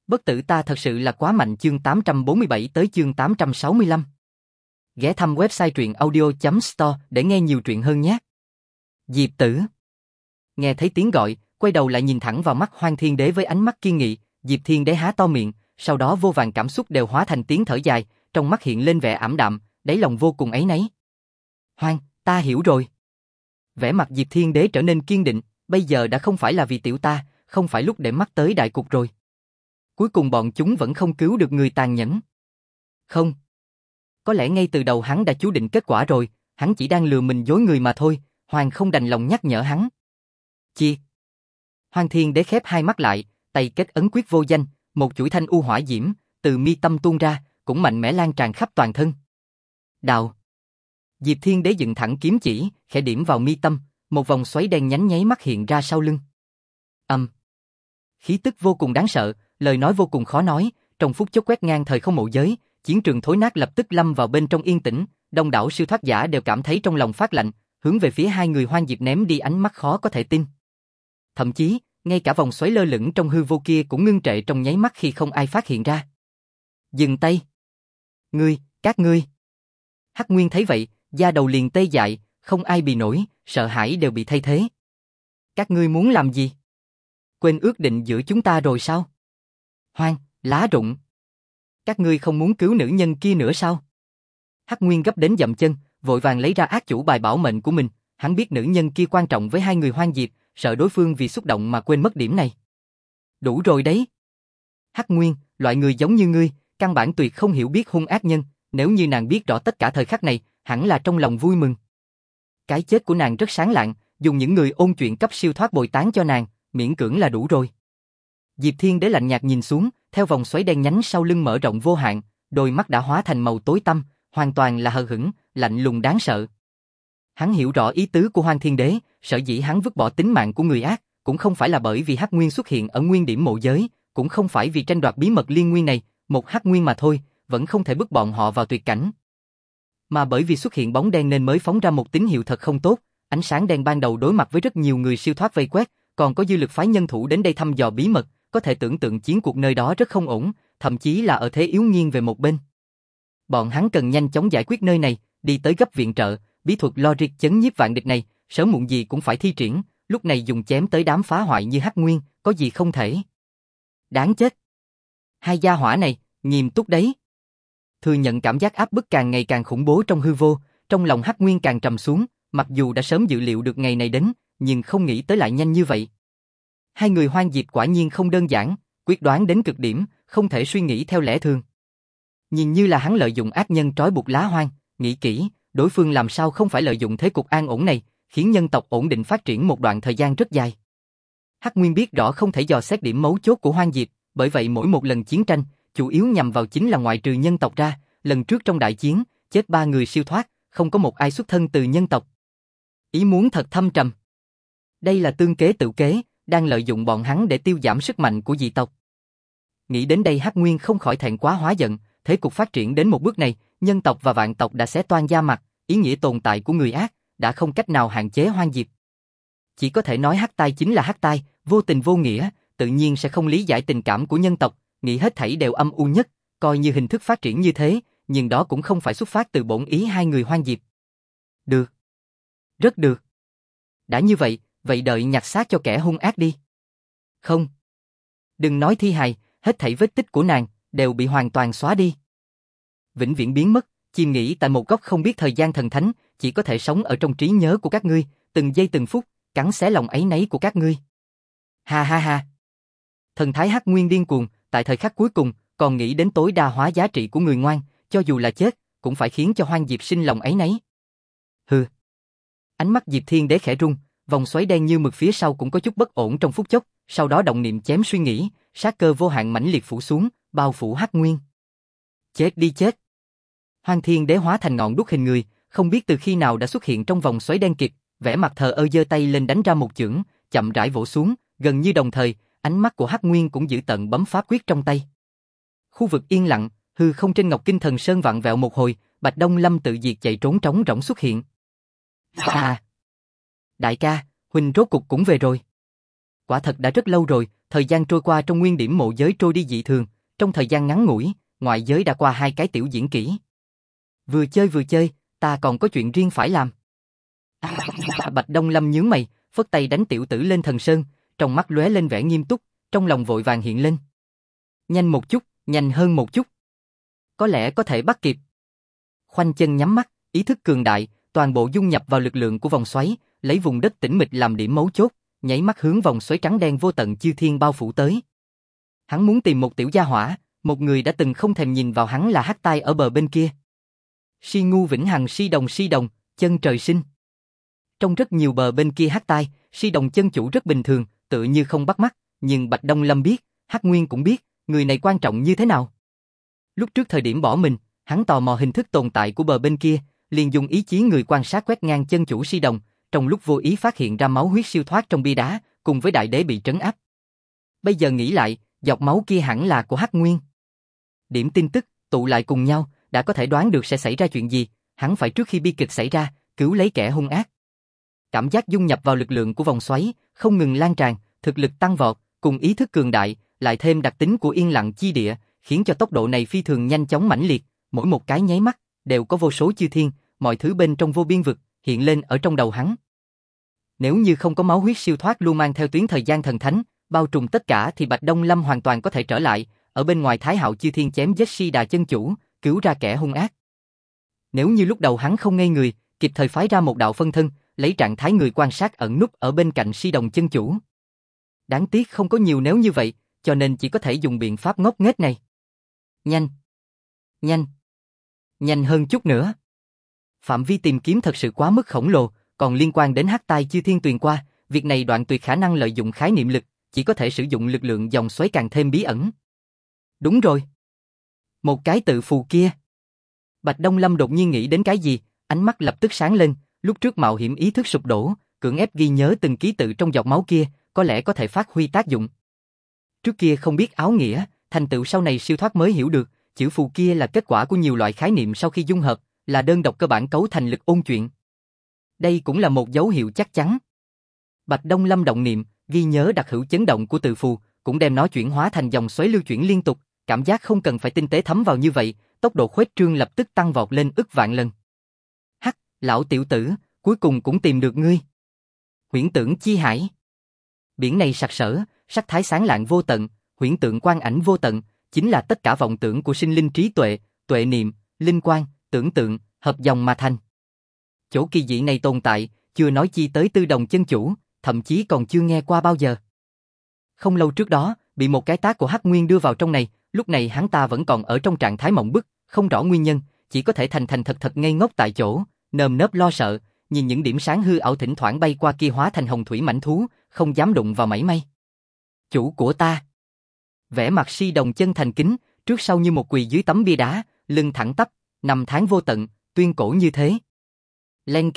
Bất tử ta thật sự là quá mạnh. Chương 847 tới chương 865. Ghé thăm website truyện audio.store để nghe nhiều truyện hơn nhé. Diệp Tử. Nghe thấy tiếng gọi, quay đầu lại nhìn thẳng vào mắt Hoang Thiên Đế với ánh mắt kiên nghị. Diệp Thiên Đế há to miệng, sau đó vô vàn cảm xúc đều hóa thành tiếng thở dài, trong mắt hiện lên vẻ ảm đạm, đáy lòng vô cùng áy náy. Hoang, ta hiểu rồi. Vẻ mặt Diệp Thiên Đế trở nên kiên định, bây giờ đã không phải là vì tiểu ta, không phải lúc để mắt tới đại cục rồi. Cuối cùng bọn chúng vẫn không cứu được người tàn nhẫn. Không. Có lẽ ngay từ đầu hắn đã chú định kết quả rồi, hắn chỉ đang lừa mình dối người mà thôi. Hoàng không đành lòng nhắc nhở hắn. Chi? Hoang Thiên Đế khép hai mắt lại, tay kết ấn quyết vô danh, một chuỗi thanh u hỏa diễm từ mi tâm tuôn ra, cũng mạnh mẽ lan tràn khắp toàn thân. Đào. Diệp Thiên Đế dựng thẳng kiếm chỉ, khẽ điểm vào mi tâm, một vòng xoáy đen nhánh nháy mắt hiện ra sau lưng. Khí tức vô cùng đáng sợ, lời nói vô cùng khó nói, trong phút chốc quét ngang thời không mộ giới, chiến trường thối nát lập tức lâm vào bên trong yên tĩnh, đông đảo siêu thoát giả đều cảm thấy trong lòng phát lạnh, hướng về phía hai người Hoang Diệp ném đi ánh mắt khó có thể tin. Thậm chí, ngay cả vòng xoáy lơ lửng trong hư vô kia cũng ngưng trệ trong nháy mắt khi không ai phát hiện ra. Dừng tay. Các ngươi. Hắc Nguyên thấy vậy, da đầu liền tê dại, không ai bì nổi, sợ hãi đều bị thay thế. Các ngươi muốn làm gì? Quên ước định giữa chúng ta rồi sao? Hoang, lá rụng. Các ngươi không muốn cứu nữ nhân kia nữa sao? Hắc Nguyên gấp đến dậm chân, vội vàng lấy ra ác chủ bài bảo mệnh của mình, hắn biết nữ nhân kia quan trọng với hai người Hoang Diệp, sợ đối phương vì xúc động mà quên mất điểm này. Đủ rồi đấy. Hắc Nguyên, loại người giống như ngươi, căn bản tuyệt không hiểu biết hung ác nhân, nếu như nàng biết rõ tất cả thời khắc này, hẳn là trong lòng vui mừng. Cái chết của nàng rất sáng lạng, dùng những người ôn chuyện cấp siêu thoát bồi táng cho nàng, miễn cưỡng là đủ rồi. Diệp Thiên Đế lạnh nhạt nhìn xuống, theo vòng xoáy đen nhánh sau lưng mở rộng vô hạn, đôi mắt đã hóa thành màu tối tăm, hoàn toàn là hờ hững, lạnh lùng đáng sợ. Hắn hiểu rõ ý tứ của Hoang Thiên Đế, sở dĩ hắn vứt bỏ tính mạng của người ác, cũng không phải là bởi vì Hắc Nguyên xuất hiện ở nguyên điểm mộ giới, cũng không phải vì tranh đoạt bí mật liên nguyên này, một Hắc Nguyên mà thôi, vẫn không thể bức bọn họ vào tuyệt cảnh. Mà bởi vì xuất hiện bóng đen nên mới phóng ra một tín hiệu thật không tốt, ánh sáng đen ban đầu đối mặt với rất nhiều người siêu thoát vây quét, còn có dư lực phái nhân thủ đến đây thăm dò bí mật, có thể tưởng tượng chiến cuộc nơi đó rất không ổn, thậm chí là ở thế yếu nghiêng về một bên. Bọn hắn cần nhanh chóng giải quyết nơi này, đi tới gấp viện trợ, bí thuật logic chấn nhiếp vạn địch này, sớm muộn gì cũng phải thi triển, lúc này dùng chém tới đám phá hoại như Hắc Nguyên, có gì không thể. Đáng chết. Hai gia hỏa này, nghiêm túc đấy. Thừa nhận cảm giác áp bức càng ngày càng khủng bố trong hư vô, trong lòng Hắc Nguyên càng trầm xuống, mặc dù đã sớm dự liệu được ngày này đến, nhưng không nghĩ tới lại nhanh như vậy. Hai người Hoang Diệp quả nhiên không đơn giản, quyết đoán đến cực điểm, không thể suy nghĩ theo lẽ thường. Nhìn như là hắn lợi dụng ác nhân trói buộc Lá Hoang, nghĩ kỹ, đối phương làm sao không phải lợi dụng thế cục an ổn này, khiến nhân tộc ổn định phát triển một đoạn thời gian rất dài. Hắc Nguyên biết rõ không thể dò xét điểm mấu chốt của Hoang Diệp, bởi vậy mỗi một lần chiến tranh, chủ yếu nhằm vào chính là ngoại trừ nhân tộc ra, lần trước trong đại chiến, chết 3 người siêu thoát, không có một ai xuất thân từ nhân tộc. Ý muốn thật thâm trầm. Đây là tương kế tự kế, đang lợi dụng bọn hắn để tiêu giảm sức mạnh của dị tộc. Nghĩ đến đây Hắc Nguyên không khỏi thẹn quá hóa giận, thế cục phát triển đến một bước này, nhân tộc và vạn tộc đã xé toang da mặt, ý nghĩa tồn tại của người ác, đã không cách nào hạn chế Hoang Diệp. Chỉ có thể nói Hắc Tai chính là Hắc Tai, vô tình vô nghĩa, tự nhiên sẽ không lý giải tình cảm của nhân tộc, nghĩ hết thảy đều âm u nhất, coi như hình thức phát triển như thế, nhưng đó cũng không phải xuất phát từ bổn ý hai người Hoang Diệp. Được. Rất được. Đã như vậy, vậy đợi nhặt xác cho kẻ hung ác đi. Không. Đừng nói thi hài, hết thảy vết tích của nàng, đều bị hoàn toàn xóa đi. Vĩnh viễn biến mất, chìm nghỉ tại một góc không biết thời gian thần thánh, chỉ có thể sống ở trong trí nhớ của các ngươi, từng giây từng phút, cắn xé lòng áy náy của các ngươi. Ha ha ha. Thần thái Hắc Nguyên điên cuồng, tại thời khắc cuối cùng, còn nghĩ đến tối đa hóa giá trị của người ngoan, cho dù là chết, cũng phải khiến cho Hoang Diệp sinh lòng áy náy. Hừ. Ánh mắt Diệp Thiên Đế khẽ rung, vòng xoáy đen như mực phía sau cũng có chút bất ổn trong phút chốc, sau đó động niệm chém suy nghĩ, sát cơ vô hạn mãnh liệt phủ xuống, bao phủ Hắc Nguyên. Chết đi chết. Hoang Thiên Đế hóa thành ngọn đuốc hình người, không biết từ khi nào đã xuất hiện trong vòng xoáy đen kịt, vẻ mặt thờ ơ giơ tay lên đánh ra một chưởng, chậm rãi vỗ xuống, gần như đồng thời, ánh mắt của Hắc Nguyên cũng giữ tận bấm pháp quyết trong tay. Khu vực yên lặng, hư không trên Ngọc Kinh Thần Sơn vặn vẹo một hồi, Bạch Đông Lâm tự diệt chạy trốn trống rỗng xuất hiện. À! Đại ca, huynh rốt cục cũng về rồi. Quả thật đã rất lâu rồi, thời gian trôi qua trong nguyên điểm mộ giới trôi đi dị thường, trong thời gian ngắn ngủi, ngoại giới đã qua 2 cái tiểu diễn kỹ. Vừa chơi, ta còn có chuyện riêng phải làm. Bạch Đông Lâm nhướng mày, phất tay đánh tiểu tử lên thần sơn, trong mắt lóe lên vẻ nghiêm túc, trong lòng vội vàng hiện lên. Nhanh một chút, nhanh hơn một chút. Có lẽ có thể bắt kịp. Khoanh chân nhắm mắt, ý thức cường đại, toàn bộ dung nhập vào lực lượng của vòng xoáy, lấy vùng đất tĩnh mịch làm điểm mấu chốt, nháy mắt hướng vòng xoáy trắng đen vô tận chư thiên bao phủ tới. Hắn muốn tìm một tiểu gia hỏa, một người đã từng không thèm nhìn vào hắn là hắc tai ở bờ bên kia. Si ngu vĩnh hằng si đồng, chân trời sinh. Trong rất nhiều bờ bên kia hắc tai, si đồng chân chủ rất bình thường, tựa như không bắt mắt, nhưng Bạch Đông Lâm biết, Hắc Nguyên cũng biết, người này quan trọng như thế nào. Lúc trước thời điểm bỏ mình, hắn tò mò hình thức tồn tại của bờ bên kia, liền dùng ý chí người quan sát quét ngang chân chủ si đồng, trong lúc vô ý phát hiện ra máu huyết siêu thoát trong bia đá, cùng với đại đế bị trấn áp. Bây giờ nghĩ lại, giọt máu kia hẳn là của Hắc Nguyên. Điểm tin tức, tụ lại cùng nhau, đã có thể đoán được sẽ xảy ra chuyện gì, hắn phải trước khi bi kịch xảy ra, cứu lấy kẻ hung ác. Cảm giác dung nhập vào lực lượng của vòng xoáy, không ngừng lan tràn, thực lực tăng vọt, cùng ý thức cường đại, lại thêm đặc tính của yên lặng chi địa, khiến cho tốc độ này phi thường nhanh chóng mãnh liệt, mỗi một cái nháy mắt, đều có vô số chư thiên, mọi thứ bên trong vô biên vực, hiện lên ở trong đầu hắn. Nếu như không có máu huyết siêu thoát lưu mang theo tuyến thời gian thần thánh, bao trùm tất cả thì Bạch Đông Lâm hoàn toàn có thể trở lại, ở bên ngoài Thái Hạo chư thiên chém giết Si Đà chân chủ, cứu ra kẻ hung ác. Nếu như lúc đầu hắn không ngây người, kịp thời phái ra một đạo phân thân, lấy trạng thái người quan sát ẩn núp ở bên cạnh Si Đồng chân chủ. Đáng tiếc không có nhiều nếu như vậy, cho nên chỉ có thể dùng biện pháp ngốc nghếch này. Nhanh hơn chút nữa. Phạm vi tìm kiếm thật sự quá mức khổng lồ, còn liên quan đến hắc tai chư thiên tuyền qua, việc này đoạn tuyệt khả năng lợi dụng khái niệm lực, chỉ có thể sử dụng lực lượng dòng xoáy càng thêm bí ẩn. Đúng rồi. Một cái tự phù kia. Bạch Đông Lâm đột nhiên nghĩ đến cái gì, ánh mắt lập tức sáng lên, lúc trước mạo hiểm ý thức sụp đổ, cưỡng ép ghi nhớ từng ký tự trong giọt máu kia, có lẽ có thể phát huy tác dụng. Trước kia không biết áo nghĩa, thành tựu sau này siêu thoát mới hiểu được, chữ phù kia là kết quả của nhiều loại khái niệm sau khi dung hợp, là đơn độc cơ bản cấu thành lực ôn chuyện. Đây cũng là một dấu hiệu chắc chắn. Bạch Đông Lâm động niệm, ghi nhớ đặc hữu chấn động của từ phù, cũng đem nó chuyển hóa thành dòng xoáy lưu chuyển liên tục, cảm giác không cần phải tinh tế thấm vào như vậy, tốc độ khuếch trương lập tức tăng vọt lên ức vạn lần. Hắc, lão tiểu tử, cuối cùng cũng tìm được ngươi. Huyễn tưởng chi hải. Biển này sặc sỡ, sắc thái sáng lạng vô tận, huyễn tượng quang ảnh vô tận, chính là tất cả vọng tưởng của sinh linh trí tuệ, tuệ niệm, linh quang, tưởng tượng, hợp dòng mà thành. Chỗ kỳ dị này tồn tại, chưa nói chi tới Tư Đồng chân chủ, thậm chí còn chưa nghe qua bao giờ. Không lâu trước đó, bị một cái tác của Hắc Nguyên đưa vào trong này, lúc này hắn ta vẫn còn ở trong trạng thái mộng bức, không rõ nguyên nhân, chỉ có thể thành thật ngây ngốc tại chỗ, nơm nớp lo sợ, nhìn những điểm sáng hư ảo thỉnh thoảng bay qua kia hóa thành hồng thủy mãnh thú, không dám đụng vào mảy may. Chủ của ta. Vẻ mặt Si Đồng chân thành kính, trước sau như một quỳ dưới tấm bia đá, lưng thẳng tắp, năm tháng vô tận, tuyên cổ như thế. Len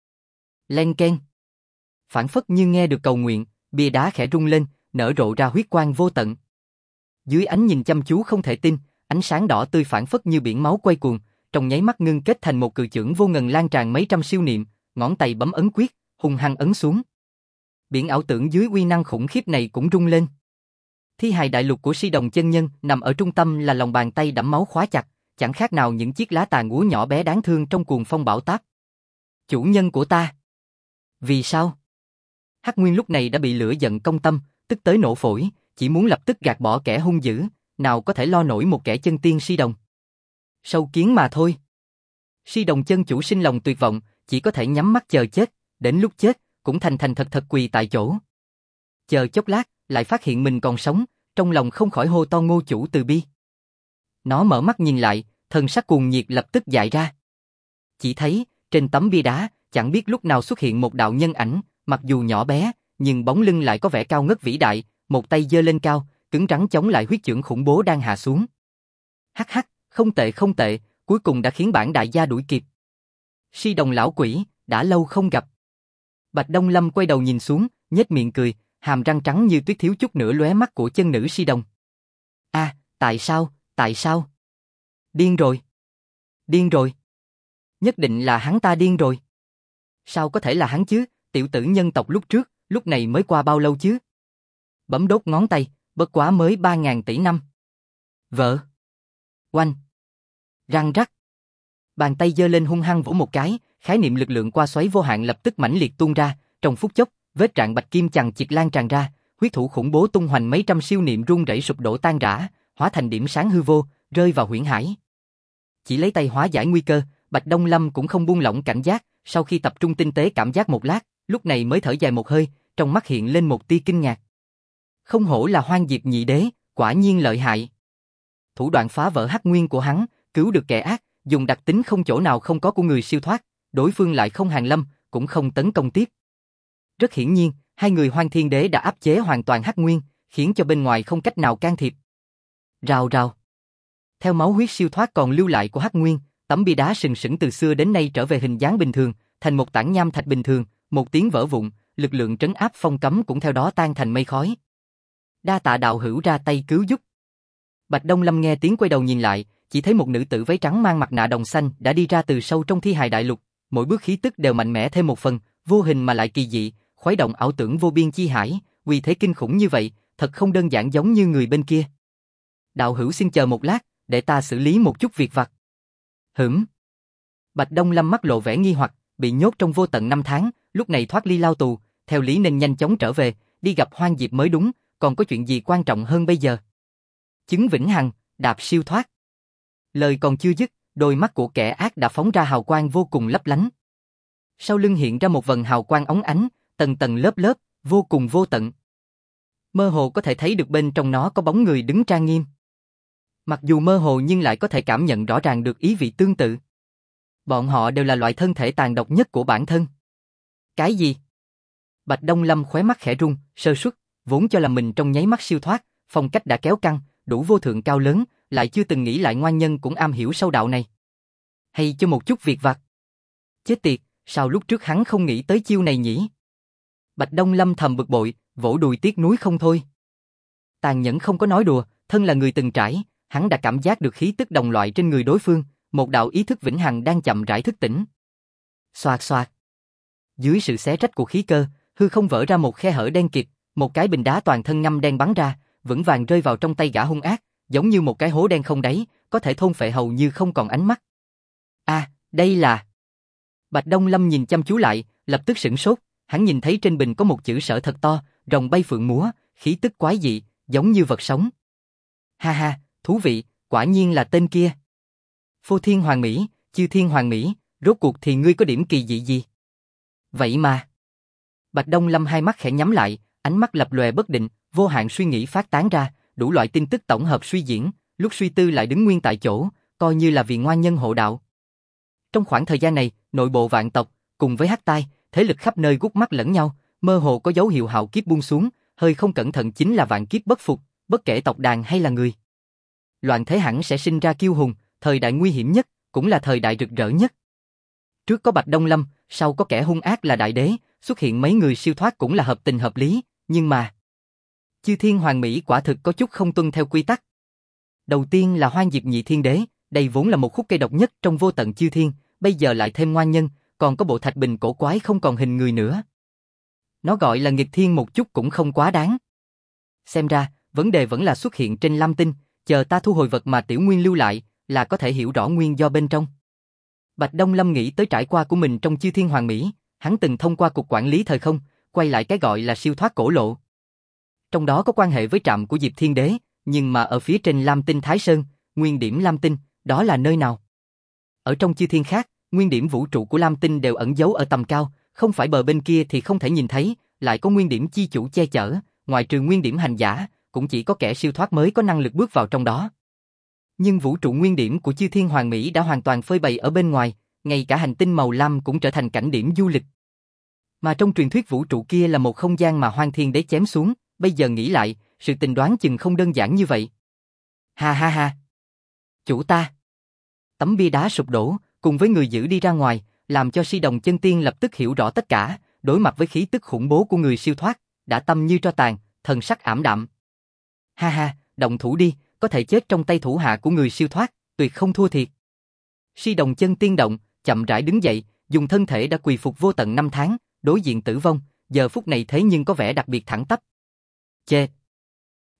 keng. Phảng phất như nghe được cầu nguyện, bia đá khẽ rung lên, nở rộ ra huyết quang vô tận. Dưới ánh nhìn chăm chú không thể tin, ánh sáng đỏ tươi phảng phất như biển máu quay cuồng, trong nháy mắt ngưng kết thành một cự chưởng vô ngần lan tràn mấy trăm siêu niệm, ngón tay bấm ấn quyết, hung hăng ấn xuống. Biển ảo tưởng dưới uy năng khủng khiếp này cũng rung lên. Thi hài đại lục của Si Đồng chân nhân nằm ở trung tâm là lòng bàn tay đẫm máu khóa chặt, chẳng khác nào những chiếc lá tàn úa nhỏ bé đáng thương trong cuồng phong bão táp. Chủ nhân của ta. Vì sao? Hắc Nguyên lúc này đã bị lửa giận công tâm, tức tới nổ phổi, chỉ muốn lập tức gạt bỏ kẻ hung dữ, nào có thể lo nổi một kẻ chân tiên Si Đồng. Sâu kiến mà thôi. Si Đồng chân chủ sinh lòng tuyệt vọng, chỉ có thể nhắm mắt chờ chết, đến lúc chết, cũng thành thật quỳ tại chỗ. Chờ chốc lát, lại phát hiện mình còn sống, trong lòng không khỏi hô to Ngô chủ từ bi. Nó mở mắt nhìn lại, thần sắc cuồng nhiệt lập tức dại ra. Chỉ thấy, trên tấm bia đá, chẳng biết lúc nào xuất hiện một đạo nhân ảnh, mặc dù nhỏ bé, nhưng bóng lưng lại có vẻ cao ngất vĩ đại, một tay giơ lên cao, cứng rắn chống lại huyết chưởng khủng bố đang hạ xuống. Hắc hắc, không tệ, cuối cùng đã khiến bản đại gia đuổi kịp. Si Đồng lão quỷ, đã lâu không gặp. Bạch Đông Lâm quay đầu nhìn xuống, nhếch miệng cười, hàm răng trắng như tuyết thiếu chút nữa lóe mắt của chân nữ Si Đồng. À, tại sao? Điên rồi. Nhất định là hắn ta điên rồi. Sao có thể là hắn chứ, tiểu tử nhân tộc lúc trước, lúc này mới qua bao lâu chứ? bấm đốt ngón tay, bất quá mới 3.000 tỷ năm. Vợ. Oanh. Răng rắc. Bàn tay giơ lên hung hăng vỗ một cái, khái niệm lực lượng qua xoáy vô hạn lập tức mãnh liệt tuôn ra, trong phút chốc, vết rạn bạch kim chằng chịt lan tràn ra, huyết thủ khủng bố tung hoành mấy trăm siêu niệm rung rẩy sụp đổ tan rã, hóa thành điểm sáng hư vô, rơi vào huyễn hải. Chỉ lấy tay hóa giải nguy cơ, Bạch Đông Lâm cũng không buông lỏng cảnh giác, sau khi tập trung tinh tế cảm giác một lát, lúc này mới thở dài một hơi, trong mắt hiện lên một tia kinh ngạc. Không hổ là Hoang Diệp Nhị Đế, quả nhiên lợi hại. Thủ đoạn phá vỡ hắc nguyên của hắn, cứu được kẻ ác, dùng đặc tính không chỗ nào không có của người siêu thoát, đối phương lại không hàng lâm, cũng không tấn công tiếp. Rất hiển nhiên, hai người Hoang Thiên Đế đã áp chế hoàn toàn hắc nguyên, khiến cho bên ngoài không cách nào can thiệp. Rào rào. Theo máu huyết siêu thoát còn lưu lại của hắc nguyên, tấm bia đá sừng sững từ xưa đến nay trở về hình dáng bình thường, thành một tảng nham thạch bình thường, một tiếng vỡ vụn, lực lượng trấn áp phong cấm cũng theo đó tan thành mây khói. Đa tạ đạo hữu ra tay cứu giúp. Bạch Đông Lâm nghe tiếng quay đầu nhìn lại, chỉ thấy một nữ tử váy trắng mang mặt nạ đồng xanh đã đi ra từ sâu trong thi hài đại lục, mỗi bước khí tức đều mạnh mẽ thêm một phần, vô hình mà lại kỳ dị, khuấy động ảo tưởng vô biên chi hải, uy thế kinh khủng như vậy, thật không đơn giản giống như người bên kia. Đạo hữu xin chờ một lát, để ta xử lý một chút việc vặt. Hửm. Bạch Đông Lâm mắt lộ vẻ nghi hoặc, bị nhốt trong vô tận 5 tháng, lúc này thoát ly lao tù, theo lý nên nhanh chóng trở về, đi gặp Hoang Diệp mới đúng, còn có chuyện gì quan trọng hơn bây giờ? Chứng vĩnh hằng, đạp siêu thoát. Lời còn chưa dứt, đôi mắt của kẻ ác đã phóng ra hào quang vô cùng lấp lánh. Sau lưng hiện ra một vầng hào quang óng ánh, tầng tầng lớp lớp, vô cùng vô tận. Mơ hồ có thể thấy được bên trong nó có bóng người đứng trang nghiêm. Mặc dù mơ hồ nhưng lại có thể cảm nhận rõ ràng được ý vị tương tự. Bọn họ đều là loại thân thể tàn độc nhất của bản thân. Cái gì? Bạch Đông Lâm khóe mắt khẽ rung, sơ suất, vốn cho là mình trong nháy mắt siêu thoát, phong cách đã kéo căng, đủ vô thượng cao lớn, lại chưa từng nghĩ lại ngoan nhân cũng am hiểu sâu đạo này. Hay cho một chút việc vặt. Chết tiệt, sao lúc trước hắn không nghĩ tới chiêu này nhỉ? Bạch Đông Lâm thầm bực bội, vỗ đùi tiếc nuối không thôi. Tàn nhẫn không có nói đùa, thân là người từng trải, hắn đã cảm giác được khí tức đồng loại trên người đối phương, một đạo ý thức vĩnh hằng đang chậm rãi thức tỉnh. Xoạt xoạt. Dưới sự xé rách của khí cơ, hư không vỡ ra một khe hở đen kịt, một cái bình đá toàn thân ngăm đen bắn ra, vững vàng rơi vào trong tay gã hung ác, giống như một cái hố đen không đáy, có thể thôn phệ hầu như không còn ánh mắt. Đây là... Bạch Đông Lâm nhìn chăm chú lại, lập tức sửng sốt, hắn nhìn thấy trên bình có một chữ Sở thật to, rồng bay phượng múa, khí tức quái dị, giống như vật sống. Ha ha, thú vị, quả nhiên là tên kia. Phô Thiên Hoàng Mỹ, Chư Thiên Hoàng Mỹ, rốt cuộc thì ngươi có điểm kỳ dị gì? Vậy mà... Bạch Đông Lâm hai mắt khẽ nhắm lại, ánh mắt lập lòe bất định, vô hạn suy nghĩ phát tán ra, đủ loại tin tức tổng hợp suy diễn, lúc suy tư lại đứng nguyên tại chỗ, coi như là vì ngoan nhân hộ đạo. Trong khoảng thời gian này, nội bộ vạn tộc, cùng với Hắc Tai, thế lực khắp nơi gút mắt lẫn nhau, mơ hồ có dấu hiệu hạo kiếp buông xuống, hơi không cẩn thận chính là vạn kiếp bất phục, bất kể tộc đàn hay là người. Loạn thế hẳn sẽ sinh ra kiêu hùng, thời đại nguy hiểm nhất, cũng là thời đại rực rỡ nhất. Trước có Bạch Đông Lâm, sau có kẻ hung ác là Đại Đế, xuất hiện mấy người siêu thoát cũng là hợp tình hợp lý, nhưng mà... Chư Thiên Hoàng Mỹ quả thực có chút không tuân theo quy tắc. Đầu tiên là Hoang Diệp Nhị Thiên Đế, đây vốn là một khúc cây độc nhất trong vô tận chư thiên, bây giờ lại thêm ngoan nhân, còn có bộ thạch bình cổ quái không còn hình người nữa. Nó gọi là nghịch thiên một chút cũng không quá đáng. Xem ra, vấn đề vẫn là xuất hiện trên Lam Tinh, chờ ta thu hồi vật mà Tiểu Nguyên lưu lại, là có thể hiểu rõ nguyên do bên trong. Bạch Đông Lâm nghĩ tới trải qua của mình trong Chư Thiên Hoàng Mỹ, hắn từng thông qua cục quản lý thời không, quay lại cái gọi là siêu thoát cổ lộ. Trong đó có quan hệ với trạm của Diệp Thiên Đế, nhưng mà ở phía trên Lam Tinh Thái Sơn, nguyên điểm Lam Tinh, đó là nơi nào? Ở trong chư thiên khác, nguyên điểm vũ trụ của Lam Tinh đều ẩn giấu ở tầm cao, không phải bờ bên kia thì không thể nhìn thấy, lại có nguyên điểm chi chủ che chở, ngoại trừ nguyên điểm hành giả, cũng chỉ có kẻ siêu thoát mới có năng lực bước vào trong đó. Nhưng vũ trụ nguyên điểm của Chư Thiên Hoàng Mỹ đã hoàn toàn phơi bày ở bên ngoài, ngay cả hành tinh màu lam cũng trở thành cảnh điểm du lịch. Mà trong truyền thuyết vũ trụ kia là một không gian mà Hoang Thiên Đế chém xuống, bây giờ nghĩ lại, sự tình đoán chừng không đơn giản như vậy. Ha ha ha. Chủ ta. Tấm bia đá sụp đổ, cùng với người giữ đi ra ngoài, làm cho Si Đồng Chân Tiên lập tức hiểu rõ tất cả, đối mặt với khí tức khủng bố của người siêu thoát, đã tâm như tro tàn, thần sắc ảm đạm. Ha ha, động thủ đi, có thể chết trong tay thủ hạ của người siêu thoát, tuyệt không thua thiệt. Si Đồng Chân Tiên động, chậm rãi đứng dậy, dùng thân thể đã quỳ phục vô tận 5 tháng, đối diện tử vong, giờ phút này thế nhưng có vẻ đặc biệt thẳng tắp. Chê,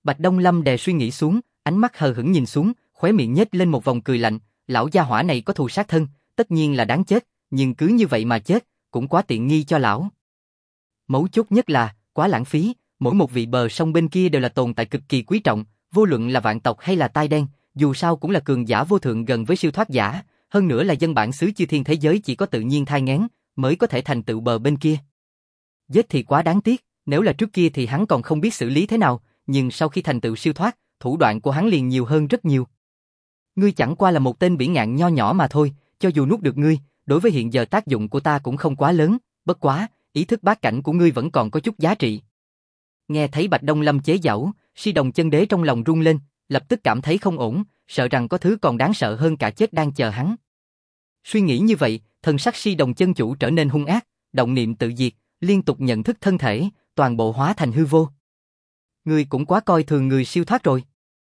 Bạch Đông Lâm đè suy nghĩ xuống, ánh mắt hờ hững nhìn xuống, khóe miệng nhếch lên một vòng cười lạnh, lão gia hỏa này có thù sát thân, tất nhiên là đáng chết, nhưng cứ như vậy mà chết, cũng quá tiện nghi cho lão. Mấu chốt nhất là, quá lãng phí, mỗi một vị bờ sông bên kia đều là tồn tại cực kỳ quý trọng, vô luận là vạn tộc hay là tai đen, dù sao cũng là cường giả vô thượng gần với siêu thoát giả, hơn nữa là dân bản xứ chư thiên thế giới chỉ có tự nhiên thai nghén, mới có thể thành tựu bờ bên kia. Giết thì quá đáng tiếc, nếu là trước kia thì hắn còn không biết xử lý thế nào, nhưng sau khi thành tựu siêu thoát, thủ đoạn của hắn liền nhiều hơn rất nhiều. Ngươi chẳng qua là một tên bỉ ngạn nho nhỏ mà thôi, cho dù nuốt được ngươi, đối với hiện giờ tác dụng của ta cũng không quá lớn, bất quá, ý thức bát cảnh của ngươi vẫn còn có chút giá trị. Nghe thấy Bạch Đông Lâm chế giễu, Si Đồng Chân Đế trong lòng run lên, lập tức cảm thấy không ổn, sợ rằng có thứ còn đáng sợ hơn cả chết đang chờ hắn. Suy nghĩ như vậy, thần sắc Si Đồng Chân Chủ trở nên hung ác, động niệm tự diệt, liên tục nhận thức thân thể, toàn bộ hóa thành hư vô. Ngươi cũng quá coi thường người siêu thoát rồi.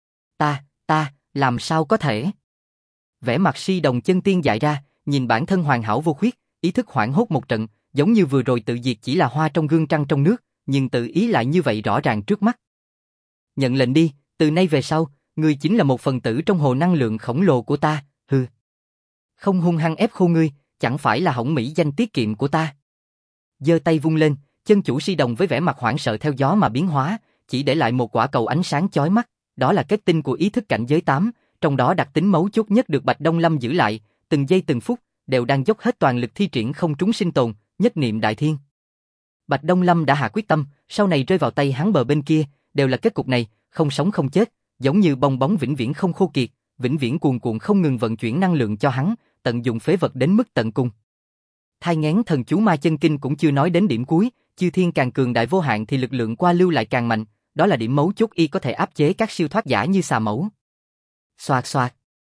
Ta, làm sao có thể? Vẻ mặt Si Đồng Chân Tiên dại ra, nhìn bản thân hoàn hảo vô khuyết, ý thức hoảng hốt một trận, giống như vừa rồi tự diệt chỉ là hoa trong gương trăng trong nước, nhưng tự ý lại như vậy rõ ràng trước mắt. Nhận lệnh đi, từ nay về sau, ngươi chính là một phần tử trong hồ năng lượng khổng lồ của ta, hừ. Không hung hăng ép khô ngươi, chẳng phải là hỏng mỹ danh tiết kiệm của ta. Giơ tay vung lên, chân chủ Si Đồng với vẻ mặt hoảng sợ theo gió mà biến hóa, chỉ để lại một quả cầu ánh sáng chói mắt, đó là kết tinh của ý thức cảnh giới 8, trong đó đặc tính mấu chốt nhất được Bạch Đông Lâm giữ lại, từng giây từng phút đều đang dốc hết toàn lực thi triển không trúng sinh tồn, nhất niệm đại thiên. Bạch Đông Lâm đã hạ quyết tâm, sau này rơi vào tay hắn bờ bên kia, đều là kết cục này, không sống không chết, giống như bong bóng vĩnh viễn không khô kiệt, vĩnh viễn cuồn cuộn không ngừng vận chuyển năng lượng cho hắn, tận dụng phế vật đến mức tận cùng. Thai nghén thần chú ma chân kinh cũng chưa nói đến điểm cuối, chư thiên càng cường đại vô hạn thì lực lượng qua lưu lại càng mạnh, đó là điểm mấu chốt y có thể áp chế các siêu thoát giả như xà mẫu. Xoạt xoạt.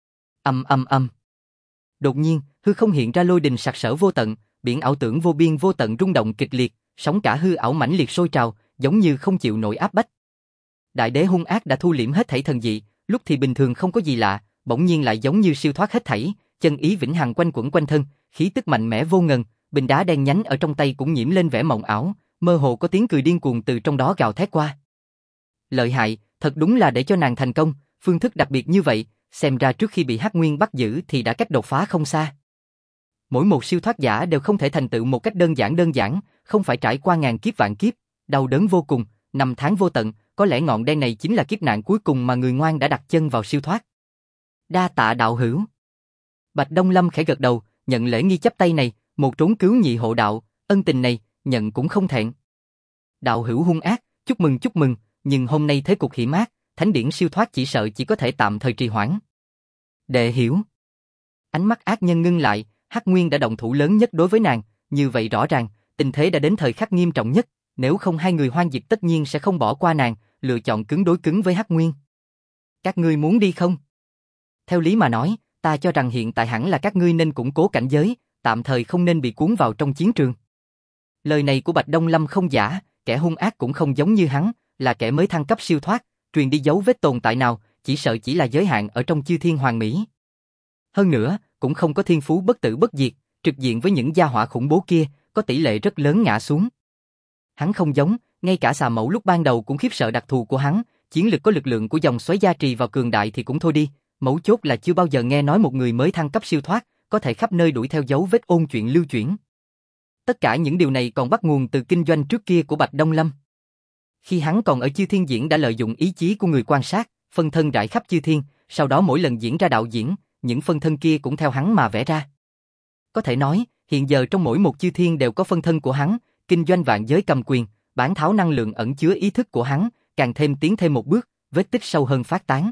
Âm. Đột nhiên, hư không hiện ra lôi đình sặc sỡ vô tận, biển ảo tưởng vô biên vô tận rung động kịch liệt, sóng cả hư ảo mãnh liệt sôi trào, giống như không chịu nổi áp bách. Đại đế hung ác đã thu liễm hết thảy thần dị, lúc thì bình thường không có gì lạ, bỗng nhiên lại giống như siêu thoát hết thảy, chân ý vĩnh hằng quanh quẩn quanh thân, khí tức mạnh mẽ vô ngần, bình đá đen nhánh ở trong tay cũng nhiễm lên vẻ mộng ảo, mơ hồ có tiếng cười điên cuồng từ trong đó gào thét qua. Lợi hại, thật đúng là để cho nàng thành công, phương thức đặc biệt như vậy, xem ra trước khi bị Hắc Nguyên bắt giữ thì đã cách đột phá không xa. Mỗi một siêu thoát giả đều không thể thành tựu một cách đơn giản, không phải trải qua ngàn kiếp vạn kiếp, đau đớn vô cùng, năm tháng vô tận, có lẽ ngọn đen này chính là kiếp nạn cuối cùng mà người ngoan đã đặt chân vào siêu thoát. Đa tạ đạo hữu. Bạch Đông Lâm khẽ gật đầu, nhận lễ nghi chắp tay này, một trốn cứu nhị hộ đạo, ân tình này, nhận cũng không thẹn. Đạo hữu hung ác, chúc mừng, nhưng hôm nay thế cục hiểm ác, thánh điển siêu thoát chỉ sợ chỉ có thể tạm thời trì hoãn. Đệ hiểu. Ánh mắt ác nhân ngưng lại, Hắc Nguyên đã động thủ lớn nhất đối với nàng, như vậy rõ ràng, tình thế đã đến thời khắc nghiêm trọng nhất, nếu không hai người hoang diệt tất nhiên sẽ không bỏ qua nàng, lựa chọn cứng đối cứng với Hắc Nguyên. Các ngươi muốn đi không? Theo lý mà nói, ta cho rằng hiện tại hẳn là các ngươi nên củng cố cảnh giới, tạm thời không nên bị cuốn vào trong chiến trường. Lời này của Bạch Đông Lâm không giả, kẻ hung ác cũng không giống như hắn, là kẻ mới thăng cấp siêu thoát, truyền đi dấu vết tồn tại nào, chỉ sợ chỉ là giới hạn ở trong chư thiên hoàng mỹ. Hơn nữa, cũng không có thiên phú bất tử bất diệt, trực diện với những gia hỏa khủng bố kia, có tỷ lệ rất lớn ngã xuống. Hắn không giống, ngay cả xà mẫu lúc ban đầu cũng khiếp sợ đặc thù của hắn, chiến lực có lực lượng của dòng xoáy gia trì vào cường đại thì cũng thôi đi, mấu chốt là chưa bao giờ nghe nói một người mới thăng cấp siêu thoát, có thể khắp nơi đuổi theo dấu vết ôn chuyện lưu chuyển. Tất cả những điều này còn bắt nguồn từ kinh doanh trước kia của Bạch Đông Lâm. Khi hắn còn ở chư thiên diễn đã lợi dụng ý chí của người quan sát, phân thân rải khắp chư thiên, sau đó mỗi lần diễn ra đạo diễn, những phân thân kia cũng theo hắn mà vẽ ra. Có thể nói, hiện giờ trong mỗi một chư thiên đều có phân thân của hắn, kinh doanh vạn giới cầm quyền, bán tháo năng lượng ẩn chứa ý thức của hắn, càng thêm tiến thêm một bước, vết tích sâu hơn phát tán.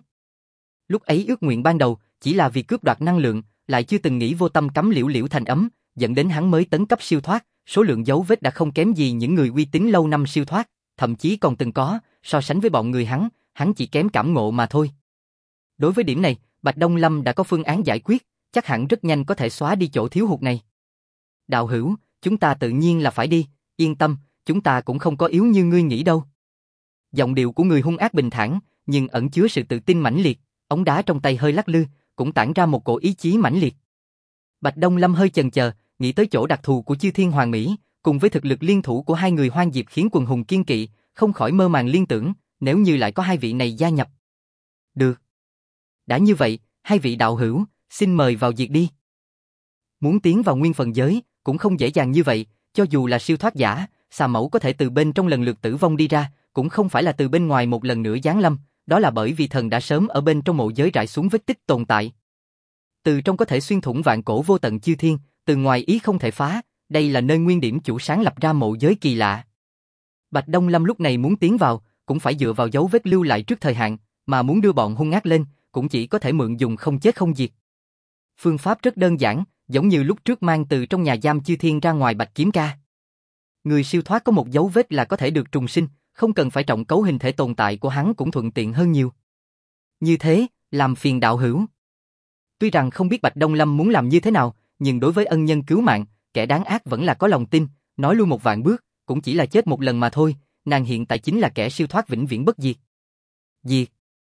Lúc ấy ước nguyện ban đầu chỉ là vì cướp đoạt năng lượng, lại chưa từng nghĩ vô tâm cắm liễu liễu thành ấm, dẫn đến hắn mới tấn cấp siêu thoát, số lượng dấu vết đã không kém gì những người uy tín lâu năm siêu thoát, thậm chí còn từng có, so sánh với bọn người hắn chỉ kém cảm ngộ mà thôi. Đối với điểm này, Bạch Đông Lâm đã có phương án giải quyết, chắc hẳn rất nhanh có thể xóa đi chỗ thiếu hụt này. Đạo hữu, chúng ta tự nhiên là phải đi, yên tâm, chúng ta cũng không có yếu như ngươi nghĩ đâu. Giọng điệu của người hung ác bình thản, nhưng ẩn chứa sự tự tin mãnh liệt, ống đá trong tay hơi lắc lư, cũng tản ra một cổ ý chí mãnh liệt. Bạch Đông Lâm hơi chần chờ, nghĩ tới chỗ đặc thù của chư thiên hoàng mỹ, cùng với thực lực liên thủ của hai người hoang diệp khiến quần hùng kiên kỵ, không khỏi mơ màng liên tưởng, nếu như lại có hai vị này gia nhập. Được. Đã như vậy, hai vị đạo hữu, xin mời vào việc đi. Muốn tiến vào nguyên phần giới, cũng không dễ dàng như vậy, cho dù là siêu thoát giả, xà mẫu có thể từ bên trong lần lượt tử vong đi ra, cũng không phải là từ bên ngoài một lần nữa giáng lâm, đó là bởi vì thần đã sớm ở bên trong mộ giới rải xuống vết tích tồn tại. Từ trong có thể xuyên thủng vạn cổ vô tận chư thiên, từ ngoài ý không thể phá, đây là nơi nguyên điểm chủ sáng lập ra mộ giới kỳ lạ. Bạch Đông Lâm lúc này muốn tiến vào, cũng phải dựa vào dấu vết lưu lại trước thời hạn, mà muốn đưa bọn hung ác lên, cũng chỉ có thể mượn dùng không chết không diệt. Phương pháp rất đơn giản, giống như lúc trước mang từ trong nhà giam chư thiên ra ngoài Bạch Kiếm Ca. Người siêu thoát có một dấu vết là có thể được trùng sinh, không cần phải trọng cấu hình thể tồn tại của hắn cũng thuận tiện hơn nhiều. Như thế, làm phiền đạo hữu. Tuy rằng không biết Bạch Đông Lâm muốn làm như thế nào, nhưng đối với ân nhân cứu mạng, kẻ đáng ác vẫn là có lòng tin, nói lui một vạn bước, cũng chỉ là chết một lần mà thôi, nàng hiện tại chính là kẻ siêu thoát vĩnh viễn bất diệt. Diệt.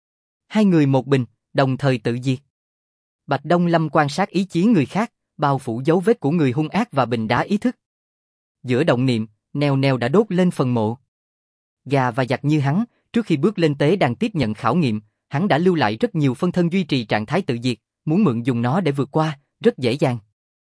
Hai người một bình, đồng thời tự diệt. Bạch Đông Lâm quan sát ý chí người khác, bao phủ dấu vết của người hung ác và bình đá ý thức. Giữa động niệm, neo neo đã đốt lên phần mộ. Gà và giặc như hắn, trước khi bước lên tế đàn tiếp nhận khảo nghiệm, hắn đã lưu lại rất nhiều phân thân duy trì trạng thái tự diệt, muốn mượn dùng nó để vượt qua, rất dễ dàng.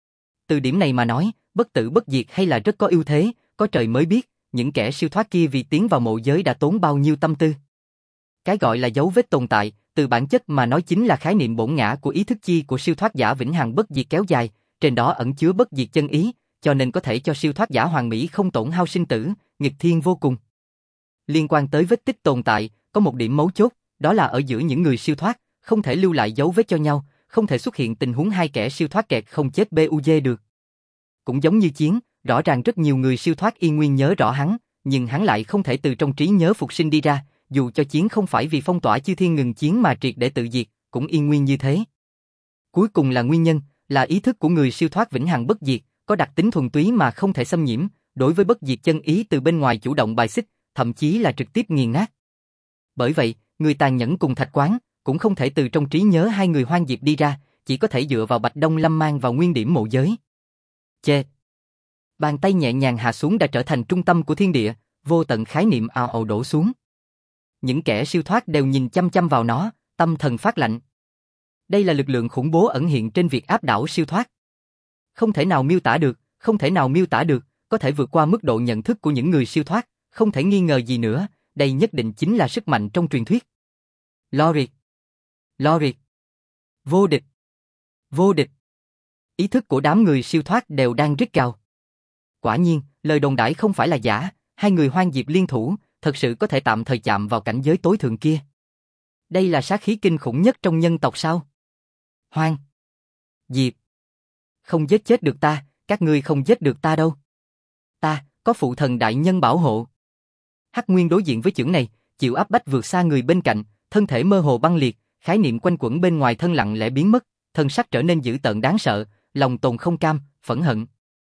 Từ điểm này mà nói, bất tử bất diệt hay là rất có ưu thế, có trời mới biết, những kẻ siêu thoát kia vì tiến vào mộ giới đã tốn bao nhiêu tâm tư. Cái gọi là dấu vết tồn tại, từ bản chất mà nói chính là khái niệm bổn ngã của ý thức chi của siêu thoát giả vĩnh hằng bất diệt kéo dài, trên đó ẩn chứa bất diệt chân ý, cho nên có thể cho siêu thoát giả hoàn mỹ không tổn hao sinh tử, nghịch thiên vô cùng. Liên quan tới vết tích tồn tại, có một điểm mấu chốt, đó là ở giữa những người siêu thoát, không thể lưu lại dấu vết cho nhau, không thể xuất hiện tình huống hai kẻ siêu thoát kẹt không chết BUG được. Cũng giống như Chiến, rõ ràng rất nhiều người siêu thoát y nguyên nhớ rõ hắn, nhưng hắn lại không thể từ trong trí nhớ phục sinh đi ra, dù cho Chiến không phải vì phong tỏa chư thiên ngừng chiến mà triệt để tự diệt, cũng y nguyên như thế. Cuối cùng là nguyên nhân, là ý thức của người siêu thoát vĩnh hằng bất diệt, có đặc tính thuần túy mà không thể xâm nhiễm, đối với bất diệt chân ý từ bên ngoài chủ động bài xích, thậm chí là trực tiếp nghiền nát. Bởi vậy, người tàn nhẫn cùng Thạch Quán cũng không thể từ trong trí nhớ hai người hoang diệp đi ra, chỉ có thể dựa vào Bạch Đông Lâm mang vào nguyên điểm mộ giới. Chê! Bàn tay nhẹ nhàng hạ xuống đã trở thành trung tâm của thiên địa, vô tận khái niệm ào ào đổ xuống. Những kẻ siêu thoát đều nhìn chăm chăm vào nó, tâm thần phát lạnh. Đây là lực lượng khủng bố ẩn hiện trên việc áp đảo siêu thoát. Không thể nào miêu tả được, không thể nào miêu tả được, có thể vượt qua mức độ nhận thức của những người siêu thoát, không thể nghi ngờ gì nữa, đây nhất định chính là sức mạnh trong truyền thuyết. Logic. Logic. Vô địch. Vô địch. Ý thức của đám người siêu thoát đều đang rít gào. Quả nhiên, lời đồn đãi không phải là giả, hai người hoang diệp liên thủ, thật sự có thể tạm thời chạm vào cảnh giới tối thượng kia. Đây là sát khí kinh khủng nhất trong nhân tộc sao? Hoang. Diệp. Không giết chết được ta, các ngươi không giết được ta đâu. Ta, có phụ thần đại nhân bảo hộ. Hắc Nguyên đối diện với chưởng này, chịu áp bách vượt xa người bên cạnh, thân thể mơ hồ băng liệt, khái niệm quanh quẩn bên ngoài thân lặng lẽ biến mất, thân sắc trở nên dữ tợn đáng sợ, lòng tồn không cam, phẫn hận.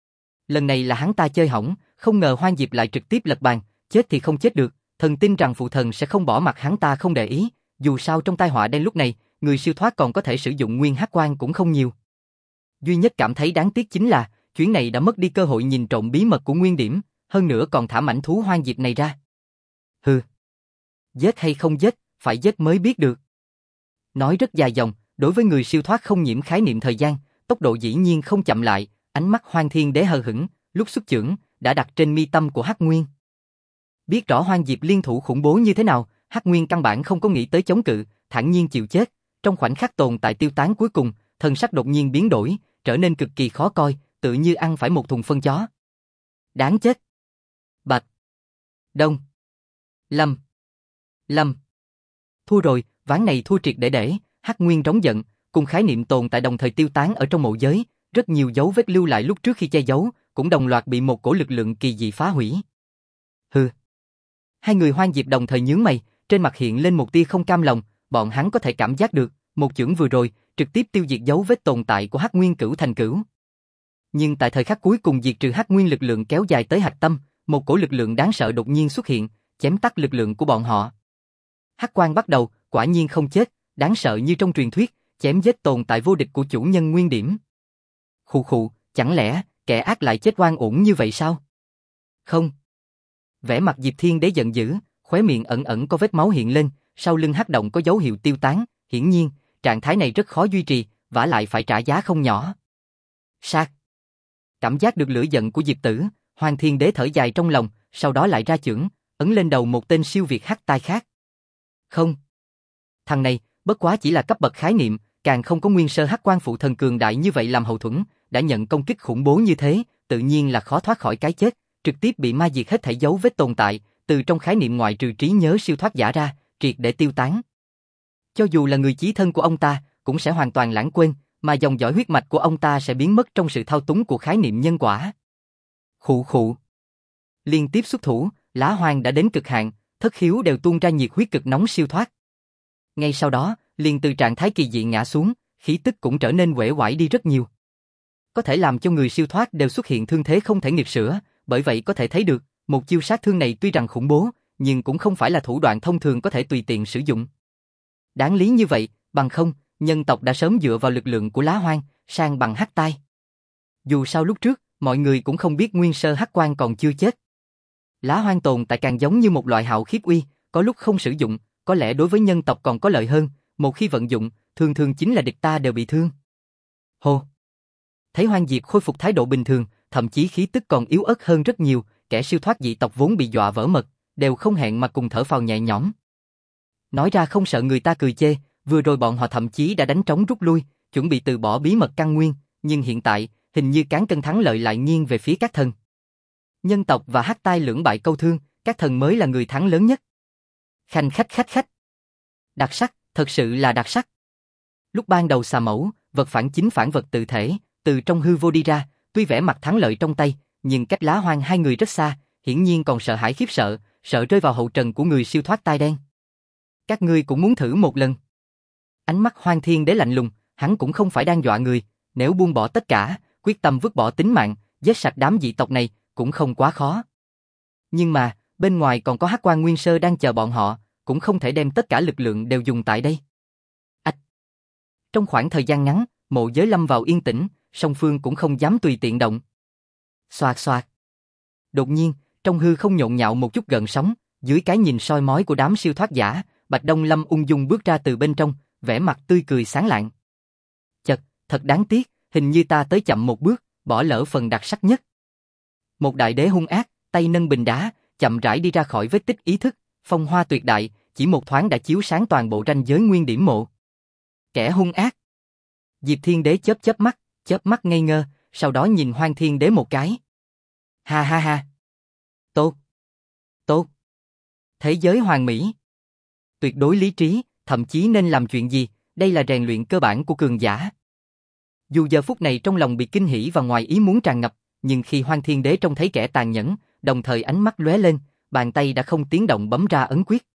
Lần này là hắn ta chơi hỏng, không ngờ Hoang Diệp lại trực tiếp lật bàn, chết thì không chết được, thần tin rằng phụ thần sẽ không bỏ mặc hắn ta không để ý, dù sao trong tai họa đen lúc này, người siêu thoát còn có thể sử dụng nguyên hắc quang cũng không nhiều. Duy nhất cảm thấy đáng tiếc chính là, chuyến này đã mất đi cơ hội nhìn trộm bí mật của nguyên điểm, hơn nữa còn thả mảnh thú Hoang Diệp này ra. Hừ. Giết hay không giết, phải giết mới biết được. Nói rất dài dòng, đối với người siêu thoát không nhiễm khái niệm thời gian, tốc độ dĩ nhiên không chậm lại, ánh mắt Hoang Thiên Đế hờ hững, lúc xuất chưởng, đã đặt trên mi tâm của Hắc Nguyên. Biết rõ Hoang Diệp liên thủ khủng bố như thế nào, Hắc Nguyên căn bản không có nghĩ tới chống cự, thản nhiên chịu chết, trong khoảnh khắc tồn tại tiêu tán cuối cùng, thần sắc đột nhiên biến đổi, trở nên cực kỳ khó coi, tự như ăn phải một thùng phân chó. Đáng chết. Bạch. Đông. Lâm. Lâm. Thua rồi, ván này thua triệt để, Hắc Nguyên trống giận, cùng khái niệm tồn tại đồng thời tiêu tán ở trong mộ giới, rất nhiều dấu vết lưu lại lúc trước khi che giấu, cũng đồng loạt bị một cổ lực lượng kỳ dị phá hủy. Hừ. Hai người Hoang Diệp đồng thời nhướng mày, trên mặt hiện lên một tia không cam lòng, bọn hắn có thể cảm giác được, một chưởng vừa rồi, trực tiếp tiêu diệt dấu vết tồn tại của Hắc Nguyên cửu thành cửu. Nhưng tại thời khắc cuối cùng diệt trừ Hắc Nguyên lực lượng kéo dài tới hạch tâm, một cổ lực lượng đáng sợ đột nhiên xuất hiện, chém tắt lực lượng của bọn họ. Hắc quang bắt đầu, quả nhiên không chết, đáng sợ như trong truyền thuyết, chém giết tồn tại vô địch của chủ nhân nguyên điểm. Khụ khụ, chẳng lẽ kẻ ác lại chết oan uổng như vậy sao? Không. Vẻ mặt Diệp Thiên Đế giận dữ, khóe miệng ẩn ẩn có vết máu hiện lên, sau lưng hắc động có dấu hiệu tiêu tán, hiển nhiên, trạng thái này rất khó duy trì, vả lại phải trả giá không nhỏ. Sát. Cảm giác được lửa giận của Diệp Tử, Hoàng Thiên Đế thở dài trong lòng, sau đó lại ra chưởng, ấn lên đầu một tên siêu việt hắc tai khác. Không. Thằng này, bất quá chỉ là cấp bậc khái niệm, càng không có nguyên sơ hắc quan phụ thần cường đại như vậy làm hậu thuẫn, đã nhận công kích khủng bố như thế, tự nhiên là khó thoát khỏi cái chết, trực tiếp bị ma diệt hết thảy dấu vết tồn tại, từ trong khái niệm ngoại trừ trí nhớ siêu thoát giả ra, triệt để tiêu tán. Cho dù là người chí thân của ông ta, cũng sẽ hoàn toàn lãng quên, mà dòng dõi huyết mạch của ông ta sẽ biến mất trong sự thao túng của khái niệm nhân quả. Khụ khụ. Liên tiếp xuất thủ, Lá Hoang đã đến cực hạn, thất khiếu đều tuôn ra nhiệt huyết cực nóng siêu thoát. Ngay sau đó, liền từ trạng thái kỳ dị ngã xuống, khí tức cũng trở nên uể oải đi rất nhiều. Có thể làm cho người siêu thoát đều xuất hiện thương thế không thể nghịch sửa, bởi vậy có thể thấy được, một chiêu sát thương này tuy rằng khủng bố, nhưng cũng không phải là thủ đoạn thông thường có thể tùy tiện sử dụng. Đáng lý như vậy, bằng không, nhân tộc đã sớm dựa vào lực lượng của Lá Hoang, sang bằng hắc tai. Dù sao lúc trước, mọi người cũng không biết nguyên sơ hắc quan còn chưa chết. Lá Hoang tồn tại càng giống như một loại hạo khiếp uy, có lúc không sử dụng, có lẽ đối với nhân tộc còn có lợi hơn, một khi vận dụng, thường thường chính là địch ta đều bị thương. Hô! Thấy Hoang Diệp khôi phục thái độ bình thường, thậm chí khí tức còn yếu ớt hơn rất nhiều, kẻ siêu thoát dị tộc vốn bị dọa vỡ mật, đều không hẹn mà cùng thở phào nhẹ nhõm. Nói ra không sợ người ta cười chê, vừa rồi bọn họ thậm chí đã đánh trống rút lui, chuẩn bị từ bỏ bí mật căn nguyên, nhưng hiện tại, hình như cán cân thắng lợi lại nghiêng về phía các thần. Nhân tộc và hắc tai lưỡng bại câu thương, các thần mới là người thắng lớn nhất. Khanh khách khách khách. Đặc sắc, thật sự là đặc sắc. Lúc ban đầu xà mẫu, vật phản chính phản vật tự thể, từ trong hư vô đi ra, tuy vẻ mặt thắng lợi trong tay, nhưng cách Lá Hoang hai người rất xa, hiển nhiên còn sợ hãi khiếp sợ, sợ rơi vào hậu trần của người siêu thoát tai đen. Các ngươi cũng muốn thử một lần. Ánh mắt Hoang Thiên Đế lạnh lùng, hắn cũng không phải đang dọa người, nếu buông bỏ tất cả, quyết tâm vứt bỏ tính mạng, giết sạch đám dị tộc này, cũng không quá khó. Nhưng mà, bên ngoài còn có hắc quan nguyên sơ đang chờ bọn họ, cũng không thể đem tất cả lực lượng đều dùng tại đây. Ách! Trong khoảng thời gian ngắn, mộ giới lâm vào yên tĩnh, song phương cũng không dám tùy tiện động. Xoạt xoạt! Đột nhiên, trong hư không nhộn nhạo một chút gợn sóng, dưới cái nhìn soi mói của đám siêu thoát giả, Bạch Đông Lâm ung dung bước ra từ bên trong, vẻ mặt tươi cười sáng lạng. Chật, thật đáng tiếc, hình như ta tới chậm một bước, bỏ lỡ phần đặc sắc nhất. Một đại đế hung ác, tay nâng bình đá, chậm rãi đi ra khỏi vết tích ý thức, phong hoa tuyệt đại, chỉ một thoáng đã chiếu sáng toàn bộ ranh giới nguyên điểm mộ. Kẻ hung ác. Diệp Thiên Đế chớp mắt ngây ngơ, sau đó nhìn Hoang Thiên Đế một cái. Ha ha ha. Tốt. Tốt. Thế giới hoàn mỹ. Tuyệt đối lý trí, thậm chí nên làm chuyện gì, đây là rèn luyện cơ bản của cường giả. Dù giờ phút này trong lòng bị kinh hỉ và ngoài ý muốn tràn ngập, nhưng khi Hoang Thiên Đế trông thấy kẻ tàn nhẫn, đồng thời ánh mắt lóe lên, bàn tay đã không tiếng động bấm ra ấn quyết.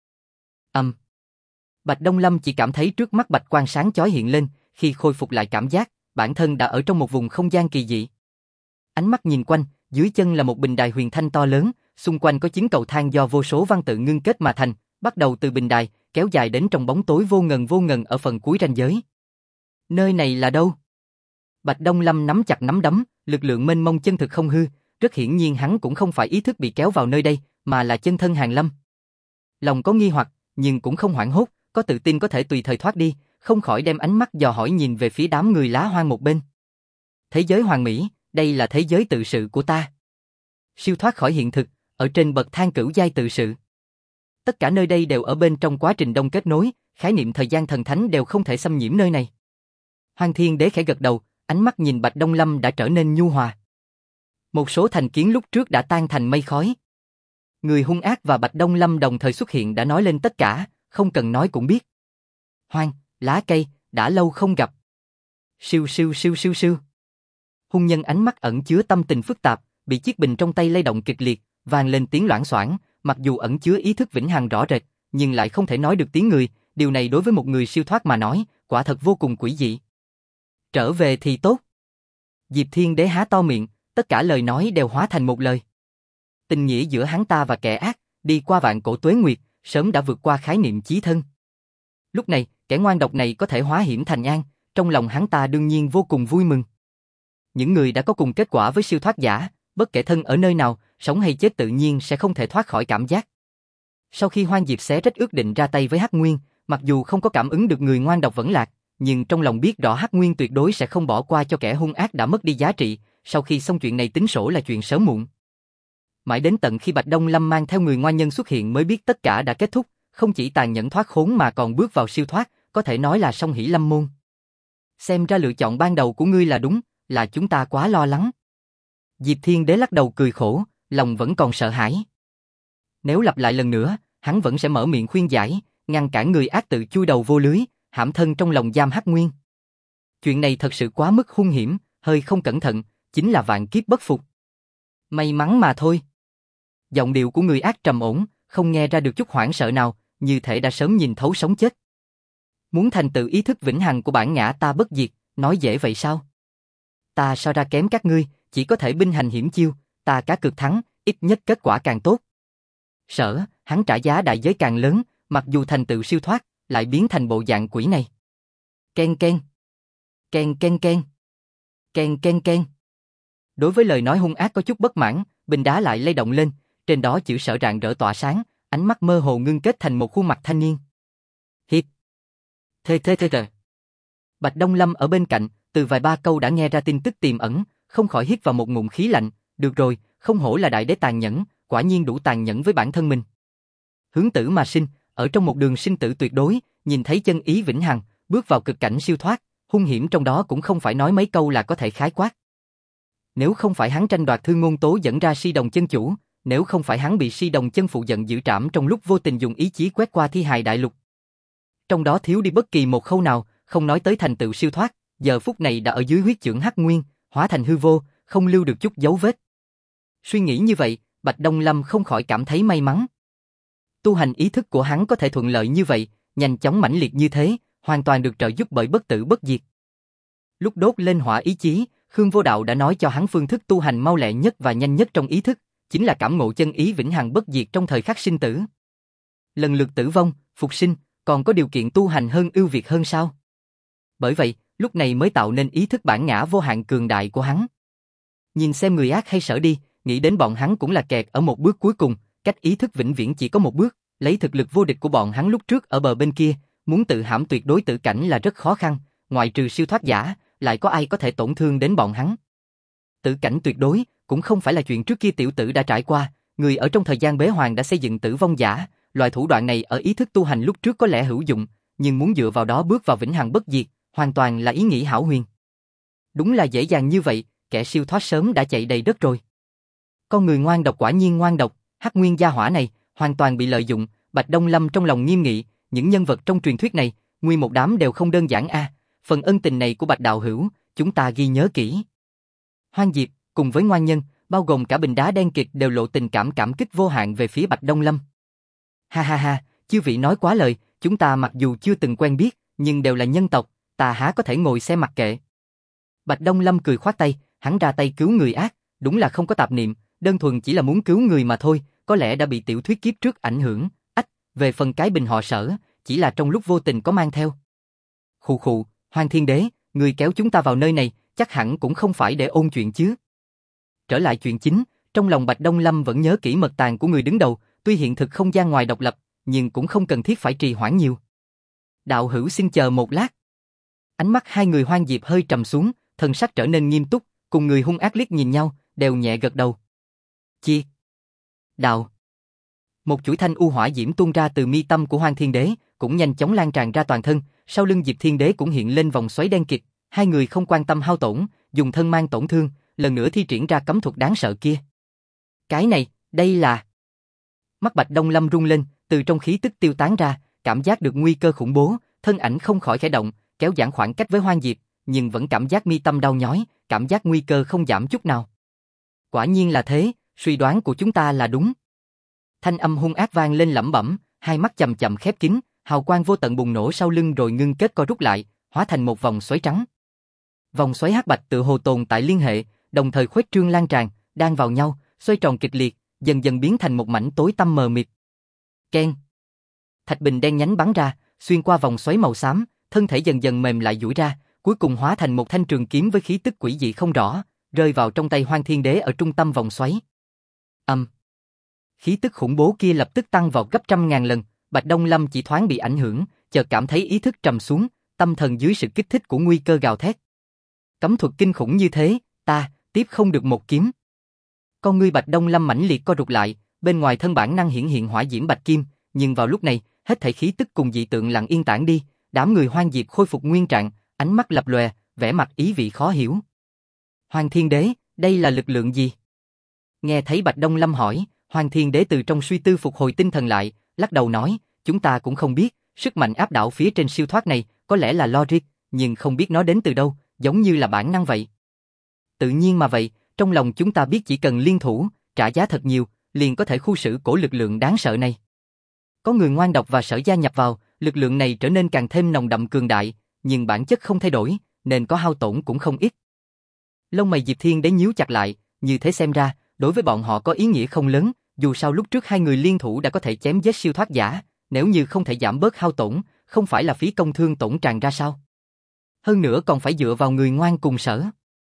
Bạch Đông Lâm chỉ cảm thấy trước mắt bạch quang sáng chói hiện lên, khi khôi phục lại cảm giác, bản thân đã ở trong một vùng không gian kỳ dị. Ánh mắt nhìn quanh, dưới chân là một bình đài huyền thanh to lớn, xung quanh có 9 cầu thang do vô số văn tự ngưng kết mà thành, bắt đầu từ bình đài, kéo dài đến trong bóng tối vô ngần ở phần cuối ranh giới. Nơi này là đâu? Bạch Đông Lâm nắm chặt nắm đấm, lực lượng mênh mông chân thực không hư, rất hiển nhiên hắn cũng không phải ý thức bị kéo vào nơi đây, mà là chân thân Hàn Lâm. Lòng có nghi hoặc, nhưng cũng không hoảng hốt, có tự tin có thể tùy thời thoát đi, không khỏi đem ánh mắt dò hỏi nhìn về phía đám người Lá Hoang một bên. Thế giới hoàn mỹ, đây là thế giới tự sự của ta. Siêu thoát khỏi hiện thực, ở trên bậc thang cửu giai tự sự. Tất cả nơi đây đều ở bên trong quá trình đông kết nối, khái niệm thời gian thần thánh đều không thể xâm nhiễm nơi này. Hoang Thiên Đế khẽ gật đầu, ánh mắt nhìn Bạch Đông Lâm đã trở nên nhu hòa. Một số thành kiến lúc trước đã tan thành mây khói. Người hung ác và Bạch Đông Lâm đồng thời xuất hiện đã nói lên tất cả, không cần nói cũng biết. Hoang, lá cây, đã lâu không gặp. Siêu siêu siêu siêu siêu. Hung nhân ánh mắt ẩn chứa tâm tình phức tạp, bị chiếc bình trong tay lay động kịch liệt, vang lên tiếng loảng xoảng, mặc dù ẩn chứa ý thức vĩnh hằng rõ rệt, nhưng lại không thể nói được tiếng người, điều này đối với một người siêu thoát mà nói, quả thật vô cùng quỷ dị. Trở về thì tốt. Diệp Thiên Đế há to miệng, tất cả lời nói đều hóa thành một lời. Tình nghĩa giữa hắn ta và kẻ ác, đi qua vạn cổ tuế nguyệt, sớm đã vượt qua khái niệm chí thân. Lúc này, kẻ ngoan độc này có thể hóa hiểm thành an, trong lòng hắn ta đương nhiên vô cùng vui mừng. Những người đã có cùng kết quả với siêu thoát giả, bất kể thân ở nơi nào, sống hay chết tự nhiên sẽ không thể thoát khỏi cảm giác Sau khi Hoang Diệp xé rách ước định ra tay với Hắc Nguyên, mặc dù không có cảm ứng được người ngoan độc vẫn lạc, nhưng trong lòng biết rõ Hắc Nguyên tuyệt đối sẽ không bỏ qua cho kẻ hung ác đã mất đi giá trị, sau khi xong chuyện này tính sổ là chuyện sớm muộn. Mãi đến tận khi Bạch Đông Lâm mang theo người ngoan nhân xuất hiện mới biết tất cả đã kết thúc, không chỉ tàn nhẫn thoát khốn mà còn bước vào siêu thoát, có thể nói là song hỷ lâm môn. Xem ra lựa chọn ban đầu của ngươi là đúng, là chúng ta quá lo lắng. Diệp Thiên Đế lắc đầu cười khổ, lòng vẫn còn sợ hãi. Nếu lặp lại lần nữa, hắn vẫn sẽ mở miệng khuyên giải, ngăn cản người ác tự chui đầu vô lưới, hãm thân trong lòng giam Hắc Nguyên. Chuyện này thật sự quá mức hung hiểm, hơi không cẩn thận, chính là vạn kiếp bất phục. May mắn mà thôi. Giọng điệu của người ác trầm ổn, không nghe ra được chút hoảng sợ nào, như thể đã sớm nhìn thấu sống chết. Muốn thành tựu ý thức vĩnh hằng của bản ngã ta bất diệt, nói dễ vậy sao? Ta so ra kém các ngươi, chỉ có thể binh hành hiểm chiêu, ta cá cược thắng, ít nhất kết quả càng tốt. Sợ, hắn trả giá đại giới càng lớn, mặc dù thành tựu siêu thoát, lại biến thành bộ dạng quỷ này. Ken ken. Ken ken ken. Ken ken ken. Đối với lời nói hung ác có chút bất mãn, bình đá lại lay động lên, trên đó chữ sợ rạng rỡ tỏa sáng, ánh mắt mơ hồ ngưng kết thành một khuôn mặt thanh niên. Hiệp. Thê. Bạch Đông Lâm ở bên cạnh, từ vài ba câu đã nghe ra tin tức tiềm ẩn, không khỏi hít vào một ngụm khí lạnh, được rồi, không hổ là đại đế tàn nhẫn, quả nhiên đủ tàn nhẫn với bản thân mình. Hướng tử mà sinh, ở trong một đường sinh tử tuyệt đối, nhìn thấy chân ý vĩnh hằng, bước vào cực cảnh siêu thoát, hung hiểm trong đó cũng không phải nói mấy câu là có thể khái quát. Nếu không phải hắn tranh đoạt Thương Ngôn Tố dẫn ra Si Đồng chân chủ, nếu không phải hắn bị Si Đồng chân phụ giận dữ trảm trong lúc vô tình dùng ý chí quét qua thi hài đại lục, trong đó thiếu đi bất kỳ một khâu nào, không nói tới thành tựu siêu thoát, giờ phút này đã ở dưới huyết chưởng Hắc Nguyên, hóa thành hư vô, không lưu được chút dấu vết. Suy nghĩ như vậy, Bạch Đông Lâm không khỏi cảm thấy may mắn. Tu hành ý thức của hắn có thể thuận lợi như vậy, nhanh chóng mãnh liệt như thế, hoàn toàn được trợ giúp bởi bất tử bất diệt. Lúc đốt lên hỏa ý chí, Khương Vô Đạo đã nói cho hắn phương thức tu hành mau lẹ nhất và nhanh nhất trong ý thức, chính là cảm ngộ chân ý vĩnh hằng bất diệt trong thời khắc sinh tử. Lần lượt tử vong, phục sinh, còn có điều kiện tu hành hơn ưu việt hơn sao? Bởi vậy, lúc này mới tạo nên ý thức bản ngã vô hạn cường đại của hắn. Nhìn xem người ác hay sở đi, nghĩ đến bọn hắn cũng là kẹt ở một bước cuối cùng, cách ý thức vĩnh viễn chỉ có một bước, lấy thực lực vô địch của bọn hắn lúc trước ở bờ bên kia, muốn tự hãm tuyệt đối tử cảnh là rất khó khăn, ngoại trừ siêu thoát giả, lại có ai có thể tổn thương đến bọn hắn. Tử cảnh tuyệt đối, cũng không phải là chuyện trước kia tiểu tử đã trải qua, người ở trong thời gian bế hoàng đã xây dựng tử vong giả, loại thủ đoạn này ở ý thức tu hành lúc trước có lẽ hữu dụng, nhưng muốn dựa vào đó bước vào vĩnh hằng bất diệt, hoàn toàn là ý nghĩ hão huyền. Đúng là dễ dàng như vậy, kẻ siêu thoát sớm đã chạy đầy đất rồi. Con người ngoan độc quả nhiên ngoan độc, Hắc Nguyên gia hỏa này, hoàn toàn bị lợi dụng, Bạch Đông Lâm trong lòng nghiêm nghị, những nhân vật trong truyền thuyết này, nguyên một đám đều không đơn giản a, phần ân tình này của Bạch đạo hữu, chúng ta ghi nhớ kỹ. Hoang Diệp, cùng với ngoan nhân, bao gồm cả bình đá đen kịt đều lộ tình cảm kích vô hạn về phía Bạch Đông Lâm. Ha ha ha, chư vị nói quá lời, chúng ta mặc dù chưa từng quen biết, nhưng đều là nhân tộc, ta há có thể ngồi xem mặc kệ. Bạch Đông Lâm cười khoát tay, hắn ra tay cứu người ác, đúng là không có tạp niệm, đơn thuần chỉ là muốn cứu người mà thôi, có lẽ đã bị tiểu thuyết kiếp trước ảnh hưởng, về phần cái bình họ Sở, chỉ là trong lúc vô tình có mang theo. Khụ khụ, Hoang Thiên Đế, người kéo chúng ta vào nơi này, chắc hẳn cũng không phải để ôn chuyện chứ. Trở lại chuyện chính, trong lòng Bạch Đông Lâm vẫn nhớ kỹ mật tàng của người đứng đầu, tuy hiện thực không gian ngoài độc lập, nhưng cũng không cần thiết phải trì hoãn nhiều. Đạo hữu xin chờ một lát. Ánh mắt hai người Hoang Diệp hơi trầm xuống, thần sắc trở nên nghiêm túc, cùng người hung ác liếc nhìn nhau, đều nhẹ gật đầu. Chi? Đạo. Một chuỗi thanh u hỏa diễm tuôn ra từ mi tâm của Hoang Thiên Đế, cũng nhanh chóng lan tràn ra toàn thân, sau lưng Diệp Thiên Đế cũng hiện lên vòng xoáy đen kịt, hai người không quan tâm hao tổn, dùng thân mang tổn thương, lần nữa thi triển ra cấm thuật đáng sợ kia. Cái này, đây là... Mắt Bạch Đông Lâm rung lên, từ trong khí tức tiêu tán ra, cảm giác được nguy cơ khủng bố, thân ảnh không khỏi khẽ động, kéo giãn khoảng cách với Hoang Diệp, nhưng vẫn cảm giác mi tâm đau nhói, cảm giác nguy cơ không giảm chút nào. Quả nhiên là thế, suy đoán của chúng ta là đúng. Thanh âm hung ác vang lên lẩm bẩm, hai mắt chậm chậm khép kín, hào quang vô tận bùng nổ sau lưng rồi ngưng kết co rút lại, hóa thành một vòng xoáy trắng. Vòng xoáy hắc bạch tựa hồ tồn tại liên hệ, đồng thời khuếch trương lan tràn, đan vào nhau, xoay tròn kịch liệt, dần dần biến thành một mảnh tối tăm mờ mịt. Keng. Thạch bình đen nhánh bắn ra, xuyên qua vòng xoáy màu xám, thân thể dần dần mềm lại duỗi ra, cuối cùng hóa thành một thanh trường kiếm với khí tức quỷ dị không rõ, rơi vào trong tay Hoang Thiên Đế ở trung tâm vòng xoáy. Khí tức khủng bố kia lập tức tăng vọt gấp trăm ngàn lần, Bạch Đông Lâm chỉ thoáng bị ảnh hưởng, chợt cảm thấy ý thức trầm xuống, tâm thần dưới sự kích thích của nguy cơ gào thét. Cấm thuật kinh khủng như thế, ta tiếp không được một kiếm. Con ngươi Bạch Đông Lâm mãnh liệt co rụt lại, bên ngoài thân bản năng hiển hiện hỏa diễm bạch kim, nhưng vào lúc này, hết thảy khí tức cùng dị tượng lặng yên tản đi, đám người Hoang Diệp khôi phục nguyên trạng, ánh mắt lập lòe, vẻ mặt ý vị khó hiểu. Hoàng Thiên Đế, đây là lực lượng gì? Nghe thấy Bạch Đông Lâm hỏi, Hoàng Thiên Đế từ trong suy tư phục hồi tinh thần lại, lắc đầu nói, chúng ta cũng không biết, sức mạnh áp đảo phía trên siêu thoát này, có lẽ là logic, nhưng không biết nó đến từ đâu, giống như là bản năng vậy. Tự nhiên mà vậy, trong lòng chúng ta biết chỉ cần liên thủ, trả giá thật nhiều, liền có thể khu xử cổ lực lượng đáng sợ này. Có người ngoan độc và Sở gia nhập vào, lực lượng này trở nên càng thêm nồng đậm cường đại, nhưng bản chất không thay đổi, nên có hao tổn cũng không ít. Lông mày Diệp Thiên Đế nhíu chặt lại, như thế xem ra, đối với bọn họ có ý nghĩa không lớn, dù sao lúc trước hai người liên thủ đã có thể chém giết siêu thoát giả, nếu như không thể giảm bớt hao tổn, không phải là phí công thương tổn tràn ra sao? Hơn nữa còn phải dựa vào người ngoan cùng Sở.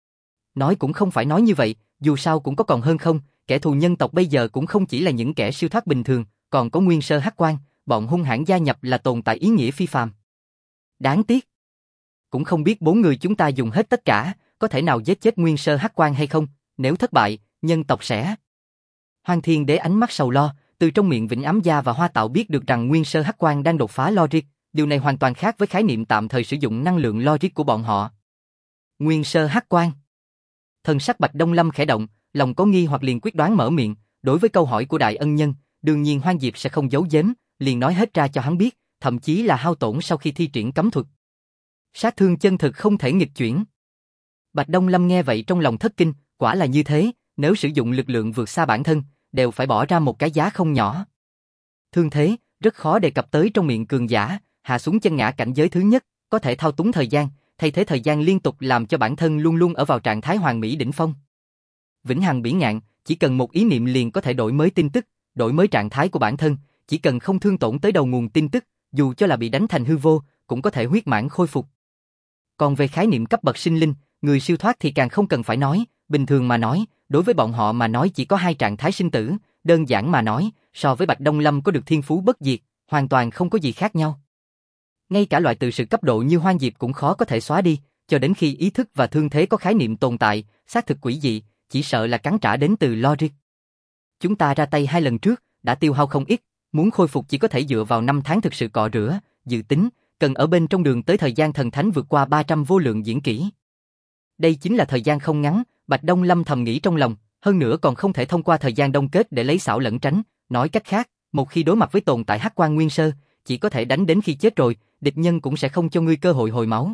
Nói cũng không phải nói như vậy, dù sao cũng có còn hơn không, kẻ thù nhân tộc bây giờ cũng không chỉ là những kẻ siêu thoát bình thường, còn có Nguyên Sơ Hắc Quan, bọn hung hãn gia nhập là tồn tại ý nghĩa phi phàm. Đáng tiếc. Cũng không biết bốn người chúng ta dùng hết tất cả, có thể nào giết chết Nguyên Sơ Hắc Quan hay không, nếu thất bại, nhân tộc sẽ... Hoàng Thiên Đế ánh mắt sầu lo, từ trong miệng Vĩnh Ám Gia và Hoa Tạo biết được rằng Nguyên Sơ Hắc Quan đang đột phá logic, điều này hoàn toàn khác với khái niệm tạm thời sử dụng năng lượng logic của bọn họ. Nguyên Sơ Hắc Quan. Thần sắc Bạch Đông Lâm khẽ động, lòng có nghi hoặc liền quyết đoán mở miệng, đối với câu hỏi của đại ân nhân, đương nhiên Hoang Diệp sẽ không giấu giếm, liền nói hết ra cho hắn biết, thậm chí là hao tổn sau khi thi triển cấm thuật. Sát thương chân thực không thể nghịch chuyển. Bạch Đông Lâm nghe vậy trong lòng thất kinh, quả là như thế, nếu sử dụng lực lượng vượt xa bản thân, đều phải bỏ ra một cái giá không nhỏ. Thương thế, rất khó đề cập tới trong miệng cường giả, hạ xuống chân ngã cảnh giới thứ nhất, có thể thao túng thời gian, thay thế thời gian liên tục làm cho bản thân luôn luôn ở vào trạng thái hoàn mỹ đỉnh phong. Vĩnh hằng bỉ ngạn, chỉ cần một ý niệm liền có thể đổi mới tin tức, đổi mới trạng thái của bản thân, chỉ cần không thương tổn tới đầu nguồn tin tức, dù cho là bị đánh thành hư vô, cũng có thể huyết mãn khôi phục. Còn về khái niệm cấp bậc sinh linh, người siêu thoát thì càng không cần phải nói, bình thường mà nói, đối với bọn họ mà nói chỉ có hai trạng thái sinh tử, đơn giản mà nói, so với Bạch Đông Lâm có được thiên phú bất diệt, hoàn toàn không có gì khác nhau. Ngay cả loại tự sự cấp độ như Hoang Diệp cũng khó có thể xóa đi, cho đến khi ý thức và thương thế có khái niệm tồn tại, xác thực quỷ dị, chỉ sợ là cắn trả đến từ logic. Chúng ta ra tay 2 lần trước, đã tiêu hao không ít, muốn khôi phục chỉ có thể dựa vào 5 tháng thực sự cọ rửa, dự tính, cần ở bên trong đường tới thời gian thần thánh vượt qua 300 vô lượng diễn kỷ. Đây chính là thời gian không ngắn, Bạch Đông Lâm thầm nghĩ trong lòng, hơn nữa còn không thể thông qua thời gian đông kết để lấy xảo lẫn tránh, nói cách khác, một khi đối mặt với tồn tại Hắc Quan Nguyên Sơ, chỉ có thể đánh đến khi chết rồi, địch nhân cũng sẽ không cho ngươi cơ hội hồi máu.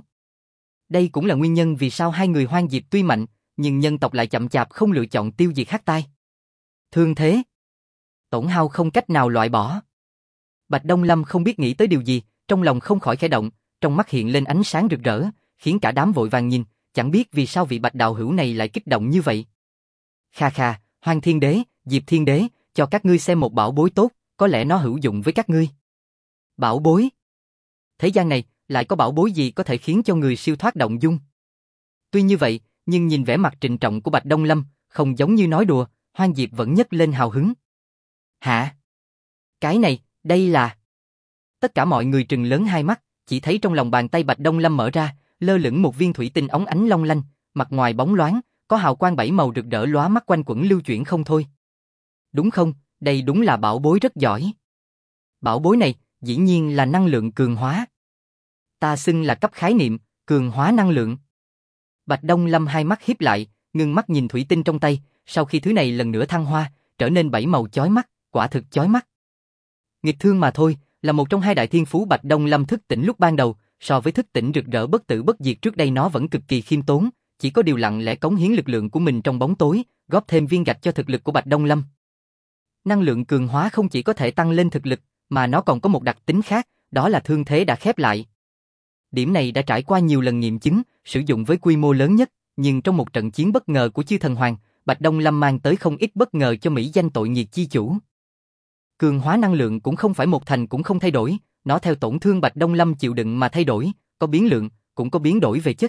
Đây cũng là nguyên nhân vì sao hai người Hoang Diệp tuy mạnh, nhưng nhân tộc lại chậm chạp không lựa chọn tiêu diệt Hắc Tai. Thương thế, tổn hao không cách nào loại bỏ. Bạch Đông Lâm không biết nghĩ tới điều gì, trong lòng không khỏi khẽ động, trong mắt hiện lên ánh sáng rực rỡ, khiến cả đám vội vàng nhìn, chẳng biết vì sao vị Bạch đạo hữu này lại kích động như vậy. Kha kha, Hoàng Thiên Đế, Diệp Thiên Đế, cho các ngươi xem một bảo bối tốt, có lẽ nó hữu dụng với các ngươi. Bảo bối? Thế gian này, lại có bảo bối gì có thể khiến cho người siêu thoát động dung? Tuy như vậy, nhưng nhìn vẻ mặt trịnh trọng của Bạch Đông Lâm, không giống như nói đùa, Hoang Diệp vẫn nhấc lên hào hứng. Hả? Cái này, đây là... Tất cả mọi người trừng lớn hai mắt, chỉ thấy trong lòng bàn tay Bạch Đông Lâm mở ra, lơ lửng một viên thủy tinh óng ánh long lanh, mặt ngoài bóng loáng, có hào quang 7 màu rực rỡ lóa mắt quanh quẩn lưu chuyển không thôi. Đúng không, đây đúng là bảo bối rất giỏi. Bảo bối này, dĩ nhiên là năng lượng cường hóa. Ta xưng là cấp khái niệm, cường hóa năng lượng. Bạch Đông Lâm hai mắt híp lại, ngưng mắt nhìn thủy tinh trong tay, sau khi thứ này lần nữa thăng hoa, trở nên 7 màu chói mắt, quả thực chói mắt. Nghịch thương mà thôi, là một trong hai đại thiên phú Bạch Đông Lâm thức tỉnh lúc ban đầu, so với thức tỉnh rực rỡ bất tử bất diệt trước đây nó vẫn cực kỳ khiêm tốn, chỉ có điều lặng lẽ cống hiến lực lượng của mình trong bóng tối, góp thêm viên gạch cho thực lực của Bạch Đông Lâm. Năng lượng cường hóa không chỉ có thể tăng lên thực lực, mà nó còn có một đặc tính khác, đó là thương thế đã khép lại. Điểm này đã trải qua nhiều lần nghiệm chứng, sử dụng với quy mô lớn nhất, nhưng trong một trận chiến bất ngờ của Chư Thần Hoàng, Bạch Đông Lâm mang tới không ít bất ngờ cho mỹ danh tội nghiệt chi chủ. Cường hóa năng lượng cũng không phải một thành cũng không thay đổi, nó theo tổn thương Bạch Đông Lâm chịu đựng mà thay đổi, có biến lượng, cũng có biến đổi về chất.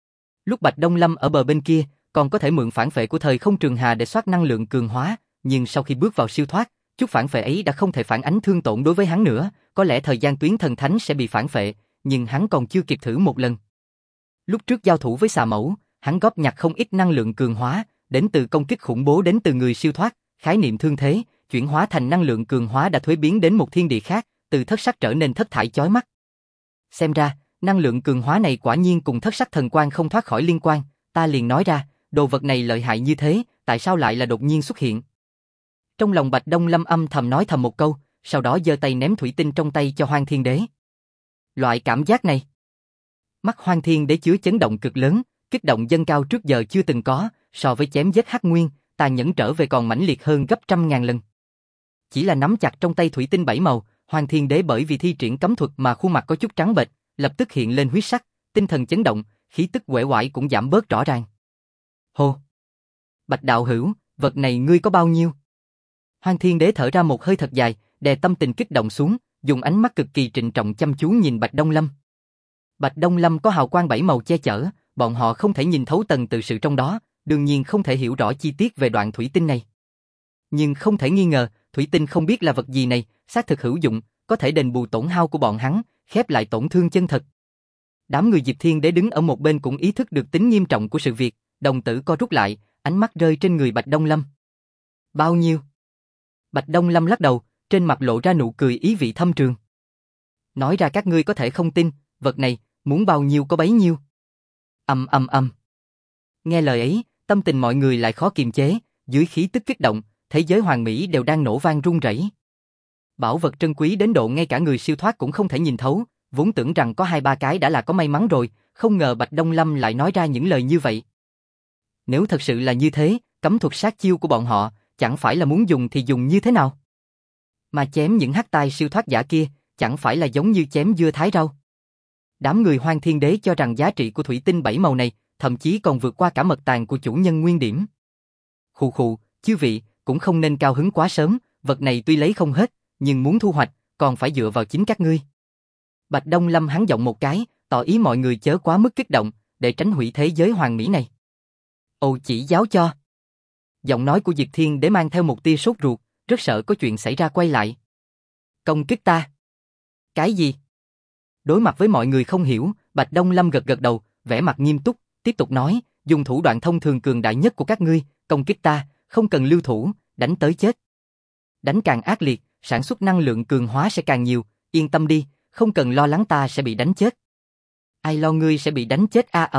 Lúc Bạch Đông Lâm ở bờ bên kia, còn có thể mượn phản phệ của thời không trường hà để soát năng lượng cường hóa, nhưng sau khi bước vào siêu thoát, chút phản phệ ấy đã không thể phản ánh thương tổn đối với hắn nữa, có lẽ thời gian tuyến thần thánh sẽ bị phản phệ, nhưng hắn còn chưa kịp thử một lần. Lúc trước giao thủ với xà mẫu, hắn góp nhặt không ít năng lượng cường hóa, đến từ công kích khủng bố đến từ người siêu thoát, khái niệm thương thế, chuyển hóa thành năng lượng cường hóa đã thuế biến đến một thiên địa khác, từ thất sắc trở nên thất thải chói mắt. Xem ra, năng lượng cường hóa này quả nhiên cùng thất sắc thần quang không thoát khỏi liên quan, ta liền nói ra, đồ vật này lợi hại như thế, tại sao lại là đột nhiên xuất hiện? Trong lòng Bạch Đông Lâm âm thầm nói thầm một câu, sau đó giơ tay ném thủy tinh trong tay cho Hoang Thiên Đế. Loại cảm giác này, mắt Hoang Thiên Đế chứa chấn động cực lớn, kích động dâng cao trước giờ chưa từng có, so với chém giết Hắc Nguyên, tàn nhẫn trở về còn mãnh liệt hơn gấp 100.000 lần. Chỉ là nắm chặt trong tay thủy tinh 7 màu, Hoang Thiên Đế bởi vì thi triển cấm thuật mà khuôn mặt có chút trắng bệch, lập tức hiện lên huyết sắc, tinh thần chấn động, khí tức uể oải cũng giảm bớt rõ ràng. Hô! Bạch đạo hữu, vật này ngươi có bao nhiêu? Hoang Thiên Đế thở ra một hơi thật dài, đè tâm tình kích động xuống, dùng ánh mắt cực kỳ trịnh trọng chăm chú nhìn Bạch Đông Lâm. Bạch Đông Lâm có hào quang 7 màu che chở, bọn họ không thể nhìn thấu tầng tự sự trong đó, đương nhiên không thể hiểu rõ chi tiết về đoạn thủy tinh này. Nhưng không thể nghi ngờ, thủy tinh không biết là vật gì này, xác thực hữu dụng, có thể đền bù tổn hao của bọn hắn, khép lại tổn thương chân thật. Đám người Diệp Thiên Đế đứng ở một bên cũng ý thức được tính nghiêm trọng của sự việc, đồng tử co rút lại, ánh mắt rơi trên người Bạch Đông Lâm. Bao nhiêu? Bạch Đông Lâm lắc đầu, trên mặt lộ ra nụ cười ý vị thâm trường. Nói ra các ngươi có thể không tin, vật này, muốn bao nhiêu có bấy nhiêu. Âm. Nghe lời ấy, tâm tình mọi người lại khó kiềm chế, dưới khí tức kích động, thế giới hoàn mỹ đều đang nổ vang rung rẩy. Bảo vật trân quý đến độ ngay cả người siêu thoát cũng không thể nhìn thấu, vốn tưởng rằng có 2-3 cái đã là có may mắn rồi, không ngờ Bạch Đông Lâm lại nói ra những lời như vậy. Nếu thật sự là như thế, cấm thuật sát chiêu của bọn họ, chẳng phải là muốn dùng thì dùng như thế nào? Mà chém những hắc tai siêu thoát giả kia, chẳng phải là giống như chém dưa thái rau? Đám người Hoang Thiên Đế cho rằng giá trị của thủy tinh 7 màu này, thậm chí còn vượt qua cả mật tàng của chủ nhân nguyên điểm. Khụ, chư vị, cũng không nên cao hứng quá sớm, vật này tuy lấy không hết, nhưng muốn thu hoạch, còn phải dựa vào chính các ngươi. Bạch Đông Lâm hắn giọng một cái, tỏ ý mọi người chớ quá mức kích động, để tránh hủy thế giới hoàn mỹ này. Ồ chỉ giáo cho. Giọng nói của Diệp Thiên Đế mang theo một tia sốt ruột, rất sợ có chuyện xảy ra quay lại. Công kích ta. Cái gì? Đối mặt với mọi người không hiểu, Bạch Đông Lâm gật đầu, vẻ mặt nghiêm túc, tiếp tục nói, dùng thủ đoạn thông thường cường đại nhất của các ngươi, công kích ta, không cần lưu thủ, đánh tới chết. Đánh càng ác liệt, sản xuất năng lượng cường hóa sẽ càng nhiều, yên tâm đi, không cần lo lắng ta sẽ bị đánh chết. Ai lo ngươi sẽ bị đánh chết a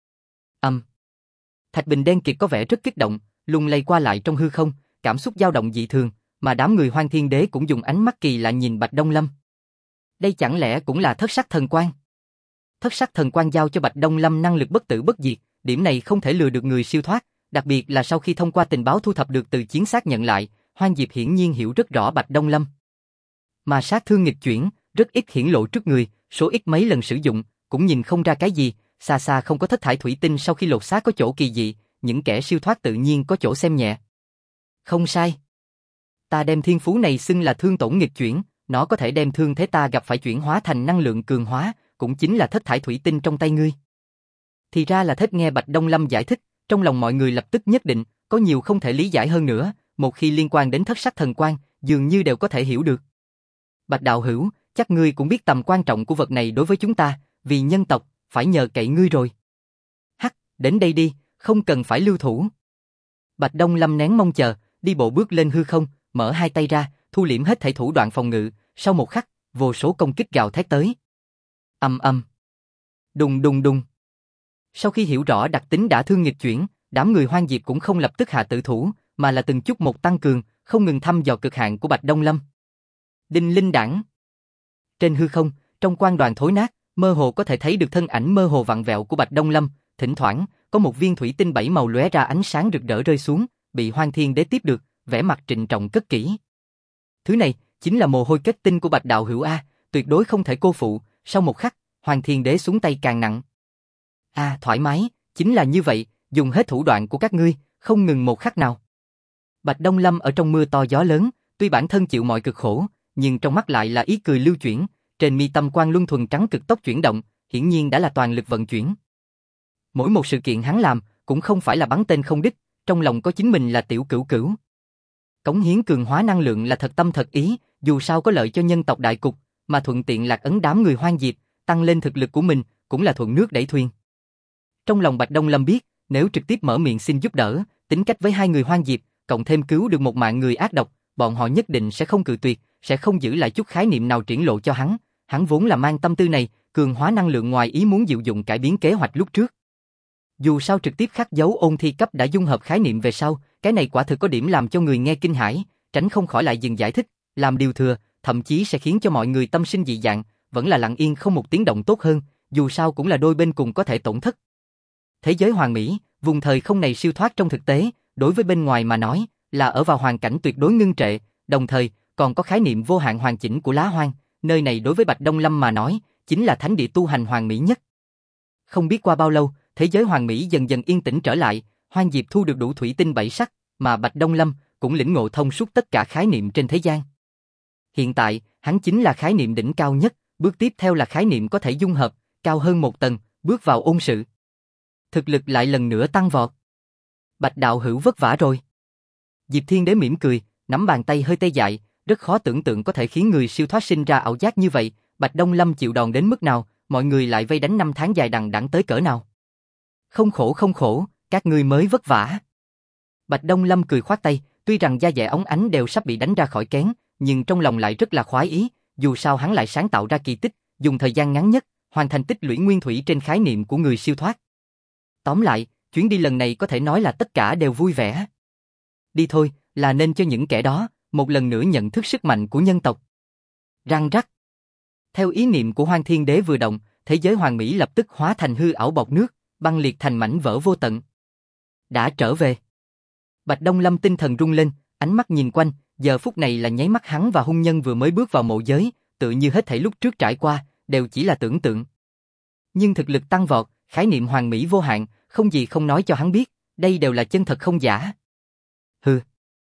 Thạch Bình đen kịt có vẻ rất kích động, lung lay qua lại trong hư không, cảm xúc dao động dị thường, mà đám người Hoang Thiên Đế cũng dùng ánh mắt kỳ lạ nhìn Bạch Đông Lâm. Đây chẳng lẽ cũng là thất sắc thần quang? Thất sắc thần quang giao cho Bạch Đông Lâm năng lực bất tử bất diệt, điểm này không thể lừa được người siêu thoát, đặc biệt là sau khi thông qua tình báo thu thập được từ chiến xác nhận lại, Hoang Diệp hiển nhiên hiểu rất rõ Bạch Đông Lâm. Mà sát thương nghịch chuyển, rất ít hiển lộ trước người, số ít mấy lần sử dụng, cũng nhìn không ra cái gì, xa xa không có thất thải thủy tinh sau khi lột xác có chỗ kỳ dị, những kẻ siêu thoát tự nhiên có chỗ xem nhẹ. Không sai. Ta đem thiên phú này xưng là thương tổn nghịch chuyển, nó có thể đem thương thế ta gặp phải chuyển hóa thành năng lượng cường hóa, cũng chính là thất thải thủy tinh trong tay ngươi. Thì ra là thế. Nghe Bạch Đông Lâm giải thích, trong lòng mọi người lập tức nhất định, có nhiều không thể lý giải hơn nữa, một khi liên quan đến thất sắc thần quang, dường như đều có thể hiểu được. Bạch đạo hữu, chắc ngươi cũng biết tầm quan trọng của vật này đối với chúng ta, vì nhân tộc, phải nhờ cậy ngươi rồi. Hắc, đến đây đi, không cần phải lưu thủ. Bạch Đông Lâm nén mong chờ, đi bộ bước lên hư không, mở hai tay ra, thu liễm hết thảy thủ đoạn phòng ngự, sau một khắc, vô số công kích gào thét tới. Đùng. Sau khi hiểu rõ đặc tính đả thương nghịch chuyển, đám người Hoang Diệp cũng không lập tức hạ tử thủ, mà là từng chút một tăng cường, không ngừng thăm dò cực hạn của Bạch Đông Lâm. Đinh linh đảng. Trên hư không, trong quang đoàn thối nát, mơ hồ có thể thấy được thân ảnh mơ hồ vặn vẹo của Bạch Đông Lâm, thỉnh thoảng, có một viên thủy tinh 7 màu lóe ra ánh sáng rực rỡ rơi xuống, bị Hoang Thiên Đế tiếp được, vẻ mặt trịnh trọng cất kỹ. Thứ này, chính là mồ hôi kết tinh của Bạch đạo hữu a, tuyệt đối không thể cô phụ, sau một khắc, Hoang Thiên Đế xuống tay càng nặng. Thoải mái, chính là như vậy, dùng hết thủ đoạn của các ngươi, không ngừng một khắc nào. Bạch Đông Lâm ở trong mưa to gió lớn, tuy bản thân chịu mọi cực khổ, nhưng trong mắt lại là ý cười lưu chuyển, trên mi tâm quang luân thuần trắng cực tốc chuyển động, hiển nhiên đã là toàn lực vận chuyển. Mỗi một sự kiện hắn làm, cũng không phải là bắn tên không đích, trong lòng có chính mình là tiểu cửu cửu. Cống hiến cường hóa năng lượng là thật tâm thật ý, dù sao có lợi cho nhân tộc đại cục, mà thuận tiện lạc ấn đám người hoang diệp, tăng lên thực lực của mình, cũng là thuận nước đẩy thuyền. Trong lòng Bạch Đông Lâm biết, nếu trực tiếp mở miệng xin giúp đỡ, tính cách với hai người hoang diệp, cộng thêm cứu được một mạng người ác độc, bọn họ nhất định sẽ không cự tuyệt, sẽ không giữ lại chút khái niệm nào triển lộ cho hắn. Hắn vốn là mang tâm tư này, cường hóa năng lượng ngoài ý muốn diệu dụng cải biến kế hoạch lúc trước. Dù sao trực tiếp khắc dấu ôn thi cấp đã dung hợp khái niệm về sau, cái này quả thực có điểm làm cho người nghe kinh hãi, tránh không khỏi lại dừng giải thích, làm điều thừa, thậm chí sẽ khiến cho mọi người tâm sinh dị dạng, vẫn là lặng yên không một tiếng động tốt hơn, dù sao cũng là đôi bên cùng có thể tổn thất. Thế giới hoàn mỹ, vùng thời không này siêu thoát trong thực tế, đối với bên ngoài mà nói, là ở vào hoàn cảnh tuyệt đối ngưng trệ, đồng thời còn có khái niệm vô hạn hoàn chỉnh của lá hoang, nơi này đối với Bạch Đông Lâm mà nói, chính là thánh địa tu hành hoàn mỹ nhất. Không biết qua bao lâu, thế giới hoàn mỹ dần dần yên tĩnh trở lại, Hoang Diệp thu được đủ thủy tinh 7 sắc, mà Bạch Đông Lâm cũng lĩnh ngộ thông suốt tất cả khái niệm trên thế gian. Hiện tại, hắn chính là khái niệm đỉnh cao nhất, bước tiếp theo là khái niệm có thể dung hợp, cao hơn một tầng, bước vào ôn sự. Thực lực lại lần nữa tăng vọt. Bạch đạo hữu vất vả rồi. Diệp Thiên Đế mỉm cười, nắm bàn tay hơi tê dại, rất khó tưởng tượng có thể khiến người siêu thoát sinh ra ảo giác như vậy, Bạch Đông Lâm chịu đòn đến mức nào, mọi người lại vây đánh 5 tháng dài đằng đẵng tới cỡ nào. Không khổ, các ngươi mới vất vả. Bạch Đông Lâm cười khoát tay, tuy rằng da dẻ óng ánh đều sắp bị đánh ra khỏi kén, nhưng trong lòng lại rất là khoái ý, dù sao hắn lại sáng tạo ra kỳ tích, dùng thời gian ngắn nhất, hoàn thành tích lũy nguyên thủy trên khái niệm của người siêu thoát. Tóm lại, chuyến đi lần này có thể nói là tất cả đều vui vẻ. Đi thôi, là nên cho những kẻ đó, một lần nữa nhận thức sức mạnh của nhân tộc. Răng rắc. Theo ý niệm của Hoang Thiên Đế vừa động, thế giới hoàn mỹ lập tức hóa thành hư ảo bọt nước, băng liệt thành mảnh vỡ vô tận. Đã trở về. Bạch Đông Lâm tinh thần rung lên, ánh mắt nhìn quanh, giờ phút này là nháy mắt hắn và hung nhân vừa mới bước vào mộ giới, tự như hết thảy lúc trước trải qua, đều chỉ là tưởng tượng. Nhưng thực lực tăng vọt, khái niệm hoàn mỹ vô hạn, không gì không nói cho hắn biết, đây đều là chân thật không giả. Hừ.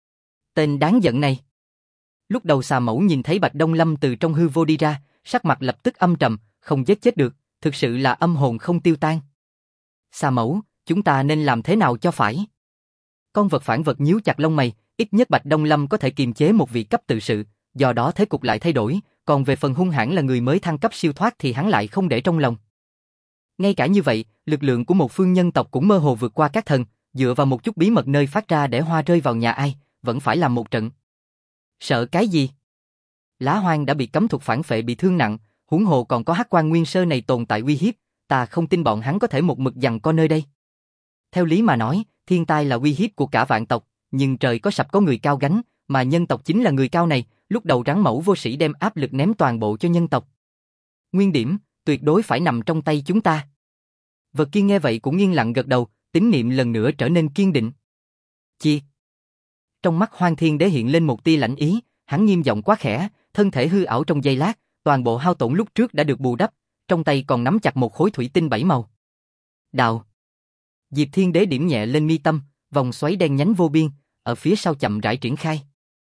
Tên đáng giận này. Lúc đầu xà mẫu nhìn thấy Bạch Đông Lâm từ trong hư vô đi ra, sắc mặt lập tức âm trầm, không giết chết được, thực sự là âm hồn không tiêu tan. Xà mẫu, chúng ta nên làm thế nào cho phải? Con vật phản vật nhíu chặt lông mày, ít nhất Bạch Đông Lâm có thể kiềm chế một vị cấp tự sự, do đó thế cục lại thay đổi, còn về phần hung hãn là người mới thăng cấp siêu thoát thì hắn lại không để trong lòng. Ngay cả như vậy, lực lượng của một phương nhân tộc cũng mơ hồ vượt qua các thần, dựa vào một chút bí mật nơi phát ra để hoa rơi vào nhà ai, vẫn phải làm một trận. Sợ cái gì? Lá hoang đã bị cấm thuật phản phệ bị thương nặng, huống hồ còn có Hắc Quan Nguyên Sơ này tồn tại uy hiếp, ta không tin bọn hắn có thể một mực giằng co nơi đây. Theo lý mà nói, thiên tai là uy hiếp của cả vạn tộc, nhưng trời có sập có người cao gánh, mà nhân tộc chính là người cao này, lúc đầu rắn mẫu vô sĩ đem áp lực ném toàn bộ cho nhân tộc. Nguyên điểm, tuyệt đối phải nằm trong tay chúng ta. Vật kia nghe vậy cũng yên lặng gật đầu, tín niệm lần nữa trở nên kiên định. Chi? Trong mắt Hoang Thiên Đế hiện lên một tia lãnh ý, hắn nghiêm giọng quá khẽ, thân thể hư ảo trong giây lát, toàn bộ hao tổn lúc trước đã được bù đắp, trong tay còn nắm chặt một khối thủy tinh 7 màu. Đạo. Diệp Thiên Đế điểm nhẹ lên mi tâm, vòng xoáy đen nhánh vô biên, ở phía sau chậm rãi triển khai.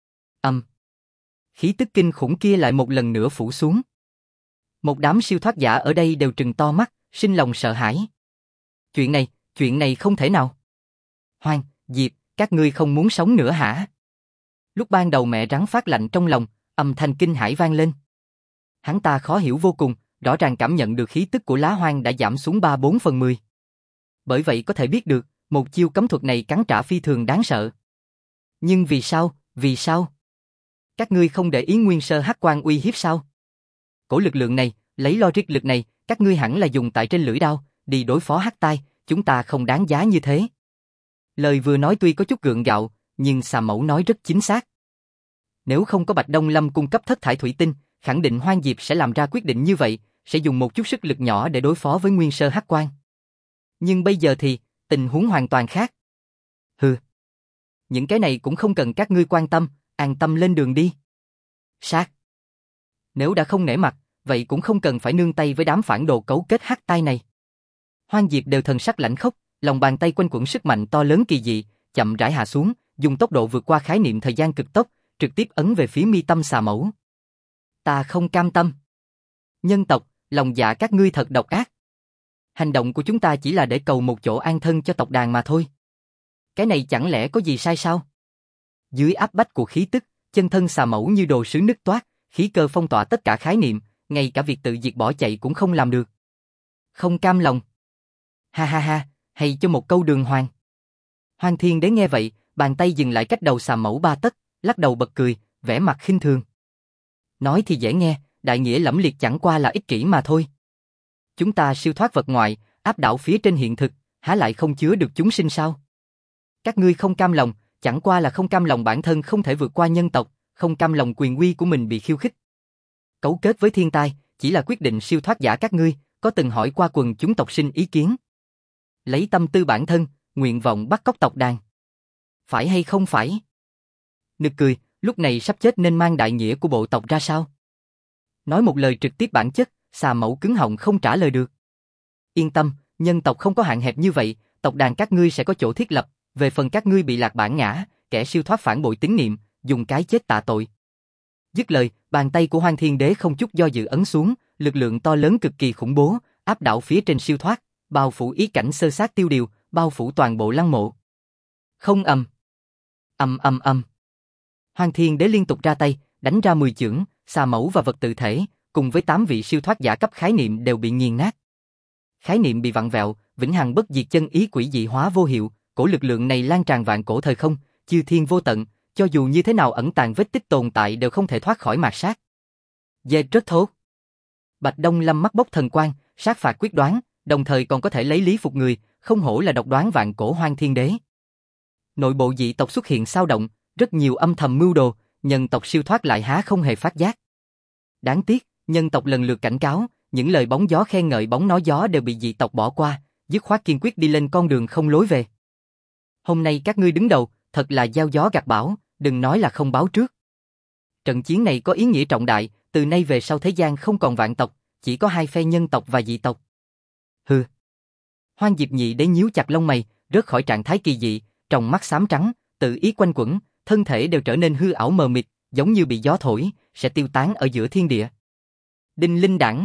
Khí tức kinh khủng kia lại một lần nữa phủ xuống. Một đám siêu thoát giả ở đây đều trừng to mắt, sinh lòng sợ hãi. Chuyện này không thể nào. Hoang, Diệp, các ngươi không muốn sống nữa hả? Lúc ban đầu mẹ rắn phát lạnh trong lòng, âm thanh kinh hãi vang lên. Hắn ta khó hiểu vô cùng, rõ ràng cảm nhận được khí tức của lá hoang đã giảm xuống 3/4/10. Bởi vậy có thể biết được, một chiêu cấm thuật này cắn trả phi thường đáng sợ. Nhưng vì sao? Các ngươi không để ý Nguyên Sơ Hắc Quan uy hiếp sao? Cổ lực lượng này, lấy logic lực này, các ngươi hẳn là dùng tại trên lưỡi đao, đi đối phó Hắc Tai, chúng ta không đáng giá như thế. Lời vừa nói tuy có chút gượng gạo, nhưng xà mẫu nói rất chính xác. Nếu không có Bạch Đông Lâm cung cấp thất thải thủy tinh, khẳng định Hoang Diệp sẽ làm ra quyết định như vậy, sẽ dùng một chút sức lực nhỏ để đối phó với Nguyên Sơ Hắc Quan. Nhưng bây giờ thì, tình huống hoàn toàn khác. Hừ. Những cái này cũng không cần các ngươi quan tâm, an tâm lên đường đi. Sát. Nếu đã không nể mặt, vậy cũng không cần phải nương tay với đám phản đồ cấu kết Hắc Tai này. Hoang Diệp đều thần sắc lãnh khốc, lòng bàn tay quanh quẩn sức mạnh to lớn kỳ dị, chậm rãi hạ xuống, dùng tốc độ vượt qua khái niệm thời gian cực tốc, trực tiếp ấn về phía mi tâm xà mẫu. Ta không cam tâm. Nhân tộc, lòng dạ các ngươi thật độc ác. Hành động của chúng ta chỉ là để cầu một chỗ an thân cho tộc đàn mà thôi. Cái này chẳng lẽ có gì sai sao? Dưới áp bách của khí tức, chân thân xà mẫu như đồ sứ nứt toát, khí cơ phong tỏa tất cả khái niệm, ngay cả việc tự diệt bỏ chạy cũng không làm được. Không cam lòng. Ha ha ha, hay cho một câu đường hoàng. Hoang Thiên Đế nghe vậy, bàn tay dừng lại cách đầu xà mẫu 3 tấc, lắc đầu bật cười, vẻ mặt khinh thường. Nói thì dễ nghe, đại nghĩa lẫm liệt chẳng qua là ích kỷ mà thôi. Chúng ta siêu thoát vật ngoại, áp đảo phía trên hiện thực, há lại không chứa được chúng sinh sao? Các ngươi không cam lòng, chẳng qua là không cam lòng bản thân không thể vượt qua nhân tộc, không cam lòng quyền uy của mình bị khiêu khích. Cấu kết với thiên tai, chỉ là quyết định siêu thoát giả các ngươi, có từng hỏi qua quần chúng tộc sinh ý kiến. Lấy tâm tư bản thân, nguyện vọng bắt cóc tộc đàn. Phải hay không phải? Nực cười, lúc này sắp chết nên mang đại nghĩa của bộ tộc ra sao? Nói một lời trực tiếp bản chất, xà mẫu cứng họng không trả lời được. Yên tâm, nhân tộc không có hạn hẹp như vậy, tộc đàn các ngươi sẽ có chỗ thiết lập, về phần các ngươi bị lạc bản ngã, kẻ siêu thoát phản bội tín niệm, dùng cái chết tạ tội. Dứt lời, bàn tay của Hoang Thiên Đế không chút do dự ấn xuống, lực lượng to lớn cực kỳ khủng bố, áp đảo phía trên siêu thoát, bao phủ ý cảnh sơ sát tiêu điều, bao phủ toàn bộ lăng mộ. Không ầm. Ầm. Hoang Thiên Đế liên tục ra tay, đánh ra 10 chưởng, xà mẫu và vật tự thể, cùng với 8 vị siêu thoát giả cấp khái niệm đều bị nghiền nát. Khái niệm bị vặn vẹo, vĩnh hằng bất diệt chân ý quỷ dị hóa vô hiệu, cổ lực lượng này lan tràn vạn cổ thời không, chư thiên vô tận, cho dù như thế nào ẩn tàng vết tích tồn tại đều không thể thoát khỏi mạt sát. Dê rất thốt. Bạch Đông Lâm mắt bốc thần quang, sát phạt quyết đoán, đồng thời còn có thể lấy lý phục người, không hổ là độc đoán vạn cổ Hoang Thiên Đế. Nội bộ dị tộc xuất hiện xao động, rất nhiều âm thầm mưu đồ, nhân tộc siêu thoát lại há không hề phát giác. Đáng tiếc, nhân tộc lần lượt cảnh cáo, những lời bóng gió khen ngợi bóng nói gió đều bị dị tộc bỏ qua, dứt khoát kiên quyết đi lên con đường không lối về. Hôm nay các ngươi đứng đầu, thật là gieo gió gặt bão, đừng nói là không báo trước. Trận chiến này có ý nghĩa trọng đại, từ nay về sau thế gian không còn vạn tộc, chỉ có hai phe nhân tộc và dị tộc. Hừ. Hoang Diệp Nhị Đế nhíu chặt lông mày, rớt khỏi trạng thái kỳ dị, trong mắt xám trắng, tự ý quanh quẩn, thân thể đều trở nên hư ảo mờ mịt, giống như bị gió thổi, sẽ tiêu tán ở giữa thiên địa. Đinh linh đẳng.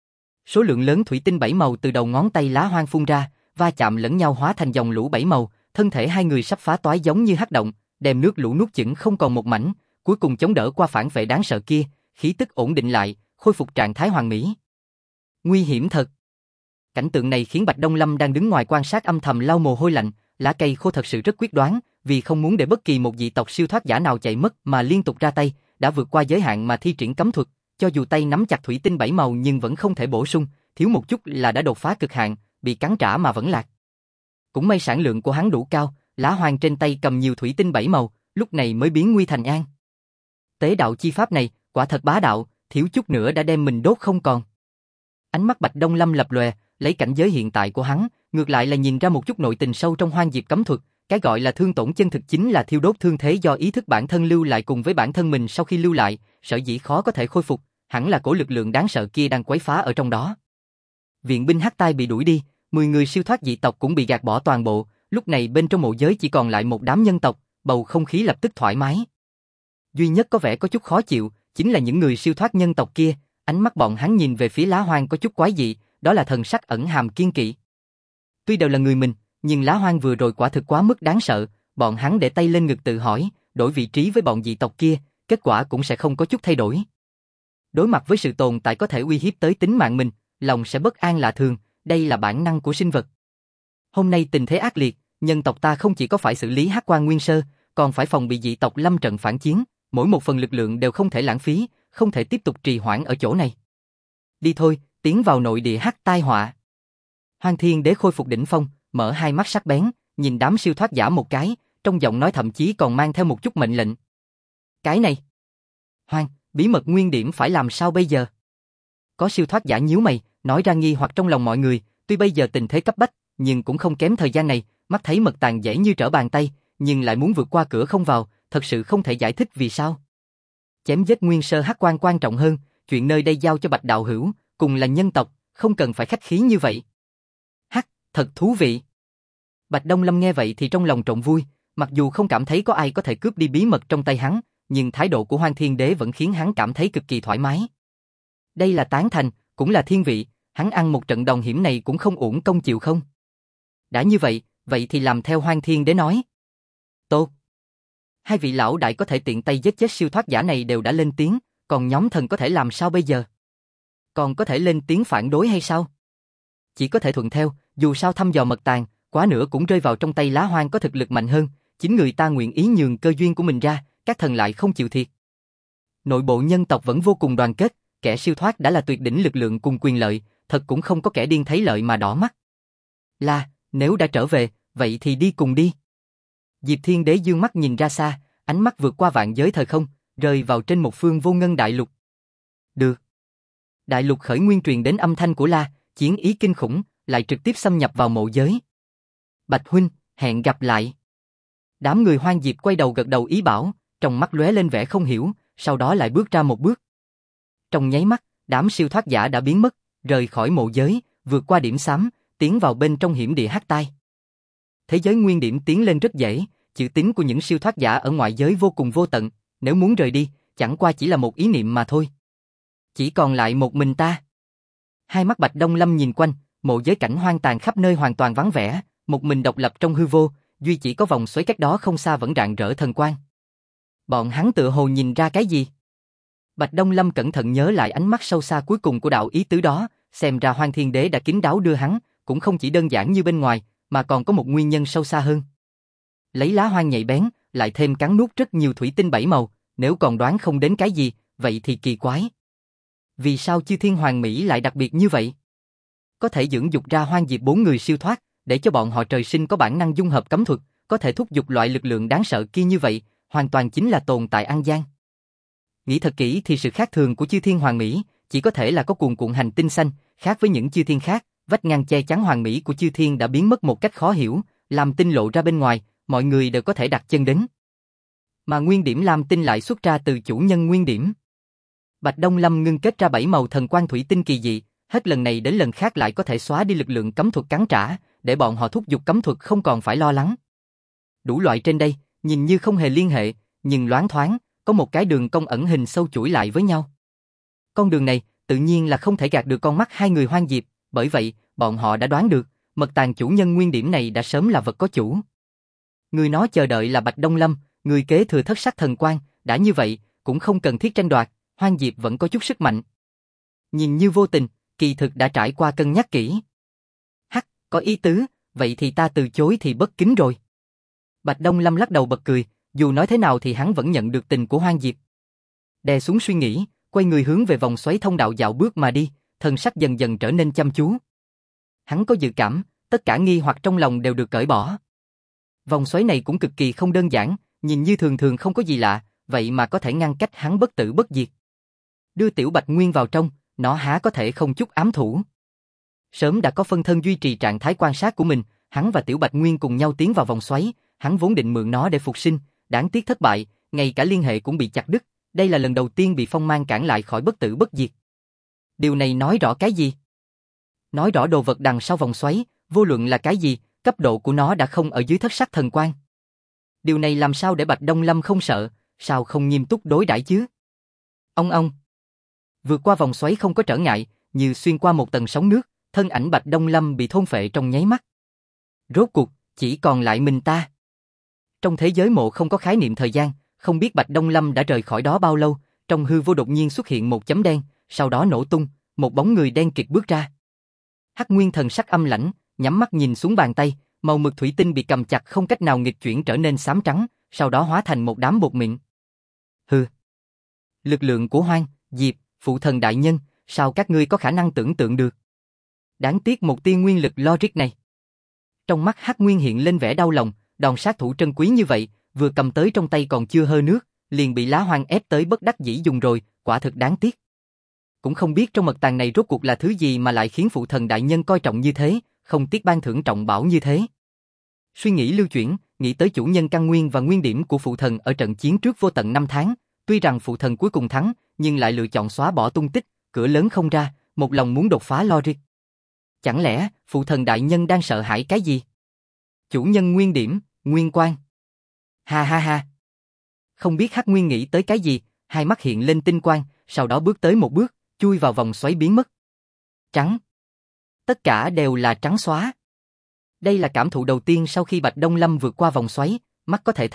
Số lượng lớn thủy tinh 7 màu từ đầu ngón tay lá hoang phun ra, va chạm lẫn nhau hóa thành dòng lũ 7 màu, thân thể hai người sắp phá toái giống như hắc động, đem nước lũ nuốt chửng không còn một mảnh, cuối cùng chống đỡ qua phản vệ đáng sợ kia, khí tức ổn định lại, khôi phục trạng thái hoàn mỹ. Nguy hiểm thật. Cảnh tượng này khiến Bạch Đông Lâm đang đứng ngoài quan sát âm thầm lau mồ hôi lạnh, lá cây khô thật sự rất quyết đoán, vì không muốn để bất kỳ một dị tộc siêu thoát giả nào chạy mất mà liên tục ra tay, đã vượt qua giới hạn mà thi triển cấm thuật, cho dù tay nắm chặt thủy tinh 7 màu nhưng vẫn không thể bổ sung, thiếu một chút là đã đột phá cực hạn, bị cắn trả mà vẫn lạc. Cũng may sản lượng của hắn đủ cao, lá hoang trên tay cầm nhiều thủy tinh 7 màu, lúc này mới biến nguy thành an. Tế đạo chi pháp này, quả thật bá đạo, thiếu chút nữa đã đem mình đốt không còn. Ánh mắt Bạch Đông Lâm lập lòe, lấy cảnh giới hiện tại của hắn, ngược lại là nhìn ra một chút nội tình sâu trong Hoang Diệp cấm thuật, cái gọi là thương tổn chân thực chính là thiêu đốt thương thế do ý thức bản thân lưu lại cùng với bản thân mình sau khi lưu lại, sở dĩ khó có thể khôi phục, hẳn là cổ lực lượng đáng sợ kia đang quấy phá ở trong đó. Viện binh Hắc Tai bị đuổi đi, 10 người siêu thoát dị tộc cũng bị gạt bỏ toàn bộ, lúc này bên trong mộ giới chỉ còn lại một đám nhân tộc, bầu không khí lập tức thoải mái. Duy nhất có vẻ có chút khó chịu, chính là những người siêu thoát nhân tộc kia, ánh mắt bọn hắn nhìn về phía lá hoang có chút quái dị, đó là thần sắc ẩn hàm kiên kỵ. Tuy đều là người mình, nhưng lá hoang vừa rồi quả thực quá mức đáng sợ, bọn hắn để tay lên ngực tự hỏi, đổi vị trí với bọn dị tộc kia, kết quả cũng sẽ không có chút thay đổi. Đối mặt với sự tồn tại có thể uy hiếp tới tính mạng mình, lòng sẽ bất an lạ thường, đây là bản năng của sinh vật. Hôm nay tình thế ác liệt, nhân tộc ta không chỉ có phải xử lý Hắc Quan Nguyên Sơ, còn phải phòng bị dị tộc lâm trận phản chiến, mỗi một phần lực lượng đều không thể lãng phí, không thể tiếp tục trì hoãn ở chỗ này. Đi thôi, tiến vào nội địa Hắc tai họa. Hoang Thiên Đế khôi phục đỉnh phong, mở hai mắt sắc bén, nhìn đám siêu thoát giả một cái, trong giọng nói thậm chí còn mang theo một chút mệnh lệnh. Cái này, Hoang, bí mật nguyên điểm phải làm sao bây giờ? Có siêu thoát giả nhíu mày, nói ra nghi hoặc trong lòng mọi người, tuy bây giờ tình thế cấp bách, nhưng cũng không kém thời gian này, mắt thấy mật tàng dễ như trở bàn tay, nhưng lại muốn vượt qua cửa không vào, thật sự không thể giải thích vì sao. Chém giết Nguyên Sơ Hắc Quan quan trọng hơn, chuyện nơi đây giao cho Bạch đạo hữu, cùng là nhân tộc, không cần phải khách khí như vậy. Hắc, thật thú vị. Bạch Đông Lâm nghe vậy thì trong lòng trộn vui, mặc dù không cảm thấy có ai có thể cướp đi bí mật trong tay hắn, nhưng thái độ của Hoang Thiên Đế vẫn khiến hắn cảm thấy cực kỳ thoải mái. Đây là tán thành, cũng là thiên vị, hắn ăn một trận đòn hiểm này cũng không uổng công chịu không. Đã như vậy, vậy thì làm theo Hoang Thiên Đế nói. Tốt. Hai vị lão đại có thể tiện tay giết chết siêu thoát giả này đều đã lên tiếng, còn nhóm thần có thể làm sao bây giờ? Còn có thể lên tiếng phản đối hay sao? Chỉ có thể thuận theo, dù sao thăm dò mật tàng, quá nữa cũng rơi vào trong tay Lá Hoang có thực lực mạnh hơn, chính người ta nguyện ý nhường cơ duyên của mình ra, các thần lại không chịu thiệt. Nội bộ nhân tộc vẫn vô cùng đoàn kết, kẻ siêu thoát đã là tuyệt đỉnh lực lượng cùng quyền lợi, thật cũng không có kẻ điên thấy lợi mà đỏ mắt. Là, nếu đã trở về, vậy thì đi cùng đi. Diệp Thiên Đế dương mắt nhìn ra xa, ánh mắt vượt qua vạn giới thời không, rơi vào trên một phương vô ngân đại lục. Được. Đại lục khởi nguyên truyền đến âm thanh của La, chiến ý kinh khủng, lại trực tiếp xâm nhập vào mộ giới. Bạch huynh, hẹn gặp lại. Đám người Hoang Diệp quay đầu gật đầu ý bảo, trong mắt lóe lên vẻ không hiểu, sau đó lại bước ra một bước. Trong nháy mắt, đám siêu thoát giả đã biến mất, rời khỏi mộ giới, vượt qua điểm xám, tiến vào bên trong hiểm địa hắc tai. Thế giới nguyên điểm tiến lên rất dễ, chữ tín của những siêu thoát giả ở ngoại giới vô cùng vô tận, nếu muốn rời đi, chẳng qua chỉ là một ý niệm mà thôi. Chỉ còn lại một mình ta. Hai mắt Bạch Đông Lâm nhìn quanh, mộ giới cảnh hoang tàn khắp nơi hoàn toàn vắng vẻ, một mình độc lập trong hư vô, duy chỉ có vòng xoáy cách đó không xa vẫn rạng rỡ thần quang. Bọn hắn tựa hồ nhìn ra cái gì? Bạch Đông Lâm cẩn thận nhớ lại ánh mắt sâu xa cuối cùng của đạo ý tứ đó, xem ra Hoang Thiên Đế đã kín đáo đưa hắn, cũng không chỉ đơn giản như bên ngoài, mà còn có một nguyên nhân sâu xa hơn. Lấy lá hoang nhạy bén, lại thêm cắn nuốt rất nhiều thủy tinh bảy màu, nếu còn đoán không đến cái gì, vậy thì kỳ quái. Vì sao Chư Thiên Hoàng Mỹ lại đặc biệt như vậy? Có thể dưỡng dục ra Hoang Diệp 4 người siêu thoát, để cho bọn họ trời sinh có bản năng dung hợp cấm thuật, có thể thúc giục loại lực lượng đáng sợ kia như vậy, hoàn toàn chính là tồn tại ăn gian. Nghĩ thật kỹ thì sự khác thường của Chư Thiên Hoàng Mỹ chỉ có thể là có cuồn cuộn hành tinh xanh, khác với những chư thiên khác, vách ngăn che chắn Hoàng Mỹ của Chư Thiên đã biến mất một cách khó hiểu, làm tinh lộ ra bên ngoài, mọi người đều có thể đặt chân đến. Mà nguyên điểm lam tinh lại xuất ra từ chủ nhân nguyên điểm. Bạch Đông Lâm ngưng kết ra 7 màu thần quang thủy tinh kỳ dị, hết lần này đến lần khác lại có thể xóa đi lực lượng cấm thuật cắn trả, để bọn họ thúc giục cấm thuật không còn phải lo lắng. Đủ loại trên đây, nhìn như không hề liên hệ, nhưng loáng thoáng, có một cái đường cong ẩn hình sâu chuỗi lại với nhau. Con đường này, tự nhiên là không thể gạt được con mắt hai người Hoang Diệp, bởi vậy, bọn họ đã đoán được, mật tàng chủ nhân nguyên điểm này đã sớm là vật có chủ. Người nó chờ đợi là Bạch Đông Lâm, người kế thừa thất sắc thần quang, đã như vậy, cũng không cần thiết tranh đoạt, Hoang Diệp vẫn có chút sức mạnh. Nhìn như vô tình, kỳ thực đã trải qua cân nhắc kỹ. Hắc, có ý tứ, vậy thì ta từ chối thì bất kính rồi. Bạch Đông Lâm lắc đầu bật cười, dù nói thế nào thì hắn vẫn nhận được tình của Hoang Diệp. Đè xuống suy nghĩ, quay người hướng về vòng xoáy thông đạo dạo bước mà đi, thần sắc dần dần trở nên chăm chú. Hắn có dự cảm, tất cả nghi hoặc trong lòng đều được cởi bỏ. Vòng xoáy này cũng cực kỳ không đơn giản, nhìn như thường thường không có gì lạ, vậy mà có thể ngăn cách hắn bất tử bất diệt. Đưa Tiểu Bạch Nguyên vào trong, nó há có thể không chút ám thủ. Sớm đã có phân thân duy trì trạng thái quan sát của mình, hắn và Tiểu Bạch Nguyên cùng nhau tiến vào vòng xoáy, hắn vốn định mượn nó để phục sinh, đáng tiếc thất bại, ngay cả liên hệ cũng bị chặt đứt, đây là lần đầu tiên bị phong mang cản lại khỏi bất tử bất diệt. Điều này nói rõ cái gì? Nói rõ đồ vật đằng sau vòng xoáy, vô luận là cái gì, cấp độ của nó đã không ở dưới thất sắc thần quang. Điều này làm sao để Bạch Đông Lâm không sợ, sao không nghiêm túc đối đãi chứ? Ông. Vượt qua vòng xoáy không có trở ngại, như xuyên qua một tầng sóng nước, thân ảnh Bạch Đông Lâm bị thôn phệ trong nháy mắt. Rốt cuộc, chỉ còn lại mình ta. Trong thế giới mộ không có khái niệm thời gian, không biết Bạch Đông Lâm đã rời khỏi đó bao lâu, trong hư vô đột nhiên xuất hiện một chấm đen, sau đó nổ tung, một bóng người đen kịt bước ra. Hắc Nguyên thần sắc âm lãnh, nhắm mắt nhìn xuống bàn tay, màu mực thủy tinh bị cầm chặt không cách nào nghịch chuyển trở nên xám trắng, sau đó hóa thành một đám bột mịn. Hừ. Lực lượng của Hoang, Diệp, phụ thần đại nhân, sao các ngươi có khả năng tưởng tượng được? Đáng tiếc một tia nguyên lực logic này. Trong mắt Hắc Nguyên hiện lên vẻ đau lòng, đòn sát thủ trân quý như vậy, vừa cầm tới trong tay còn chưa hơ nước, liền bị Lá Hoang ép tới bất đắc dĩ dùng rồi, quả thực đáng tiếc. Cũng không biết trong mật tàng này rốt cuộc là thứ gì mà lại khiến phụ thần đại nhân coi trọng như thế, không tiếc ban thưởng trọng bảo như thế. Suy nghĩ lưu chuyển, nghĩ tới chủ nhân căn nguyên và nguyên điểm của phụ thần ở trận chiến trước vô tận 5 tháng, tuy rằng phụ thần cuối cùng thắng, nhưng lại lựa chọn xóa bỏ tung tích, cửa lớn không ra, một lòng muốn đột phá logic. Chẳng lẽ phụ thần đại nhân đang sợ hãi cái gì? Chủ nhân nguyên điểm, nguyên quang. Ha ha ha. Không biết Hắc Nguyên nghĩ tới cái gì, hai mắt hiện lên tinh quang, sau đó bước tới một bước, chui vào vòng xoáy biến mất. Trắng. Tất cả đều là trắng xóa. Đây là cảm thụ đầu tiên sau khi Bạch Đông Lâm vượt qua vòng xoáy, mắt có thể thấy,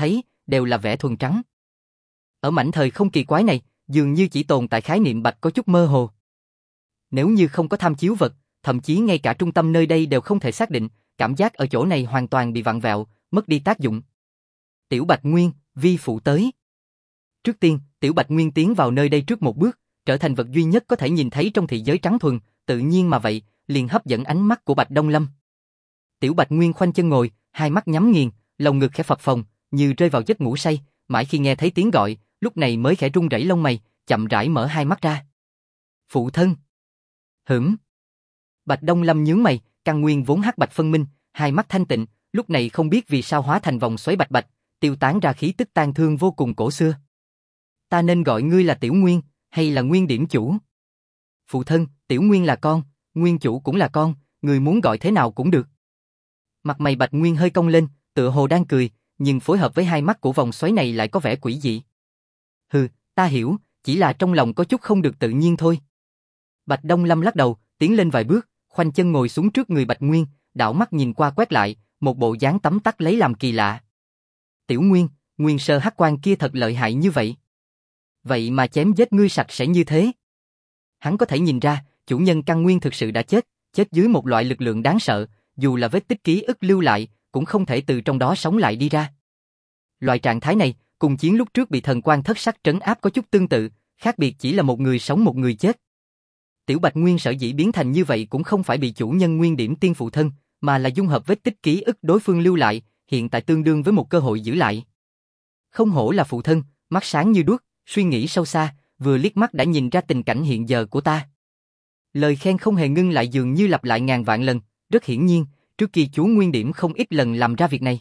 đều là vẻ thuần trắng. Ở mảnh thời không kỳ quái này, dường như chỉ tồn tại khái niệm bạch có chút mơ hồ. Nếu như không có tham chiếu vật, thậm chí ngay cả trung tâm nơi đây đều không thể xác định, cảm giác ở chỗ này hoàn toàn bị vặn vẹo, mất đi tác dụng. Tiểu Bạch Nguyên, vi phụ tới. Trước tiên, Tiểu Bạch Nguyên tiến vào nơi đây trước một bước, trở thành vật duy nhất có thể nhìn thấy trong thị giới trắng thuần, tự nhiên mà vậy, liền hấp dẫn ánh mắt của Bạch Đông Lâm. Tiểu Bạch Nguyên khoanh chân ngồi, hai mắt nhắm nghiền, lồng ngực khẽ phập phồng, như rơi vào giấc ngủ say, mãi khi nghe thấy tiếng gọi, lúc này mới khẽ rung rẩy lông mày, chậm rãi mở hai mắt ra. Phụ thân. Hửm. Bạch Đông Lâm nhướng mày, căn nguyên vốn hắc bạch phân minh, hai mắt thanh tịnh, lúc này không biết vì sao hóa thành vòng xoáy bạch bạch, tiêu tán ra khí tức tang thương vô cùng cổ xưa. Ta nên gọi ngươi là Tiểu Nguyên, hay là Nguyên Điểm chủ? Phụ thân, Tiểu Nguyên là con, Nguyên chủ cũng là con, người muốn gọi thế nào cũng được. Mặt mày Bạch Nguyên hơi cong lên, tựa hồ đang cười, nhưng phối hợp với hai mắt của vòng xoáy này lại có vẻ quỷ dị. Hừ, ta hiểu, chỉ là trong lòng có chút không được tự nhiên thôi. Bạch Đông Lâm lắc đầu, tiến lên vài bước, khoanh chân ngồi xuống trước người Bạch Nguyên, đảo mắt nhìn qua quét lại, một bộ dáng tấm tắc lấy làm kỳ lạ. Tiểu Nguyên, nguyên sơ hắc quan kia thật lợi hại như vậy. Vậy mà chém giết ngươi sạch sẽ như thế. Hắn có thể nhìn ra, chủ nhân căn nguyên thực sự đã chết, chết dưới một loại lực lượng đáng sợ, dù là vết tích ký ức lưu lại, cũng không thể từ trong đó sống lại đi ra. Loại trạng thái này, cùng chiến lúc trước bị thần quan thất sắc trấn áp có chút tương tự, khác biệt chỉ là một người sống một người chết. Tiểu Bạch Nguyên sở dĩ biến thành như vậy cũng không phải bị chủ nhân Nguyên Điểm tiên phụ thân, mà là dung hợp vết tích ký ức đối phương lưu lại, hiện tại tương đương với một cơ hội giữ lại. Không hổ là phụ thân, mắt sáng như đuốc, suy nghĩ sâu xa, vừa liếc mắt đã nhìn ra tình cảnh hiện giờ của ta. Lời khen không hề ngưng lại dường như lặp lại ngàn vạn lần, rất hiển nhiên, trước kia chú Nguyên Điểm không ít lần làm ra việc này.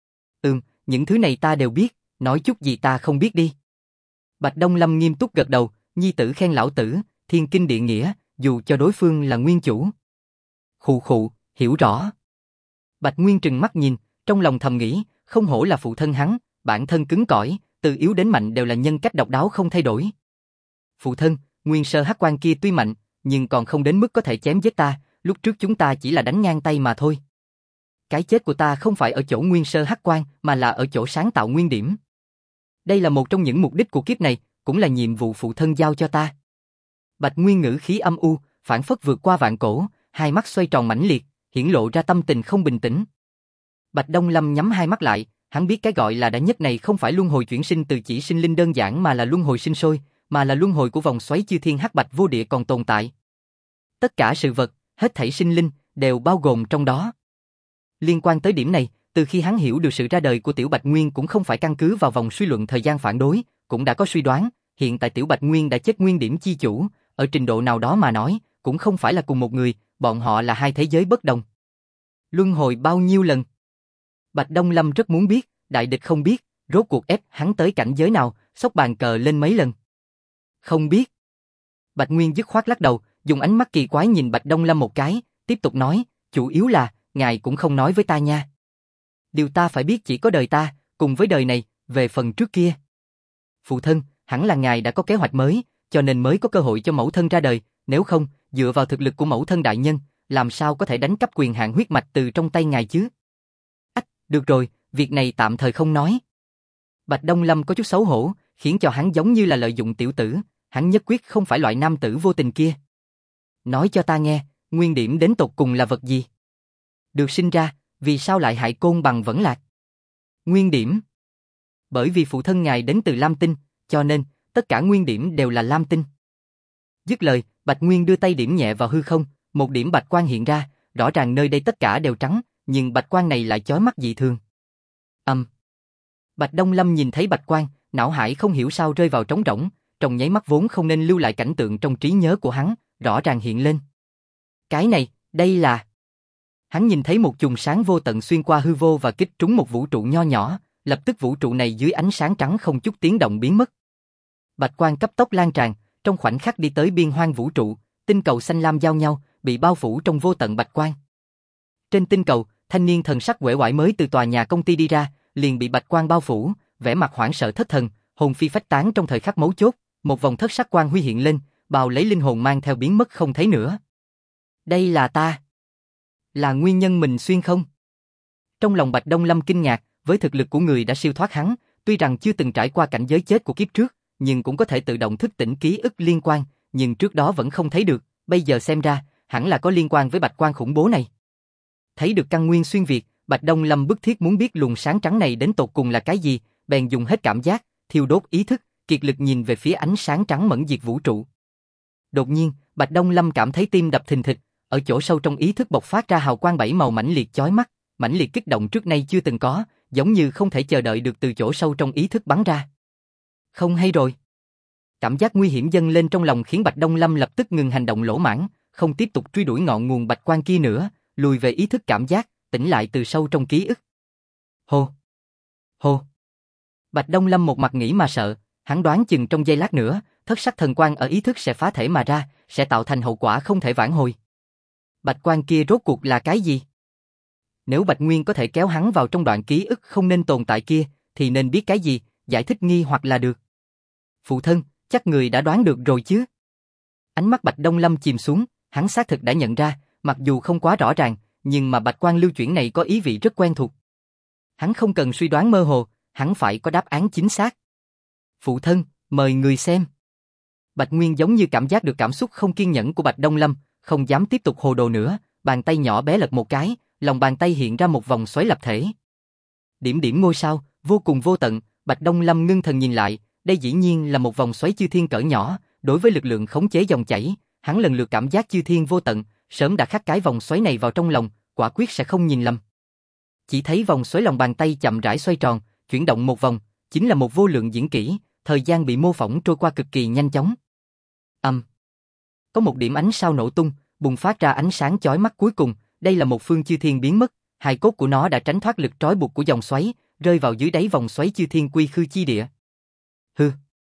Những thứ này ta đều biết, nói chút gì ta không biết đi. Bạch Đông Lâm nghiêm túc gật đầu, nhi tử khen lão tử, thiên kinh địa nghĩa, dù cho đối phương là nguyên chủ. Khụ khụ, hiểu rõ. Bạch Nguyên trừng mắt nhìn, trong lòng thầm nghĩ, không hổ là phụ thân hắn, bản thân cứng cỏi, từ yếu đến mạnh đều là nhân cách độc đáo không thay đổi. Phụ thân, nguyên sơ hắc quan kia tuy mạnh, nhưng còn không đến mức có thể chém giết ta, lúc trước chúng ta chỉ là đánh ngang tay mà thôi. Cái chết của ta không phải ở chỗ nguyên sơ hắc quan, mà là ở chỗ sáng tạo nguyên điểm. Đây là một trong những mục đích của kiếp này, cũng là nhiệm vụ phụ thân giao cho ta. Bạch Nguyên ngữ khí âm u, phảng phất vượt qua vạn cổ, hai mắt xoay tròn mãnh liệt, hiển lộ ra tâm tình không bình tĩnh. Bạch Đông Lâm nhắm hai mắt lại, hắn biết cái gọi là đã nhất này không phải luân hồi chuyển sinh từ chỉ sinh linh đơn giản mà là luân hồi sinh sôi, mà là luân hồi của vòng xoáy chư thiên hắc bạch vô địa còn tồn tại. Tất cả sự vật, hết thảy sinh linh, đều bao gồm trong đó. Liên quan tới điểm này, từ khi hắn hiểu được sự ra đời của Tiểu Bạch Nguyên cũng không phải căn cứ vào vòng suy luận thời gian phản đối, cũng đã có suy đoán, hiện tại Tiểu Bạch Nguyên đã chết nguyên điểm chi chủ, ở trình độ nào đó mà nói, cũng không phải là cùng một người, bọn họ là hai thế giới bất đồng. Luân hồi bao nhiêu lần? Bạch Đông Lâm rất muốn biết, đại địch không biết, rốt cuộc ép hắn tới cảnh giới nào, xốc bàn cờ lên mấy lần. Không biết. Bạch Nguyên dứt khoát lắc đầu, dùng ánh mắt kỳ quái nhìn Bạch Đông Lâm một cái, tiếp tục nói, chủ yếu là, ngài cũng không nói với ta nha. Điều ta phải biết chỉ có đời ta, cùng với đời này, về phần trước kia. Phụ thân, hẳn là ngài đã có kế hoạch mới, cho nên mới có cơ hội cho mẫu thân ra đời, nếu không, dựa vào thực lực của mẫu thân đại nhân, làm sao có thể đánh cắp quyền hạn huyết mạch từ trong tay ngài chứ? Được rồi, việc này tạm thời không nói. Bạch Đông Lâm có chút xấu hổ, khiến cho hắn giống như là lợi dụng tiểu tử, hắn nhất quyết không phải loại nam tử vô tình kia. Nói cho ta nghe, nguyên điểm đến tột cùng là vật gì? Được sinh ra, vì sao lại hại côn bằng vẫn lạc? Nguyên điểm. Bởi vì phụ thân ngài đến từ Lam Tinh, cho nên, tất cả nguyên điểm đều là Lam Tinh. Dứt lời, Bạch Nguyên đưa tay điểm nhẹ vào hư không, một điểm bạch quang hiện ra, rõ ràng nơi đây tất cả đều trắng, nhưng bạch quang này lại chói mắt dị thường. Bạch Đông Lâm nhìn thấy bạch quang, não hải không hiểu sao rơi vào trống rỗng, trong nháy mắt vốn không nên lưu lại cảnh tượng trong trí nhớ của hắn, rõ ràng hiện lên. Cái này, đây là... Hắn nhìn thấy một chùm sáng vô tận xuyên qua hư vô và kích trúng một vũ trụ nho nhỏ, lập tức vũ trụ này dưới ánh sáng trắng không chút tiếng động biến mất. Bạch quang cấp tốc lan tràn, trong khoảnh khắc đi tới biên hoang vũ trụ, tinh cầu xanh lam giao nhau, bị bao phủ trong vô tận bạch quang. Trên tinh cầu, thanh niên thần sắc uể oải mới từ tòa nhà công ty đi ra, liền bị bạch quang bao phủ, vẻ mặt hoảng sợ thất thần, hồn phi phách tán trong thời khắc mấu chốt, một vòng thất sắc quang huy hiện lên, bao lấy linh hồn mang theo biến mất không thấy nữa. Đây là ta. Là nguyên nhân mình xuyên không? Trong lòng Bạch Đông Lâm kinh ngạc, với thực lực của người đã siêu thoát hắn, tuy rằng chưa từng trải qua cảnh giới chết của kiếp trước, nhưng cũng có thể tự động thức tỉnh ký ức liên quan, nhưng trước đó vẫn không thấy được, bây giờ xem ra, hẳn là có liên quan với bạch quan khủng bố này. Thấy được căn nguyên xuyên việt, Bạch Đông Lâm bức thiết muốn biết luồng sáng trắng này đến tột cùng là cái gì, bèn dùng hết cảm giác, thiêu đốt ý thức, kiệt lực nhìn về phía ánh sáng trắng mẫn diệt vũ trụ. Đột nhiên, Bạch Đông Lâm cảm thấy tim đập thình thịch, ở chỗ sâu trong ý thức bộc phát ra hào quang bảy màu mãnh liệt chói mắt, mãnh liệt kích động trước nay chưa từng có, giống như không thể chờ đợi được từ chỗ sâu trong ý thức bắn ra. Không hay rồi. Cảm giác nguy hiểm dâng lên trong lòng khiến Bạch Đông Lâm lập tức ngừng hành động lỗ mãng, không tiếp tục truy đuổi ngọn nguồn bạch quang kia nữa, lùi về ý thức cảm giác, tỉnh lại từ sâu trong ký ức. Hô! Hô! Bạch Đông Lâm một mặt nghĩ mà sợ, hắn đoán chừng trong giây lát nữa, thất sắc thần quang ở ý thức sẽ phá thể mà ra, sẽ tạo thành hậu quả không thể vãn hồi. Bạch quang kia rốt cuộc là cái gì? Nếu Bạch Nguyên có thể kéo hắn vào trong đoạn ký ức không nên tồn tại kia, thì nên biết cái gì, giải thích nghi hoặc là được. Phụ thân, chắc người đã đoán được rồi chứ? Ánh mắt Bạch Đông Lâm chìm xuống, hắn xác thực đã nhận ra, mặc dù không quá rõ ràng, nhưng mà bạch quang lưu chuyển này có ý vị rất quen thuộc. Hắn không cần suy đoán mơ hồ, hắn phải có đáp án chính xác. Phụ thân, mời người xem. Bạch Nguyên giống như cảm giác được cảm xúc không kiên nhẫn của Bạch Đông Lâm, không dám tiếp tục hồ đồ nữa, bàn tay nhỏ bé lật một cái, lòng bàn tay hiện ra một vòng xoáy lập thể. Điểm điểm ngôi sao, vô cùng vô tận, Bạch Đông Lâm ngưng thần nhìn lại, đây dĩ nhiên là một vòng xoáy chư thiên cỡ nhỏ, đối với lực lượng khống chế dòng chảy, hắn lần lượt cảm giác chư thiên vô tận, sớm đã khắc cái vòng xoáy này vào trong lòng, quả quyết sẽ không nhìn lầm. Chỉ thấy vòng xoáy lòng bàn tay chậm rãi xoay tròn, chuyển động một vòng, chính là một vô lượng diễn kỹ, thời gian bị mô phỏng trôi qua cực kỳ nhanh chóng. Có một điểm ánh sao nổ tung, bùng phát ra ánh sáng chói mắt cuối cùng, đây là một phương chư thiên biến mất, hài cốt của nó đã tránh thoát lực trói buộc của dòng xoáy, rơi vào dưới đáy vòng xoáy chư thiên quy khư chi địa. Hừ.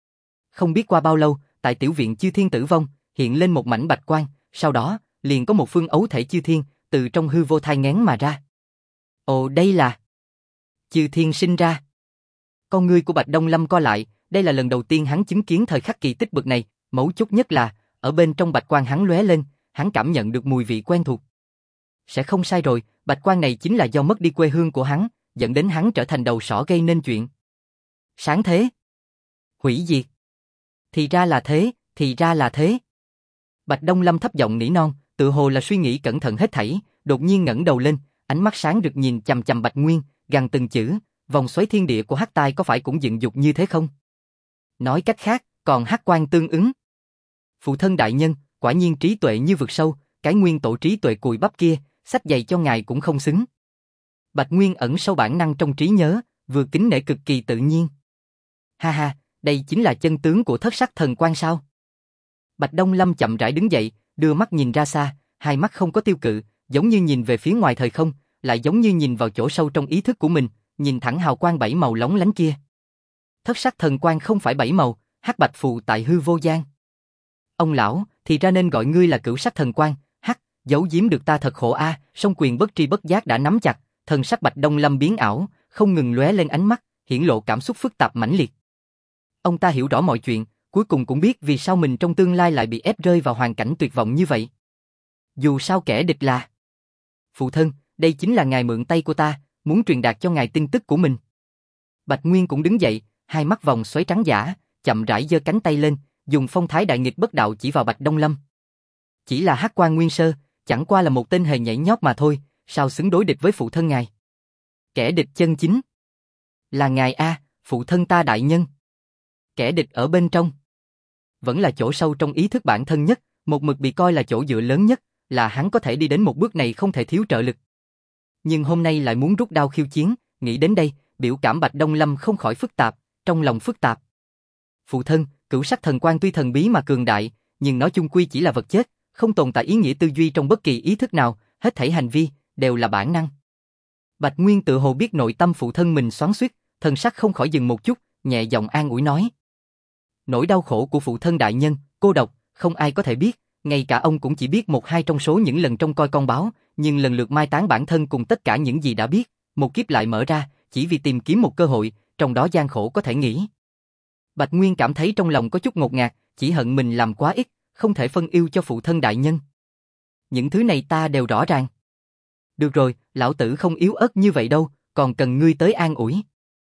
Không biết qua bao lâu, tại tiểu viện chư thiên tử vong, hiện lên một mảnh bạch quang, sau đó, liền có một phương ấu thể chư thiên, từ trong hư vô thai nghén mà ra. Ồ, đây là chư thiên sinh ra. Con ngươi của Bạch Đông Lâm co lại, đây là lần đầu tiên hắn chứng kiến thời khắc kỳ tích bực này, mấu chốt nhất là, ở bên trong bạch quang hắn lóe lên, hắn cảm nhận được mùi vị quen thuộc. Sẽ không sai rồi, bạch quang này chính là do mất đi quê hương của hắn, dẫn đến hắn trở thành đầu sỏ gây nên chuyện. Sáng thế. Hủy diệt. Thì ra là thế, thì ra là thế. Bạch Đông Lâm thấp giọng nỉ non, tự hồ là suy nghĩ cẩn thận hết thảy, đột nhiên ngẩng đầu lên, ánh mắt sáng rực nhìn chằm chằm Bạch Nguyên, gằn từng chữ, vòng xoáy thiên địa của hắc tai có phải cũng dựng dục như thế không? Nói cách khác, còn hắc quang tương ứng. Phụ thân đại nhân, quả nhiên trí tuệ như vực sâu, cái nguyên tổ trí tuệ cùi bắp kia, xách giày cho ngài cũng không xứng. Bạch Nguyên ẩn sâu bản năng trong trí nhớ, vừa kính nể cực kỳ tự nhiên. Ha ha, đây chính là chân tướng của thất sắc thần quang sao? Bạch Đông Lâm chậm rãi đứng dậy, đưa mắt nhìn ra xa, hai mắt không có tiêu cự, giống như nhìn về phía ngoài thời không, lại giống như nhìn vào chỗ sâu trong ý thức của mình, nhìn thẳng hào quang bảy màu lóng lánh kia. Thất sắc thần quang không phải bảy màu, hắc bạch phù tại hư vô gian. Ông lão, thì ra nên gọi ngươi là cửu sắc thần quang, hắc, giấu giếm được ta thật khổ a. Song quyền bất tri bất giác đã nắm chặt, thần sắc Bạch Đông Lâm biến ảo, không ngừng lóe lên ánh mắt, hiển lộ cảm xúc phức tạp mãnh liệt. Ông ta hiểu rõ mọi chuyện, cuối cùng cũng biết vì sao mình trong tương lai lại bị ép rơi vào hoàn cảnh tuyệt vọng như vậy. Dù sao kẻ địch là phụ thân, đây chính là ngài mượn tay của ta, muốn truyền đạt cho ngài tin tức của mình. Bạch Nguyên cũng đứng dậy, hai mắt vòng xoáy trắng giả, chậm rãi giơ cánh tay lên, dùng phong thái đại nghịch bất đạo chỉ vào Bạch Đông Lâm. Chỉ là hắc quan nguyên sơ, chẳng qua là một tên hề nhảy nhót mà thôi, sao xứng đối địch với phụ thân ngài? Kẻ địch chân chính là ngài a, phụ thân ta đại nhân. Kẻ địch ở bên trong vẫn là chỗ sâu trong ý thức bản thân nhất, một mực bị coi là chỗ dựa lớn nhất, là hắn có thể đi đến một bước này không thể thiếu trợ lực. Nhưng hôm nay lại muốn rút đao khiêu chiến, nghĩ đến đây, biểu cảm Bạch Đông Lâm không khỏi phức tạp, trong lòng phức tạp. Phụ thân, cửu sắc thần quang tuy thần bí mà cường đại, nhưng nó chung quy chỉ là vật chết, không tồn tại ý nghĩa tư duy trong bất kỳ ý thức nào, hết thảy hành vi đều là bản năng. Bạch Nguyên tự hồ biết nội tâm phụ thân mình xoắn xuýt, thần sắc không khỏi dừng một chút, nhẹ giọng an ủi nói: nỗi đau khổ của phụ thân đại nhân, cô độc, không ai có thể biết, ngay cả ông cũng chỉ biết một hai trong số những lần trông coi con báo, nhưng lần lượt mai táng bản thân cùng tất cả những gì đã biết, một kiếp lại mở ra, chỉ vì tìm kiếm một cơ hội, trong đó gian khổ có thể nghĩ. Bạch Nguyên cảm thấy trong lòng có chút ngột ngạt, chỉ hận mình làm quá ít, không thể phân ưu cho phụ thân đại nhân. Những thứ này ta đều rõ ràng. Được rồi, lão tử không yếu ớt như vậy đâu, còn cần ngươi tới an ủi.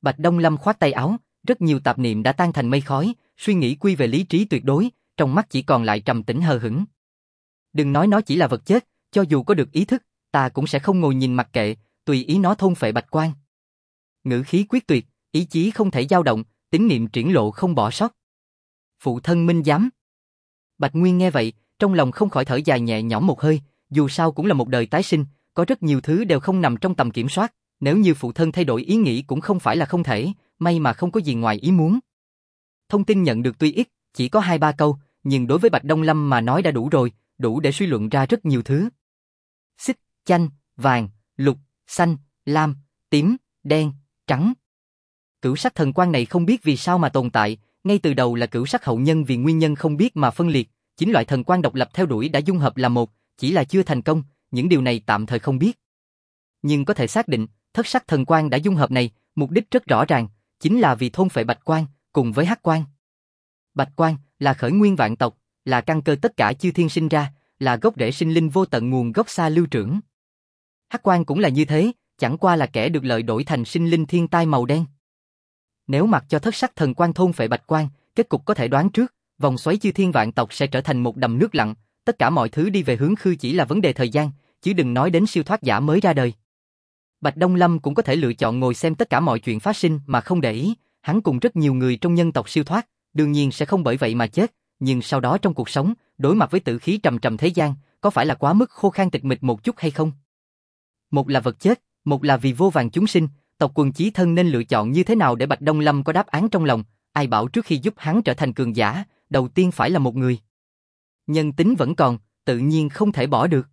Bạch Đông Lâm khoát tay áo, rất nhiều tạp niệm đã tan thành mây khói, suy nghĩ quy về lý trí tuyệt đối, trong mắt chỉ còn lại trầm tĩnh hờ hững. Đừng nói nó chỉ là vật chết, cho dù có được ý thức, ta cũng sẽ không ngồi nhìn mặc kệ, tùy ý nó thôn phệ bạch quan. Ngữ khí quyết tuyệt, ý chí không thể dao động, tín niệm triển lộ không bỏ sót. Phụ thân minh giám. Bạch Nguyên nghe vậy, trong lòng không khỏi thở dài nhẹ nhõm một hơi, dù sao cũng là một đời tái sinh, có rất nhiều thứ đều không nằm trong tầm kiểm soát, nếu như phụ thân thay đổi ý nghĩ cũng không phải là không thể, may mà không có gì ngoài ý muốn. Thông tin nhận được tuy ít, chỉ có 2-3 câu, nhưng đối với Bạch Đông Lâm mà nói đã đủ rồi, đủ để suy luận ra rất nhiều thứ. Xích, chanh, vàng, lục, xanh, lam, tím, đen, trắng. Cửu sắc thần quang này không biết vì sao mà tồn tại, ngay từ đầu là cửu sắc hậu nhân vì nguyên nhân không biết mà phân liệt, chính loại thần quang độc lập theo đuổi đã dung hợp là một, chỉ là chưa thành công, những điều này tạm thời không biết. Nhưng có thể xác định, thất sắc thần quang đã dung hợp này, mục đích rất rõ ràng, chính là vì thôn phệ bạch quang, cùng với hắc quang. Bạch quang là khởi nguyên vạn tộc, là căn cơ tất cả chư thiên sinh ra, là gốc rễ sinh linh vô tận nguồn gốc xa lưu trưởng. Hắc quang cũng là như thế, chẳng qua là kẻ được lợi đổi thành sinh linh thiên tai màu đen. Nếu mặc cho thất sắc thần quang thôn phệ bạch quang, kết cục có thể đoán trước, vòng xoáy chư thiên vạn tộc sẽ trở thành một đầm nước lặng, tất cả mọi thứ đi về hướng khư chỉ là vấn đề thời gian, chứ đừng nói đến siêu thoát giả mới ra đời. Bạch Đông Lâm cũng có thể lựa chọn ngồi xem tất cả mọi chuyện phát sinh mà không để ý, hắn cùng rất nhiều người trong nhân tộc siêu thoát, đương nhiên sẽ không bởi vậy mà chết, nhưng sau đó trong cuộc sống, đối mặt với tử khí trầm trầm thế gian, có phải là quá mức khô khan tịch mịch một chút hay không? Một là vật chết, một là vì vô vàn chúng sinh, tộc quần chí thân nên lựa chọn như thế nào để Bạch Đông Lâm có đáp án trong lòng, ai bảo trước khi giúp hắn trở thành cường giả, đầu tiên phải là một người. Nhân tính vẫn còn, tự nhiên không thể bỏ được.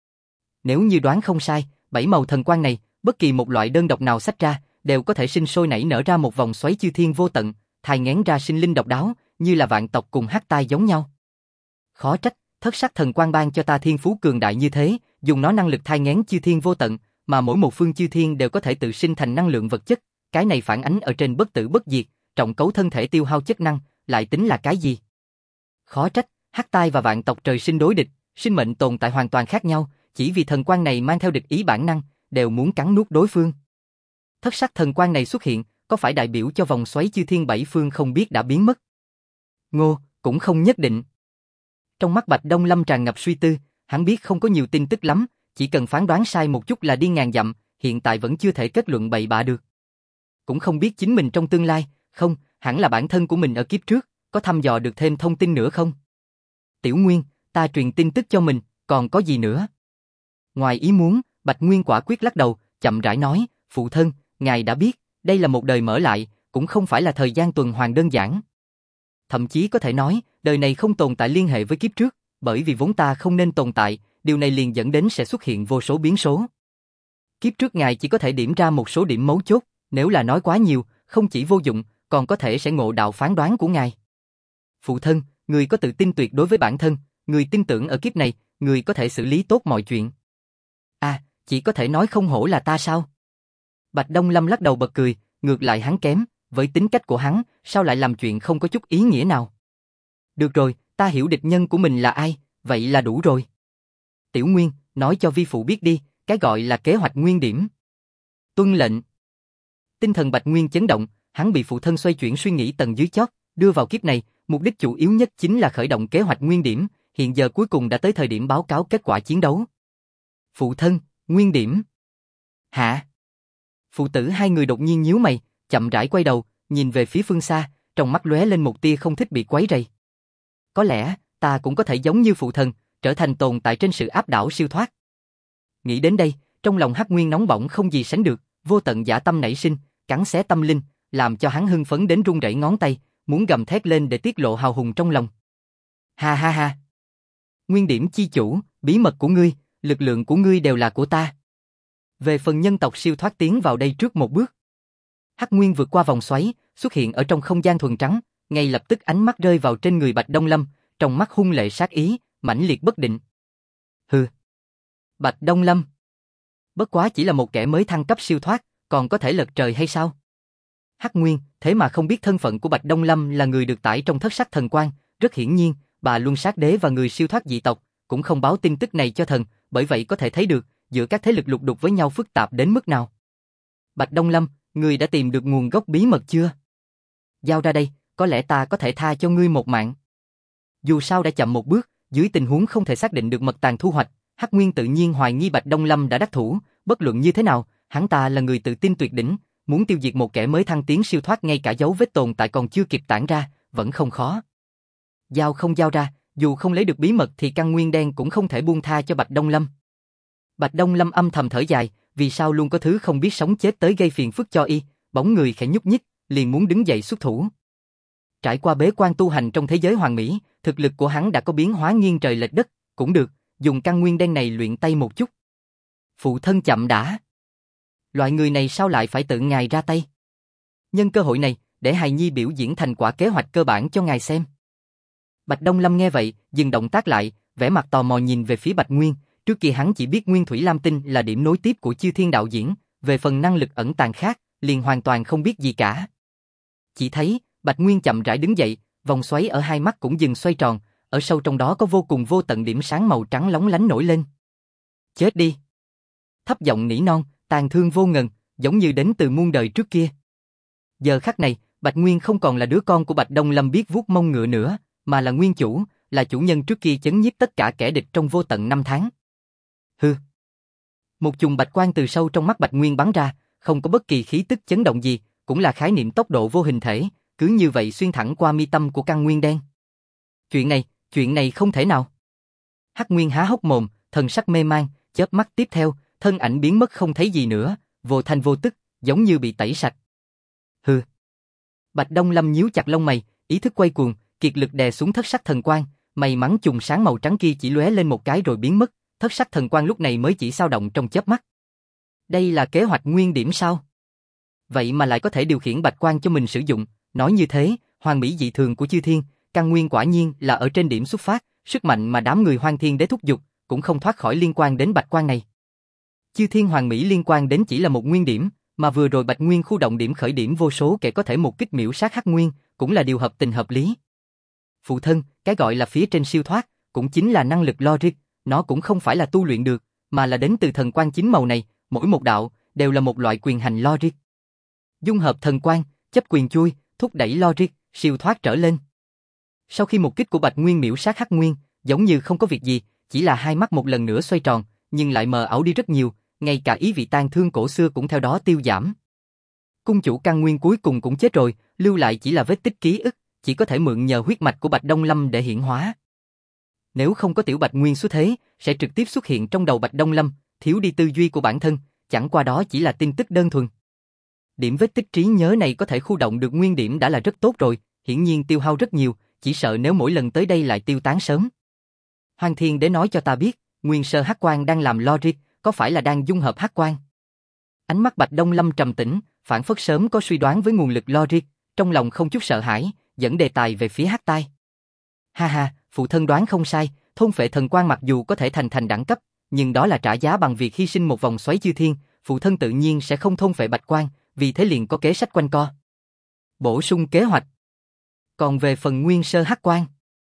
Nếu như đoán không sai, 7 màu thần quang này, bất kỳ một loại đơn độc nào xách ra, đều có thể sinh sôi nảy nở ra một vòng xoáy chư thiên vô tận, thai nghén ra sinh linh độc đáo, như là vạn tộc cùng hắc tai giống nhau. Khó trách, thất sắc thần quang ban cho ta thiên phú cường đại như thế, dùng nó năng lực thai nghén chư thiên vô tận, mà mỗi một phương chư thiên đều có thể tự sinh thành năng lượng vật chất, cái này phản ánh ở trên bất tử bất diệt, trọng cấu thân thể tiêu hao chất năng, lại tính là cái gì? Khó trách, hắc tai và vạn tộc trời sinh đối địch, sinh mệnh tồn tại hoàn toàn khác nhau, chỉ vì thần quang này mang theo địch ý bản năng, đều muốn cắn nuốt đối phương. Thất sắc thần quang này xuất hiện, có phải đại biểu cho vòng xoáy chư thiên bảy phương không biết đã biến mất? Ngô, cũng không nhất định. Trong mắt Bạch Đông Lâm tràn ngập suy tư, hắn biết không có nhiều tin tức lắm, chỉ cần phán đoán sai một chút là đi ngàn dặm, hiện tại vẫn chưa thể kết luận bậy bạ được. Cũng không biết chính mình trong tương lai, không, hẳn là bản thân của mình ở kiếp trước, có thăm dò được thêm thông tin nữa không? Tiểu Nguyên, ta truyền tin tức cho mình, còn có gì nữa? Ngoài ý muốn, Bạch Nguyên quả quyết lắc đầu, chậm rãi nói, phụ thân, ngài đã biết, đây là một đời mở lại, cũng không phải là thời gian tuần hoàn đơn giản. Thậm chí có thể nói, đời này không tồn tại liên hệ với kiếp trước, bởi vì vốn ta không nên tồn tại, điều này liền dẫn đến sẽ xuất hiện vô số biến số. Kiếp trước ngài chỉ có thể điểm ra một số điểm mấu chốt, nếu là nói quá nhiều, không chỉ vô dụng, còn có thể sẽ ngộ đạo phán đoán của ngài. Phụ thân, người có tự tin tuyệt đối với bản thân, người tin tưởng ở kiếp này, người có thể xử lý tốt mọi chuyện. À, chỉ có thể nói không hổ là ta sao? Bạch Đông Lâm lắc đầu bật cười, ngược lại hắn kém, với tính cách của hắn, sao lại làm chuyện không có chút ý nghĩa nào? Được rồi, ta hiểu địch nhân của mình là ai, vậy là đủ rồi. Tiểu Nguyên, nói cho vi phụ biết đi, cái gọi là kế hoạch nguyên điểm. Tuân lệnh. Tinh thần Bạch Nguyên chấn động, hắn bị phụ thân xoay chuyển suy nghĩ tầng dưới chót, đưa vào kiếp này, mục đích chủ yếu nhất chính là khởi động kế hoạch nguyên điểm, hiện giờ cuối cùng đã tới thời điểm báo cáo kết quả chiến đấu. Phụ thân, nguyên điểm. Hả? Phụ tử hai người đột nhiên nhíu mày, chậm rãi quay đầu, nhìn về phía phương xa, trong mắt lóe lên một tia không thích bị quấy rầy. Có lẽ, ta cũng có thể giống như phụ thần, trở thành tồn tại trên sự áp đảo siêu thoát. Nghĩ đến đây, trong lòng Hắc Nguyên nóng bỏng không gì sánh được, vô tận dã tâm nảy sinh, cắn xé tâm linh, làm cho hắn hưng phấn đến run rẩy ngón tay, muốn gầm thét lên để tiết lộ hào hùng trong lòng. Ha ha ha! Nguyên điểm chi chủ, bí mật của ngươi, lực lượng của ngươi đều là của ta. Về phần nhân tộc siêu thoát tiến vào đây trước một bước. Hắc Nguyên vượt qua vòng xoáy, xuất hiện ở trong không gian thuần trắng, ngay lập tức ánh mắt rơi vào trên người Bạch Đông Lâm, trong mắt hung lệ sát ý, mãnh liệt bất định. Hừ. Bạch Đông Lâm. Bất quá chỉ là một kẻ mới thăng cấp siêu thoát, còn có thể lật trời hay sao? Hắc Nguyên, thế mà không biết thân phận của Bạch Đông Lâm là người được tải trong thất sắc thần quang, rất hiển nhiên, bà Luân Sát Đế và người siêu thoát dị tộc, cũng không báo tin tức này cho thần, bởi vậy có thể thấy được, giữa các thế lực lục đục với nhau phức tạp đến mức nào. Bạch Đông Lâm, Ngươi đã tìm được nguồn gốc bí mật chưa? Giao ra đây, có lẽ ta có thể tha cho ngươi một mạng. Dù sao đã chậm một bước, dưới tình huống không thể xác định được mật tàng thu hoạch, Hắc Nguyên tự nhiên hoài nghi Bạch Đông Lâm đã đắc thủ, bất luận như thế nào, hắn ta là người tự tin tuyệt đỉnh, muốn tiêu diệt một kẻ mới thăng tiến siêu thoát ngay cả dấu vết tồn tại còn chưa kịp tản ra, vẫn không khó. Giao không giao ra, dù không lấy được bí mật thì căn nguyên đen cũng không thể buông tha cho Bạch Đông Lâm. Bạch Đông Lâm âm thầm thở dài, vì sao luôn có thứ không biết sống chết tới gây phiền phức cho y, bóng người khẽ nhúc nhích, liền muốn đứng dậy xuất thủ. Trải qua bế quan tu hành trong thế giới hoàn mỹ, thực lực của hắn đã có biến hóa nghiêng trời lệch đất, cũng được, dùng căn nguyên đen này luyện tay một chút. Phụ thân chậm đã. Loại người này sao lại phải tự ngài ra tay? Nhân cơ hội này, để hài nhi biểu diễn thành quả kế hoạch cơ bản cho ngài xem. Bạch Đông Lâm nghe vậy, dừng động tác lại, vẻ mặt tò mò nhìn về phía Bạch Nguyên, trước kia hắn chỉ biết Nguyên Thủy Lam Tinh là điểm nối tiếp của Chư Thiên đạo diễn, về phần năng lực ẩn tàng khác, liền hoàn toàn không biết gì cả. Chỉ thấy, Bạch Nguyên chậm rãi đứng dậy, vòng xoáy ở hai mắt cũng dừng xoay tròn, ở sâu trong đó có vô cùng vô tận điểm sáng màu trắng lóng lánh nổi lên. Chết đi! Thấp giọng nỉ non, tàn thương vô ngần, giống như đến từ muôn đời trước kia. Giờ khắc này, Bạch Nguyên không còn là đứa con của Bạch Đông Lâm biết vuốt mông ngựa nữa, mà là nguyên chủ, là chủ nhân trước kia chấn nhiếp tất cả kẻ địch trong vô tận năm tháng. Hừ. Một chùm bạch quang từ sâu trong mắt Bạch Nguyên bắn ra, không có bất kỳ khí tức chấn động gì, cũng là khái niệm tốc độ vô hình thể, cứ như vậy xuyên thẳng qua mi tâm của căn nguyên đen. Chuyện này không thể nào. Hắc Nguyên há hốc mồm, thần sắc mê man, chớp mắt tiếp theo, thân ảnh biến mất không thấy gì nữa, vô thanh vô tức, giống như bị tẩy sạch. Hừ. Bạch Đông Lâm nhíu chặt lông mày, ý thức quay cuồng, kiệt lực đè xuống thất sắc thần quang, may mắn chùm sáng màu trắng kia chỉ lóe lên một cái rồi biến mất, thất sắc thần quang lúc này mới chỉ dao động trong chớp mắt. Đây là kế hoạch nguyên điểm sao? Vậy mà lại có thể điều khiển bạch quang cho mình sử dụng, nói như thế, hoàn mỹ dị thường của Chư Thiên, căn nguyên quả nhiên là ở trên điểm xuất phát, sức mạnh mà đám người Hoang Thiên Đế thúc giục, cũng không thoát khỏi liên quan đến bạch quang này. Chư Thiên hoàn mỹ liên quan đến chỉ là một nguyên điểm, mà vừa rồi Bạch Nguyên khu động điểm khởi điểm vô số kẻ có thể một kích miểu sát Hắc Nguyên, cũng là điều hợp tình hợp lý. Phụ thân, cái gọi là phía trên siêu thoát, cũng chính là năng lực logic, nó cũng không phải là tu luyện được, mà là đến từ thần quang chính màu này, mỗi một đạo đều là một loại quyền hành logic. Dung hợp thần quang, chấp quyền chui, thúc đẩy logic, siêu thoát trở lên. Sau khi một kích của Bạch Nguyên miểu sát Hắc Nguyên, giống như không có việc gì, chỉ là hai mắt một lần nữa xoay tròn, nhưng lại mờ ảo đi rất nhiều, ngay cả ý vị tang thương cổ xưa cũng theo đó tiêu giảm. Cung chủ căn nguyên cuối cùng cũng chết rồi, lưu lại chỉ là vết tích ký ức, chỉ có thể mượn nhờ huyết mạch của Bạch Đông Lâm để hiển hóa. Nếu không có tiểu Bạch Nguyên xuất thế, sẽ trực tiếp xuất hiện trong đầu Bạch Đông Lâm, thiếu đi tư duy của bản thân, chẳng qua đó chỉ là tin tức đơn thuần. Điểm vết tích trí nhớ này có thể khu động được nguyên điểm đã là rất tốt rồi, hiển nhiên tiêu hao rất nhiều, chỉ sợ nếu mỗi lần tới đây lại tiêu tán sớm. Hoang Thiên Đế nói cho ta biết, nguyên sơ hắc quang đang làm logic, có phải là đang dung hợp hắc quang? Ánh mắt Bạch Đông Lâm trầm tĩnh, phản phất sớm có suy đoán với nguồn lực logic, trong lòng không chút sợ hãi, dẫn đề tài về phía Hắc Tai. Ha ha, phụ thân đoán không sai, thôn phệ thần quang mặc dù có thể thành đẳng cấp, nhưng đó là trả giá bằng việc hy sinh một vòng xoáy chư thiên, phụ thân tự nhiên sẽ không thôn phệ bạch quang, vì thế liền có kế sách quanh co. Bổ sung kế hoạch. Còn về phần nguyên sơ hắc quang,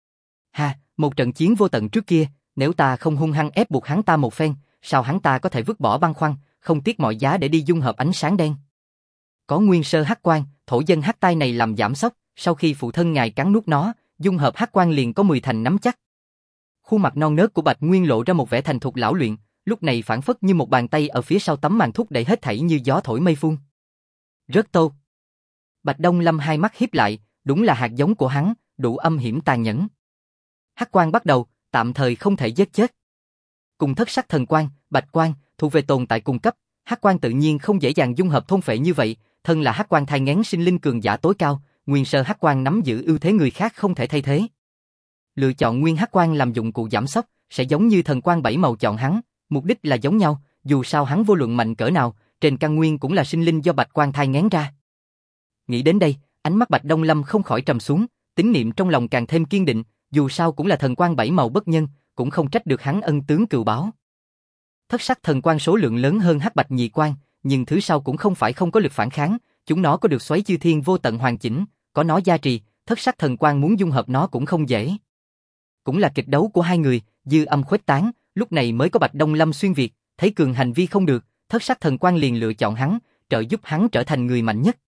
một trận chiến vô tận trước kia, nếu ta không hung hăng ép buộc hắn ta một phen, sao hắn ta có thể vứt bỏ băn khoăn, không tiếc mọi giá để đi dung hợp ánh sáng đen. Có nguyên sơ hắc quang, thổ dân hắc tai này làm giảm sốc, sau khi phụ thân ngài cắn nuốt nó, dung hợp hắc quang liền có 10 thành nắm chắc. Khuôn mặt non nớt của Bạch Nguyên lộ ra một vẻ thành thục lão luyện, lúc này phản phất như một bàn tay ở phía sau tấm màn thúc đẩy hết thảy như gió thổi mây phun. Rất tốt. Bạch Đông Lâm hai mắt híp lại, đúng là hạt giống của hắn, đủ âm hiểm tàn nhẫn. Hắc quang bắt đầu, tạm thời không thể giết chết. Cùng thất sắc thần quang, bạch quang, thuộc về tồn tại cùng cấp, hắc quang tự nhiên không dễ dàng dung hợp thôn phệ như vậy, thân là hắc quang thai nghén sinh linh cường giả tối cao, nguyên sơ hắc quang nắm giữ ưu thế người khác không thể thay thế. Lựa chọn nguyên hắc quang làm dụng cụ giảm sốc, sẽ giống như thần quang bảy màu chọn hắn, mục đích là giống nhau, dù sao hắn vô luận mạnh cỡ nào, trên căn nguyên cũng là sinh linh do bạch quang thai nghén ra. Nghĩ đến đây, ánh mắt Bạch Đông Lâm không khỏi trầm xuống, tín niệm trong lòng càng thêm kiên định, dù sao cũng là thần quang bảy màu bất nhân, cũng không trách được hắn ân tướng cừu báo. Thất sắc thần quang số lượng lớn hơn hắc bạch nhị quang, nhưng thứ sau cũng không phải không có lực phản kháng, chúng nó có được xoáy chư thiên vô tận hoàn chỉnh, có nó gia trì, thất sắc thần quang muốn dung hợp nó cũng không dễ. Cũng là kịch đấu của hai người, dư âm khuếch tán, lúc này mới có Bạch Đông Lâm xuyên việt, thấy cường hành vi không được, thất sắc thần quang liền lựa chọn hắn, trợ giúp hắn trở thành người mạnh nhất.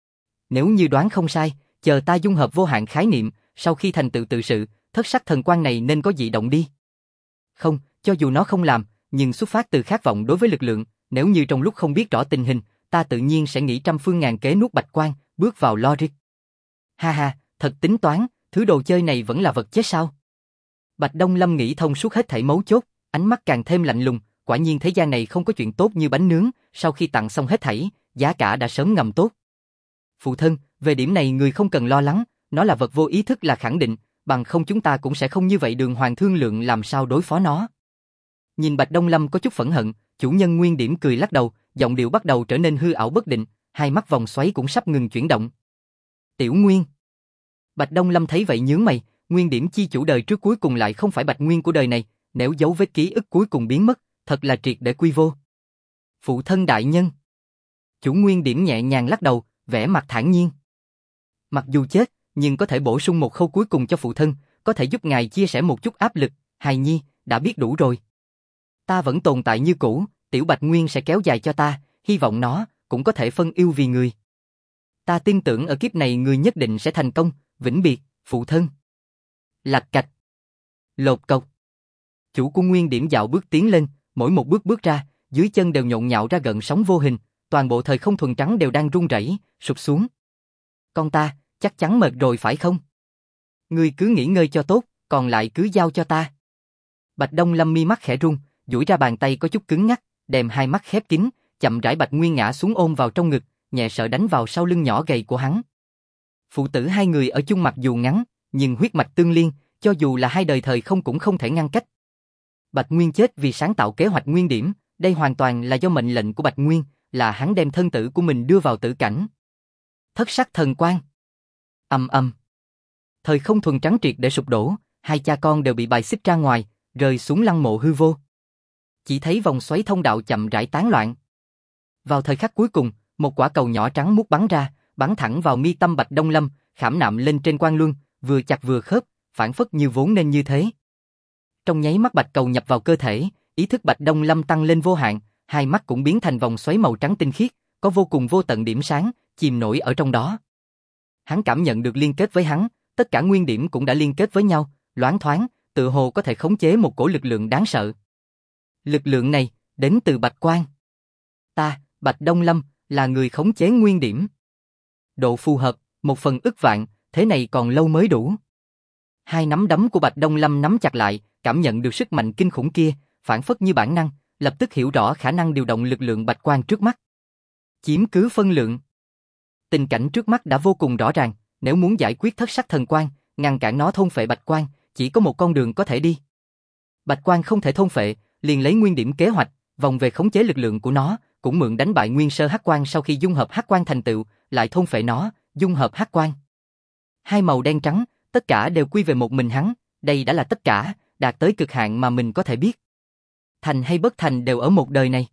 Nếu như đoán không sai, chờ ta dung hợp vô hạn khái niệm, sau khi thành tựu tự sự, thất sắc thần quang này nên có dị động đi. Không, cho dù nó không làm, nhưng xuất phát từ khát vọng đối với lực lượng, nếu như trong lúc không biết rõ tình hình, ta tự nhiên sẽ nghĩ trăm phương ngàn kế nuốt bạch quang, bước vào logic. Ha ha, thật tính toán, thứ đồ chơi này vẫn là vật chết sao? Bạch Đông Lâm nghĩ thông suốt hết thảy mấu chốt, ánh mắt càng thêm lạnh lùng, quả nhiên thế gian này không có chuyện tốt như bánh nướng, sau khi tặng xong hết thảy, giá cả đã sớm ngầm tốt. Phụ thân, về điểm này người không cần lo lắng, nó là vật vô ý thức là khẳng định, bằng không chúng ta cũng sẽ không như vậy đường hoàng thương lượng làm sao đối phó nó. Nhìn Bạch Đông Lâm có chút phẫn hận, chủ nhân Nguyên Điểm cười lắc đầu, giọng điệu bắt đầu trở nên hư ảo bất định, hai mắt vòng xoáy cũng sắp ngừng chuyển động. Tiểu Nguyên. Bạch Đông Lâm thấy vậy nhướng mày, Nguyên Điểm chi chủ đời trước cuối cùng lại không phải Bạch Nguyên của đời này, nếu dấu vết ký ức cuối cùng biến mất, thật là triệt để quy vô. Phụ thân đại nhân. Chủ Nguyên Điểm nhẹ nhàng lắc đầu, vẻ mặt thản nhiên. Mặc dù chết, nhưng có thể bổ sung một khâu cuối cùng cho phụ thân, có thể giúp ngài chia sẻ một chút áp lực, hài nhi, đã biết đủ rồi. Ta vẫn tồn tại như cũ, tiểu Bạch Nguyên sẽ kéo dài cho ta, hy vọng nó cũng có thể phân ưu vì người. Ta tin tưởng ở kiếp này người nhất định sẽ thành công, vĩnh biệt, phụ thân. Lạch cạch. Lột cộc. Chủ của Nguyên Điểm dạo bước tiến lên, mỗi một bước bước ra, dưới chân đều nhộn nhạo ra gợn sóng vô hình, toàn bộ thời không thuần trắng đều đang rung rẩy, sụp xuống. Con ta, chắc chắn mệt rồi phải không? Ngươi cứ nghỉ ngơi cho tốt, còn lại cứ giao cho ta. Bạch Đông Lâm mi mắt khẽ rung, duỗi ra bàn tay có chút cứng ngắc, đem hai mắt khép kín, chậm rãi Bạch Nguyên ngã xuống ôm vào trong ngực, nhẹ sợ đánh vào sau lưng nhỏ gầy của hắn. Phụ tử hai người ở chung mặc dù ngắn, nhưng huyết mạch tương liên, cho dù là hai đời thời không cũng không thể ngăn cách. Bạch Nguyên chết vì sáng tạo kế hoạch Nguyên Điểm, đây hoàn toàn là do mệnh lệnh của Bạch Nguyên, là hắn đem thân tử của mình đưa vào tử cảnh. Thất sắc thần quang. Ầm ầm. Thời không thuần trắng triệt để sụp đổ, hai cha con đều bị bài xích ra ngoài, rơi xuống lăng mộ hư vô. Chỉ thấy vòng xoáy thông đạo chậm rãi tán loạn. Vào thời khắc cuối cùng, một quả cầu nhỏ trắng mút bắn ra, bắn thẳng vào mi tâm Bạch Đông Lâm, khảm nạm lên trên quang luân, vừa chặt vừa khớp, phản phất như vốn nên như thế. Trong nháy mắt bạch cầu nhập vào cơ thể, ý thức Bạch Đông Lâm tăng lên vô hạn, hai mắt cũng biến thành vòng xoáy màu trắng tinh khiết, có vô cùng vô tận điểm sáng, chìm nổi ở trong đó. Hắn cảm nhận được liên kết với hắn, tất cả nguyên điểm cũng đã liên kết với nhau, loáng thoáng, tự hồ có thể khống chế một cổ lực lượng đáng sợ. Lực lượng này, đến từ Bạch Quang. Ta, Bạch Đông Lâm, là người khống chế nguyên điểm. Độ phù hợp, 1/100000, thế này còn lâu mới đủ. Hai nắm đấm của Bạch Đông Lâm nắm chặt lại, cảm nhận được sức mạnh kinh khủng kia, phản phất như bản năng, lập tức hiểu rõ khả năng điều động lực lượng Bạch Quang trước mắt. Chiếm cứ phân lượng. Tình cảnh trước mắt đã vô cùng rõ ràng, nếu muốn giải quyết thất sắc thần quang, ngăn cản nó thôn phệ Bạch Quang, chỉ có một con đường có thể đi. Bạch Quang không thể thôn phệ, liền lấy nguyên điểm kế hoạch, vòng về khống chế lực lượng của nó, cũng mượn đánh bại nguyên sơ hắc quang sau khi dung hợp hắc quang thành tựu, lại thôn phệ nó, dung hợp hắc quang. Hai màu đen trắng, tất cả đều quy về một mình hắn, đây đã là tất cả, đạt tới cực hạn mà mình có thể biết. Thành hay bất thành đều ở một đời này.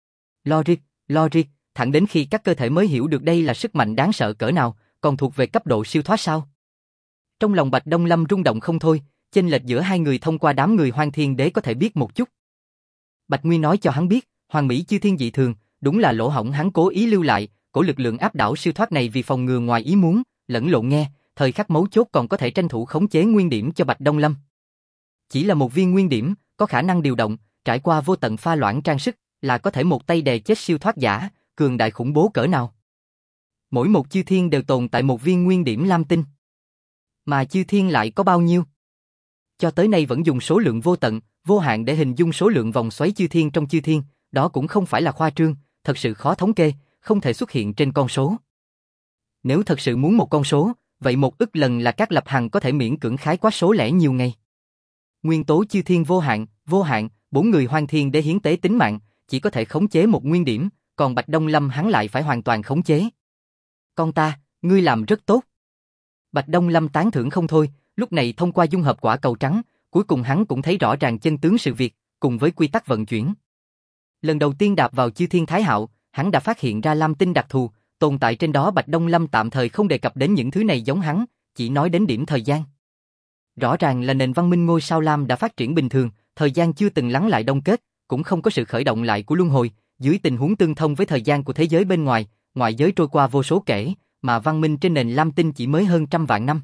Logic, thẳng đến khi các cơ thể mới hiểu được đây là sức mạnh đáng sợ cỡ nào, còn thuộc về cấp độ siêu thoát sao. Trong lòng Bạch Đông Lâm rung động không thôi, chênh lệch giữa hai người thông qua đám người Hoang Thiên Đế có thể biết một chút. Bạch Nguyên nói cho hắn biết, Hoàng Mỹ Chư Thiên dị thường, đúng là lỗ hổng hắn cố ý lưu lại, cổ lực lượng áp đảo siêu thoát này vì phòng ngừa ngoài ý muốn, lẫn lộn nghe, thời khắc mấu chốt còn có thể tranh thủ khống chế nguyên điểm cho Bạch Đông Lâm. Chỉ là một viên nguyên điểm, có khả năng điều động, trải qua vô tận pha loãng trang sức, là có thể một tay đè chết siêu thoát giả, cường đại khủng bố cỡ nào. Mỗi một chư thiên đều tồn tại một viên nguyên điểm lam tinh. Mà chư thiên lại có bao nhiêu? Cho tới nay vẫn dùng số lượng vô tận, vô hạn để hình dung số lượng vòng xoáy chư thiên trong chư thiên, đó cũng không phải là khoa trương, thật sự khó thống kê, không thể xuất hiện trên con số. Nếu thật sự muốn một con số, vậy 1 ức lần là các lập hằng có thể miễn cưỡng khái quá số lẻ nhiều ngày. Nguyên tố chư thiên vô hạn, 4 người Hoang Thiên Đế hiến tế tính mạng, chỉ có thể khống chế một nguyên điểm, còn Bạch Đông Lâm hắn lại phải hoàn toàn khống chế. Con ta, ngươi làm rất tốt. Bạch Đông Lâm tán thưởng không thôi, lúc này thông qua dung hợp quả cầu trắng, cuối cùng hắn cũng thấy rõ ràng chân tướng sự việc, cùng với quy tắc vận chuyển. Lần đầu tiên đạp vào chư thiên Thái Hạo, hắn đã phát hiện ra lam tinh đặc thù, tồn tại trên đó. Bạch Đông Lâm tạm thời không đề cập đến những thứ này giống hắn, chỉ nói đến điểm thời gian. Rõ ràng là nền văn minh ngôi sao lam đã phát triển bình thường, thời gian chưa từng lắng lại đông kết, cũng không có sự khởi động lại của luân hồi, Dưới tình huống tương thông với thời gian của thế giới bên ngoài, ngoại giới trôi qua vô số kể, mà văn minh trên nền lam tinh chỉ mới hơn trăm vạn năm.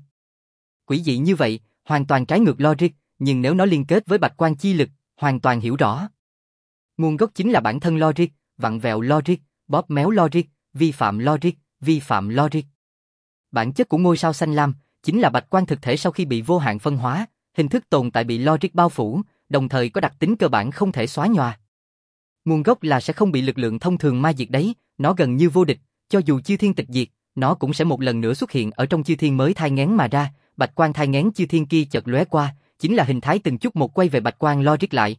Quỷ dị như vậy, hoàn toàn trái ngược logic, nhưng nếu nó liên kết với bạch quan chi lực, hoàn toàn hiểu rõ. Nguồn gốc chính là bản thân logic, vặn vẹo logic, bóp méo logic, vi phạm logic, vi phạm logic. Bản chất của ngôi sao xanh lam chính là bạch quan thực thể sau khi bị vô hạn phân hóa, hình thức tồn tại bị logic bao phủ, đồng thời có đặc tính cơ bản không thể xóa nhòa. Nguồn gốc là sẽ không bị lực lượng thông thường ma diệt đấy, nó gần như vô địch, cho dù chư thiên tịch diệt, nó cũng sẽ một lần nữa xuất hiện ở trong chư thiên mới thai nghén mà ra, bạch quang thai nghén chư thiên kia chợt lóe qua, chính là hình thái từng chút một quay về bạch quang logic lại.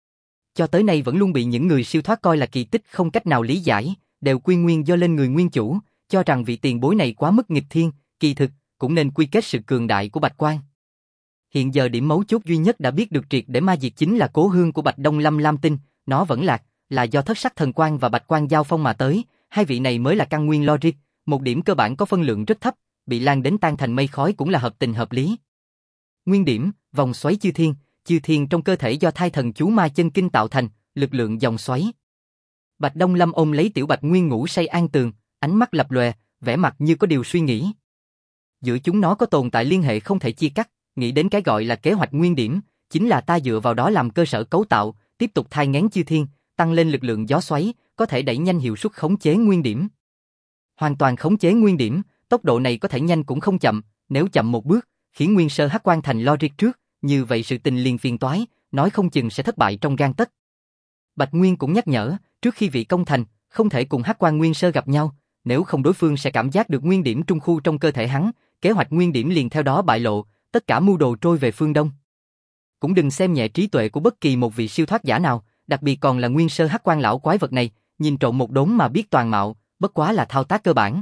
Cho tới nay vẫn luôn bị những người siêu thoát coi là kỳ tích không cách nào lý giải, đều quy nguyên do lên người nguyên chủ, cho rằng vị tiền bối này quá mức nghịch thiên, kỳ thực cũng nên quy kết sự cường đại của bạch quang. Hiện giờ điểm mấu chốt duy nhất đã biết được triệt để ma diệt chính là cố hương của Bạch Đông Lâm Lam Tinh, nó vẫn lạc, là do thất sắc thần quang và bạch quang giao phong mà tới, hai vị này mới là căn nguyên logic, một điểm cơ bản có phân lượng rất thấp, bị lan đến tan thành mây khói cũng là hợp tình hợp lý. Nguyên điểm, vòng xoáy chư thiên trong cơ thể do thai thần chú ma chân kinh tạo thành, lực lượng dòng xoáy. Bạch Đông Lâm ôm lấy Tiểu Bạch Nguyên ngủ say an tường, ánh mắt lập lòe, vẻ mặt như có điều suy nghĩ. Giữa chúng nó có tồn tại liên hệ không thể chia cắt, nghĩ đến cái gọi là kế hoạch nguyên điểm, chính là ta dựa vào đó làm cơ sở cấu tạo, tiếp tục thai nghén chư thiên, tăng lên lực lượng gió xoáy, có thể đẩy nhanh hiệu suất khống chế nguyên điểm. Hoàn toàn khống chế nguyên điểm, tốc độ này có thể nhanh cũng không chậm, nếu chậm một bước, khiến nguyên sơ hắc quan thành logic trước, như vậy sự tình liền phiền toái, nói không chừng sẽ thất bại trong gang tấc. Bạch Nguyên cũng nhắc nhở, trước khi vị công thành, không thể cùng hắc quan nguyên sơ gặp nhau, nếu không đối phương sẽ cảm giác được nguyên điểm trung khu trong cơ thể hắn, kế hoạch nguyên điểm liền theo đó bại lộ, tất cả mưu đồ trôi về phương đông. Cũng đừng xem nhẹ trí tuệ của bất kỳ một vị siêu thoát giả nào, đặc biệt còn là nguyên sơ hắc quan lão quái vật này, nhìn trộm một đốm mà biết toàn mạo, bất quá là thao tác cơ bản.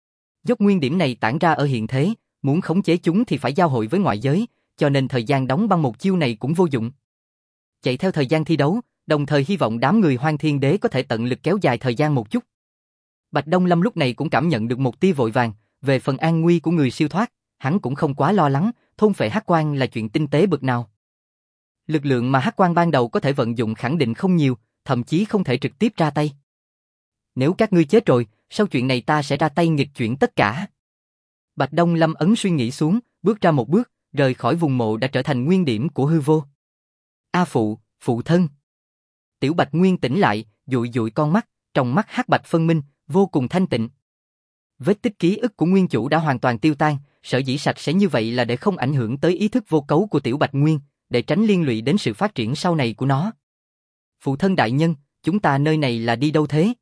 Dốc nguyên điểm này tản ra ở hiện thế, muốn khống chế chúng thì phải giao hội với ngoại giới, cho nên thời gian đóng băng một chiêu này cũng vô dụng. Chạy theo thời gian thi đấu, đồng thời hy vọng đám người Hoang Thiên Đế có thể tận lực kéo dài thời gian một chút. Bạch Đông Lâm lúc này cũng cảm nhận được một tia vội vàng, về phần an nguy của người siêu thoát, hắn cũng không quá lo lắng, thôn phệ hắc quan là chuyện tinh tế bực nào. Lực lượng mà hắc quan ban đầu có thể vận dụng khẳng định không nhiều, thậm chí không thể trực tiếp ra tay. Nếu các ngươi chết rồi, sau chuyện này ta sẽ ra tay nghịch chuyển tất cả. Bạch Đông Lâm ấn suy nghĩ xuống, bước ra một bước, rời khỏi vùng mộ đã trở thành nguyên điểm của hư vô. A phụ thân. Tiểu Bạch Nguyên tỉnh lại, dụi dụi con mắt, trong mắt hắc bạch phân minh, vô cùng thanh tịnh. Vết tích ký ức của nguyên chủ đã hoàn toàn tiêu tan, sở dĩ sạch sẽ như vậy là để không ảnh hưởng tới ý thức vô cấu của Tiểu Bạch Nguyên, để tránh liên lụy đến sự phát triển sau này của nó. Phụ thân đại nhân, chúng ta nơi này là đi đâu thế?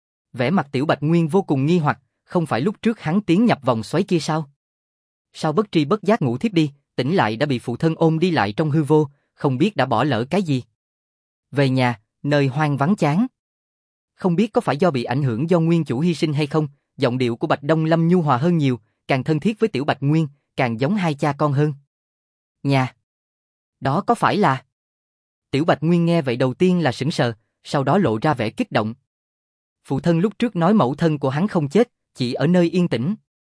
Vẻ mặt Tiểu Bạch Nguyên vô cùng nghi hoặc, không phải lúc trước hắn tiến nhập vòng xoáy kia sao? Sao bất tri bất giác ngủ thiếp đi, tỉnh lại đã bị phụ thân ôm đi lại trong hư vô, không biết đã bỏ lỡ cái gì. Về nhà, nơi hoang vắng chán. Không biết có phải do bị ảnh hưởng do nguyên chủ hy sinh hay không, giọng điệu của Bạch Đông Lâm nhu hòa hơn nhiều, càng thân thiết với Tiểu Bạch Nguyên, càng giống hai cha con hơn. Nhà. Đó có phải là... Tiểu Bạch Nguyên nghe vậy đầu tiên là sững sờ, sau đó lộ ra vẻ kích động. Phụ thân lúc trước nói mẫu thân của hắn không chết, chỉ ở nơi yên tĩnh.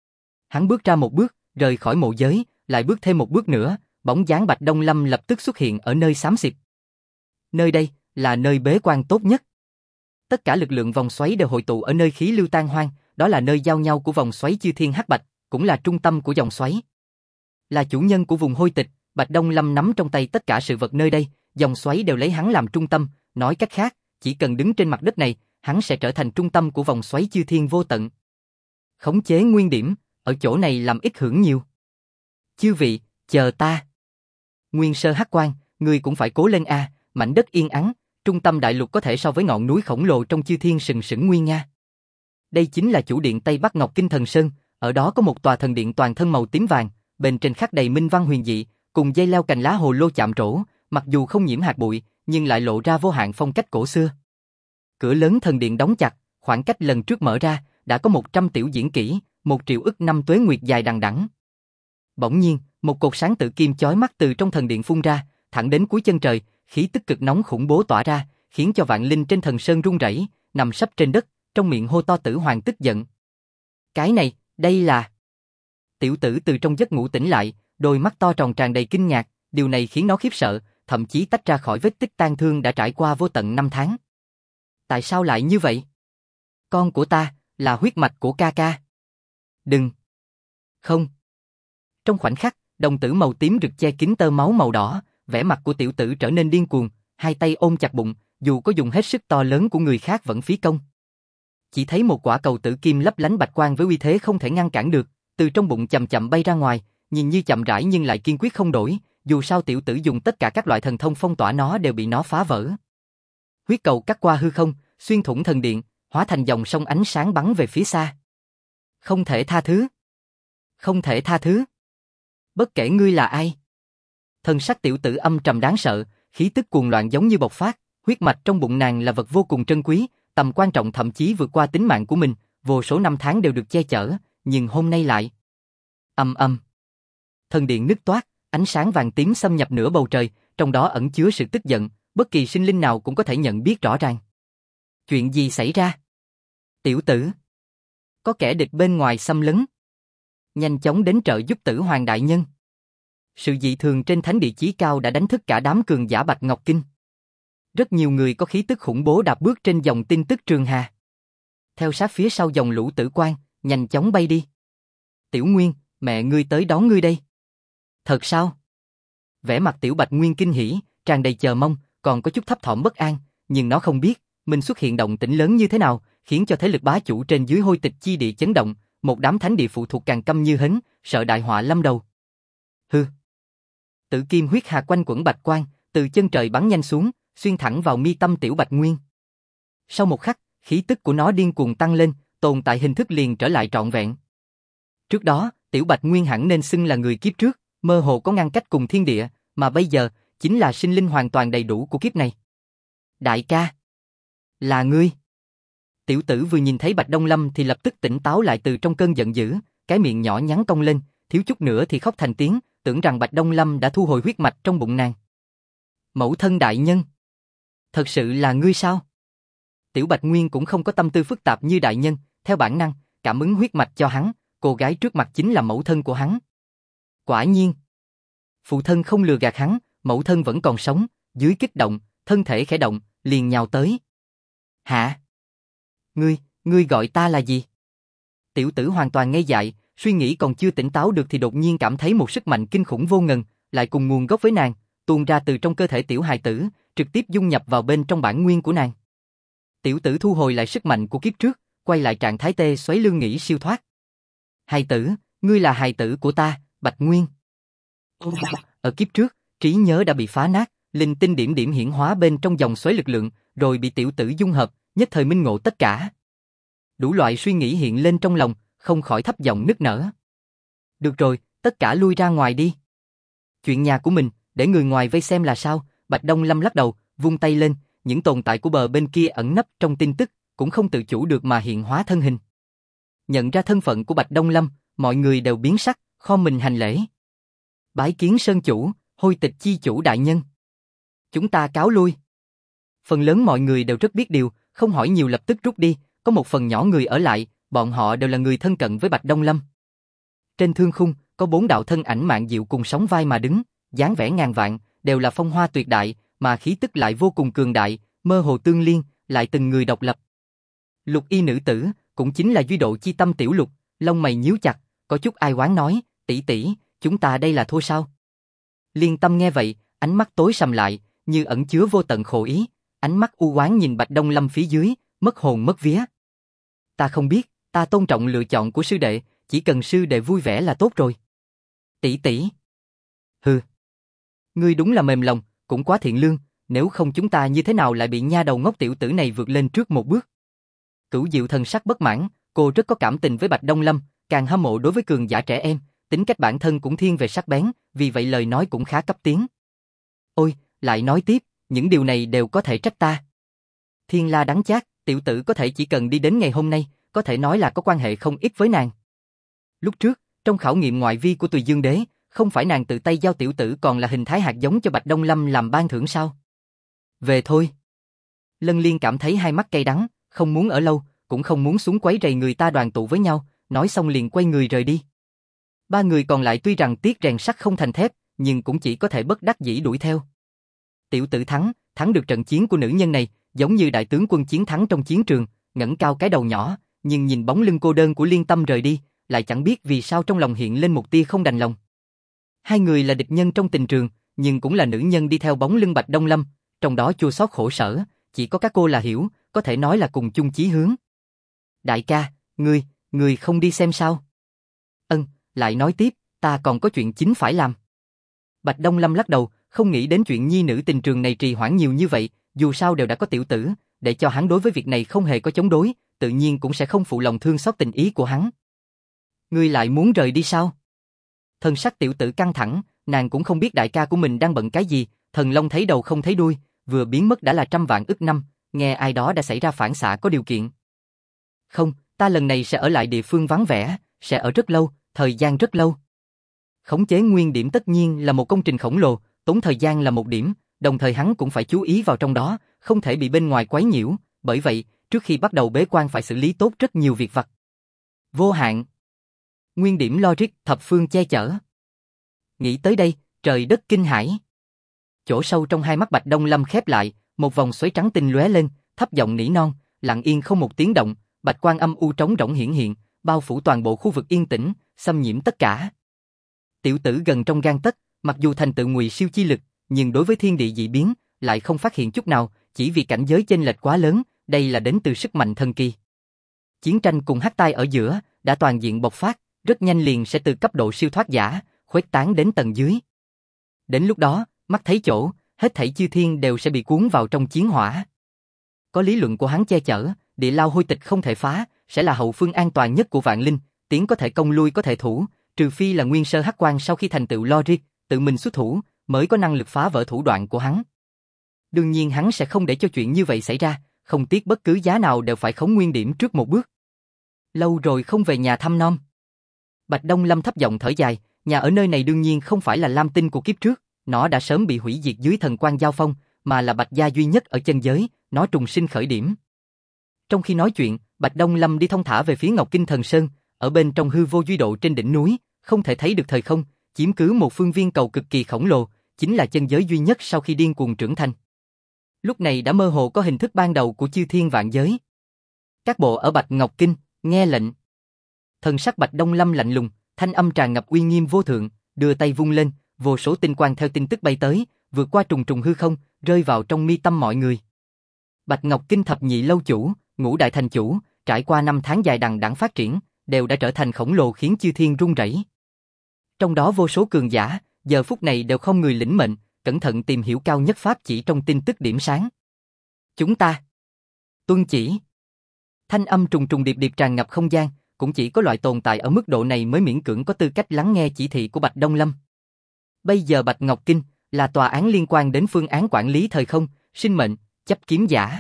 Hắn bước ra một bước, rời khỏi mộ giới, lại bước thêm một bước nữa, bóng dáng Bạch Đông Lâm lập tức xuất hiện ở nơi xám xịt. Nơi đây là nơi bế quan tốt nhất. Tất cả lực lượng vòng xoáy đều hội tụ ở nơi khí lưu tan hoang, đó là nơi giao nhau của vòng xoáy chư thiên hắc bạch, cũng là trung tâm của dòng xoáy. Là chủ nhân của vùng hôi tịch, Bạch Đông Lâm nắm trong tay tất cả sự vật nơi đây, dòng xoáy đều lấy hắn làm trung tâm, nói cách khác, chỉ cần đứng trên mặt đất này, hắn sẽ trở thành trung tâm của vòng xoáy chư thiên vô tận. Khống chế nguyên điểm, ở chỗ này làm ít hưởng nhiều. Chư vị, chờ ta. Nguyên sơ hắc quan, ngươi cũng phải cố lên a, mảnh đất yên ắng, trung tâm đại lục có thể so với ngọn núi khổng lồ trong chư thiên sừng sững nguy nga. Đây chính là chủ điện Tây Bắc Ngọc Kinh Thần Sơn, ở đó có một tòa thần điện toàn thân màu tím vàng, bên trên khắc đầy minh văn huyền dị, cùng dây leo cành lá hồ lô chạm trổ, mặc dù không nhiễm hạt bụi, nhưng lại lộ ra vô hạn phong cách cổ xưa. Cửa lớn thần điện đóng chặt, khoảng cách lần trước mở ra, đã có 100 tiểu diễn kỹ, 1.000.000 ức năm tuế nguyệt dài đằng đẵng. Bỗng nhiên, một cột sáng tự kim chói mắt từ trong thần điện phun ra, thẳng đến cuối chân trời, khí tức cực nóng khủng bố tỏa ra, khiến cho vạn linh trên thần sơn rung rẩy, nằm sấp trên đất, trong miệng hô to Tử Hoàng tức giận. Cái này, đây là... Tiểu tử từ trong giấc ngủ tỉnh lại, đôi mắt to tròn tràn đầy kinh ngạc, điều này khiến nó khiếp sợ, thậm chí tách ra khỏi vết tích tang thương đã trải qua vô tận năm tháng. Tại sao lại như vậy? Con của ta, là huyết mạch của ca ca. Đừng. Không. Trong khoảnh khắc, đồng tử màu tím rực che kín tơ máu màu đỏ, vẻ mặt của tiểu tử trở nên điên cuồng, hai tay ôm chặt bụng, dù có dùng hết sức to lớn của người khác vẫn phí công. Chỉ thấy một quả cầu tử kim lấp lánh bạch quang với uy thế không thể ngăn cản được, từ trong bụng chậm chậm bay ra ngoài, nhìn như chậm rãi nhưng lại kiên quyết không đổi, dù sao tiểu tử dùng tất cả các loại thần thông phong tỏa nó đều bị nó phá vỡ. Huyết cầu cắt qua hư không, xuyên thủng thần điện, hóa thành dòng sông ánh sáng bắn về phía xa. Không thể tha thứ. Không thể tha thứ. Bất kể ngươi là ai. Thân sắc tiểu tử âm trầm đáng sợ, khí tức cuồng loạn giống như bộc phát, huyết mạch trong bụng nàng là vật vô cùng trân quý, tầm quan trọng thậm chí vượt qua tính mạng của mình, vô số năm tháng đều được che chở, nhưng hôm nay lại. Ầm ầm. Thần điện nứt toác, ánh sáng vàng tím xâm nhập nửa bầu trời, trong đó ẩn chứa sự tức giận, bất kỳ sinh linh nào cũng có thể nhận biết rõ ràng. Chuyện gì xảy ra? Tiểu tử. Có kẻ địch bên ngoài xâm lấn. Nhanh chóng đến trợ giúp Tử Hoàng đại nhân. Sự dị thường trên thánh địa chí cao đã đánh thức cả đám cường giả Bạch Ngọc Kinh. Rất nhiều người có khí tức khủng bố đạp bước trên dòng tin tức trường hà. Theo sát phía sau dòng lũ tử quan, nhanh chóng bay đi. Tiểu Nguyên, mẹ ngươi tới đón ngươi đây. Thật sao? Vẻ mặt Tiểu Bạch Nguyên kinh hỉ, tràn đầy chờ mong, còn có chút thấp thỏm bất an, nhưng nó không biết, mình xuất hiện động tĩnh lớn như thế nào, khiến cho thế lực bá chủ trên dưới hôi tịch chi địa chấn động, một đám thánh địa phụ thuộc càng căm như hến, sợ đại họa lâm đầu. Hừ. Tử kim huyết hà quanh quẩn bạch quang, từ chân trời bắn nhanh xuống, xuyên thẳng vào mi tâm Tiểu Bạch Nguyên. Sau một khắc, khí tức của nó điên cuồng tăng lên, tồn tại hình thức liền trở lại trọn vẹn. Trước đó, Tiểu Bạch Nguyên hẳn nên xưng là người kiếp trước, mơ hồ có ngăn cách cùng thiên địa, mà bây giờ, chính là sinh linh hoàn toàn đầy đủ của kiếp này. Đại ca. Là ngươi. Tiểu tử vừa nhìn thấy Bạch Đông Lâm thì lập tức tỉnh táo lại từ trong cơn giận dữ, cái miệng nhỏ nhắn cong lên, thiếu chút nữa thì khóc thành tiếng, tưởng rằng Bạch Đông Lâm đã thu hồi huyết mạch trong bụng nàng. Mẫu thân đại nhân. Thật sự là ngươi sao? Tiểu Bạch Nguyên cũng không có tâm tư phức tạp như đại nhân, theo bản năng, cảm ứng huyết mạch cho hắn, cô gái trước mặt chính là mẫu thân của hắn. Quả nhiên. Phụ thân không lừa gạt hắn, mẫu thân vẫn còn sống, dưới kích động, thân thể khẽ động, liền nhào tới. Hả? Ngươi gọi ta là gì? Tiểu tử hoàn toàn ngây dại, suy nghĩ còn chưa tỉnh táo được thì đột nhiên cảm thấy một sức mạnh kinh khủng vô ngần, lại cùng nguồn gốc với nàng, tuôn ra từ trong cơ thể tiểu hài tử, trực tiếp dung nhập vào bên trong bản nguyên của nàng. Tiểu tử thu hồi lại sức mạnh của kiếp trước, quay lại trạng thái tê xoáy lưng nghĩ siêu thoát. Hài tử, ngươi là hài tử của ta, Bạch Nguyên. Ở kiếp trước, trí nhớ đã bị phá nát, linh tinh điểm điểm hiển hóa bên trong dòng xoáy lực lượng, rồi bị tiểu tử dung hợp, nhất thời minh ngộ tất cả. Đủ loại suy nghĩ hiện lên trong lòng, không khỏi thấp giọng nức nở. Được rồi, tất cả lui ra ngoài đi. Chuyện nhà của mình, để người ngoài vây xem là sao? Bạch Đông Lâm lắc đầu, vung tay lên, những tồn tại của bờ bên kia ẩn nấp trong tin tức, cũng không tự chủ được mà hiện hóa thân hình. Nhận ra thân phận của Bạch Đông Lâm, mọi người đều biến sắc, khom mình hành lễ. Bái kiến sơn chủ, hôi tịch chi chủ đại nhân. Chúng ta cáo lui. Phần lớn mọi người đều rất biết điều, không hỏi nhiều lập tức rút đi, có một phần nhỏ người ở lại, bọn họ đều là người thân cận với Bạch Đông Lâm. Trên thương khung, có 4 đạo thân ảnh mạn diệu cùng sóng vai mà đứng, dáng vẻ ngàn vạn, đều là phong hoa tuyệt đại, mà khí tức lại vô cùng cường đại, mơ hồ tương liên, lại từng người độc lập. Lục y nữ tử, cũng chính là Duy Độ chi tâm tiểu Lục, lông mày nhíu chặt, có chút ai oán nói, tỷ tỷ, chúng ta đây là thua sao? Liên Tâm nghe vậy, ánh mắt tối sầm lại, như ẩn chứa vô tận khổ ý, ánh mắt u oán nhìn Bạch Đông Lâm phía dưới, mất hồn mất vía. Ta không biết, ta tôn trọng lựa chọn của sư đệ, chỉ cần sư đệ vui vẻ là tốt rồi. Tỷ tỷ. Hừ. Ngươi đúng là mềm lòng, cũng quá thiện lương, nếu không chúng ta như thế nào lại bị nha đầu ngốc tiểu tử này vượt lên trước một bước. Cửu Diệu thần sắc bất mãn, cô rất có cảm tình với Bạch Đông Lâm, càng hâm mộ đối với cường giả trẻ em, tính cách bản thân cũng thiên về sắc bén, vì vậy lời nói cũng khá cấp tiến. Ôi, lại nói tiếp, những điều này đều có thể trách ta. Thiên La đắng chát, tiểu tử có thể chỉ cần đi đến ngày hôm nay, có thể nói là có quan hệ không ít với nàng. Lúc trước, trong khảo nghiệm ngoại vi của Tùy Dương Đế, không phải nàng tự tay giao tiểu tử còn là hình thái hạt giống cho Bạch Đông Lâm làm ban thưởng sao? Về thôi. Lân Liên cảm thấy hai mắt cay đắng, không muốn ở lâu, cũng không muốn xuống quấy rầy người ta đoàn tụ với nhau, nói xong liền quay người rời đi. 3 người còn lại tuy rằng tiếc rèn sắt không thành thép, nhưng cũng chỉ có thể bất đắc dĩ đuổi theo. Tiểu tử thắng được trận chiến của nữ nhân này, giống như đại tướng quân chiến thắng trong chiến trường, ngẩng cao cái đầu nhỏ, nhưng nhìn bóng lưng cô đơn của Liên Tâm rời đi, lại chẳng biết vì sao trong lòng hiện lên một tia không đành lòng. Hai người là địch nhân trong tình trường, nhưng cũng là nữ nhân đi theo bóng lưng Bạch Đông Lâm, trong đó chua xót khổ sở, chỉ có các cô là hiểu, có thể nói là cùng chung chí hướng. Đại ca, ngươi không đi xem sao? Lại nói tiếp, ta còn có chuyện chính phải làm. Bạch Đông Lâm lắc đầu, không nghĩ đến chuyện nhi nữ tình trường này trì hoãn nhiều như vậy, dù sao đều đã có tiểu tử, để cho hắn đối với việc này không hề có chống đối, tự nhiên cũng sẽ không phụ lòng thương xót tình ý của hắn. Ngươi lại muốn rời đi sao? Thân sắc tiểu tử căng thẳng, nàng cũng không biết đại ca của mình đang bận cái gì, thần long thấy đầu không thấy đuôi, vừa biến mất đã là trăm vạn ức năm, nghe ai đó đã xảy ra phản xạ có điều kiện. Không, ta lần này sẽ ở lại địa phương vắng vẻ, sẽ ở rất lâu, thời gian rất lâu. Khống chế nguyên điểm tất nhiên là một công trình khổng lồ, tốn thời gian là một điểm, đồng thời hắn cũng phải chú ý vào trong đó, không thể bị bên ngoài quấy nhiễu, bởi vậy, trước khi bắt đầu bế quan phải xử lý tốt rất nhiều việc vặt. Vô hạn. Nguyên điểm logic thập phương che chở. Nghĩ tới đây, trời đất kinh hãi. Chỗ sâu trong hai mắt Bạch Đông Lâm khép lại, một vòng xoáy trắng tinh lóe lên, thấp giọng nỉ non, lặng yên không một tiếng động, bạch quang âm u trống rỗng hiển hiện, bao phủ toàn bộ khu vực yên tĩnh, xâm nhiễm tất cả. Tiểu tử gần trong gang tấc, mặc dù thành tựu ngụy siêu chi lực, nhưng đối với thiên địa dị biến, lại không phát hiện chút nào, chỉ vì cảnh giới chênh lệch quá lớn, đây là đến từ sức mạnh thần kỳ. Chiến tranh cùng hắc tai ở giữa, đã toàn diện bộc phát, rất nhanh liền sẽ từ cấp độ siêu thoát giả, khuếch tán đến tầng dưới. Đến lúc đó, mắt thấy chỗ, hết thảy chư thiên đều sẽ bị cuốn vào trong chiến hỏa. Có lý luận của hắn che chở, địa lao hôi tịch không thể phá, sẽ là hậu phương an toàn nhất của vạn linh, tiến có thể công lui có thể thủ, trừ phi là nguyên sơ hắc quan sau khi thành tựu logic, tự mình xuất thủ, mới có năng lực phá vỡ thủ đoạn của hắn. Đương nhiên hắn sẽ không để cho chuyện như vậy xảy ra, không tiếc bất cứ giá nào đều phải khống nguyên điểm trước một bước. Lâu rồi không về nhà thăm nom. Bạch Đông Lâm thấp giọng thở dài, nhà ở nơi này đương nhiên không phải là Lam Tinh của kiếp trước, nó đã sớm bị hủy diệt dưới thần quang giao phong, mà là Bạch gia duy nhất ở chân giới, nó trùng sinh khởi điểm. Trong khi nói chuyện, Bạch Đông Lâm đi thong thả về phía Ngọc Kinh Thần Sơn, ở bên trong hư vô duy độ trên đỉnh núi, không thể thấy được thời không, chiếm cứ một phương viên cầu cực kỳ khổng lồ, chính là chân giới duy nhất sau khi điên cuồng trưởng thành. Lúc này đã mơ hồ có hình thức ban đầu của chư thiên vạn giới. Các bộ ở Bạch Ngọc Kinh, nghe lệnh. Thần sắc Bạch Đông Lâm lạnh lùng, thanh âm tràn ngập uy nghiêm vô thượng, đưa tay vung lên, vô số tinh quang theo tin tức bay tới, vượt qua trùng trùng hư không, rơi vào trong mi tâm mọi người. Bạch Ngọc Kinh thập nhị lâu chủ, ngũ đại thành chủ, trải qua 5 tháng dài đằng đẵng phát triển, đều đã trở thành khổng lồ khiến chư thiên rung rẩy. Trong đó vô số cường giả, giờ phút này đều không người lĩnh mệnh, cẩn thận tìm hiểu cao nhất pháp chỉ trong tin tức điểm sáng. Chúng ta tuân chỉ. Thanh âm trùng trùng điệp điệp tràn ngập không gian, cũng chỉ có loại tồn tại ở mức độ này mới miễn cưỡng có tư cách lắng nghe chỉ thị của Bạch Đông Lâm. Bây giờ Bạch Ngọc Kinh là tòa án liên quan đến phương án quản lý thời không, sinh mệnh, chấp kiếm giả.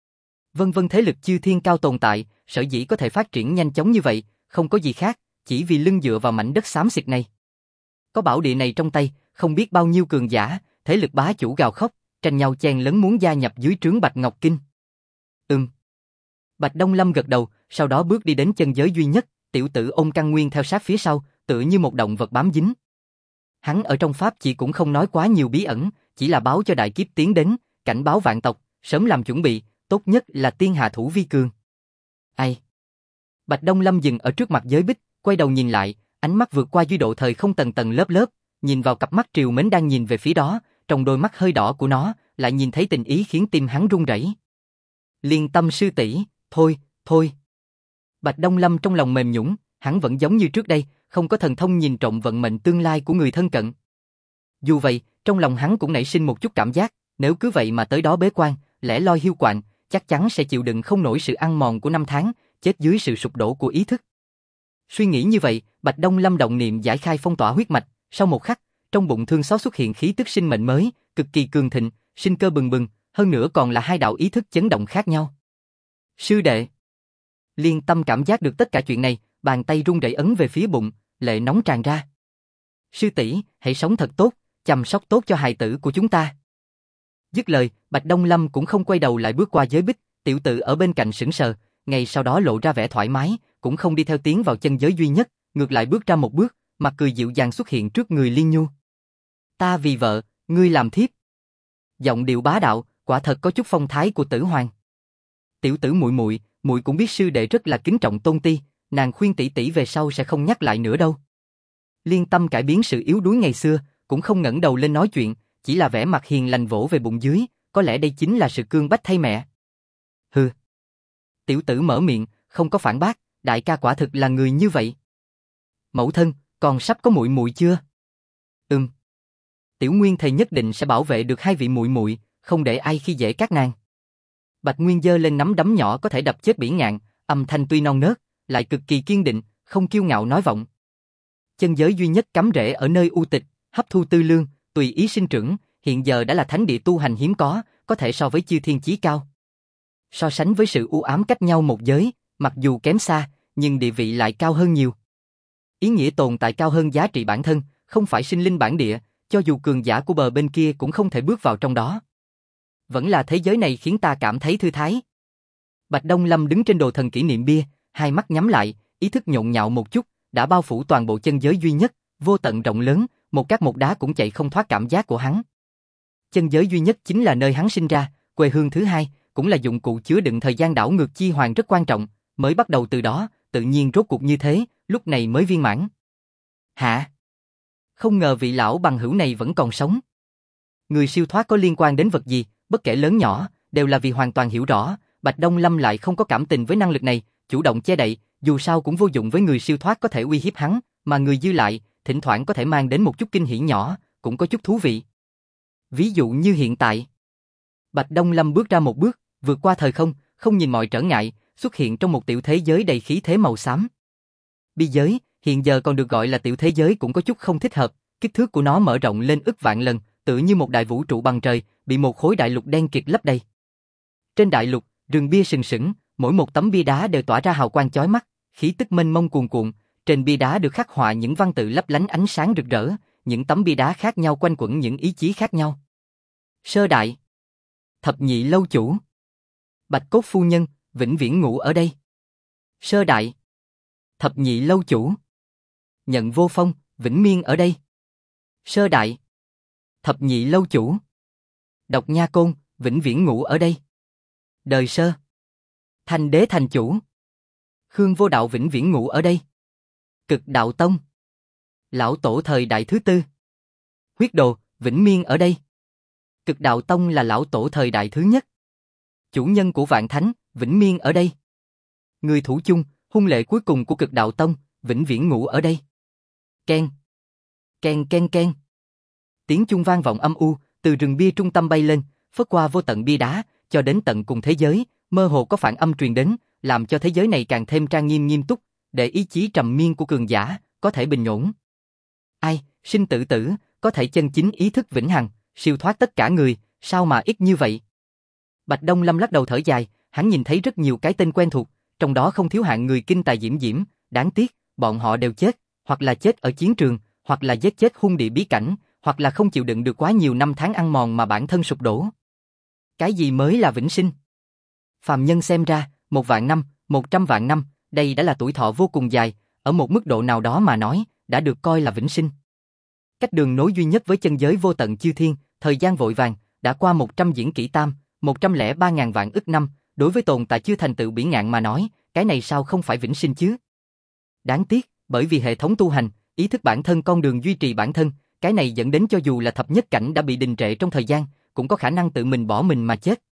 Vân vân thế lực chư thiên cao tồn tại, sở dĩ có thể phát triển nhanh chóng như vậy, không có gì khác, chỉ vì lưng dựa vào mảnh đất xám xịt này. Có bảo địa này trong tay, không biết bao nhiêu cường giả, thế lực bá chủ gào khóc, tranh nhau chen lấn muốn gia nhập dưới trướng Bạch Ngọc Kinh. Bạch Đông Lâm gật đầu, sau đó bước đi đến chân giới duy nhất, tiểu tử ôm căn nguyên theo sát phía sau, tựa như một động vật bám dính. Hắn ở trong pháp chỉ cũng không nói quá nhiều bí ẩn, chỉ là báo cho đại kiếp tiến đến, cảnh báo vạn tộc, sớm làm chuẩn bị, tốt nhất là tiên hạ thủ vi cường. Ai? Bạch Đông Lâm dừng ở trước mặt giới bích, quay đầu nhìn lại, ánh mắt vượt qua duy độ thời không tầng tầng lớp lớp, nhìn vào cặp mắt triều mến đang nhìn về phía đó, trong đôi mắt hơi đỏ của nó, lại nhìn thấy tình ý khiến tim hắn run rẩy. Liên Tâm sư tỷ, thôi. Bạch Đông Lâm trong lòng mềm nhũn, hắn vẫn giống như trước đây, không có thần thông nhìn trộm vận mệnh tương lai của người thân cận. Dù vậy, trong lòng hắn cũng nảy sinh một chút cảm giác, nếu cứ vậy mà tới đó bế quan, lẻ loi hiu quạnh, chắc chắn sẽ chịu đựng không nổi sự ăn mòn của 5 tháng, chết dưới sự sụp đổ của ý thức. Suy nghĩ như vậy, Bạch Đông Lâm động niệm giải khai phong tỏa huyết mạch, sau một khắc, trong bụng thương xót xuất hiện khí tức sinh mệnh mới, cực kỳ cường thịnh, sinh cơ bừng bừng, hơn nữa còn là hai đạo ý thức chấn động khác nhau. Sư đệ. Liên Tâm cảm giác được tất cả chuyện này, bàn tay run rẩy ấn về phía bụng, lệ nóng tràn ra. Sư tỷ, hãy sống thật tốt, chăm sóc tốt cho hài tử của chúng ta. Dứt lời, Bạch Đông Lâm cũng không quay đầu lại bước qua giới bích, tiểu tử ở bên cạnh sững sờ, ngay sau đó lộ ra vẻ thoải mái, cũng không đi theo tiến vào chân giới duy nhất, ngược lại bước ra một bước, mặt cười dịu dàng xuất hiện trước người Liên Nhu. Ta vì vợ, ngươi làm thiếp. Giọng điệu bá đạo, quả thật có chút phong thái của Tử Hoàng. Tiểu tử muội muội, muội cũng biết sư đệ rất là kính trọng Tôn Ti, nàng khuyên tỷ tỷ về sau sẽ không nhắc lại nữa đâu. Liên Tâm cải biến sự yếu đuối ngày xưa, cũng không ngẩng đầu lên nói chuyện, chỉ là vẻ mặt hiền lành vỗ về bụng dưới, có lẽ đây chính là sự cương bách thay mẹ. Hừ. Tiểu tử mở miệng, không có phản bác, đại ca quả thực là người như vậy. Mẫu thân, còn sắp có muội muội chưa? Tiểu Nguyên thầy nhất định sẽ bảo vệ được hai vị muội muội, không để ai khi dễ các nàng. Bạch Nguyên giơ lên nắm đấm nhỏ có thể đập chết Bỉ Ngạn, âm thanh tuy non nớt, lại cực kỳ kiên định, không kiêu ngạo nói vọng. Chân giới duy nhất cắm rễ ở nơi u tịch, hấp thu tư lương, tùy ý sinh trưởng, hiện giờ đã là thánh địa tu hành hiếm có thể so với chư thiên chí cao. So sánh với sự u ám cách nhau một giới, mặc dù kém xa, nhưng địa vị lại cao hơn nhiều. Ý nghĩa tồn tại cao hơn giá trị bản thân, không phải sinh linh bản địa, cho dù cường giả của bờ bên kia cũng không thể bước vào trong đó. Vẫn là thế giới này khiến ta cảm thấy thư thái. Bạch Đông Lâm đứng trên đồ thần kỷ niệm bia, hai mắt nhắm lại, ý thức nhộn nhạo một chút, đã bao phủ toàn bộ chân giới duy nhất, vô tận rộng lớn, một cát một đá cũng chạy không thoát cảm giác của hắn. Chân giới duy nhất chính là nơi hắn sinh ra, quê hương thứ hai, cũng là dụng cụ chứa đựng thời gian đảo ngược chi hoàn rất quan trọng, mới bắt đầu từ đó, tự nhiên rốt cuộc như thế, lúc này mới viên mãn. Hả? Không ngờ vị lão bằng hữu này vẫn còn sống. Người siêu thoát có liên quan đến vật gì, bất kể lớn nhỏ, đều là vì hoàn toàn hiểu rõ, Bạch Đông Lâm lại không có cảm tình với năng lực này, chủ động che đậy, dù sao cũng vô dụng với người siêu thoát có thể uy hiếp hắn, mà người dư lại, thỉnh thoảng có thể mang đến một chút kinh hỉ nhỏ, cũng có chút thú vị. Ví dụ như hiện tại, Bạch Đông Lâm bước ra một bước, vượt qua thời không, không nhìn mọi trở ngại, xuất hiện trong một tiểu thế giới đầy khí thế màu xám. Bi giới, hiện giờ còn được gọi là tiểu thế giới cũng có chút không thích hợp, kích thước của nó mở rộng lên ức vạn lần, tựa như một đại vũ trụ bằng trời, bị một khối đại lục đen kịt lấp đầy. Trên đại lục, rừng bia sừng sững, mỗi một tấm bia đá đều tỏa ra hào quang chói mắt, khí tức mênh mông cuồn cuộn, trên bia đá được khắc họa những văn tự lấp lánh ánh sáng rực rỡ, những tấm bia đá khác nhau quanh quẩn những ý chí khác nhau. Sơ đại, thập nhị lâu chủ, Bạch Cốt phu nhân, vĩnh viễn ngủ ở đây. Sơ đại, thập nhị lâu chủ, Nhận Vô Phong, vĩnh miên ở đây. Sơ đại, thập nhị lâu chủ, Độc Nha Côn, vĩnh viễn ngủ ở đây. Đời sơ, Thanh Đế thành chủ, Khương Vô Đạo vĩnh viễn ngủ ở đây. Cực Đạo Tông, lão tổ thời đại thứ tư, Huyết Đồ, vĩnh miên ở đây. Cực Đạo Tông là lão tổ thời đại thứ nhất. Chủ nhân của Vạn Thánh, vĩnh miên ở đây. Người thủ chung, hung lệ cuối cùng của Cực Đạo Tông, vĩnh viễn ngủ ở đây. Ken, ken ken ken. Tiếng chuông vang vọng âm u, từ rừng bia trung tâm bay lên, phất qua vô tận bia đá, cho đến tận cùng thế giới, mơ hồ có phản âm truyền đến, làm cho thế giới này càng thêm trang nghiêm nghiêm túc, để ý chí trầm miên của cường giả có thể bình ổn. Ai, sinh tử tử, có thể chân chính ý thức vĩnh hằng, siêu thoát tất cả người, sao mà ít như vậy? Bạch Đông Lâm lắc đầu thở dài, hắn nhìn thấy rất nhiều cái tên quen thuộc, trong đó không thiếu hạng người kinh tài diễm diễm, đáng tiếc, bọn họ đều chết, hoặc là chết ở chiến trường, hoặc là giết chết hung địa bí cảnh, hoặc là không chịu đựng được quá nhiều năm tháng ăn mòn mà bản thân sụp đổ. Cái gì mới là vĩnh sinh? Phàm nhân xem ra, 1.000 năm, 100 vạn năm, đây đã là tuổi thọ vô cùng dài, ở một mức độ nào đó mà nói, đã được coi là vĩnh sinh. Cách đường nối duy nhất với chân giới vô tận chư thiên, thời gian vội vàng, đã qua 100 diễn kỷ tam, 103.000 vạn ức năm, đối với tồn tại chưa thành tựu Bỉ Ngạn mà nói, cái này sao không phải vĩnh sinh chứ? Đáng tiếc, bởi vì hệ thống tu hành, ý thức bản thân con đường duy trì bản thân, cái này dẫn đến cho dù là thập nhất cảnh đã bị đình trệ trong thời gian, cũng có khả năng tự mình bỏ mình mà chết.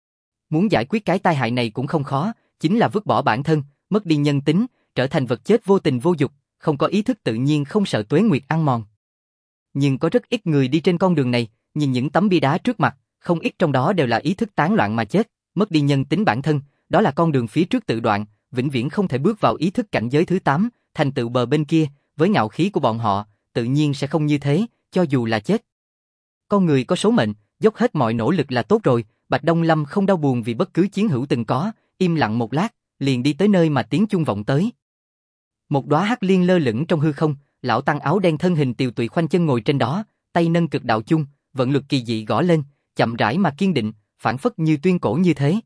Muốn giải quyết cái tai hại này cũng không khó, chính là vứt bỏ bản thân, mất đi nhân tính, trở thành vật chết vô tình vô dục, không có ý thức tự nhiên không sợ tuế nguyệt ăn mòn. Nhưng có rất ít người đi trên con đường này, nhìn những tấm bia đá trước mặt, không ít trong đó đều là ý thức tán loạn mà chết, mất đi nhân tính bản thân, đó là con đường phía trước tự đoạn, vĩnh viễn không thể bước vào ý thức cảnh giới thứ 8, thành tựu bờ bên kia, với ngạo khí của bọn họ, tự nhiên sẽ không như thế, cho dù là chết. Con người có số mệnh, dốc hết mọi nỗ lực là tốt rồi, Bạch Đông Lâm không đau buồn vì bất cứ chiến hữu từng có, im lặng một lát, liền đi tới nơi mà tiếng chuông vọng tới. Một đóa hắc liên lơ lửng trong hư không, lão tăng áo đen thân hình tiều tụy khoanh chân ngồi trên đó, tay nâng cực đạo chung, vận lực kỳ dị gõ lên, chậm rãi mà kiên định, phảng phất như tuyên cổ như thế.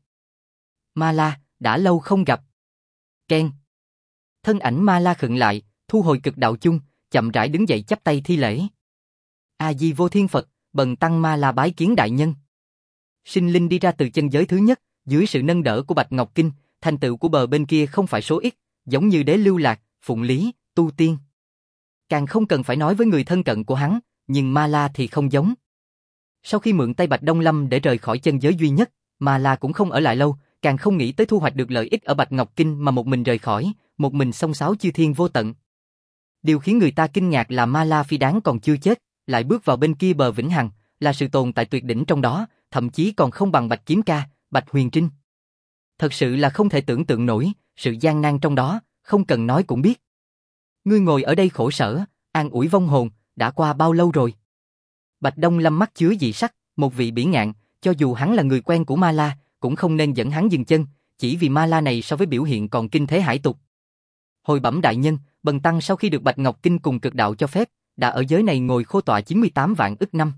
Ma La, đã lâu không gặp. Ken. Thân ảnh Ma La khựng lại, thu hồi cực đạo chung, chậm rãi đứng dậy chắp tay thi lễ. A Di Vô Thiên Phật, bần tăng Ma La bái kiến đại nhân. Sinh linh đi ra từ chân giới thứ nhất, dưới sự nâng đỡ của Bạch Ngọc Kinh, thành tựu của bờ bên kia không phải số ít, giống như Đế Lưu Lạc, Phụng Lý, Tu Tiên. Càng không cần phải nói với người thân cận của hắn, nhưng Ma La thì không giống. Sau khi mượn tay Bạch Đông Lâm để rời khỏi chân giới duy nhất, Ma La cũng không ở lại lâu, càng không nghĩ tới thu hoạch được lợi ích ở Bạch Ngọc Kinh mà một mình rời khỏi, một mình xông xáo chư thiên vô tận. Điều khiến người ta kinh ngạc là Ma La phi đáng còn chưa chết, lại bước vào bên kia bờ vĩnh hằng, là sự tồn tại tuyệt đỉnh trong đó, thậm chí còn không bằng Bạch Kiếm Ca, Bạch Huyền Trinh. Thật sự là không thể tưởng tượng nổi, sự gian nan trong đó, không cần nói cũng biết. Ngươi ngồi ở đây khổ sở, an ủi vong hồn, đã qua bao lâu rồi? Bạch Đông Lâm mắt chứa dị sắc, một vị bỉ ngạn, cho dù hắn là người quen của Ma La, cũng không nên dẫn hắn dừng chân, chỉ vì Ma La này so với biểu hiện còn kinh thế hải tục. Hồi bẩm đại nhân, Bần tăng sau khi được Bạch Ngọc Kinh cùng cực đạo cho phép, đã ở giới này ngồi khô tọa 98 vạn ức năm.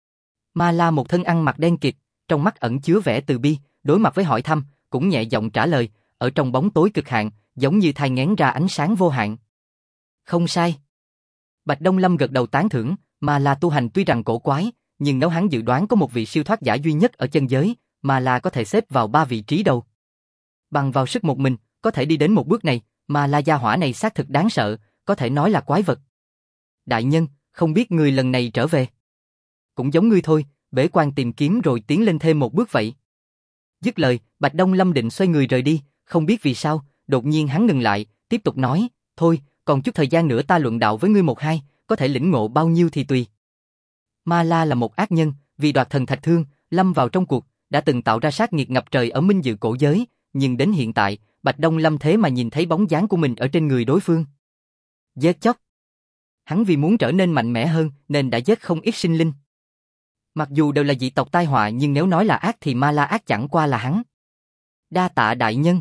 Ma La một thân ăn mặc đen kịt, trong mắt ẩn chứa vẻ từ bi, đối mặt với hỏi thăm, cũng nhẹ giọng trả lời, ở trong bóng tối cực hạn, giống như thai nghén ra ánh sáng vô hạn. Không sai. Bạch Đông Lâm gật đầu tán thưởng, Ma La tu hành tuy rằng cổ quái, nhưng nếu hắn dự đoán có một vị siêu thoát giả duy nhất ở chân giới, Ma La có thể xếp vào 3 vị trí đầu. Bằng vào sức một mình, có thể đi đến một bước này, Ma La gia hỏa này xác thực đáng sợ, có thể nói là quái vật. Đại nhân, không biết người lần này trở về. Cũng giống ngươi thôi, bế quan tìm kiếm rồi tiến lên thêm một bước vậy. Dứt lời, Bạch Đông Lâm định xoay người rời đi, không biết vì sao, đột nhiên hắn ngừng lại, tiếp tục nói, thôi, còn chút thời gian nữa ta luận đạo với ngươi một hai, có thể lĩnh ngộ bao nhiêu thì tùy. Ma La là một ác nhân, vì đoạt thần thạch thương, lâm vào trong cuộc, đã từng tạo ra sát nghiệt ngập trời ở Minh Dự cổ giới, nhưng đến hiện tại, Bạch Đông Lâm thế mà nhìn thấy bóng dáng của mình ở trên người đối phương. Giết chóc. Hắn vì muốn trở nên mạnh mẽ hơn nên đã giết không ít sinh linh. Mặc dù đều là dị tộc tai họa nhưng nếu nói là ác thì Ma La ác chẳng qua là hắn. Đa tạ đại nhân.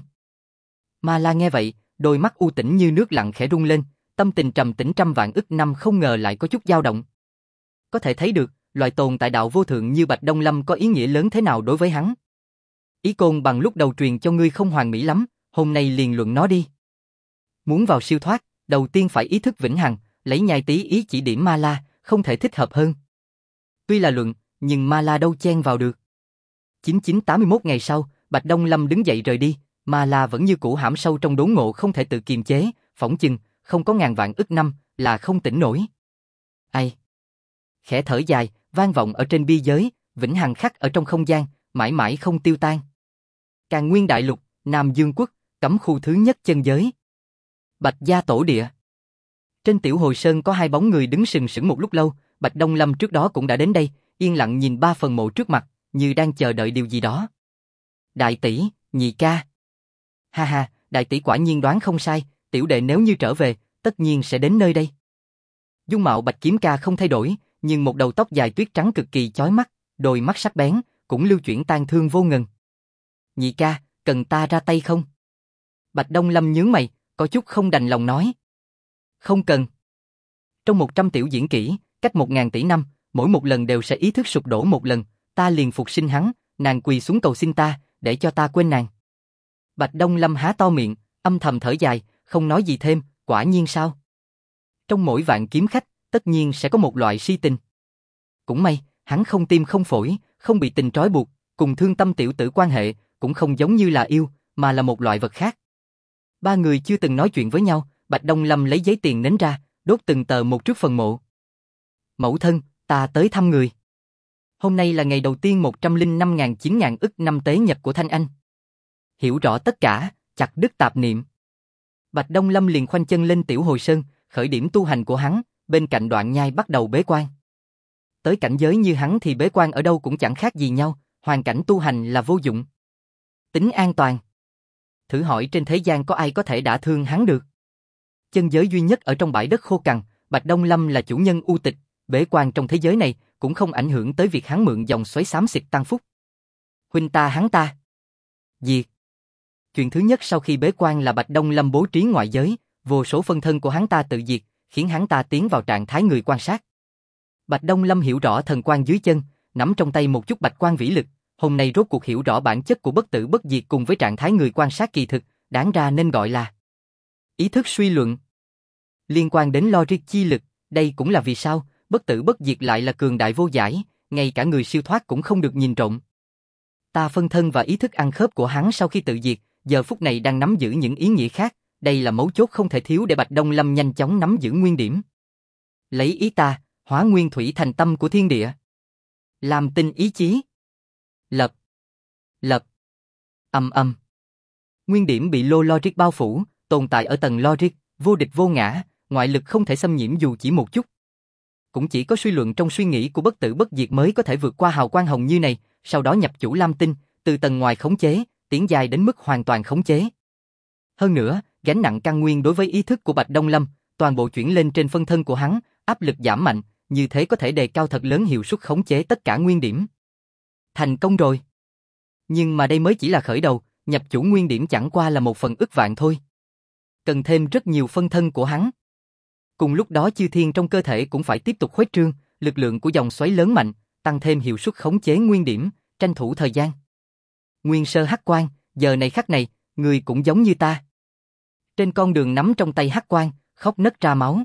Ma La nghe vậy, đôi mắt u tĩnh như nước lặng khẽ rung lên, tâm tình trầm tĩnh trăm vạn ức năm không ngờ lại có chút dao động. Có thể thấy được, loại tồn tại đạo vô thượng như Bạch Đông Lâm có ý nghĩa lớn thế nào đối với hắn. Ý Côn bằng lúc đầu truyền cho ngươi không hoàn mỹ lắm, hôm nay liền luận nó đi. Muốn vào siêu thoát, đầu tiên phải ý thức vĩnh hằng, lấy nhai tí ý chỉ điểm Ma La, không thể thích hợp hơn. Tuy là luận, nhưng Ma La đâu chen vào được. 9981 ngày sau, Bạch Đông Lâm đứng dậy rời đi, Ma La vẫn như cũ hãm sâu trong đốn ngộ không thể tự kiềm chế, phỏng chừng, không có ngàn vạn ức năm, là không tỉnh nổi. Ai? Khẽ thở dài, vang vọng ở trên bi giới, vĩnh hằng khắc ở trong không gian, mãi mãi không tiêu tan. Càn Nguyên Đại Lục, Nam Dương Quốc, cấm khu thứ nhất chân giới. Bạch Gia Tổ Địa. Trên Tiểu Hồi Sơn có hai bóng người đứng sừng sững một lúc lâu, Bạch Đông Lâm trước đó cũng đã đến đây, yên lặng nhìn ba phần mộ trước mặt, như đang chờ đợi điều gì đó. Đại tỷ, nhị ca. Ha ha, đại tỷ quả nhiên đoán không sai, tiểu đệ nếu như trở về, tất nhiên sẽ đến nơi đây. Dung mạo Bạch Kiếm Ca không thay đổi, nhưng một đầu tóc dài tuyết trắng cực kỳ chói mắt, đôi mắt sắc bén, cũng lưu chuyển tang thương vô ngần. Nhị ca, cần ta ra tay không? Bạch Đông Lâm nhướng mày, có chút không đành lòng nói. Không cần. Trong 100 tiểu diễn kỹ, cách 1000 tỷ năm, mỗi một lần đều sẽ ý thức sụp đổ một lần, ta liền phục sinh hắn, nàng quỳ xuống cầu xin ta, để cho ta quên nàng. Bạch Đông Lâm há to miệng, âm thầm thở dài, không nói gì thêm, quả nhiên sao? Trong mỗi vạn kiếm khách, tất nhiên sẽ có một loại si tình. Cũng may, hắn không tim không phổi, không bị tình trói buộc, cùng thương tâm tiểu tử quan hệ, cũng không giống như là yêu, mà là một loại vật khác. Ba người chưa từng nói chuyện với nhau, Bạch Đông Lâm lấy giấy tiền nến ra, đốt từng tờ một trước phần mộ. Mẫu thân, ta tới thăm người. Hôm nay là ngày đầu tiên 105.000 ức năm tế nhật của Thanh Anh. Hiểu rõ tất cả, chặt đứt tạp niệm. Bạch Đông Lâm liền khoanh chân lên Tiểu Hồi Sơn, khởi điểm tu hành của hắn, bên cạnh Đoạn Nhai bắt đầu bế quan. Tới cảnh giới như hắn thì bế quan ở đâu cũng chẳng khác gì nhau, hoàn cảnh tu hành là vô dụng. Tính an toàn. Thử hỏi trên thế gian có ai có thể đả thương hắn được. Chân giới duy nhất ở trong bãi đất khô cằn, Bạch Đông Lâm là chủ nhân u tịch, bế quan trong thế giới này cũng không ảnh hưởng tới việc hắn mượn dòng xoáy xám xịt tăng phúc. Huynh ta hắn ta. Diệt. Chuyện thứ nhất sau khi bế quan là Bạch Đông Lâm bố trí ngoại giới, vô số phân thân của hắn ta tự diệt, khiến hắn ta tiến vào trạng thái người quan sát. Bạch Đông Lâm hiểu rõ thần quan dưới chân, nắm trong tay một chút bạch quan vĩ lực, hôm nay rốt cuộc hiểu rõ bản chất của bất tử bất diệt cùng với trạng thái người quan sát kỳ thực, đáng ra nên gọi là ý thức suy luận. Liên quan đến logic chi lực, đây cũng là vì sao bất tử bất diệt lại là cường đại vô giải, ngay cả người siêu thoát cũng không được nhìn trộm. Ta phân thân và ý thức ăn khớp của hắn sau khi tự diệt, giờ phút này đang nắm giữ những ý nghĩa khác, đây là mấu chốt không thể thiếu để Bạch Đông Lâm nhanh chóng nắm giữ nguyên điểm. Lấy ý ta, hóa nguyên thủy thành tâm của thiên địa. Làm tinh ý chí. Lập. Lập. Âm. Nguyên điểm bị lô logic bao phủ, tồn tại ở tầng logic, vô địch vô ngã, ngoại lực không thể xâm nhiễm dù chỉ một chút. Cũng chỉ có suy luận trong suy nghĩ của bất tử bất diệt mới có thể vượt qua hào quang hồng như này, sau đó nhập chủ lam tinh, từ tầng ngoài khống chế, tiến dài đến mức hoàn toàn khống chế. Hơn nữa, gánh nặng căn nguyên đối với ý thức của Bạch Đông Lâm, toàn bộ chuyển lên trên phân thân của hắn, áp lực giảm mạnh, như thế có thể đề cao thật lớn hiệu suất khống chế tất cả nguyên điểm. Thành công rồi. Nhưng mà đây mới chỉ là khởi đầu, nhập chủ nguyên điểm chẳng qua là một phần ức vạn thôi. Cần thêm rất nhiều phân thân của hắn. Cùng lúc đó chư thiên trong cơ thể cũng phải tiếp tục khuếch trương, lực lượng của dòng xoáy lớn mạnh, tăng thêm hiệu suất khống chế nguyên điểm, tranh thủ thời gian. Nguyên sơ hắc quang, giờ này khắc này, người cũng giống như ta. Trên con đường nắm trong tay hắc quang, khóc nấc ra máu.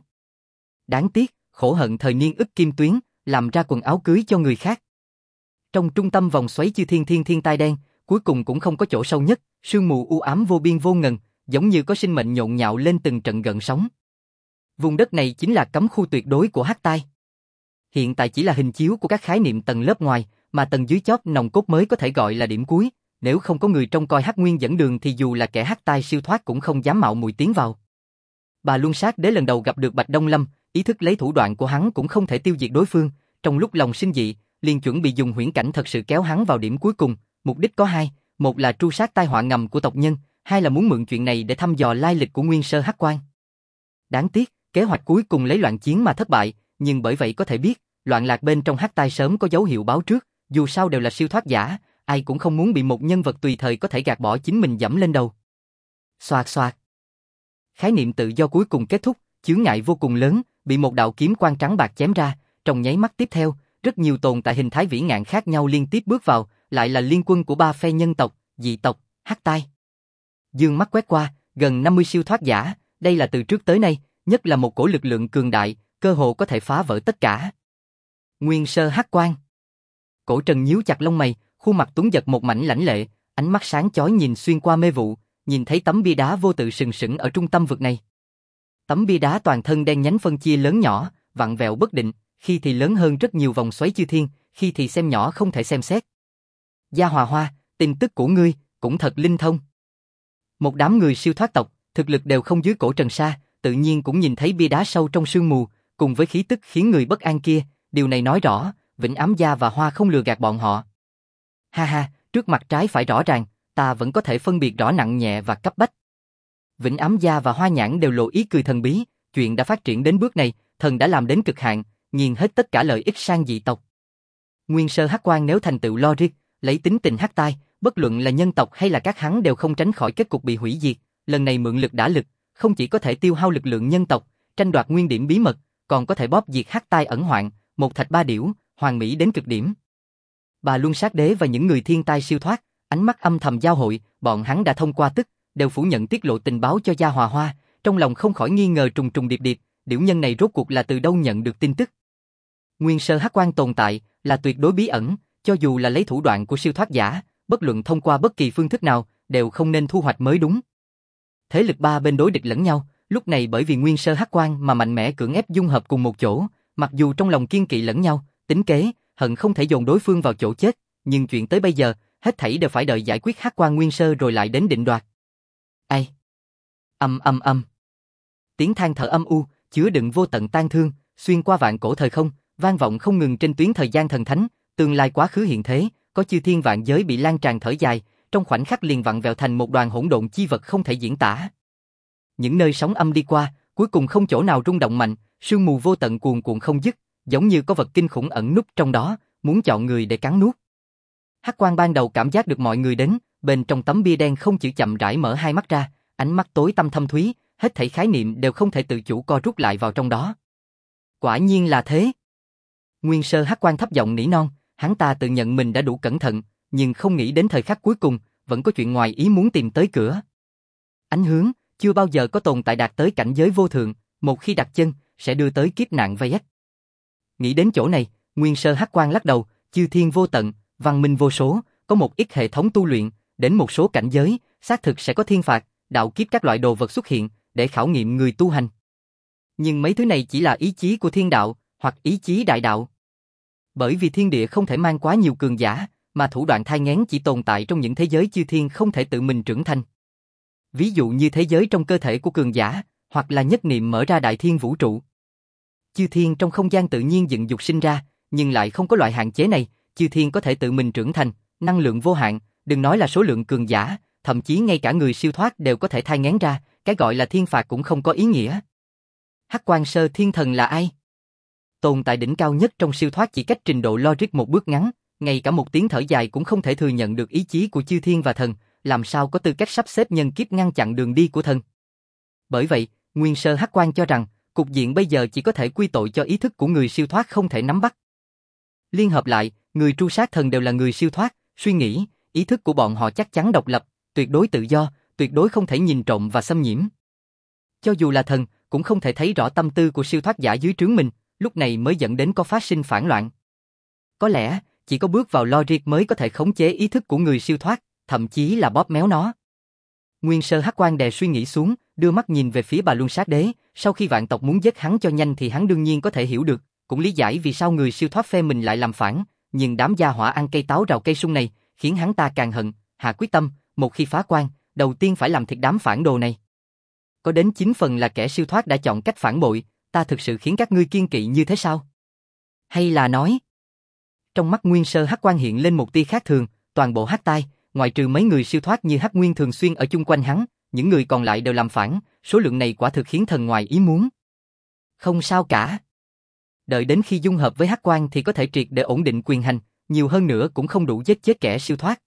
Đáng tiếc, khổ hận thời niên ức kim tuyến, làm ra quần áo cưới cho người khác. Trong trung tâm vòng xoáy chư thiên tai đen, cuối cùng cũng không có chỗ sâu nhất, sương mù u ám vô biên vô ngần, giống như có sinh mệnh nhộn nhạo lên từng trận gợn sóng. Vùng đất này chính là cấm khu tuyệt đối của hắc tai. Hiện tại chỉ là hình chiếu của các khái niệm tầng lớp ngoài, mà tầng dưới chóp nòng cốt mới có thể gọi là điểm cuối, nếu không có người trông coi hắc nguyên dẫn đường thì dù là kẻ hắc tai siêu thoát cũng không dám mạo muội tiến vào. Bà Luân Sát Đế lần đầu gặp được Bạch Đông Lâm, ý thức lấy thủ đoạn của hắn cũng không thể tiêu diệt đối phương, trong lúc lòng sinh dị, liền chuẩn bị dùng huyễn cảnh thật sự kéo hắn vào điểm cuối cùng, mục đích có hai, một là tru sát tai họa ngầm của tộc nhân, hai là muốn mượn chuyện này để thăm dò lai lịch của nguyên sơ hắc quan. Đáng tiếc, kế hoạch cuối cùng lấy loạn chiến mà thất bại, nhưng bởi vậy có thể biết, loạn lạc bên trong hắc tai sớm có dấu hiệu báo trước, dù sao đều là siêu thoát giả, ai cũng không muốn bị một nhân vật tùy thời có thể gạt bỏ chính mình dẫm lên đầu. Xoạt xoạt. Khái niệm tự do cuối cùng kết thúc, chướng ngại vô cùng lớn, bị một đạo kiếm quang trắng bạc chém ra, trong nháy mắt tiếp theo, rất nhiều tồn tại hình thái vĩ ngạn khác nhau liên tiếp bước vào, lại là liên quân của ba phe nhân tộc, dị tộc, hắc tai. Dương mắt quét qua, gần 50 siêu thoát giả, đây là từ trước tới nay, nhất là một cổ lực lượng cường đại, cơ hồ có thể phá vỡ tất cả. Nguyên sơ hắc quang. Cổ Trần nhíu chặt lông mày, khuôn mặt tuấn giật một mảnh lãnh lệ, ánh mắt sáng chói nhìn xuyên qua mê vụ, nhìn thấy tấm bia đá vô tự sừng sững ở trung tâm vực này. Tấm bia đá toàn thân đen nhánh phân chia lớn nhỏ, vặn vẹo bất định, khi thì lớn hơn rất nhiều vòng xoáy chư thiên, khi thì xem nhỏ không thể xem xét. Gia Hòa Hoa, tin tức của ngươi cũng thật linh thông. Một đám người siêu thoát tộc, thực lực đều không dưới Cổ Trần Sa, tự nhiên cũng nhìn thấy bia đá sâu trong sương mù, cùng với khí tức khiến người bất an kia, điều này nói rõ, Vĩnh Ám Gia và Hoa không lừa gạt bọn họ. Ha ha, trước mặt trái phải rõ ràng, ta vẫn có thể phân biệt rõ nặng nhẹ và cấp bách. Vĩnh Ám Gia và Hoa Nhãn đều lộ ý cười thần bí, chuyện đã phát triển đến bước này, thần đã làm đến cực hạn, nghiền hết tất cả lợi ích sang dị tộc. Nguyên sơ hắc quan nếu thành tựu logic, lấy tính tình hắc tai, bất luận là nhân tộc hay là các hắn đều không tránh khỏi kết cục bị hủy diệt, lần này mượn lực đả lực, không chỉ có thể tiêu hao lực lượng nhân tộc, tranh đoạt nguyên điểm bí mật, còn có thể bóp diệt hắc tai ẩn hoạn, một thạch ba điểu, hoàn mỹ đến cực điểm. Bà Luân Sát Đế và những người thiên tai siêu thoát, ánh mắt âm thầm giao hội, bọn hắn đã thông qua tức, đều phủ nhận tiết lộ tình báo cho Gia Hòa Hoa, trong lòng không khỏi nghi ngờ trùng trùng điệp điệp, điểu nhân này rốt cuộc là từ đâu nhận được tin tức. Nguyên sơ hắc quan tồn tại, là tuyệt đối bí ẩn, cho dù là lấy thủ đoạn của siêu thoát giả, bất luận thông qua bất kỳ phương thức nào, đều không nên thu hoạch mới đúng. Thế lực ba bên đối địch lẫn nhau, lúc này bởi vì nguyên sơ hắc quan mà mạnh mẽ cưỡng ép dung hợp cùng một chỗ, mặc dù trong lòng kiên kỵ lẫn nhau, tính kế, hận không thể dồn đối phương vào chỗ chết, nhưng chuyện tới bây giờ, hết thảy đều phải đợi giải quyết hắc quan nguyên sơ rồi lại đến định đoạt. Ai? Âm. Tiếng than thở âm u, chứa đựng vô tận tang thương, xuyên qua vạn cổ thời không, vang vọng không ngừng trên tuyến thời gian thần thánh, tương lai quá khứ hiện thế, có chư thiên vạn giới bị lan tràn thở dài, trong khoảnh khắc liền vặn vẹo thành một đoàn hỗn độn chi vật không thể diễn tả. Những nơi sóng âm đi qua, cuối cùng không chỗ nào rung động mạnh, sương mù vô tận cuồn cuộn không dứt, giống như có vật kinh khủng ẩn núp trong đó, muốn chọn người để cắn nuốt. Hắc quan ban đầu cảm giác được mọi người đến, bên trong tấm bia đen không chữ chậm rãi mở hai mắt ra, ánh mắt tối tăm thâm thúy, hết thảy khái niệm đều không thể tự chủ co rút lại vào trong đó. Quả nhiên là thế. Nguyên sơ hắc quan thấp giọng nỉ non, hắn ta tự nhận mình đã đủ cẩn thận, nhưng không nghĩ đến thời khắc cuối cùng, vẫn có chuyện ngoài ý muốn tìm tới cửa. Ánh hướng, chưa bao giờ có tồn tại đạt tới cảnh giới vô thượng, một khi đặt chân, sẽ đưa tới kiếp nạn vây ách. Nghĩ đến chỗ này, nguyên sơ hắc quan lắc đầu, chư thiên vô tận, văn minh vô số, có một ít hệ thống tu luyện, đến một số cảnh giới, xác thực sẽ có thiên phạt, đạo kiếp các loại đồ vật xuất hiện, để khảo nghiệm người tu hành. Nhưng mấy thứ này chỉ là ý chí của thiên đạo, hoặc ý chí đại đạo. Bởi vì thiên địa không thể mang quá nhiều cường giả, mà thủ đoạn thai nghén chỉ tồn tại trong những thế giới chư thiên không thể tự mình trưởng thành. Ví dụ như thế giới trong cơ thể của cường giả, hoặc là nhất niệm mở ra đại thiên vũ trụ. Chư thiên trong không gian tự nhiên dựng dục sinh ra, nhưng lại không có loại hạn chế này, chư thiên có thể tự mình trưởng thành, năng lượng vô hạn, đừng nói là số lượng cường giả, thậm chí ngay cả người siêu thoát đều có thể thai nghén ra, cái gọi là thiên phạt cũng không có ý nghĩa. Hắc Quan Sơ Thiên Thần là ai? Tồn tại đỉnh cao nhất trong siêu thoát chỉ cách trình độ logic một bước ngắn, ngay cả một tiếng thở dài cũng không thể thừa nhận được ý chí của chư thiên và thần, làm sao có tư cách sắp xếp nhân kiếp ngăn chặn đường đi của thần. Bởi vậy, Nguyên Sơ Hắc Quan cho rằng, cục diện bây giờ chỉ có thể quy tội cho ý thức của người siêu thoát không thể nắm bắt. Liên hợp lại, người tru sát thần đều là người siêu thoát, suy nghĩ, ý thức của bọn họ chắc chắn độc lập, tuyệt đối tự do, tuyệt đối không thể nhìn trộm và xâm nhiễm. Cho dù là thần, cũng không thể thấy rõ tâm tư của siêu thoát giả dưới trướng mình, lúc này mới dẫn đến có phát sinh phản loạn. Có lẽ, chỉ có bước vào logic mới có thể khống chế ý thức của người siêu thoát, thậm chí là bóp méo nó. Nguyên Sơ Hắc Quan đè suy nghĩ xuống, đưa mắt nhìn về phía Bà Luân Sát Đế, sau khi vạn tộc muốn giết hắn cho nhanh thì hắn đương nhiên có thể hiểu được, cũng lý giải vì sao người siêu thoát phe mình lại làm phản, nhưng đám gia hỏa ăn cây táo rào cây sung này, khiến hắn ta càng hận, hạ quyết tâm, một khi phá quan, đầu tiên phải làm thịt đám phản đồ này. Có đến 9 phần là kẻ siêu thoát đã chọn cách phản bội, ta thực sự khiến các ngươi kiêng kỵ như thế sao? Hay là nói? Trong mắt Nguyên Sơ Hắc Quan hiện lên một tia khác thường, toàn bộ Hắc Tai, ngoại trừ mấy người siêu thoát như Hắc Nguyên thường xuyên ở chung quanh hắn, những người còn lại đều làm phản, số lượng này quả thực khiến thần ngoài ý muốn. Không sao cả. Đợi đến khi dung hợp với Hắc Quan thì có thể triệt để ổn định quyền hành, nhiều hơn nữa cũng không đủ giết chết kẻ siêu thoát.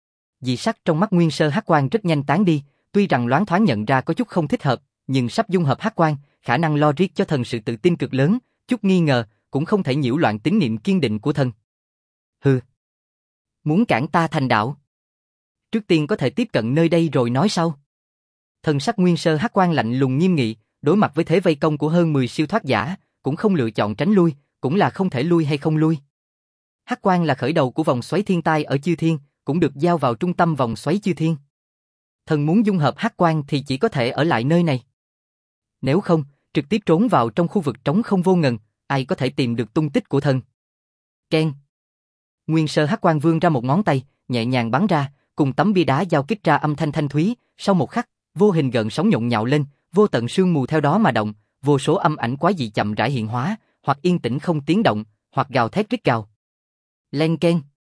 Dị sắc trong mắt Nguyên Sơ Hắc Quan rất nhanh tán đi, tuy rằng loáng thoáng nhận ra có chút không thích hợp, nhưng sắp dung hợp Hắc Quan, khả năng logic cho thần sự tự tin cực lớn, chút nghi ngờ cũng không thể nhiễu loạn tín niệm kiên định của thần. Hừ, muốn cản ta thành đạo? Trước tiên có thể tiếp cận nơi đây rồi nói sau. Thần sắc Nguyên Sơ Hắc Quan lạnh lùng nghiêm nghị, đối mặt với thế vây công của hơn 10 siêu thoát giả, cũng không lựa chọn tránh lui, cũng là không thể lui hay không lui. Hắc Quan là khởi đầu của vòng xoáy thiên tai ở chư thiên, cũng được giao vào trung tâm vòng xoáy chư thiên. Thần muốn dung hợp Hắc Quan thì chỉ có thể ở lại nơi này. Nếu không, trực tiếp trốn vào trong khu vực trống không vô ngần, ai có thể tìm được tung tích của thần. Keng. Nguyên Sơ Hắc Quan vươn ra một ngón tay, nhẹ nhàng bắn ra, cùng tấm bia đá giao kích ra âm thanh thanh thúy, sau một khắc, vô hình gợn sóng nhộn nhạo lên, vô tận sương mù theo đó mà động, vô số âm ảnh quái dị chậm rãi hiện hóa, hoặc yên tĩnh không tiếng động, hoặc gào thét rít gào. Len keng.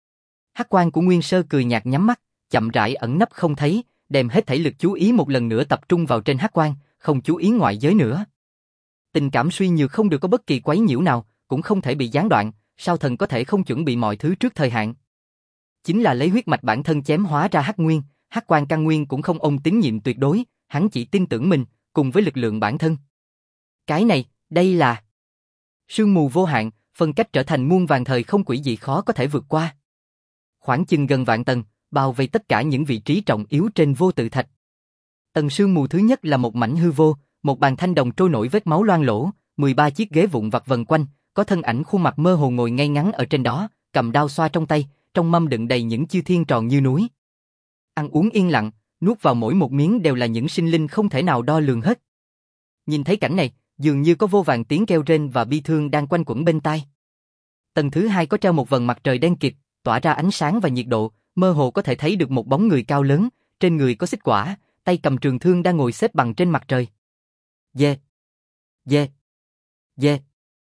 Hắc Quan của Nguyên Sơ cười nhạt nhắm mắt, chậm rãi ẩn nấp không thấy, đem hết thảy lực chú ý một lần nữa tập trung vào trên Hắc Quan, không chú ý ngoại giới nữa. Tình cảm suy nhược không được có bất kỳ quấy nhiễu nào, cũng không thể bị gián đoạn, sao thần có thể không chuẩn bị mọi thứ trước thời hạn? Chính là lấy huyết mạch bản thân chém hóa ra Hắc Nguyên, Hắc Quan căn nguyên cũng không ôm tín nhiệm tuyệt đối, hắn chỉ tin tưởng mình, cùng với lực lượng bản thân. Cái này, đây là sương mù vô hạn, phân cách trở thành muôn vàn thời không quỷ dị khó có thể vượt qua. Khoảng chừng gần vạn tầng, bao vây tất cả những vị trí trọng yếu trên vô tự thạch. Tầng sương mù thứ nhất là một mảnh hư vô, một bàn thanh đồng trôi nổi vết máu loang lỗ, 13 chiếc ghế vụn vặt vần quanh, có thân ảnh khuôn mặt mơ hồ ngồi ngay ngắn ở trên đó, cầm đao xoa trong tay, trong mâm đựng đầy những chư thiên tròn như núi. Ăn uống yên lặng, nuốt vào mỗi một miếng đều là những sinh linh không thể nào đo lường hết. Nhìn thấy cảnh này, dường như có vô vàn tiếng kêu rên và bi thương đang quanh quẩn bên tai. Tầng thứ hai có treo một vầng mặt trời đen kịt, tỏa ra ánh sáng và nhiệt độ, mơ hồ có thể thấy được một bóng người cao lớn, trên người có xích quả, tay cầm trường thương đang ngồi xếp bằng trên mặt trời. Yeah. Yeah. Yeah.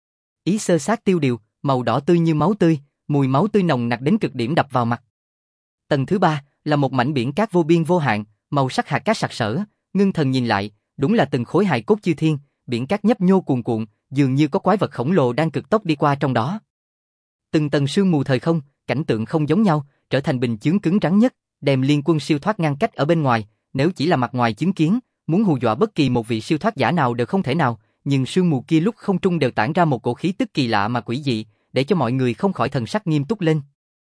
Ý sơ sát tiêu điều, màu đỏ tươi như máu tươi, mùi máu tươi nồng nặc đến cực điểm đập vào mặt. Tầng thứ ba là một mảnh biển cát vô biên vô hạn, màu sắc hạt cát sặc sỡ, ngưng thần nhìn lại, đúng là từng khối hài cốt chư thiên, biển cát nhấp nhô cuồn cuộn, dường như có quái vật khổng lồ đang cực tốc đi qua trong đó. Từng tầng sương mù thời không, cảnh tượng không giống nhau, trở thành bình chướng cứng rắn nhất, đem liên quân siêu thoát ngăn cách ở bên ngoài, nếu chỉ là mặt ngoài chứng kiến, muốn hù dọa bất kỳ một vị siêu thoát giả nào đều không thể nào, nhưng sương mù kia lúc không trung đều tản ra một cổ khí tức kỳ lạ mà quỷ dị, để cho mọi người không khỏi thần sắc nghiêm túc lên.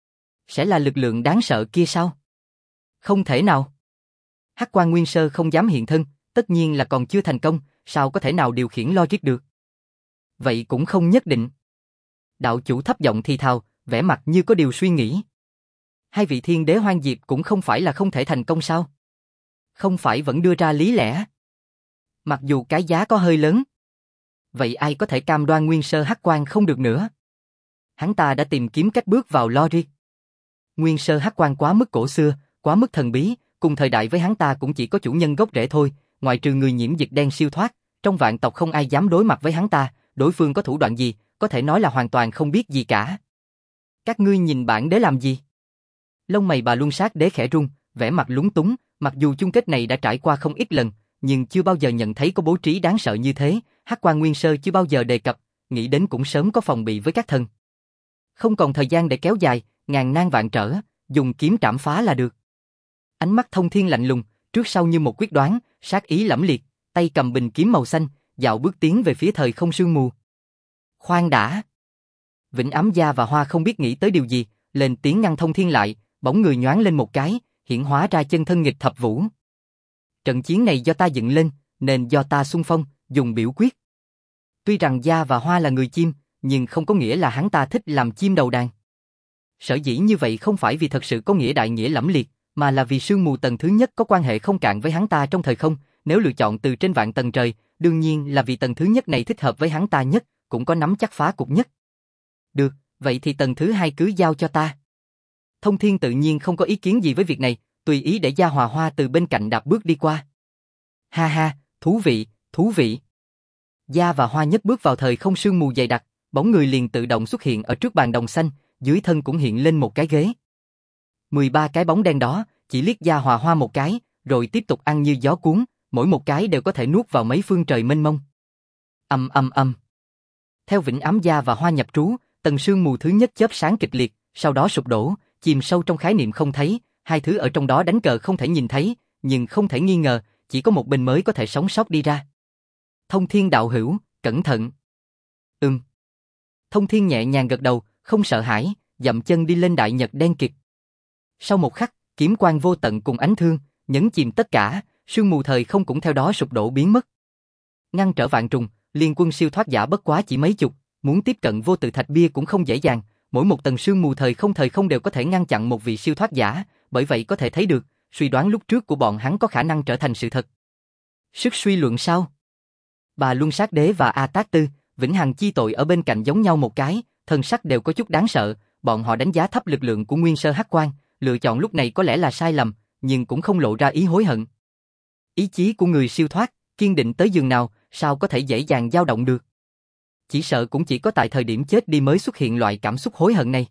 Sẽ là lực lượng đáng sợ kia sao? Không thể nào. Hắc Quan Nguyên Sơ không dám hiện thân, tất nhiên là còn chưa thành công, sao có thể nào điều khiển logic được? Vậy cũng không nhất định. Đạo chủ thấp giọng thì thào, vẻ mặt như có điều suy nghĩ. Hai vị thiên đế hoang diệt cũng không phải là không thể thành công sao? Không phải vẫn đưa ra lý lẽ. Mặc dù cái giá có hơi lớn. Vậy ai có thể cam đoan Nguyên Sơ Hắc Quan không được nữa? Hắn ta đã tìm kiếm cách bước vào logic. Nguyên Sơ Hắc Quan quá mức cổ xưa, quá mức thần bí, cùng thời đại với hắn ta cũng chỉ có chủ nhân gốc rễ thôi, ngoại trừ người nhiễm dịch đen siêu thoát, trong vạn tộc không ai dám đối mặt với hắn ta, đối phương có thủ đoạn gì, có thể nói là hoàn toàn không biết gì cả. Các ngươi nhìn bản đế làm gì? Lông mày Bà Luân Sát Đế khẽ rung, vẻ mặt lúng túng, mặc dù chung kết này đã trải qua không ít lần, nhưng chưa bao giờ nhận thấy có bố trí đáng sợ như thế, Hắc Quan Nguyên Sơ chưa bao giờ đề cập, nghĩ đến cũng sớm có phòng bị với các thần. Không còn thời gian để kéo dài, ngàn nan vạn trở, dùng kiếm trảm phá là được. Ánh mắt Thông Thiên lạnh lùng, trước sau như một quyết đoán, sát ý lẫm liệt, tay cầm bình kiếm màu xanh, dạo bước tiến về phía thời không sương mù. Khoan đã! Vĩnh Ám Gia và Hoa không biết nghĩ tới điều gì, lên tiếng ngăn Thông Thiên lại, bóng người nhoáng lên một cái, hiển hóa ra chân thân nghịch thập vũ. Trận chiến này do ta dựng lên, nên do ta xung phong, dùng biểu quyết. Tuy rằng Gia và Hoa là người chim, nhưng không có nghĩa là hắn ta thích làm chim đầu đàn. Sở dĩ như vậy không phải vì thật sự có nghĩa đại nghĩa lẫm liệt, mà là vì sương mù tầng thứ nhất có quan hệ không cạn với hắn ta trong thời không, nếu lựa chọn từ trên vạn tầng trời, đương nhiên là vì tầng thứ nhất này thích hợp với hắn ta nhất, cũng có nắm chắc phá cục nhất. Được, vậy thì tầng thứ hai cứ giao cho ta. Thông Thiên tự nhiên không có ý kiến gì với việc này, tùy ý để Gia Hòa Hoa từ bên cạnh đạp bước đi qua. Ha ha, thú vị, thú vị. Gia và Hoa nhất bước vào thời không sương mù dày đặc, bóng người liền tự động xuất hiện ở trước bàn đồng xanh, dưới thân cũng hiện lên một cái ghế. 13 cái bóng đen đó, chỉ liếc Gia Hòa Hoa một cái, rồi tiếp tục ăn như gió cuốn, mỗi một cái đều có thể nuốt vào mấy phương trời mênh mông. Ầm ầm ầm. Theo Vĩnh Ám Gia và Hoa nhập trú, tầng sương mù thứ nhất chớp sáng kịch liệt, sau đó sụp đổ, chìm sâu trong khái niệm không thấy, hai thứ ở trong đó đánh cờ không thể nhìn thấy, nhưng không thể nghi ngờ, chỉ có một bên mới có thể sống sót đi ra. Thông Thiên đạo hữu, cẩn thận. Thông Thiên nhẹ nhàng gật đầu, không sợ hãi, dậm chân đi lên đại nhật đen kịt. Sau một khắc, kiếm quang vô tận cùng ánh thương, nhấn chìm tất cả, sương mù thời không cũng theo đó sụp đổ biến mất. Ngăn trở vạn trùng, liên quân siêu thoát giả bất quá chỉ mấy chục, muốn tiếp cận vô tự thạch bia cũng không dễ dàng, mỗi một tầng sương mù thời không đều có thể ngăn chặn một vị siêu thoát giả, bởi vậy có thể thấy được, suy đoán lúc trước của bọn hắn có khả năng trở thành sự thật. Sức suy luận sao? Bà Luân Sát Đế và A Tát Tư, Vĩnh Hằng Chi Tội ở bên cạnh giống nhau một cái, thân sắc đều có chút đáng sợ, bọn họ đánh giá thấp lực lượng của Nguyên Sơ Hắc Quan, lựa chọn lúc này có lẽ là sai lầm, nhưng cũng không lộ ra ý hối hận. Ý chí của người siêu thoát, kiên định tới giường nào, sao có thể dễ dàng dao động được? Chỉ sợ cũng chỉ có tại thời điểm chết đi mới xuất hiện loại cảm xúc hối hận này.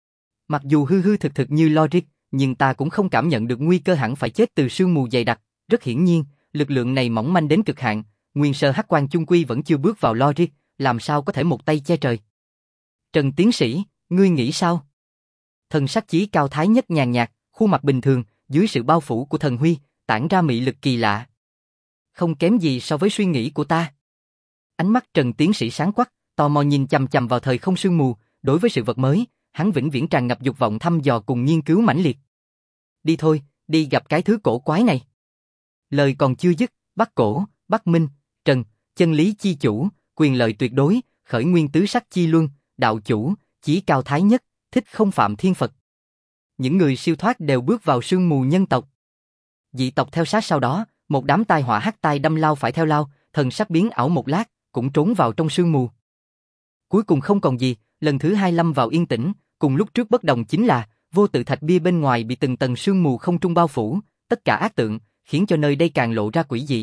Mặc dù hư hư thực thực như logic, nhưng ta cũng không cảm nhận được nguy cơ hẳn phải chết từ sương mù dày đặc, rất hiển nhiên, lực lượng này mỏng manh đến cực hạn, Nguyên Sơ Hắc Quan chung quy vẫn chưa bước vào logic, làm sao có thể một tay che trời. Trần tiến sĩ, ngươi nghĩ sao? Thần sắc Chí Cao Thái Nhất nhàn nhạt, khuôn mặt bình thường, dưới sự bao phủ của thần huy, tản ra mị lực kỳ lạ. Không kém gì so với suy nghĩ của ta. Ánh mắt Trần tiến sĩ sáng quắc, tò mò nhìn chằm chằm vào thời không sương mù, đối với sự vật mới, hắn vĩnh viễn tràn ngập dục vọng thăm dò cùng nghiên cứu mãnh liệt. Đi thôi, đi gặp cái thứ cổ quái này. Lời còn chưa dứt, Bắc Cổ, Bắc Minh, Trần, chân lý chi chủ, quyền lợi tuyệt đối, khởi nguyên tứ sắc chi luân, đạo chủ, Chí Cao Thái Nhất, thích không phạm thiên Phật. Những người siêu thoát đều bước vào sương mù nhân tộc. Dị tộc theo sát sau đó, một đám tai họa hắc tai đâm lao phải theo lao, thần sắc biến ảo một lát, cũng trốn vào trong sương mù. Cuối cùng không còn gì, lần thứ hai lâm vào yên tĩnh, cùng lúc trước bất đồng chính là, vô tự thạch bia bên ngoài bị từng tầng sương mù không trung bao phủ, tất cả ác tượng, khiến cho nơi đây càng lộ ra quỷ dị.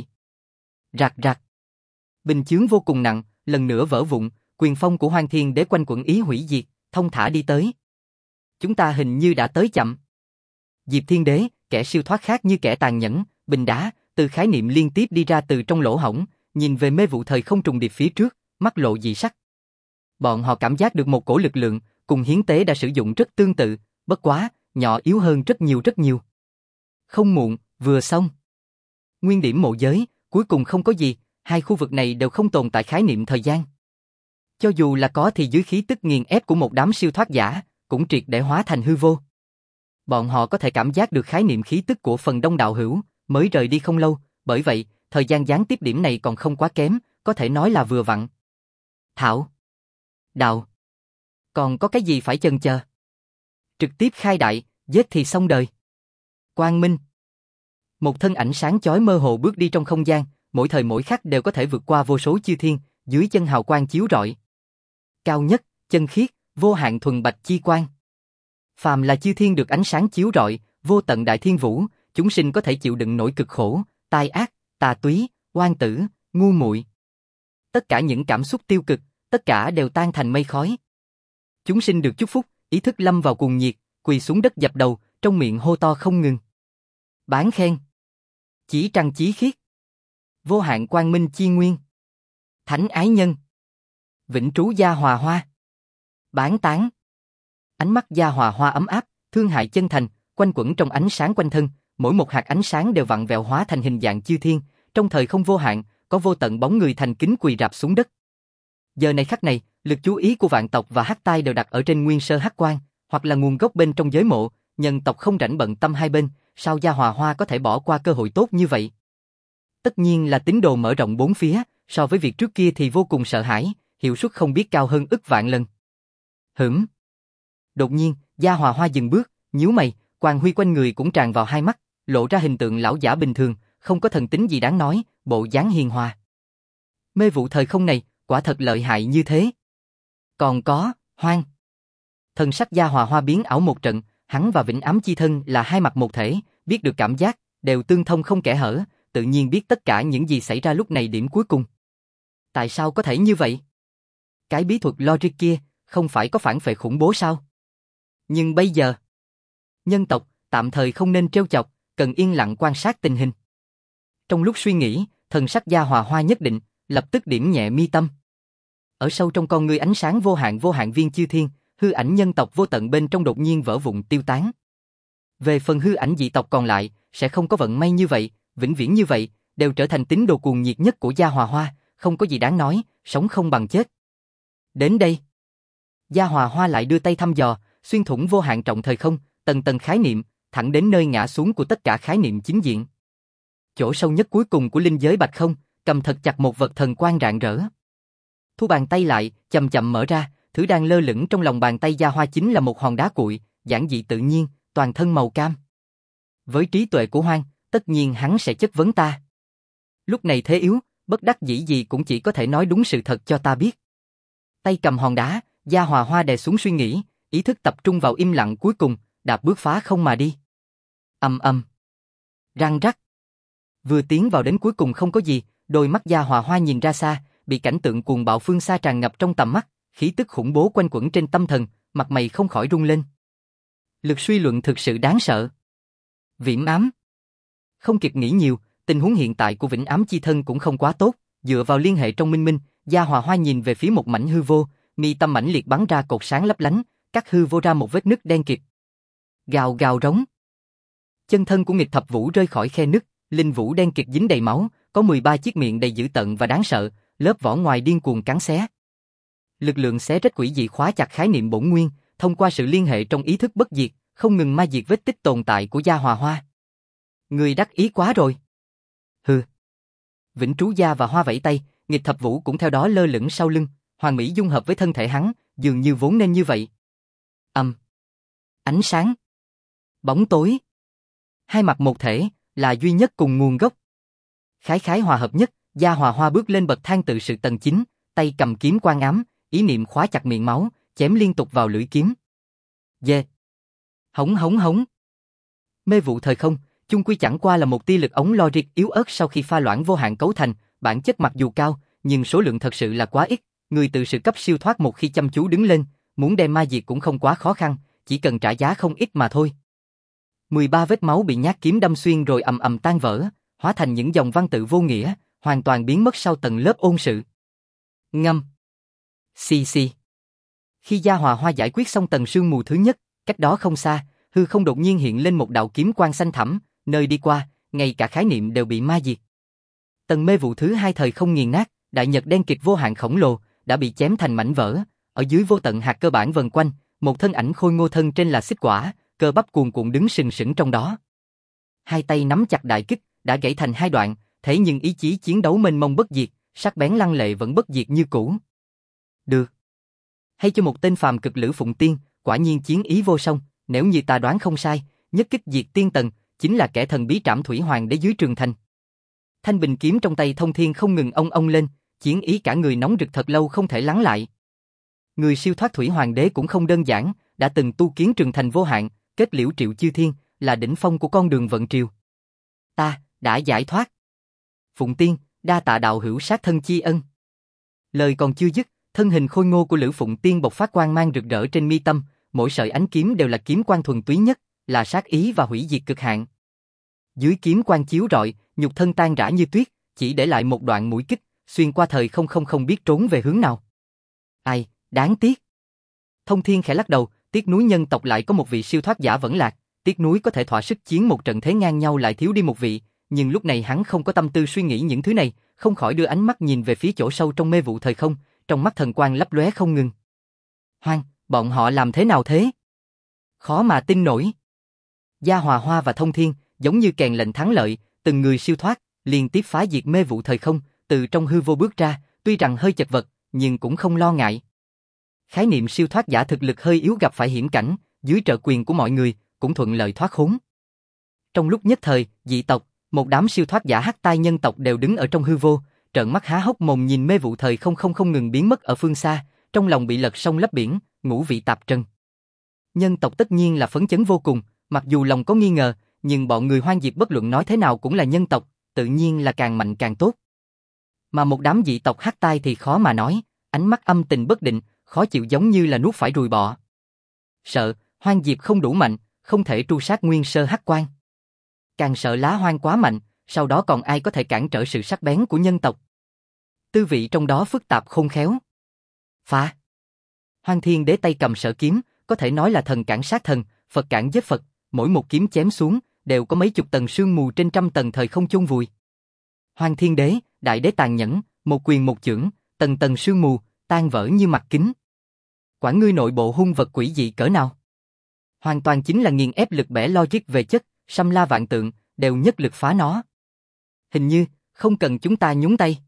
Rạc rạc. Bình chướng vô cùng nặng, lần nữa vỡ vụn, quyền phong của Hoang Thiên Đế quanh quẩn ý hủy diệt, thông thả đi tới. Chúng ta hình như đã tới chậm. Diệp Thiên Đế, kẻ siêu thoát khác như kẻ tàn nhẫn, bình đá, từ khái niệm liên tiếp đi ra từ trong lỗ hổng, nhìn về mê vụ thời không trùng điệp phía trước, mắt lộ dị sắc. Bọn họ cảm giác được một cổ lực lượng, cùng hiến tế đã sử dụng rất tương tự, bất quá, nhỏ yếu hơn rất nhiều rất nhiều. Không muộn, vừa xong. Nguyên điểm mộ giới, cuối cùng không có gì, hai khu vực này đều không tồn tại khái niệm thời gian. Cho dù là có thì dưới khí tức nghiền ép của một đám siêu thoát giả, cũng triệt để hóa thành hư vô. Bọn họ có thể cảm giác được khái niệm khí tức của phần đông đạo hữu, mới rời đi không lâu, bởi vậy, thời gian gián tiếp điểm này còn không quá kém, có thể nói là vừa vặn. Thảo. Đạo. Còn có cái gì phải chần chờ? Trực tiếp khai đại, Giết thì xong đời. Quang minh. Một thân ảnh sáng chói mơ hồ bước đi trong không gian, mỗi thời mỗi khắc đều có thể vượt qua vô số chư thiên, dưới chân hào quang chiếu rọi. Cao nhất, chân khiết, vô hạn thuần bạch chi quang. Phàm là chư thiên được ánh sáng chiếu rọi, vô tận đại thiên vũ, chúng sinh có thể chịu đựng nỗi cực khổ, tai ác, tà túy, oan tử, ngu muội. Tất cả những cảm xúc tiêu cực, tất cả đều tan thành mây khói. Chúng sinh được chúc phúc, ý thức lâm vào cuồng nhiệt, quỳ xuống đất dập đầu, trong miệng hô to không ngừng. Bán khen. Chỉ trăng chí khiết. Vô hạn quang minh chi nguyên. Thánh ái nhân. Vĩnh trú gia hòa hoa. Bán tán. Ánh mắt gia hòa hoa ấm áp, thương hại chân thành, quanh quẩn trong ánh sáng quanh thân, mỗi một hạt ánh sáng đều vặn vẹo hóa thành hình dạng chư thiên, trong thời không vô hạn, có vô tận bóng người thành kính quỳ rạp xuống đất. Giờ này khắc này, lực chú ý của vạn tộc và Hắc Tai đều đặt ở trên nguyên sơ hắc quang, hoặc là nguồn gốc bên trong giới mộ, nhân tộc không rảnh bận tâm hai bên, sao gia hòa hoa có thể bỏ qua cơ hội tốt như vậy? Tất nhiên là tín đồ mở rộng bốn phía, so với việc trước kia thì vô cùng sợ hãi, hiệu suất không biết cao hơn ức vạn lần. Đột nhiên, gia hòa hoa dừng bước, nhíu mày, quang huy quanh người cũng tràn vào hai mắt, lộ ra hình tượng lão giả bình thường, không có thần tính gì đáng nói, bộ dáng hiền hòa. Mê vụ thời không này, quả thật lợi hại như thế. Còn có, Hoang. Thần sắc gia hòa hoa biến ảo một trận, hắn và Vĩnh Ám chi thân là hai mặt một thể, biết được cảm giác, đều tương thông không kẽ hở, tự nhiên biết tất cả những gì xảy ra lúc này điểm cuối cùng. Tại sao có thể như vậy? Cái bí thuật logic kia, không phải có phản phệ khủng bố sao? Nhưng bây giờ, nhân tộc, tạm thời không nên trêu chọc, cần yên lặng quan sát tình hình. Trong lúc suy nghĩ, thần sắc gia hòa hoa nhất định, lập tức điểm nhẹ mi tâm. Ở sâu trong con ngươi ánh sáng vô hạn viên chư thiên, hư ảnh nhân tộc vô tận bên trong đột nhiên vỡ vụn tiêu tán. Về phần hư ảnh dị tộc còn lại, sẽ không có vận may như vậy, vĩnh viễn như vậy, đều trở thành tín đồ cuồng nhiệt nhất của gia hòa hoa, không có gì đáng nói, sống không bằng chết. Đến đây, gia hòa hoa lại đưa tay thăm dò, xuyên thủng vô hạn trọng thời không, tầng tầng khái niệm, thẳng đến nơi ngã xuống của tất cả khái niệm chính diện. Chỗ sâu nhất cuối cùng của linh giới bạch không, cầm thật chặt một vật thần quang rạng rỡ. Thu bàn tay lại, chậm chậm mở ra, thứ đang lơ lửng trong lòng bàn tay gia hoa chính là một hòn đá cuội, giản dị tự nhiên, toàn thân màu cam. Với trí tuệ của Hoang, tất nhiên hắn sẽ chất vấn ta. Lúc này thế yếu, bất đắc dĩ gì cũng chỉ có thể nói đúng sự thật cho ta biết. Tay cầm hòn đá, gia hòa hoa đè xuống suy nghĩ, ý thức tập trung vào im lặng cuối cùng, đạp bước phá không mà đi. Răng rắc. Vừa tiến vào đến cuối cùng không có gì, đôi mắt gia hòa hoa nhìn ra xa, bị cảnh tượng cuồng bạo phương xa tràn ngập trong tầm mắt, khí tức khủng bố quanh quẩn trên tâm thần, mặt mày không khỏi rung lên. Lực suy luận thực sự đáng sợ. Viễn ám. Không kịp nghĩ nhiều, tình huống hiện tại của Vĩnh Ám chi thân cũng không quá tốt, dựa vào liên hệ trong minh minh, gia hòa hoa nhìn về phía một mảnh hư vô, mi tâm mãnh liệt bắn ra cột sáng lấp lánh, cắt hư vô ra một vết nứt đen kịt. Gào gào rống. Chân thân của nghịch thập vũ rơi khỏi khe nứt, linh vũ đen kịt dính đầy máu, có 13 chiếc miệng đầy dữ tợn và đáng sợ, lớp vỏ ngoài điên cuồng cắn xé. Lực lượng xé rách quỷ dị khóa chặt khái niệm bổn nguyên, thông qua sự liên hệ trong ý thức bất diệt, không ngừng ma diệt vết tích tồn tại của gia hòa hoa. Người đắc ý quá rồi. Hừ. Vĩnh Trú Gia và Hoa vẫy tay, nghịch thập vũ cũng theo đó lơ lửng sau lưng, hoàn mỹ dung hợp với thân thể hắn, dường như vốn nên như vậy. Ánh sáng. Bóng tối. Hai mặt một thể, là duy nhất cùng nguồn gốc. Khái hòa hợp nhất, gia hòa hoa bước lên bậc thang tự sự tầng 9, tay cầm kiếm quang ám, ý niệm khóa chặt miệng máu, chém liên tục vào lưỡi kiếm. Hống. Mê vụ thời không, chung quy chẳng qua là một tia lực ống logic yếu ớt sau khi pha loãng vô hạn cấu thành, bản chất mặc dù cao, nhưng số lượng thật sự là quá ít, người từ sự cấp siêu thoát một khi chăm chú đứng lên, muốn đem ma diệt cũng không quá khó khăn, chỉ cần trả giá không ít mà thôi. 13 vết máu bị nhát kiếm đâm xuyên rồi ầm tan vỡ, hóa thành những dòng văn tự vô nghĩa, hoàn toàn biến mất sau tầng lớp ôn sự. Ngâm. Xì. Khi gia hòa hoa giải quyết xong tầng sương mù thứ nhất, cách đó không xa, hư không đột nhiên hiện lên một đạo kiếm quang xanh thẳm, nơi đi qua, ngay cả khái niệm đều bị ma diệt. Tầng mê vụ thứ hai thời không nghiền nát, đại nhật đen kịt vô hạn khổng lồ, đã bị chém thành mảnh vỡ, ở dưới vô tận hạt cơ bản vần quanh, một thân ảnh khôi ngô thân trên là xích quả, cơ bắp cuồn cuộn đứng sừng sững trong đó. Hai tay nắm chặt đại kích, đã gãy thành hai đoạn, thế nhưng ý chí chiến đấu mênh mông bất diệt, sắc bén lăng lệ vẫn bất diệt như cũ. Được. Hay cho một tên phàm cực lữ phụng tiên, quả nhiên chiến ý vô song, Nếu như ta đoán không sai, nhất kích diệt tiên tần, chính là kẻ thần bí Trảm Thủy Hoàng đế dưới Trường Thành. Thanh bình kiếm trong tay Thông Thiên không ngừng ông lên, chiến ý cả người nóng rực thật lâu không thể lắng lại. Người siêu thoát Thủy Hoàng đế cũng không đơn giản, đã từng tu kiến Trường Thành vô hạn, kết liễu triệu chư thiên, là đỉnh phong của con đường vận triều. Ta đã giải thoát. Phụng Tiên, đa tạ đạo hữu sát thân chi ân. Lời còn chưa dứt, thân hình khôi ngô của Lữ Phụng Tiên bộc phát quang mang rực rỡ trên mi tâm, mỗi sợi ánh kiếm đều là kiếm quang thuần túy nhất, là sát ý và hủy diệt cực hạn. Dưới kiếm quang chiếu rọi, nhục thân tan rã như tuyết, chỉ để lại một đoạn mũi kích, xuyên qua thời không biết trốn về hướng nào. Ai, đáng tiếc. Thông Thiên khẽ lắc đầu, tiếc núi nhân tộc lại có một vị siêu thoát giả vẫn lạc, tiếc núi có thể thỏa sức chiến một trận thế ngang nhau lại thiếu đi một vị, nhưng lúc này hắn không có tâm tư suy nghĩ những thứ này, không khỏi đưa ánh mắt nhìn về phía chỗ sâu trong mê vụ thời không, trong mắt thần quang lấp lóe không ngừng. Hoang, bọn họ làm thế nào thế? Khó mà tin nổi. Gia Hòa Hoa và Thông Thiên, giống như kèn lệnh thắng lợi, từng người siêu thoát, liên tiếp phá diệt mê vụ thời không, từ trong hư vô bước ra, tuy rằng hơi chật vật, nhưng cũng không lo ngại. Khái niệm siêu thoát giả thực lực hơi yếu gặp phải hiểm cảnh, dưới trợ quyền của mọi người, cũng thuận lợi thoát khốn. Trong lúc nhất thời, dị tộc, một đám siêu thoát giả hắc tai nhân tộc đều đứng ở trong hư vô, trợn mắt há hốc mồm nhìn mê vụ thời không ngừng biến mất ở phương xa, trong lòng bị lật sông lấp biển, ngũ vị tạp trần. Nhân tộc tất nhiên là phấn chấn vô cùng, mặc dù lòng có nghi ngờ, nhưng bọn người Hoang Diệp bất luận nói thế nào cũng là nhân tộc, tự nhiên là càng mạnh càng tốt. Mà một đám dị tộc hắc tai thì khó mà nói, ánh mắt âm tình bất định, khó chịu giống như là nuốt phải ruồi bọ. Sợ, Hoang Diệp không đủ mạnh, không thể tru sát nguyên sơ hắc quan. Càng sợ Lá Hoang quá mạnh, sau đó còn ai có thể cản trở sự sắc bén của nhân tộc. Tư vị trong đó phức tạp khôn khéo. Phá. Hoang Thiên Đế tay cầm sở kiếm, có thể nói là thần cản sát thần, Phật cản giết Phật, mỗi một kiếm chém xuống, đều có mấy chục tầng sương mù trên trăm tầng thời không chôn vùi. Hoang Thiên Đế, đại đế tàn nhẫn, một quyền một chưởng, tầng tầng sương mù, tan vỡ như mặt kính. Quản ngươi nội bộ hung vật quỷ dị cỡ nào? Hoàn toàn chính là nghiền ép lực bẻ logic về chất, xâm la vạn tượng, đều nhất lực phá nó. Hình như, không cần chúng ta nhúng tay.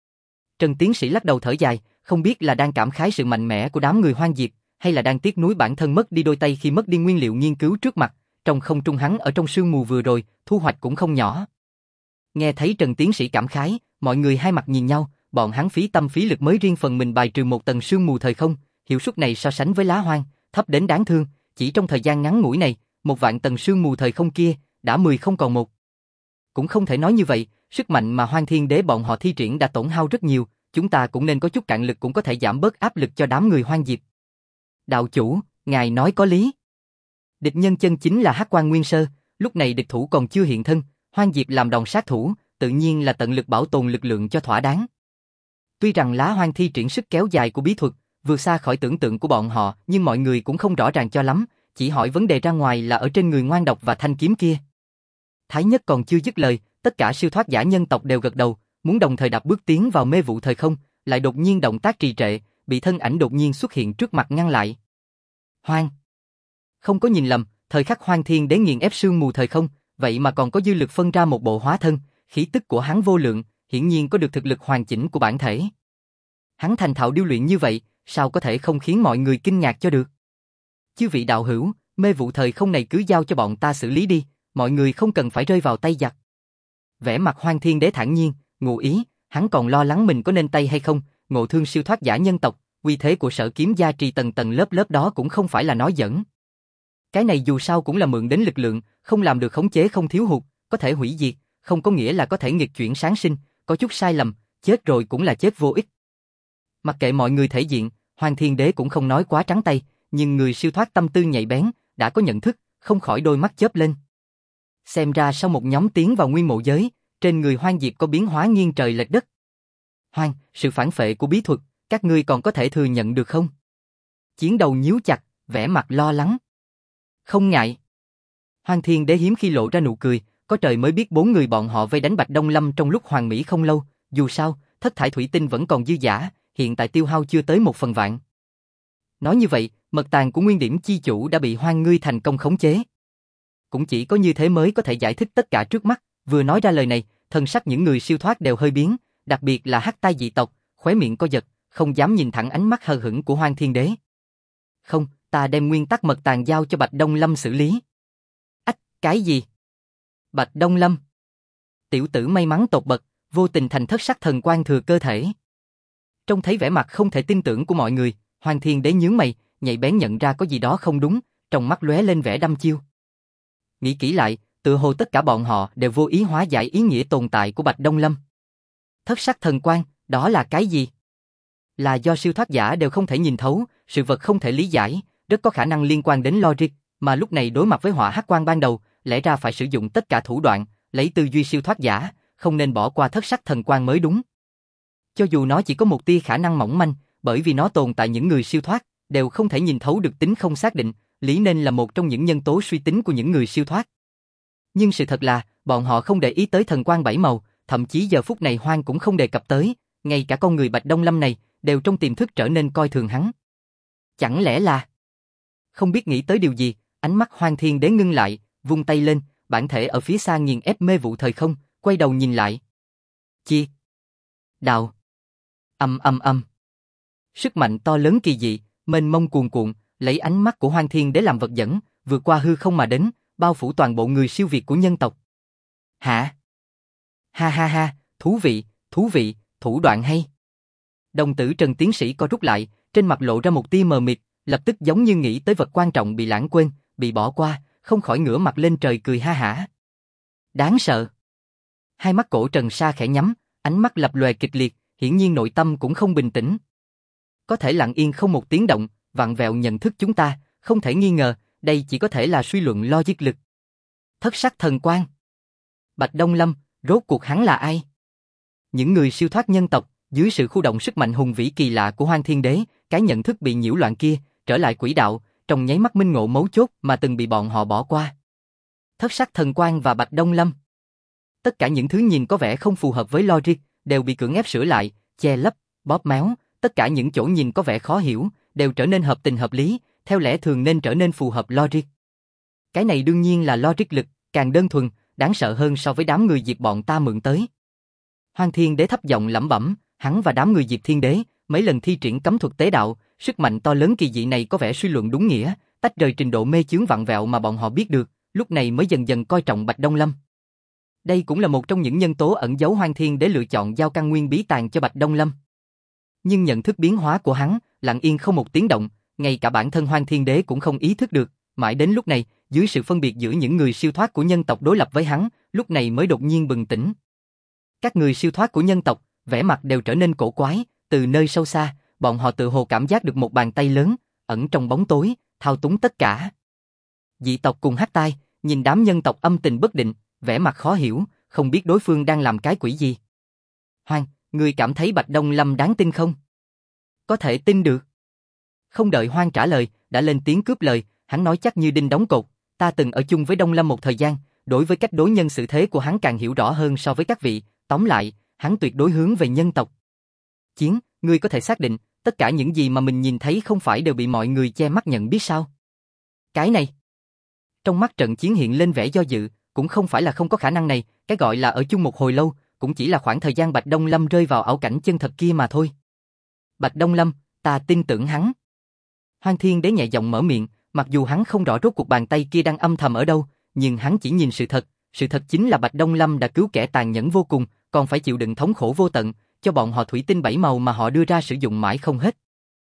Trần Tiến Sĩ lắc đầu thở dài, không biết là đang cảm khái sự mạnh mẽ của đám người Hoang Diệp, hay là đang tiếc nuối bản thân mất đi đôi tay khi mất đi nguyên liệu nghiên cứu trước mặt, trong không trung hắn ở trong sương mù vừa rồi, thu hoạch cũng không nhỏ. Nghe thấy Trần Tiến Sĩ cảm khái, mọi người hai mặt nhìn nhau, bọn hắn phí tâm phí lực mới riêng phần mình bài trừ một tầng sương mù thời không, hiệu suất này so sánh với Lá Hoang, thấp đến đáng thương, chỉ trong thời gian ngắn ngủi này, một vạn tầng sương mù thời không kia, đã 10 không còn một. Cũng không thể nói như vậy, sức mạnh mà Hoang Thiên Đế bọn họ thi triển đã tổn hao rất nhiều, chúng ta cũng nên có chút cạn lực cũng có thể giảm bớt áp lực cho đám người Hoang Diệp. Đạo chủ, ngài nói có lý. Địch nhân chân chính là Hắc Quan Nguyên Sơ, lúc này địch thủ còn chưa hiện thân, Hoang Diệp làm đòn sát thủ, tự nhiên là tận lực bảo tồn lực lượng cho thỏa đáng. Tuy rằng Lá Hoang thi triển sức kéo dài của bí thuật, vượt xa khỏi tưởng tượng của bọn họ, nhưng mọi người cũng không rõ ràng cho lắm, chỉ hỏi vấn đề ra ngoài là ở trên người ngoan độc và thanh kiếm kia. Thái Nhất còn chưa dứt lời, tất cả siêu thoát giả nhân tộc đều gật đầu, muốn đồng thời đạp bước tiến vào mê vụ thời không, lại đột nhiên động tác trì trệ, bị thân ảnh đột nhiên xuất hiện trước mặt ngăn lại. Hoang. Không có nhìn lầm, thời khắc Hoang Thiên Đế nghiền ép sương mù thời không, vậy mà còn có dư lực phân ra một bộ hóa thân, khí tức của hắn vô lượng, hiển nhiên có được thực lực hoàn chỉnh của bản thể. Hắn thành thạo điêu luyện như vậy, sao có thể không khiến mọi người kinh ngạc cho được? Chư vị đạo hữu, mê vụ thời không này cứ giao cho bọn ta xử lý đi, mọi người không cần phải rơi vào tay giặc. Vẻ mặt Hoang Thiên Đế thản nhiên, ngụ ý, hắn còn lo lắng mình có nên tay hay không, ngộ thương siêu thoát giả nhân tộc, uy thế của Sở Kiếm gia trì tầng tầng lớp lớp đó cũng không phải là nói giỡn. Cái này dù sao cũng là mượn đến lực lượng, không làm được khống chế không thiếu hụt, có thể hủy diệt, không có nghĩa là có thể nghịch chuyển sáng sinh, có chút sai lầm, chết rồi cũng là chết vô ích. Mặc kệ mọi người thể diện, Hoang Thiên Đế cũng không nói quá trắng tay, nhưng người siêu thoát tâm tư nhạy bén, đã có nhận thức, không khỏi đôi mắt chớp lên. Xem ra sau một nhóm tiến vào nguyên mộ giới, trên người Hoang Diệp có biến hóa nghiêng trời lệch đất. Hoang, sự phản phệ của bí thuật, các ngươi còn có thể thừa nhận được không? Chiến đầu nhíu chặt, vẻ mặt lo lắng. Không ngại. Hoang Thiên Đế hiếm khi lộ ra nụ cười, có trời mới biết 4 người bọn họ vây đánh Bạch Đông Lâm trong lúc hoàn mỹ không lâu, dù sao, thất thải thủy tinh vẫn còn dư dả, hiện tại tiêu hao chưa tới 1/1000. Nói như vậy, mật tàng của Nguyên Điểm chi chủ đã bị Hoang ngươi thành công khống chế. Cũng chỉ có như thế mới có thể giải thích tất cả trước mắt, vừa nói ra lời này, thân sắc những người siêu thoát đều hơi biến, đặc biệt là hắc tai dị tộc, khóe miệng co giật, không dám nhìn thẳng ánh mắt hờ hững của Hoang Thiên Đế. Không, ta đem nguyên tắc mật tàng giao cho Bạch Đông Lâm xử lý. Ách, cái gì? Bạch Đông Lâm? Tiểu tử may mắn tột bậc, vô tình thành thất sắc thần quan thừa cơ thể. Trông thấy vẻ mặt không thể tin tưởng của mọi người, Hoàng Thiên Đế nhướng mày, nhạy bén nhận ra có gì đó không đúng, trong mắt lóe lên vẻ đăm chiêu. Nghĩ kỹ lại, tự hồ tất cả bọn họ đều vô ý hóa giải ý nghĩa tồn tại của Bạch Đông Lâm. Thất sắc thần quan, đó là cái gì? Là do siêu thoát giả đều không thể nhìn thấu, sự vật không thể lý giải, rất có khả năng liên quan đến logic, mà lúc này đối mặt với hỏa hắc quan ban đầu, lẽ ra phải sử dụng tất cả thủ đoạn, lấy tư duy siêu thoát giả, không nên bỏ qua thất sắc thần quan mới đúng. Cho dù nó chỉ có một tia khả năng mỏng manh, bởi vì nó tồn tại những người siêu thoát, đều không thể nhìn thấu được tính không xác định, lý nên là một trong những nhân tố suy tính của những người siêu thoát. Nhưng sự thật là, bọn họ không để ý tới thần quan bảy màu, thậm chí giờ phút này Hoang cũng không đề cập tới, ngay cả con người Bạch Đông Lâm này, đều trong tiềm thức trở nên coi thường hắn. Chẳng lẽ là... Không biết nghĩ tới điều gì, ánh mắt Hoang Thiên Đế ngưng lại, vung tay lên, bản thể ở phía xa nghiền ép mê vụ thời không, quay đầu nhìn lại. Chi? Đạo. Âm. Sức mạnh to lớn kỳ dị, mênh mông cuồn cuộn, lấy ánh mắt của Hoang Thiên Đế làm vật dẫn, vượt qua hư không mà đến, bao phủ toàn bộ người siêu việt của nhân tộc. Hả? Ha, thú vị, thủ đoạn hay. Đồng tử Trần tiến sĩ co rút lại, trên mặt lộ ra một tia mờ mịt, lập tức giống như nghĩ tới vật quan trọng bị lãng quên, bị bỏ qua, không khỏi ngửa mặt lên trời cười ha hả. Đáng sợ. Hai mắt cổ Trần Sa khẽ nhắm, ánh mắt lập lòe kịch liệt, hiển nhiên nội tâm cũng không bình tĩnh. Có thể lặng yên không một tiếng động, vặn vẹo nhận thức chúng ta, không thể nghi ngờ, đây chỉ có thể là suy luận logic lực. Thất sắc thần quan. Bạch Đông Lâm, rốt cuộc hắn là ai? Những người siêu thoát nhân tộc, dưới sự khu động sức mạnh hùng vĩ kỳ lạ của Hoang Thiên Đế, cái nhận thức bị nhiễu loạn kia, trở lại quỹ đạo, trong nháy mắt minh ngộ mấu chốt mà từng bị bọn họ bỏ qua. Thất sắc thần quan và Bạch Đông Lâm. Tất cả những thứ nhìn có vẻ không phù hợp với logic, đều bị cưỡng ép sửa lại, che lấp, bóp méo, tất cả những chỗ nhìn có vẻ khó hiểu, đều trở nên hợp tình hợp lý, theo lẽ thường nên trở nên phù hợp logic. Cái này đương nhiên là logic lực, càng đơn thuần, đáng sợ hơn so với đám người Diệp bọn ta mượn tới. Hoang Thiên Đế thấp giọng lẩm bẩm, hắn và đám người Diệp Thiên Đế, mấy lần thi triển cấm thuật tế đạo, sức mạnh to lớn kỳ dị này có vẻ suy luận đúng nghĩa, tách rời trình độ mê chướng vặn vẹo mà bọn họ biết được, lúc này mới dần dần coi trọng Bạch Đông Lâm. Đây cũng là một trong những nhân tố ẩn giấu Hoang Thiên Đế lựa chọn giao căn nguyên bí tàng cho Bạch Đông Lâm. Nhưng nhận thức biến hóa của hắn, lặng yên không một tiếng động, ngay cả bản thân Hoang Thiên Đế cũng không ý thức được, mãi đến lúc này, dưới sự phân biệt giữa những người siêu thoát của nhân tộc đối lập với hắn, lúc này mới đột nhiên bừng tỉnh. Các người siêu thoát của nhân tộc, vẻ mặt đều trở nên cổ quái, từ nơi sâu xa, bọn họ tự hồ cảm giác được một bàn tay lớn, ẩn trong bóng tối, thao túng tất cả. Dị tộc cùng Hắc Tai, nhìn đám nhân tộc âm tình bất định, vẻ mặt khó hiểu, không biết đối phương đang làm cái quỷ gì. Hoang, ngươi cảm thấy Bạch Đông Lâm đáng tin không? Có thể tin được. Không đợi Hoang trả lời, đã lên tiếng cướp lời, hắn nói chắc như đinh đóng cột, ta từng ở chung với Đông Lâm một thời gian, đối với cách đối nhân xử thế của hắn càng hiểu rõ hơn so với các vị, tóm lại, hắn tuyệt đối hướng về nhân tộc. Chiến, ngươi có thể xác định, tất cả những gì mà mình nhìn thấy không phải đều bị mọi người che mắt nhận biết sao? Cái này. Trong mắt Trận Chiến hiện lên vẻ do dự, cũng không phải là không có khả năng này, cái gọi là ở chung một hồi lâu, cũng chỉ là khoảng thời gian Bạch Đông Lâm rơi vào ảo cảnh chân thật kia mà thôi. Bạch Đông Lâm, ta tin tưởng hắn. Hoang Thiên Đế nhẹ giọng mở miệng, mặc dù hắn không rõ rốt cuộc bàn tay kia đang âm thầm ở đâu, nhưng hắn chỉ nhìn sự thật chính là Bạch Đông Lâm đã cứu kẻ tàn nhẫn vô cùng, còn phải chịu đựng thống khổ vô tận, cho bọn họ thủy tinh bảy màu mà họ đưa ra sử dụng mãi không hết.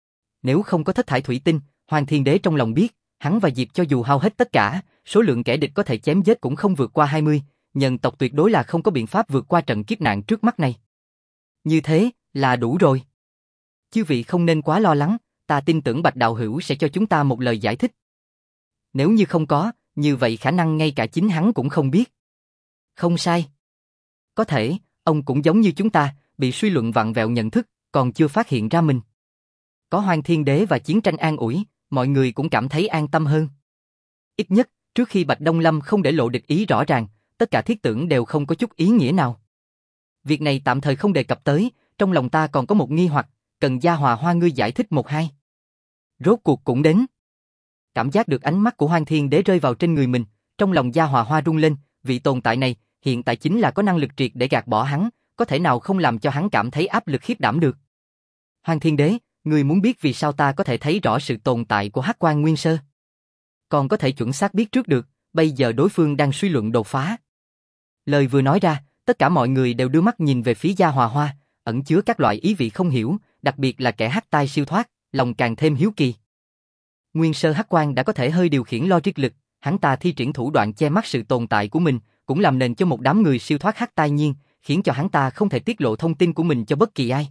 Nếu không có thất thải thủy tinh, Hoang Thiên Đế trong lòng biết, hắn và Diệp cho dù hao hết tất cả, số lượng kẻ địch có thể chém giết cũng không vượt qua 20, nhân tộc tuyệt đối là không có biện pháp vượt qua trận kiếp nạn trước mắt này. Như thế, là đủ rồi. Chư vị không nên quá lo lắng, ta tin tưởng Bạch Đạo Hữu sẽ cho chúng ta một lời giải thích. Nếu như không có, như vậy khả năng ngay cả chính hắn cũng không biết. Không sai. Có thể, ông cũng giống như chúng ta, bị suy luận vặn vẹo nhận thức, còn chưa phát hiện ra mình. Có Hoang Thiên Đế và chiến tranh an ủi, mọi người cũng cảm thấy an tâm hơn. Ít nhất, trước khi Bạch Đông Lâm không để lộ địch ý rõ ràng, tất cả thiết tưởng đều không có chút ý nghĩa nào. Việc này tạm thời không đề cập tới, trong lòng ta còn có một nghi hoặc, cần Gia Hòa Hoa ngươi giải thích một hai. Rốt cuộc cũng đến. Cảm giác được ánh mắt của Hoang Thiên Đế rơi vào trên người mình, trong lòng Gia Hòa Hoa rung lên, vị tồn tại này, hiện tại chính là có năng lực triệt để gạt bỏ hắn, có thể nào không làm cho hắn cảm thấy áp lực khiếp đảm được. Hoang Thiên Đế, Ngươi muốn biết vì sao ta có thể thấy rõ sự tồn tại của Hắc Quan Nguyên Sơ? Còn có thể chuẩn xác biết trước được, bây giờ đối phương đang suy luận đột phá. Lời vừa nói ra, tất cả mọi người đều đưa mắt nhìn về phía Gia Hòa Hoa, ẩn chứa các loại ý vị không hiểu, đặc biệt là kẻ hắc tai siêu thoát, lòng càng thêm hiếu kỳ. Nguyên Sơ Hắc Quan đã có thể hơi điều khiển logic lực, hắn ta thi triển thủ đoạn che mắt sự tồn tại của mình, cũng làm nền cho một đám người siêu thoát hắc tai nhiên, khiến cho hắn ta không thể tiết lộ thông tin của mình cho bất kỳ ai.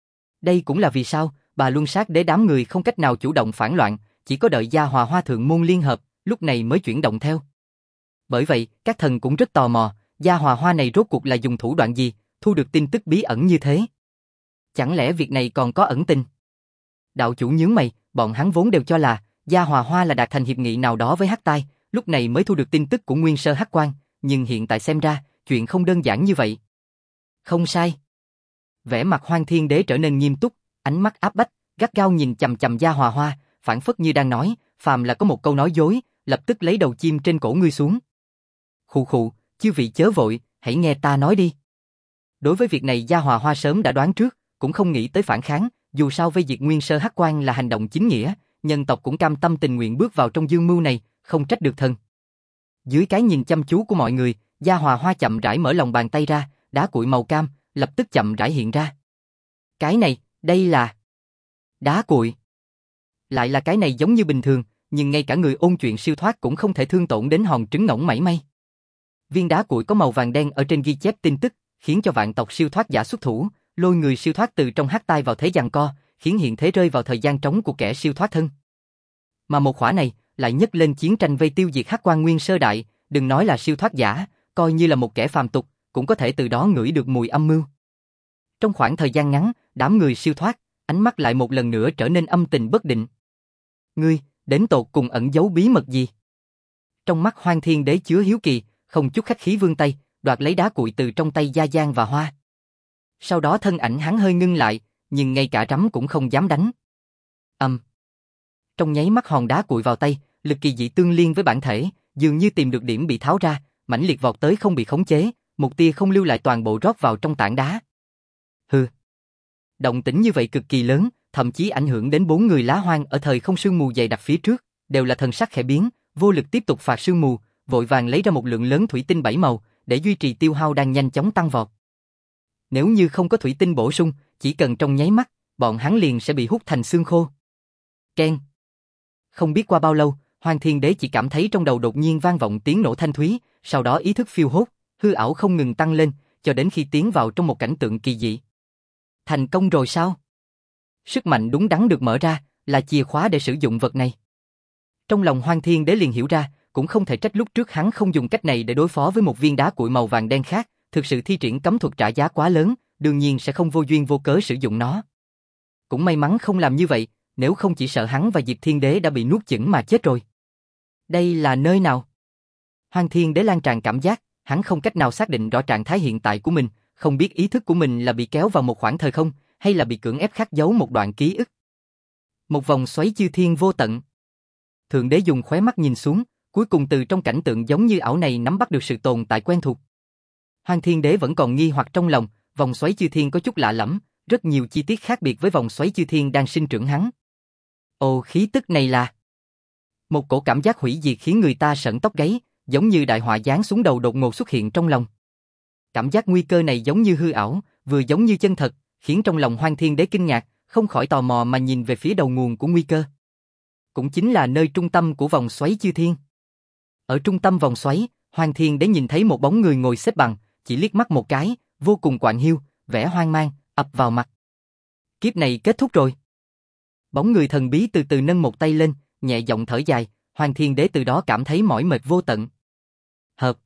Đây cũng là vì sao Bà Luân Sát Đế đám người không cách nào chủ động phản loạn, chỉ có đợi Gia Hòa Hoa thượng môn liên hợp, lúc này mới chuyển động theo. Bởi vậy, các thần cũng rất tò mò, Gia Hòa Hoa này rốt cuộc là dùng thủ đoạn gì, thu được tin tức bí ẩn như thế. Chẳng lẽ việc này còn có ẩn tình? Đạo chủ nhướng mày, bọn hắn vốn đều cho là Gia Hòa Hoa là đạt thành hiệp nghị nào đó với Hắc Tai, lúc này mới thu được tin tức của Nguyên Sơ Hắc Quan, nhưng hiện tại xem ra, chuyện không đơn giản như vậy. Không sai. Vẻ mặt Hoang Thiên Đế trở nên nghiêm túc, ánh mắt áp bách, gắt gao nhìn chằm chằm Gia Hòa Hoa, phảng phất như đang nói, phàm là có một câu nói dối, lập tức lấy đầu chim trên cổ ngươi xuống. Khụ khụ, chư vị chớ vội, hãy nghe ta nói đi. Đối với việc này Gia Hòa Hoa sớm đã đoán trước, cũng không nghĩ tới phản kháng, dù sao vây diệt Nguyên Sơ Hắc Quan là hành động chính nghĩa, nhân tộc cũng cam tâm tình nguyện bước vào trong dương mưu này, không trách được thần. Dưới cái nhìn chăm chú của mọi người, Gia Hòa Hoa chậm rãi mở lòng bàn tay ra, đá cuội màu cam, lập tức chậm rãi hiện ra. Cái này, đây là đá cuội. Lại là cái này giống như bình thường, nhưng ngay cả người ôn chuyện siêu thoát cũng không thể thương tổn đến hòn trứng ngỗng mảy may. Viên đá cuội có màu vàng đen ở trên ghi chép tin tức, khiến cho vạn tộc siêu thoát giả xuất thủ, lôi người siêu thoát từ trong hắc tai vào thế giằng co, khiến hiện thế rơi vào thời gian trống của kẻ siêu thoát thân. Mà một khỏa này lại nhấc lên chiến tranh vây tiêu diệt Hắc Quan Nguyên Sơ đại, đừng nói là siêu thoát giả, coi như là một kẻ phàm tục, cũng có thể từ đó ngửi được mùi âm mưu. Trong khoảng thời gian ngắn, đám người siêu thoát, ánh mắt lại một lần nữa trở nên âm tình bất định. Ngươi, đến tột cùng ẩn giấu bí mật gì? Trong mắt Hoang Thiên Đế chứa hiếu kỳ, không chút khách khí vươn tay, đoạt lấy đá cuội từ trong tay Gia Giang và Hoa. Sau đó thân ảnh hắn hơi ngưng lại, nhưng ngay cả rắm cũng không dám đánh. Trong nháy mắt hòn đá cuội vào tay, lực kỳ dị tương liên với bản thể, dường như tìm được điểm bị tháo ra, mãnh liệt vọt tới không bị khống chế, một tia không lưu lại toàn bộ rót vào trong tảng đá. Hừ. Động tĩnh như vậy cực kỳ lớn, thậm chí ảnh hưởng đến 4 người lá hoang ở thời không sương mù dày đặc phía trước, đều là thần sắc khẽ biến, vô lực tiếp tục phạt sương mù, vội vàng lấy ra một lượng lớn thủy tinh 7 màu, để duy trì tiêu hao đang nhanh chóng tăng vọt. Nếu như không có thủy tinh bổ sung, chỉ cần trong nháy mắt, bọn hắn liền sẽ bị hút thành xương khô. Keng. Không biết qua bao lâu, Hoang Thiên Đế chỉ cảm thấy trong đầu đột nhiên vang vọng tiếng nổ thanh thúy, sau đó ý thức phiêu hốt, hư ảo không ngừng tăng lên, cho đến khi tiến vào trong một cảnh tượng kỳ dị. Thành công rồi sao? Sức mạnh đúng đắn được mở ra, là chìa khóa để sử dụng vật này. Trong lòng Hoang Thiên Đế liền hiểu ra, cũng không thể trách lúc trước hắn không dùng cách này để đối phó với một viên đá cuội màu vàng đen khác, thực sự thi triển cấm thuật trả giá quá lớn, đương nhiên sẽ không vô duyên vô cớ sử dụng nó. Cũng may mắn không làm như vậy, nếu không chỉ sợ hắn và Diệp Thiên Đế đã bị nuốt chửng mà chết rồi. Đây là nơi nào? Hoang Thiên Đế lan tràn cảm giác, hắn không cách nào xác định rõ trạng thái hiện tại của mình, không biết ý thức của mình là bị kéo vào một khoảng thời không, hay là bị cưỡng ép khắc giấu một đoạn ký ức. Một vòng xoáy chư thiên vô tận. Thượng Đế dùng khóe mắt nhìn xuống, cuối cùng từ trong cảnh tượng giống như ảo này nắm bắt được sự tồn tại quen thuộc. Hoang Thiên Đế vẫn còn nghi hoặc trong lòng, vòng xoáy chư thiên có chút lạ lẫm, rất nhiều chi tiết khác biệt với vòng xoáy chư thiên đang sinh trưởng hắn. Ồ, khí tức này là... Một cổ cảm giác hủy diệt khiến người ta sởn tóc gáy, giống như đại họa giáng xuống đầu đột ngột xuất hiện trong lòng. Cảm giác nguy cơ này giống như hư ảo, vừa giống như chân thật, khiến trong lòng Hoang Thiên Đế kinh ngạc, không khỏi tò mò mà nhìn về phía đầu nguồn của nguy cơ. Cũng chính là nơi trung tâm của vòng xoáy chư thiên. Ở trung tâm vòng xoáy, Hoang Thiên Đế nhìn thấy một bóng người ngồi xếp bằng, chỉ liếc mắt một cái, vô cùng quạnh hiu, vẻ hoang mang, ập vào mặt. Kiếp này kết thúc rồi. Bóng người thần bí từ từ nâng một tay lên, nhẹ giọng thở dài, Hoang Thiên Đế từ đó cảm thấy mỏi mệt vô tận. Hợp.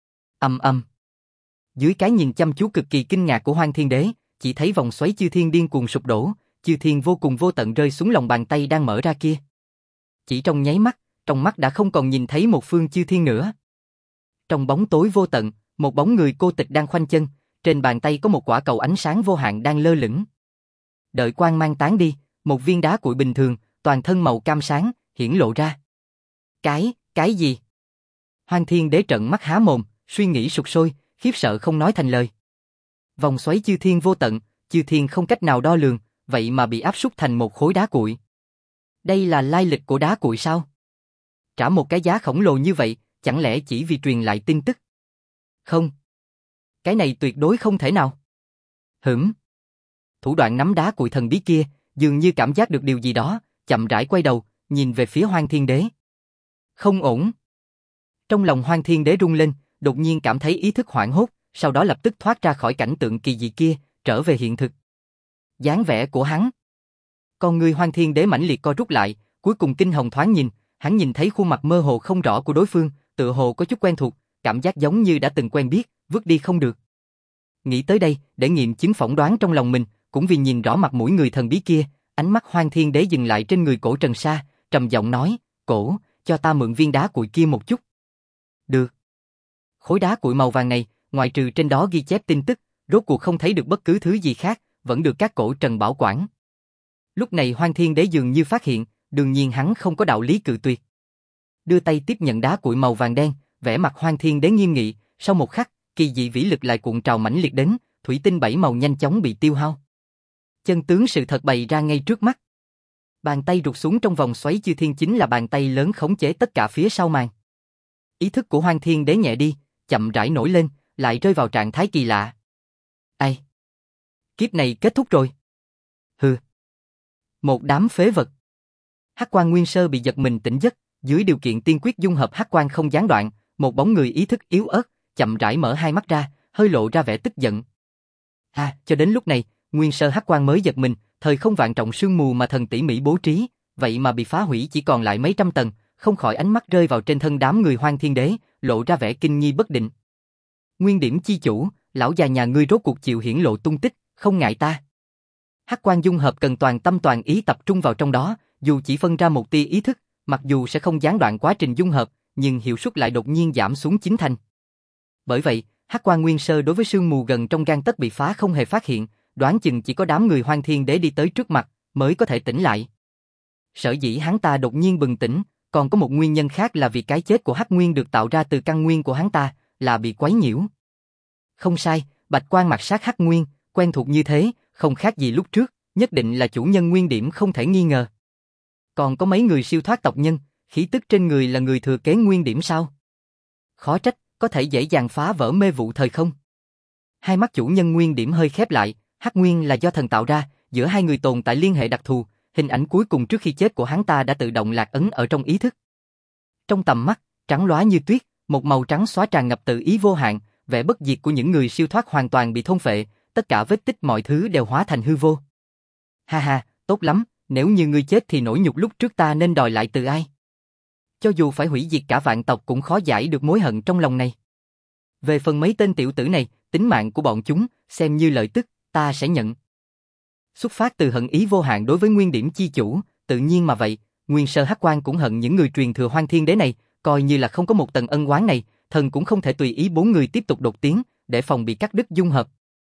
Dưới cái nhìn chăm chú cực kỳ kinh ngạc của Hoang Thiên Đế, chỉ thấy vòng xoáy chư thiên điên cuồng sụp đổ, chư thiên vô cùng vô tận rơi xuống lòng bàn tay đang mở ra kia. Chỉ trong nháy mắt, trong mắt đã không còn nhìn thấy một phương chư thiên nữa. Trong bóng tối vô tận, một bóng người cô tịch đang khoanh chân, trên bàn tay có một quả cầu ánh sáng vô hạn đang lơ lửng. Đợi quang mang tán đi, một viên đá cuội bình thường, toàn thân màu cam sáng, hiển lộ ra. Cái gì? Hoang Thiên Đế trợn mắt há mồm, suy nghĩ sục sôi, khiếp sợ không nói thành lời. Vòng xoáy chư thiên vô tận, chư thiên không cách nào đo lường, vậy mà bị áp súc thành một khối đá cuội. Đây là lai lịch của đá cuội sao? Trả một cái giá khổng lồ như vậy, chẳng lẽ chỉ vì truyền lại tin tức? Không. Cái này tuyệt đối không thể nào. Thủ đoạn nắm đá cuội thần bí kia, dường như cảm giác được điều gì đó, chậm rãi quay đầu, nhìn về phía Hoang Thiên Đế. Không ổn. Trong lòng Hoang Thiên Đế rung lên, đột nhiên cảm thấy ý thức hoảng hốt, sau đó lập tức thoát ra khỏi cảnh tượng kỳ dị kia, trở về hiện thực. Dáng vẻ của hắn. Con người Hoang Thiên Đế mãnh liệt co rút lại, cuối cùng kinh hồng thoáng nhìn, hắn nhìn thấy khuôn mặt mơ hồ không rõ của đối phương, tựa hồ có chút quen thuộc, cảm giác giống như đã từng quen biết, vứt đi không được. Nghĩ tới đây, để nghiệm chứng phỏng đoán trong lòng mình, cũng vì nhìn rõ mặt mũi người thần bí kia, ánh mắt Hoang Thiên Đế dừng lại trên người Cổ Trần Sa, trầm giọng nói, Cổ, cho ta mượn viên đá cuội kia một chút. Được. Khối đá cuội màu vàng này, ngoại trừ trên đó ghi chép tin tức, rốt cuộc không thấy được bất cứ thứ gì khác, vẫn được các Cổ Trần bảo quản. Lúc này Hoang Thiên Đế dường như phát hiện, đương nhiên hắn không có đạo lý cự tuyệt. Đưa tay tiếp nhận đá cuội màu vàng đen, vẻ mặt Hoang Thiên Đế nghiêm nghị, sau một khắc, kỳ dị vĩ lực lại cuộn trào mãnh liệt đến, thủy tinh bảy màu nhanh chóng bị tiêu hao. Chân tướng sự thật bày ra ngay trước mắt. Bàn tay rụt xuống trong vòng xoáy chư thiên chính là bàn tay lớn khống chế tất cả phía sau màn. Ý thức của Hoang Thiên Đế nhẹ đi, chậm rãi nổi lên, lại rơi vào trạng thái kỳ lạ. Ai? Kiếp này kết thúc rồi. Hừ. Một đám phế vật. Hắc Quan Nguyên Sơ bị giật mình tỉnh giấc, dưới điều kiện tiên quyết dung hợp hắc quan không gián đoạn, một bóng người ý thức yếu ớt, chậm rãi mở hai mắt ra, hơi lộ ra vẻ tức giận. Cho đến lúc này, Nguyên Sơ hắc quan mới giật mình, thời không vạn trọng sương mù mà thần tỉ mỉ bố trí, vậy mà bị phá hủy chỉ còn lại mấy trăm tầng, không khỏi ánh mắt rơi vào trên thân đám người Hoang Thiên Đế, lộ ra vẻ kinh nghi bất định. Nguyên điểm chi chủ, lão già nhà ngươi rốt cuộc chịu hiển lộ tung tích, không ngại ta. Hắc quan dung hợp cần toàn tâm toàn ý tập trung vào trong đó, dù chỉ phân ra một tia ý thức, mặc dù sẽ không gián đoạn quá trình dung hợp, nhưng hiệu suất lại đột nhiên giảm xuống 9 thành. Bởi vậy, Hắc Quan Nguyên Sơ đối với sương mù gần trong gang tấc bị phá không hề phát hiện, đoán chừng chỉ có đám người Hoang Thiên Đế đi tới trước mặt mới có thể tỉnh lại. Sở dĩ hắn ta đột nhiên bừng tỉnh, còn có một nguyên nhân khác là vì cái chết của Hắc Nguyên được tạo ra từ căn nguyên của hắn ta, là bị quấy nhiễu. Không sai, Bạch Quan mặt sát Hắc Nguyên, quen thuộc như thế, không khác gì lúc trước, nhất định là chủ nhân nguyên điểm không thể nghi ngờ. Còn có mấy người siêu thoát tộc nhân, khí tức trên người là người thừa kế nguyên điểm sao? Khó trách, có thể dễ dàng phá vỡ mê vụ thời không. Hai mắt chủ nhân nguyên điểm hơi khép lại, Hắc Nguyên là do thần tạo ra, giữa hai người tồn tại liên hệ đặc thù, hình ảnh cuối cùng trước khi chết của hắn ta đã tự động lạc ấn ở trong ý thức. Trong tầm mắt, trắng lóa như tuyết, một màu trắng xóa tràn ngập tự ý vô hạn, vẻ bất diệt của những người siêu thoát hoàn toàn bị thôn phệ, tất cả vết tích mọi thứ đều hóa thành hư vô. Ha ha, tốt lắm, nếu như ngươi chết thì nỗi nhục lúc trước ta nên đòi lại từ ai? Cho dù phải hủy diệt cả vạn tộc cũng khó giải được mối hận trong lòng này. Về phần mấy tên tiểu tử này, tính mạng của bọn chúng, xem như lợi tức, ta sẽ nhận. Xuất phát từ hận ý vô hạn đối với nguyên điểm chi chủ, tự nhiên mà vậy, Nguyên Sơ Hắc Quan cũng hận những người truyền thừa Hoang Thiên Đế này, coi như là không có một tầng ân oán này, thần cũng không thể tùy ý bốn người tiếp tục đột tiến, để phòng bị cắt đứt dung hợp.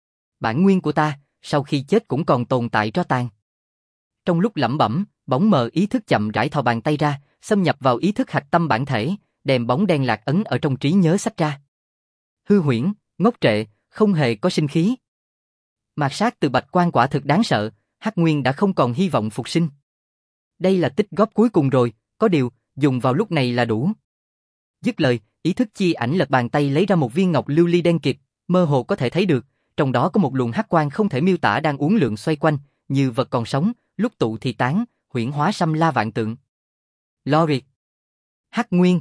Bản nguyên của ta, sau khi chết cũng còn tồn tại tro tàn. Trong lúc lẩm bẩm, bóng mờ ý thức chậm rãi thò bàn tay ra, xâm nhập vào ý thức hạch tâm bản thể, đem bóng đen lạc ấn ở trong trí nhớ sách ra. Hư huyễn, ngốc trệ, không hề có sinh khí. Mạt sát từ Bạch Quan quả thực đáng sợ, Hắc Nguyên đã không còn hy vọng phục sinh. Đây là tích góp cuối cùng rồi, có điều, dùng vào lúc này là đủ. Dứt lời, ý thức chi ảnh lật bàn tay lấy ra một viên ngọc lưu ly đen kịt, mơ hồ có thể thấy được, trong đó có một luồng hắc quang không thể miêu tả đang uốn lượn xoay quanh, như vật còn sống, lúc tụ thì tán, huyễn hóa xâm la vạn tượng. Loriệt. Hắc Nguyên.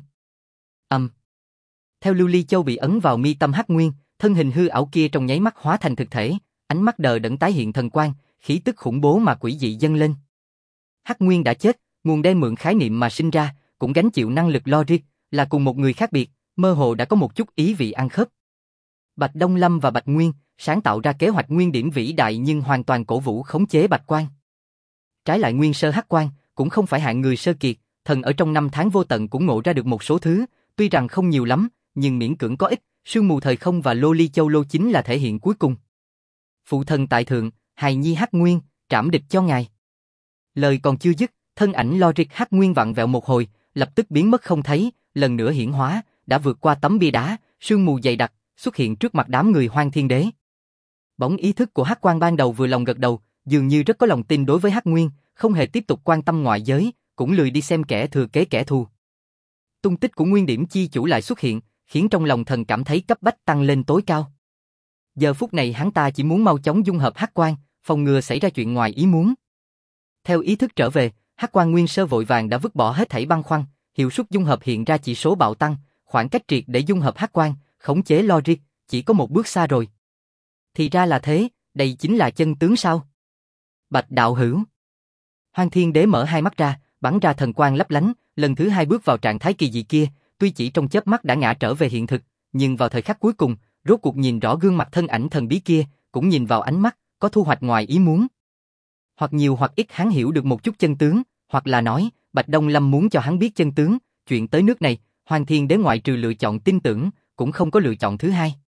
Theo lưu ly châu bị ấn vào mi tâm Hắc Nguyên, thân hình hư ảo kia trong nháy mắt hóa thành thực thể, ánh mắt đờ đẫn tái hiện thần quang, khí tức khủng bố mà quỷ dị dâng lên. Hắc Nguyên đã chết, nguồn đen mượn khái niệm mà sinh ra, cũng gánh chịu năng lực Loriệt, là cùng một người khác biệt, mơ hồ đã có một chút ý vị ăn khớp. Bạch Đông Lâm và Bạch Nguyên sáng tạo ra kế hoạch nguyên điểm vĩ đại nhưng hoàn toàn cổ vũ khống chế Bạch Quan. Trái lại Nguyên Sơ Hắc Quan cũng không phải hạng người sơ kiệt, thần ở trong năm tháng vô tận cũng ngộ ra được một số thứ, tuy rằng không nhiều lắm, nhưng miễn cưỡng có ích, sương mù thời không và lô ly châu lô chính là thể hiện cuối cùng. Phụ thần tại thượng, hài nhi Hắc Nguyên, trảm địch cho ngài. Lời còn chưa dứt, thân ảnh Loriệt Hắc Nguyên vặn vẹo một hồi, lập tức biến mất không thấy, lần nữa hiển hóa, đã vượt qua tấm bia đá, sương mù dày đặc, xuất hiện trước mặt đám người Hoang Thiên Đế. Bóng ý thức của Hắc Quan ban đầu vừa lòng gật đầu, dường như rất có lòng tin đối với Hắc Nguyên, không hề tiếp tục quan tâm ngoại giới, cũng lười đi xem kẻ thừa kế kẻ thù. Tung tích của Nguyên Điểm chi chủ lại xuất hiện, khiến trong lòng thần cảm thấy cấp bách tăng lên tối cao. Giờ phút này hắn ta chỉ muốn mau chóng dung hợp Hắc Quang, phòng ngừa xảy ra chuyện ngoài ý muốn. Theo ý thức trở về, Hắc Quang Nguyên Sơ vội vàng đã vứt bỏ hết thảy băn khoăn, hiệu suất dung hợp hiện ra chỉ số bạo tăng, khoảng cách triệt để dung hợp Hắc Quang, khống chế logic, chỉ có một bước xa rồi. Thì ra là thế, đây chính là chân tướng sao? Bạch đạo hữu. Hoang Thiên Đế mở hai mắt ra, bắn ra thần quang lấp lánh, lần thứ hai bước vào trạng thái kỳ dị kia, tuy chỉ trong chớp mắt đã ngã trở về hiện thực, nhưng vào thời khắc cuối cùng, rốt cuộc nhìn rõ gương mặt thân ảnh thần bí kia, cũng nhìn vào ánh mắt, có thu hoạch ngoài ý muốn. Hoặc nhiều hoặc ít hắn hiểu được một chút chân tướng, hoặc là nói, Bạch Đông Lâm muốn cho hắn biết chân tướng, chuyện tới nước này, Hoang Thiên Đế ngoại trừ lựa chọn tin tưởng, cũng không có lựa chọn thứ hai.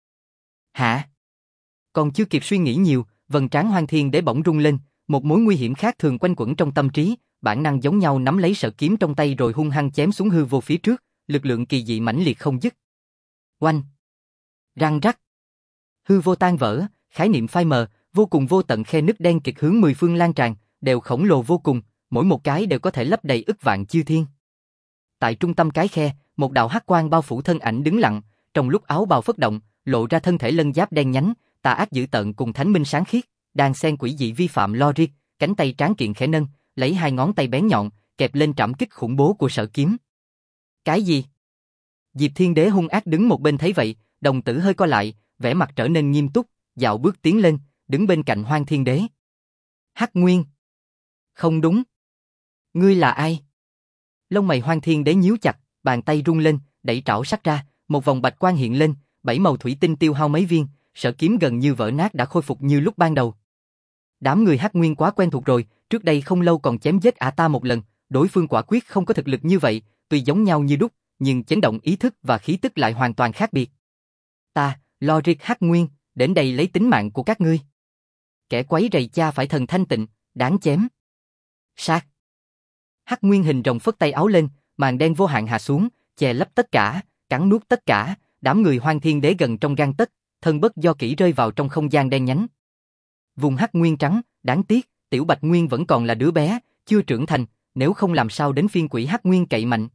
Hả? Còn chưa kịp suy nghĩ nhiều, vầng trán Hoang Thiên Đế bỗng rung lên, một mối nguy hiểm khác thường quanh quẩn trong tâm trí, bản năng giống nhau nắm lấy sợi kiếm trong tay rồi hung hăng chém xuống hư vô phía trước, lực lượng kỳ dị mãnh liệt không dứt. Oanh! Răng rắc! Hư vô tan vỡ, khái niệm phai mờ, vô cùng vô tận khe nứt đen kịt hướng mười phương lan tràn, đều khổng lồ vô cùng, mỗi một cái đều có thể lấp đầy ức vạn chư thiên. Tại trung tâm cái khe, một đạo hắc quang bao phủ thân ảnh đứng lặng, trong lúc áo bào phất động, lộ ra thân thể lân giáp đen nhánh, tà ác dữ tợn cùng thánh minh sáng khiết, đang xen quỷ dị vi phạm logic, cánh tay tráng kiện khẽ nâng, lấy hai ngón tay bén nhọn, kẹp lên trảm kích khủng bố của Sở Kiếm. Cái gì? Diệp Thiên Đế hung ác đứng một bên thấy vậy, đồng tử hơi co lại, vẻ mặt trở nên nghiêm túc, dạo bước tiến lên, đứng bên cạnh Hoang Thiên Đế. Hắc Nguyên. Không đúng. Ngươi là ai? Lông mày Hoang Thiên Đế nhíu chặt, bàn tay rung lên, đẩy trảo sắc ra, một vòng bạch quang hiện lên, bảy màu thủy tinh tiêu hao mấy viên, Sở Kiếm gần như vỡ nát đã khôi phục như lúc ban đầu. Đám người Hắc Nguyên quá quen thuộc rồi, trước đây không lâu còn chém giết ả ta một lần, đối phương quả quyết không có thực lực như vậy, tuy giống nhau như đúc, nhưng chấn động ý thức và khí tức lại hoàn toàn khác biệt. Ta, Logic Hắc Nguyên, đến đây lấy tính mạng của các ngươi. Kẻ quấy rầy cha phải thần thanh tịnh, đáng chém. Sát. Hắc Nguyên hình rồng phất tay áo lên, màn đen vô hạn hạ xuống, che lấp tất cả, cắn nuốt tất cả, đám người Hoang Thiên Đế gần trong gang tấc, thân bất do kỹ rơi vào trong không gian đen nhánh. Vùng Hắc Nguyên trắng, đáng tiếc, tiểu Bạch Nguyên vẫn còn là đứa bé, chưa trưởng thành, nếu không làm sao đến phiên quỷ Hắc Nguyên cậy mạnh.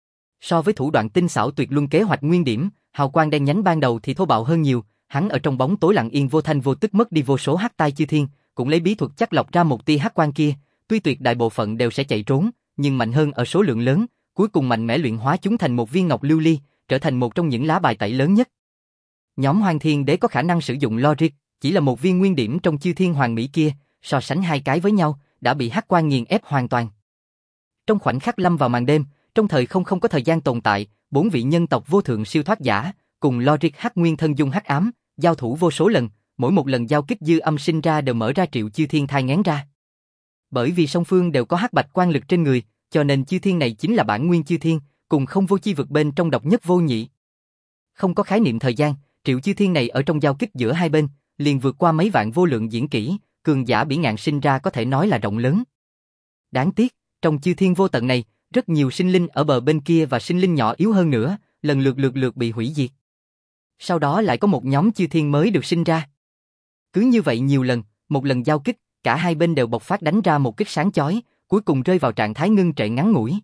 So với thủ đoạn tinh xảo tuyệt luân kế hoạch nguyên điểm, hào quang đen nhánh ban đầu thì thô bạo hơn nhiều, hắn ở trong bóng tối lặng yên vô thanh vô tức mất đi vô số hắc tai chư thiên, cũng lấy bí thuật chắc lọc ra một tia hắc quang kia, tuy tuyệt đại bộ phận đều sẽ chạy trốn, nhưng mạnh hơn ở số lượng lớn, cuối cùng mạnh mẽ luyện hóa chúng thành một viên ngọc lưu ly, trở thành một trong những lá bài tẩy lớn nhất. Nhóm Hoang Thiên Đế có khả năng sử dụng logic, chỉ là một viên nguyên điểm trong chư thiên hoàng mỹ kia, so sánh hai cái với nhau, đã bị hắc quang nghiền ép hoàn toàn. Trong khoảnh khắc lâm vào màn đêm, trong thời không không có thời gian tồn tại, bốn vị nhân tộc vô thượng siêu thoát giả, cùng logic Hắc Nguyên thân dung hắc ám, giao thủ vô số lần, mỗi một lần giao kích dư âm sinh ra đều mở ra triệu chư thiên thai nghén ra. Bởi vì song phương đều có hắc bạch quan lực trên người, cho nên chư thiên này chính là bản nguyên chư thiên, cùng không vô chi vực bên trong độc nhất vô nhị. Không có khái niệm thời gian, triệu chư thiên này ở trong giao kích giữa hai bên, liền vượt qua mấy vạn vô lượng diễn kỹ, cường giả bỉ ngạn sinh ra có thể nói là rộng lớn. Đáng tiếc, trong chư thiên vô tận này, rất nhiều sinh linh ở bờ bên kia và sinh linh nhỏ yếu hơn nữa, lần lượt bị hủy diệt. Sau đó lại có một nhóm chư thiên mới được sinh ra. Cứ như vậy nhiều lần, một lần giao kích, cả hai bên đều bộc phát đánh ra một kích sáng chói, cuối cùng rơi vào trạng thái ngưng trệ ngắn ngủi.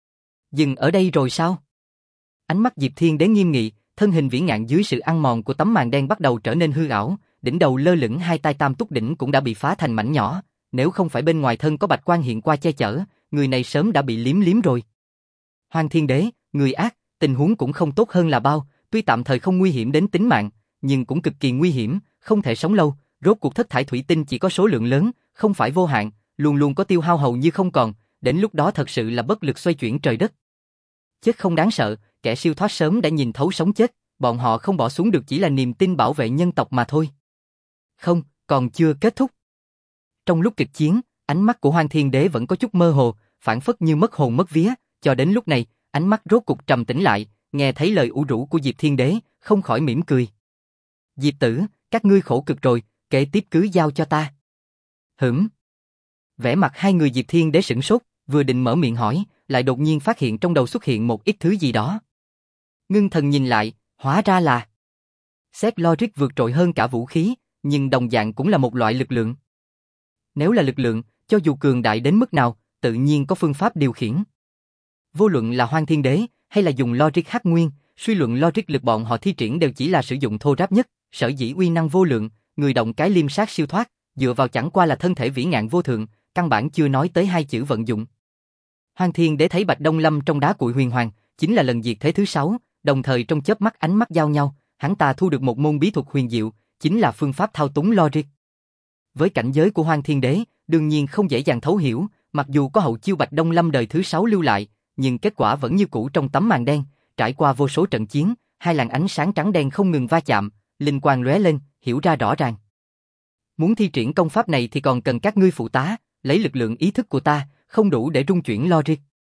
Dừng ở đây rồi sao? Ánh mắt Diệp Thiên Đế nghiêm nghị, thân hình vĩ ngạn dưới sự ăn mòn của tấm màn đen bắt đầu trở nên hư ảo, đỉnh đầu lơ lửng hai tai tam túc đỉnh cũng đã bị phá thành mảnh nhỏ, nếu không phải bên ngoài thân có bạch quang hiện qua che chở, người này sớm đã bị liếm liếm rồi. Hoang Thiên Đế, người ác, tình huống cũng không tốt hơn là bao, tuy tạm thời không nguy hiểm đến tính mạng, nhưng cũng cực kỳ nguy hiểm, không thể sống lâu, rốt cuộc thất thải thủy tinh chỉ có số lượng lớn, không phải vô hạn, luôn luôn có tiêu hao hầu như không còn, đến lúc đó thật sự là bất lực xoay chuyển trời đất. Chết không đáng sợ, kẻ siêu thoát sớm đã nhìn thấu sống chết, bọn họ không bỏ xuống được chỉ là niềm tin bảo vệ nhân tộc mà thôi. Không, còn chưa kết thúc. Trong lúc kịch chiến, ánh mắt của Hoang Thiên Đế vẫn có chút mơ hồ, phảng phất như mất hồn mất vía, cho đến lúc này, ánh mắt rốt cục trầm tĩnh lại, nghe thấy lời ủ rũ của Diệp Thiên Đế, không khỏi mỉm cười. Diệp tử, các ngươi khổ cực rồi, kế tiếp cứ giao cho ta. Hửm. Vẻ mặt hai người Diệp Thiên Đế sửng sốt, vừa định mở miệng hỏi, lại đột nhiên phát hiện trong đầu xuất hiện một ít thứ gì đó. Ngưng thần nhìn lại, hóa ra là xét logic vượt trội hơn cả vũ khí, nhưng đồng dạng cũng là một loại lực lượng. Nếu là lực lượng, cho dù cường đại đến mức nào, tự nhiên có phương pháp điều khiển. Vô luận là Hoang Thiên Đế, hay là dùng logic Hắc Nguyên, suy luận logic lực bọn họ thi triển đều chỉ là sử dụng thô ráp nhất, sở dĩ uy năng vô lượng, người động cái liêm sát siêu thoát, dựa vào chẳng qua là thân thể vĩ ngạn vô thượng, căn bản chưa nói tới hai chữ vận dụng. Hoang Thiên Đế thấy Bạch Đông Lâm trong đá cuội huyền hoàng, chính là lần diệt thế thứ 6, đồng thời trong chớp mắt ánh mắt giao nhau, hắn ta thu được một môn bí thuật huyền diệu, chính là phương pháp thao túng logic. Với cảnh giới của Hoang Thiên Đế, đương nhiên không dễ dàng thấu hiểu, mặc dù có hậu chiêu Bạch Đông Lâm đời thứ 6 lưu lại, nhưng kết quả vẫn như cũ trong tấm màn đen, trải qua vô số trận chiến, hai làn ánh sáng trắng đen không ngừng va chạm, linh quang lóe lên, hiểu ra rõ ràng. Muốn thi triển công pháp này thì còn cần các ngươi phụ tá, lấy lực lượng ý thức của ta, không đủ để rung chuyển logic.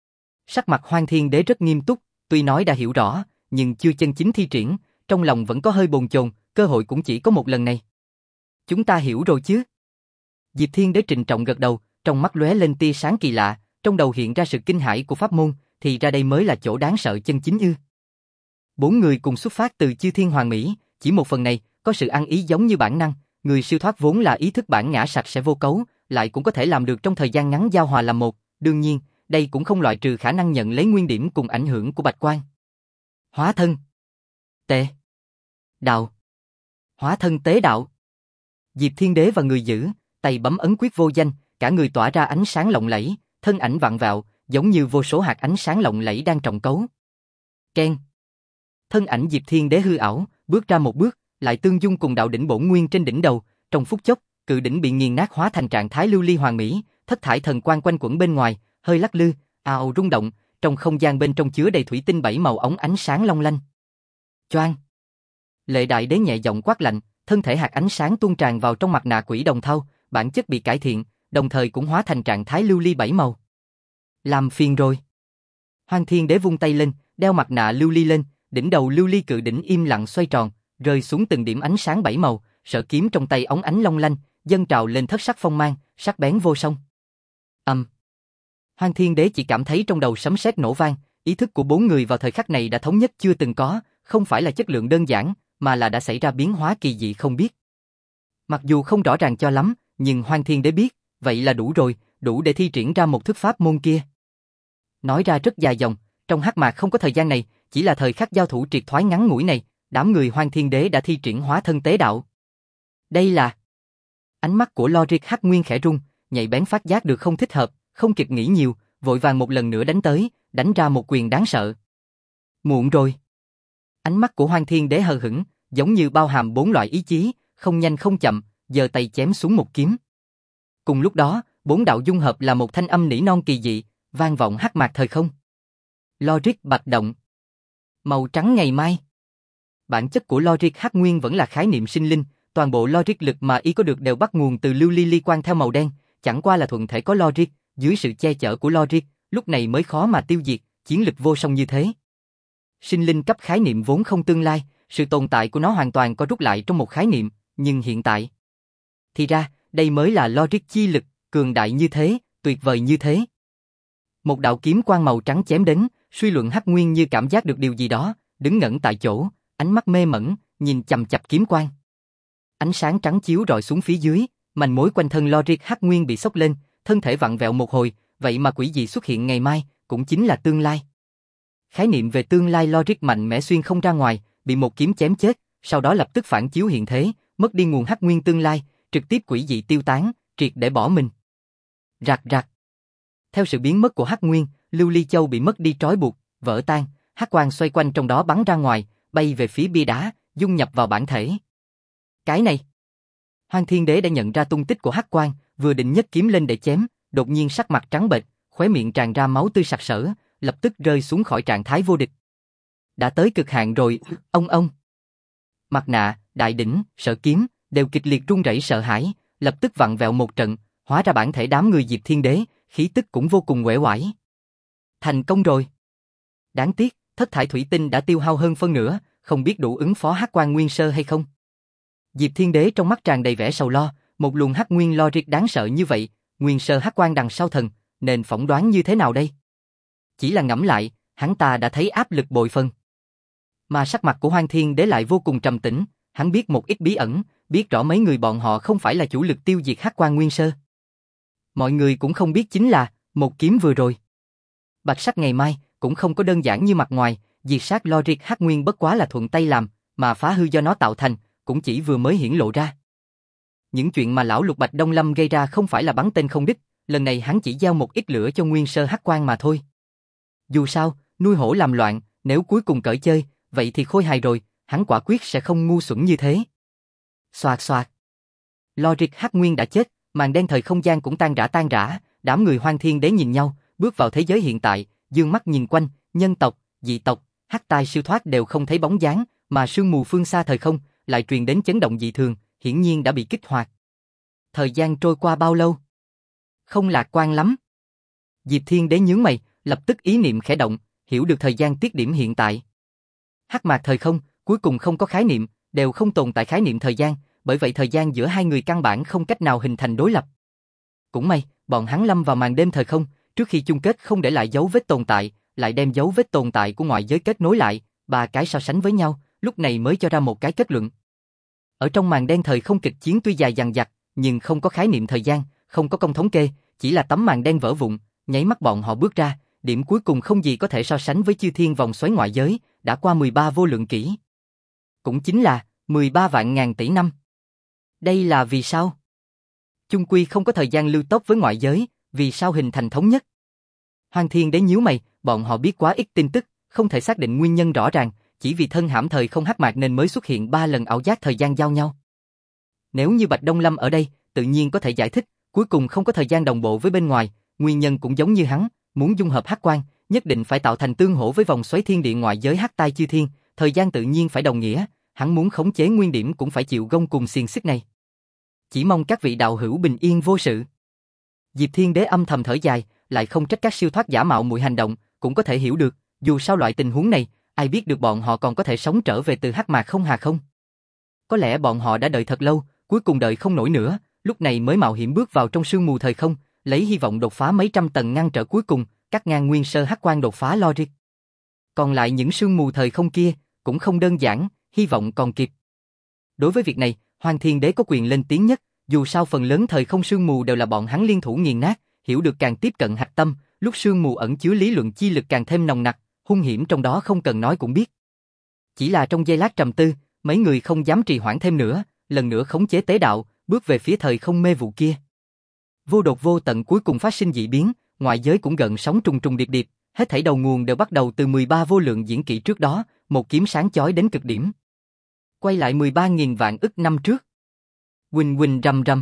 Sắc mặt Hoang Thiên Đế rất nghiêm túc, tuy nói đã hiểu rõ, nhưng chưa chân chính thi triển, trong lòng vẫn có hơi bồn chồn, cơ hội cũng chỉ có một lần này. Chúng ta hiểu rồi chứ? Diệp Thiên Đế trịnh trọng gật đầu, trong mắt lóe lên tia sáng kỳ lạ, trong đầu hiện ra sự kinh hãi của pháp môn, thì ra đây mới là chỗ đáng sợ chân chính ư? Bốn người cùng xuất phát từ Chư Thiên Hoàng Mỹ, chỉ một phần này, có sự ăn ý giống như bản năng, người siêu thoát vốn là ý thức bản ngã sạch sẽ vô cấu, lại cũng có thể làm được trong thời gian ngắn giao hòa làm một, đương nhiên, đây cũng không loại trừ khả năng nhận lấy nguyên điểm cùng ảnh hưởng của Bạch Quang. Hóa thân, tệ, đạo, hóa thân tế đạo. Diệp Thiên Đế và người giữ, tay bấm ấn quyết vô danh, cả người tỏa ra ánh sáng lộng lẫy, thân ảnh vặn vẹo, giống như vô số hạt ánh sáng lộng lẫy đang trọng cấu. Keng. Thân ảnh Diệp Thiên Đế hư ảo, bước ra một bước, lại tương dung cùng đạo đỉnh bổn nguyên trên đỉnh đầu, trong phút chốc, cự đỉnh bị nghiền nát hóa thành trạng thái lưu ly hoàn mỹ, thất thải thần quang quanh quẩn bên ngoài, hơi lắc lư, ào rung động, trong không gian bên trong chứa đầy thủy tinh 7 màu óng ánh sáng long lanh. Choang. Lệ Đại Đế nhẹ giọng quát lạnh, thân thể hạt ánh sáng tuôn tràn vào trong mặt nạ quỷ đồng thau, bản chất bị cải thiện, đồng thời cũng hóa thành trạng thái lưu ly 7 màu. Làm phiền rồi. Hoang Thiên Đế vung tay lên, đeo mặt nạ lưu ly lên, đỉnh đầu lưu ly cự đỉnh im lặng xoay tròn, rơi xuống từng điểm ánh sáng 7 màu, sở kiếm trong tay óng ánh long lanh, dâng trào lên thất sắc phong mang, sắc bén vô song. Hoang Thiên Đế chỉ cảm thấy trong đầu sấm sét nổ vang, ý thức của bốn người vào thời khắc này đã thống nhất chưa từng có, không phải là chất lượng đơn giản, mà là đã xảy ra biến hóa kỳ dị không biết. Mặc dù không rõ ràng cho lắm, nhưng Hoang Thiên Đế biết, vậy là đủ rồi, đủ để thi triển ra một thức pháp môn kia. Nói ra rất dài dòng, trong hắc mạc không có thời gian này, chỉ là thời khắc giao thủ triệt thoái ngắn ngủi này, đám người Hoang Thiên Đế đã thi triển hóa thân tế đạo. Đây là... Ánh mắt của Logic Hắc Nguyên khẽ rung, nhạy bén phát giác được không thích hợp, không kịp nghĩ nhiều, vội vàng một lần nữa đánh tới, đánh ra một quyền đáng sợ. Muộn rồi. Ánh mắt của Hoang Thiên Đế hờ hững, giống như bao hàm 4 loại ý chí, không nhanh không chậm, giơ tay chém xuống một kiếm. Cùng lúc đó, 4 đạo dung hợp là một thanh âm nỉ non kỳ dị, vang vọng hắc mạc thời không. Logic Bạch Động. Màu trắng ngày mai. Bản chất của Logic Hắc Nguyên vẫn là khái niệm sinh linh, toàn bộ logic lực mà y có được đều bắt nguồn từ lưu ly ly quang theo màu đen, chẳng qua là thuận thể có logic, dưới sự che chở của logic, lúc này mới khó mà tiêu diệt, chiến lực vô song như thế. Sinh linh cấp khái niệm vốn không tương lai, sự tồn tại của nó hoàn toàn có rút lại trong một khái niệm, nhưng hiện tại thì ra, đây mới là logic chi lực, cường đại như thế, tuyệt vời như thế. Một đạo kiếm quang màu trắng chém đến, suy luận Hắc Nguyên như cảm giác được điều gì đó, đứng ngẩn tại chỗ, ánh mắt mê mẩn, nhìn chằm chằm kiếm quang. Ánh sáng trắng chiếu rọi xuống phía dưới, manh mối quanh thân Logic Hắc Nguyên bị sốc lên, thân thể vặn vẹo một hồi, vậy mà quỷ dị xuất hiện ngày mai, cũng chính là tương lai. Khái niệm về tương lai Logic mạnh mẽ xuyên không ra ngoài, bị một kiếm chém chết, sau đó lập tức phản chiếu hiện thế, mất đi nguồn Hắc Nguyên tương lai, trực tiếp quỷ dị tiêu tán, triệt để bỏ mình. Rạc rạc. Theo sự biến mất của Hắc Nguyên, Lưu Ly Châu bị mất đi trói buộc, vỡ tan, hắc quang xoay quanh trong đó bắn ra ngoài, bay về phía bia đá, dung nhập vào bản thể. Cái này, Hoang Thiên Đế đã nhận ra tung tích của hắc quang, vừa định nhấc kiếm lên để chém, đột nhiên sắc mặt trắng bệch, khóe miệng tràn ra máu tươi sặc sỡ, lập tức rơi xuống khỏi trạng thái vô địch. Đã tới cực hạn rồi, ông. Mặt nạ, đại đỉnh, sở kiếm đều kịch liệt run rẩy sợ hãi, lập tức vặn vẹo một trận, hóa ra bản thể đám người Diệp Thiên Đế, khí tức cũng vô cùng uể oải. Thành công rồi. Đáng tiếc, thất thải thủy tinh đã tiêu hao hơn phân nửa, không biết đủ ứng phó hắc quang nguyên sơ hay không. Diệp Thiên Đế trong mắt tràn đầy vẻ sầu lo, một luồng hắc nguyên logic đáng sợ như vậy, nguyên sơ hắc quang đằng sau thần, nên phỏng đoán như thế nào đây? Chỉ là ngẫm lại, hắn ta đã thấy áp lực bội phần. Mà sắc mặt của Hoang Thiên Đế lại vô cùng trầm tĩnh, hắn biết một ít bí ẩn, biết rõ mấy người bọn họ không phải là chủ lực tiêu diệt hắc quang nguyên sơ. Mọi người cũng không biết chính là, một kiếm vừa rồi. Bạch sắc ngày mai, cũng không có đơn giản như mặt ngoài, diệt sát Logic Hắc Nguyên bất quá là thuận tay làm, mà phá hư do nó tạo thành, cũng chỉ vừa mới hiển lộ ra. Những chuyện mà lão Lục Bạch Đông Lâm gây ra không phải là bắn tên không đích, lần này hắn chỉ gieo một ít lửa cho nguyên sơ hắc quan mà thôi. Dù sao, nuôi hổ làm loạn, nếu cuối cùng cởi chơi, vậy thì khôi hài rồi, hắn quả quyết sẽ không ngu xuẩn như thế. Xoạt xoạt. Logic Hắc Nguyên đã chết, màn đen thời không gian cũng tan rã, đám người Hoang Thiên Đế nhìn nhau, bước vào thế giới hiện tại, dương mắt nhìn quanh, nhân tộc, dị tộc, hắc tai siêu thoát đều không thấy bóng dáng, mà sương mù phương xa thời không lại truyền đến chấn động dị thường, hiển nhiên đã bị kích hoạt. Thời gian trôi qua bao lâu? Không lạc quan lắm. Diệp Thiên Đế nhướng mày, lập tức ý niệm khẽ động, hiểu được thời gian tiết điểm hiện tại. Hắc mạc thời không, cuối cùng không có khái niệm, đều không tồn tại khái niệm thời gian, bởi vậy thời gian giữa hai người căn bản không cách nào hình thành đối lập. Cũng may, bọn hắn lâm vào màn đêm thời không, trước khi chung kết không để lại dấu vết tồn tại, lại đem dấu vết tồn tại của ngoại giới kết nối lại, ba cái so sánh với nhau, lúc này mới cho ra một cái kết luận. Ở trong màn đen thời không kịch chiến tuy dài dằng dặc, nhưng không có khái niệm thời gian, không có công thống kê, chỉ là tấm màn đen vỡ vụn, nháy mắt bọn họ bước ra, điểm cuối cùng không gì có thể so sánh với chư thiên vòng xoáy ngoại giới, đã qua 13 vô lượng kỷ. Cũng chính là 13 vạn ngàn tỷ năm. Đây là vì sao? Chung quy không có thời gian lưu tốc với ngoại giới, vì sao hình thành thống nhất? Hoang Thiên Đế nhíu mày, bọn họ biết quá ít tin tức, không thể xác định nguyên nhân rõ ràng, chỉ vì thân hãm thời không hắc mạc nên mới xuất hiện 3 lần ảo giác thời gian giao nhau. Nếu như Bạch Đông Lâm ở đây, tự nhiên có thể giải thích, cuối cùng không có thời gian đồng bộ với bên ngoài, nguyên nhân cũng giống như hắn, muốn dung hợp hắc quan, nhất định phải tạo thành tương hỗ với vòng xoáy thiên địa ngoại giới hắc tai chư thiên, thời gian tự nhiên phải đồng nghĩa, hắn muốn khống chế nguyên điểm cũng phải chịu gông cùng xiềng xích này. Chỉ mong các vị đạo hữu bình yên vô sự. Diệp Thiên Đế âm thầm thở dài, lại không trách các siêu thoát giả mạo muội hành động, cũng có thể hiểu được, dù sao loại tình huống này, ai biết được bọn họ còn có thể sống trở về từ hắc mạc không hà không? Có lẽ bọn họ đã đợi thật lâu, cuối cùng đợi không nổi nữa, lúc này mới mạo hiểm bước vào trong sương mù thời không, lấy hy vọng đột phá mấy trăm tầng ngăn trở cuối cùng, cắt ngang nguyên sơ hắc quan đột phá Logic. Còn lại những sương mù thời không kia, cũng không đơn giản, hy vọng còn kịp. Đối với việc này, Hoang Thiên Đế có quyền lên tiếng nhất, dù sao phần lớn thời không sương mù đều là bọn hắn liên thủ nghiền nát, hiểu được càng tiếp cận hạch tâm, lúc sương mù ẩn chứa lý luận chi lực càng thêm nồng nặc, hung hiểm trong đó không cần nói cũng biết. Chỉ là trong giây lát trầm tư, mấy người không dám trì hoãn thêm nữa, lần nữa khống chế tế đạo, bước về phía thời không mê vụ kia. Vô đột vô tận cuối cùng phát sinh dị biến, ngoại giới cũng gợn sóng trùng trùng điệp điệp, hết thảy đầu nguồn đều bắt đầu từ 13 vô lượng diễn kỹ trước đó, một kiếm sáng chói đến cực điểm. Quay lại 13.000 vạn ức năm trước. Huỳnh huỳnh rầm rầm.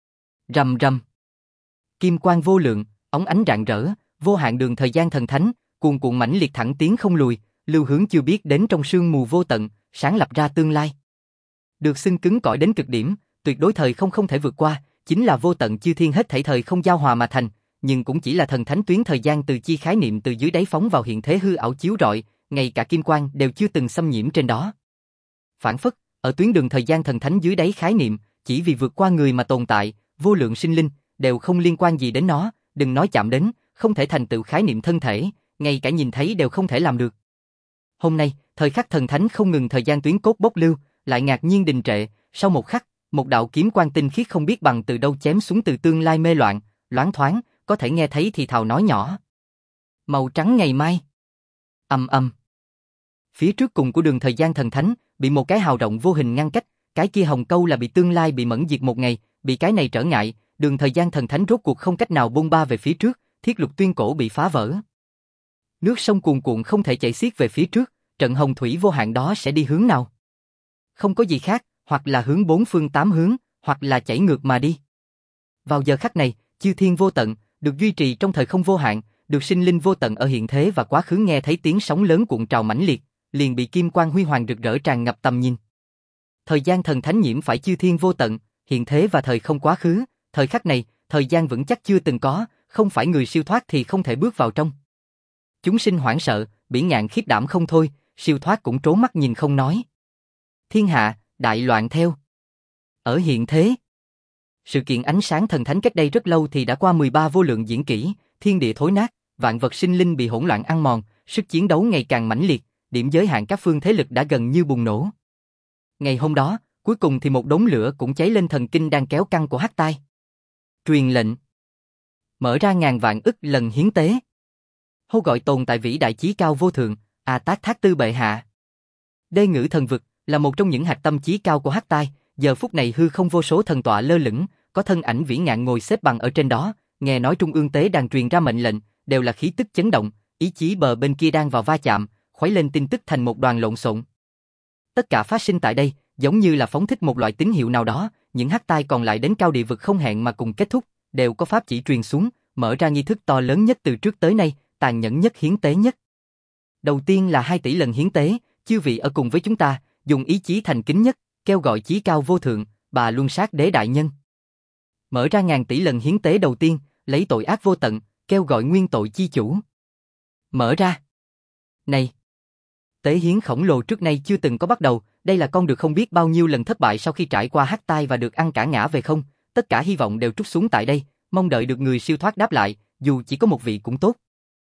Rầm rầm. Kim quang vô lượng, óng ánh rạng rỡ, vô hạn đường thời gian thần thánh, cuồn cuộn mãnh liệt thẳng tiến không lùi, lưu hướng chưa biết đến trong sương mù vô tận, sáng lập ra tương lai. Được xưng cứng cỏi đến cực điểm, tuyệt đối thời không thể vượt qua, chính là vô tận chư thiên hết thảy thời không giao hòa mà thành, nhưng cũng chỉ là thần thánh tuyến thời gian từ chi khái niệm từ dưới đáy phóng vào hiện thế hư ảo chiếu rọi, ngay cả kim quang đều chưa từng xâm nhiễm trên đó. Phản phất, ở tuyến đường thời gian thần thánh dưới đáy khái niệm, chỉ vì vượt qua người mà tồn tại, vô lượng sinh linh đều không liên quan gì đến nó, đừng nói chạm đến, không thể thành tựu khái niệm thân thể, ngay cả nhìn thấy đều không thể làm được. Hôm nay, thời khắc thần thánh không ngừng thời gian tuyến cốt bốc lưu, lại ngạc nhiên đình trệ, sau một khắc, một đạo kiếm quang tinh khiết không biết bằng từ đâu chém xuống từ tương lai mê loạn, loáng thoáng, có thể nghe thấy thì thào nói nhỏ. Màu trắng ngày mai. Ầm ầm. Phía trước cùng của đường thời gian thần thánh, bị một cái hào rộng vô hình ngăn cách, cái kia hồng câu là bị tương lai bị mẫn diệt một ngày, bị cái này trở ngại, đường thời gian thần thánh rốt cuộc không cách nào bôn ba về phía trước, thiết lục tuyên cổ bị phá vỡ. Nước sông cuồn cuộn không thể chảy xiết về phía trước, trận hồng thủy vô hạn đó sẽ đi hướng nào? Không có gì khác, hoặc là hướng bốn phương tám hướng, hoặc là chảy ngược mà đi. Vào giờ khắc này, chư thiên vô tận, được duy trì trong thời không vô hạn, được sinh linh vô tận ở hiện thế và quá khứ nghe thấy tiếng sóng lớn cuộn trào mãnh liệt, liền bị kim quang huy hoàng rực rỡ tràn ngập tầm nhìn. Thời gian thần thánh nhiễm phải chư thiên vô tận, hiện thế và thời không quá khứ, thời khắc này, thời gian vững chắc chưa từng có, không phải người siêu thoát thì không thể bước vào trong. Chúng sinh hoảng sợ, bỉ ngạn khiếp đảm không thôi, siêu thoát cũng trố mắt nhìn không nói. Thiên hạ, đại loạn theo. Ở hiện thế, sự kiện ánh sáng thần thánh cách đây rất lâu thì đã qua 13 vô lượng diễn kỹ, thiên địa thối nát, vạn vật sinh linh bị hỗn loạn ăn mòn, sức chiến đấu ngày càng mãnh liệt, điểm giới hạn các phương thế lực đã gần như bùng nổ. Ngày hôm đó, cuối cùng thì một đống lửa cũng cháy lên thần kinh đang kéo căng của Hắc Tai. Truyền lệnh. mở ra ngàn vạn ức lần hiến tế. Hô gọi tồn tại vĩ đại chí cao vô thượng, A Tát Thát Tư bệ hạ. Đê Ngữ thần vực là một trong những hạt tâm chí cao của Hắc Tai, giờ phút này hư không vô số thần tọa lơ lửng, có thân ảnh vĩ ngạn ngồi xếp bằng ở trên đó, nghe nói trung ương tế đang truyền ra mệnh lệnh, đều là khí tức chấn động, ý chí bờ bên kia đang vào va chạm, khuấy lên tin tức thành một đoàn lộn xộn. Tất cả phát sinh tại đây, giống như là phóng thích một loại tín hiệu nào đó, những Hắc Tai còn lại đến cao địa vực không hẹn mà cùng kết thúc, đều có pháp chỉ truyền xuống, mở ra nghi thức to lớn nhất từ trước tới nay, tàn nhẫn nhất hiến tế nhất. Đầu tiên là 2 tỷ lần hiến tế, chư vị ở cùng với chúng ta, dùng ý chí thành kính nhất, kêu gọi chí cao vô thượng, Bà Luân Sát Đế đại nhân. Mở ra ngàn tỷ lần hiến tế đầu tiên, lấy tội ác vô tận, kêu gọi nguyên tội chi chủ. Mở ra. Này, tế hiến khổng lồ trước nay chưa từng có bắt đầu, đây là con được không biết bao nhiêu lần thất bại sau khi trải qua Hắc Tai và được ăn cả ngã về không, tất cả hy vọng đều trút xuống tại đây, mong đợi được người siêu thoát đáp lại, dù chỉ có một vị cũng tốt.